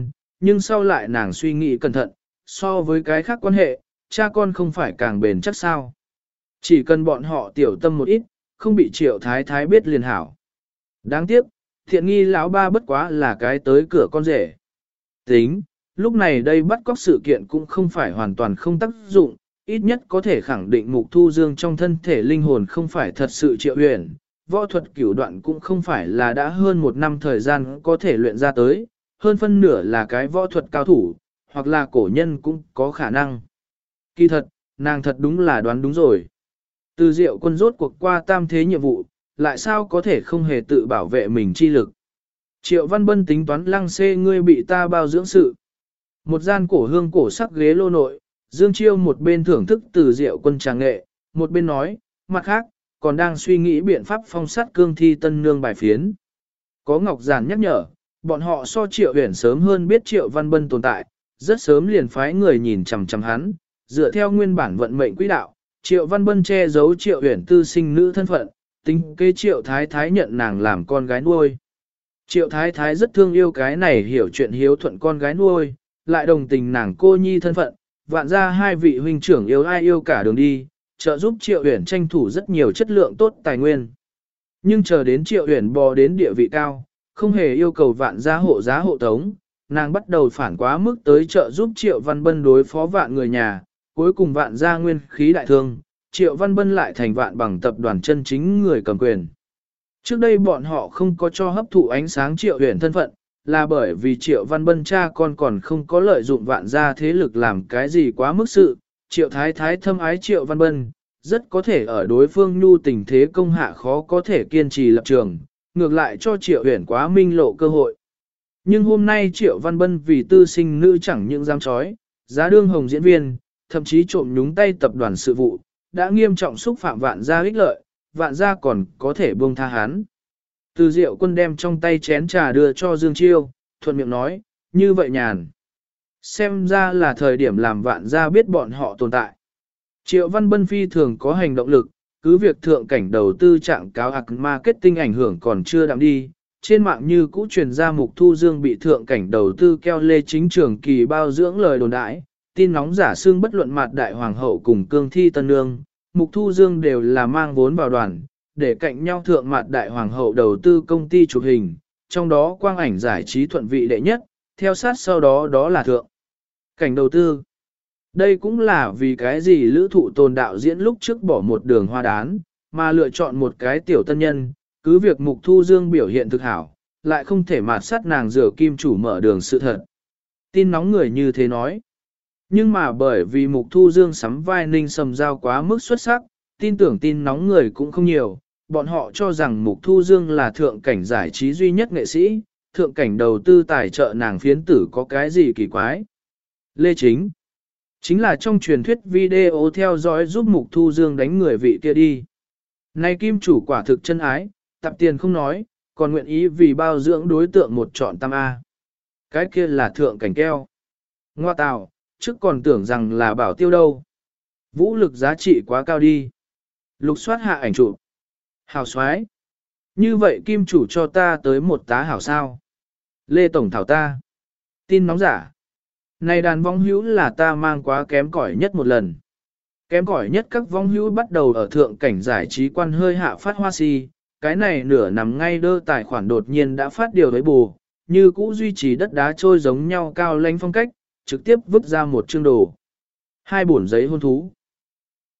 nhưng sau lại nàng suy nghĩ cẩn thận, so với cái khác quan hệ, cha con không phải càng bền chắc sao. Chỉ cần bọn họ tiểu tâm một ít, không bị Triệu Thái Thái biết liền hảo. Đáng tiếc, thiện nghi lão ba bất quá là cái tới cửa con rể. Tính, lúc này đây bắt cóc sự kiện cũng không phải hoàn toàn không tác dụng, ít nhất có thể khẳng định Mục Thu Dương trong thân thể linh hồn không phải thật sự Triệu Huyền, võ thuật cửu đoạn cũng không phải là đã hơn một năm thời gian có thể luyện ra tới, hơn phân nửa là cái võ thuật cao thủ, hoặc là cổ nhân cũng có khả năng. Kỳ thật, nàng thật đúng là đoán đúng rồi. Từ Diệu Quân rốt cuộc qua tam thế nhiệm vụ, lại sao có thể không hề tự bảo vệ mình chi lực. Triệu Văn Bân tính toán lăng xê ngươi bị ta bao dưỡng sự. Một gian cổ hương cổ sắc ghế lô nội, Dương Chiêu một bên thưởng thức Từ Diệu Quân trà nghệ, một bên nói, mặt khác, còn đang suy nghĩ biện pháp phong sát cương thi tân nương bài phiến. Có Ngọc Giản nhắc nhở, bọn họ so Triệu Huyền sớm hơn biết Triệu Văn Bân tồn tại, rất sớm liền phái người nhìn chằm chằm hắn, dựa theo nguyên bản vận mệnh quỹ đạo, Triệu Văn Bân che giấu Triệu Huyền tư sinh nữ thân phận, tính kế Triệu Thái Thái nhận nàng làm con gái nuôi. Triệu Thái Thái rất thương yêu cái này hiểu chuyện hiếu thuận con gái nuôi, lại đồng tình nàng cô nhi thân phận, vạn ra hai vị huynh trưởng yêu ai yêu cả đường đi, trợ giúp Triệu Huyền tranh thủ rất nhiều chất lượng tốt tài nguyên. Nhưng chờ đến Triệu Huyền bò đến địa vị cao, không hề yêu cầu vạn gia hộ tống, nàng bắt đầu phản quá mức tới trợ giúp Triệu Văn Bân đối phó vạn người nhà, cuối cùng vạn gia nguyên khí đại thương, Triệu Văn Bân lại thành vạn bằng tập đoàn chân chính người cầm quyền. Trước đây bọn họ không có cho hấp thụ ánh sáng Triệu Huyền thân phận, là bởi vì Triệu Văn Bân cha con còn không có lợi dụng vạn gia thế lực làm cái gì quá mức sự, Triệu Thái Thái thâm ái Triệu Văn Bân, rất có thể ở đối phương nhu tình thế công hạ khó có thể kiên trì lập trường, ngược lại cho Triệu Huyền quá minh lộ cơ hội. Nhưng hôm nay Triệu Văn Bân vì tư sinh nữ chẳng những dám chói, giá đương hồng diễn viên, thậm chí trộm nhúng tay tập đoàn sự vụ, đã nghiêm trọng xúc phạm vạn gia ích lợi, vạn gia còn có thể buông tha hắn. Từ Diệu Quân đem trong tay chén trà đưa cho Dương Chiêu, thuận miệng nói, như vậy nhàn. Xem ra là thời điểm làm vạn gia biết bọn họ tồn tại. Triệu Văn Bân phi thường có hành động lực, cứ việc thượng cảnh đầu tư trạng cáo marketing ảnh hưởng còn chưa đạm đi. Trên mạng như cũ truyền ra Mục Thu Dương bị thượng cảnh đầu tư keo lê chính trường kỳ bao dưỡng lời đồn đãi, tin nóng giả xương bất luận mặt đại hoàng hậu cùng cương thi tân nương, Mục Thu Dương đều là mang vốn vào đoàn, để cạnh nhau thượng mặt đại hoàng hậu đầu tư công ty chụp hình, trong đó quang ảnh giải trí thuận vị đệ nhất, theo sát sau đó đó là thượng cảnh đầu tư. Đây cũng là vì cái gì lữ thụ tồn đạo diễn lúc trước bỏ một đường hoa đán, mà lựa chọn một cái tiểu tân nhân, cứ việc Mục Thu Dương biểu hiện thực hảo, lại không thể mạt sát nàng rửa kim chủ mở đường sự thật. Tin nóng người như thế nói. Nhưng mà bởi vì Mục Thu Dương sắm vai Ninh Sầm Giao quá mức xuất sắc, tin tưởng tin nóng người cũng không nhiều, bọn họ cho rằng Mục Thu Dương là thượng cảnh giải trí duy nhất nghệ sĩ, thượng cảnh đầu tư tài trợ nàng phiến tử có cái gì kỳ quái. Lê Chính là trong truyền thuyết video theo dõi giúp Mục Thu Dương đánh người vị kia đi. Này kim chủ quả thực chân ái, tập tiền không nói, còn nguyện ý vì bao dưỡng đối tượng một chọn tam A. Cái kia là thượng cảnh keo. Ngoa tào, trước còn tưởng rằng là bảo tiêu đâu. Vũ lực giá trị quá cao đi. Lục soát hạ ảnh chụp. Hào xoái. Như vậy kim chủ cho ta tới một tá hảo sao. Lê Tổng thảo ta. Tin nóng giả. Này đàn vong hữu là ta mang quá kém cỏi nhất một lần. Kém cỏi nhất các vong hữu bắt đầu ở thượng cảnh giải trí quan hơi hạ phát hoa si, cái này nửa nằm ngay đơ tài khoản đột nhiên đã phát điều với bù, như cũ duy trì đất đá trôi giống nhau cao lãnh phong cách, trực tiếp vứt ra một chương đồ. 2 bổn giấy hôn thú.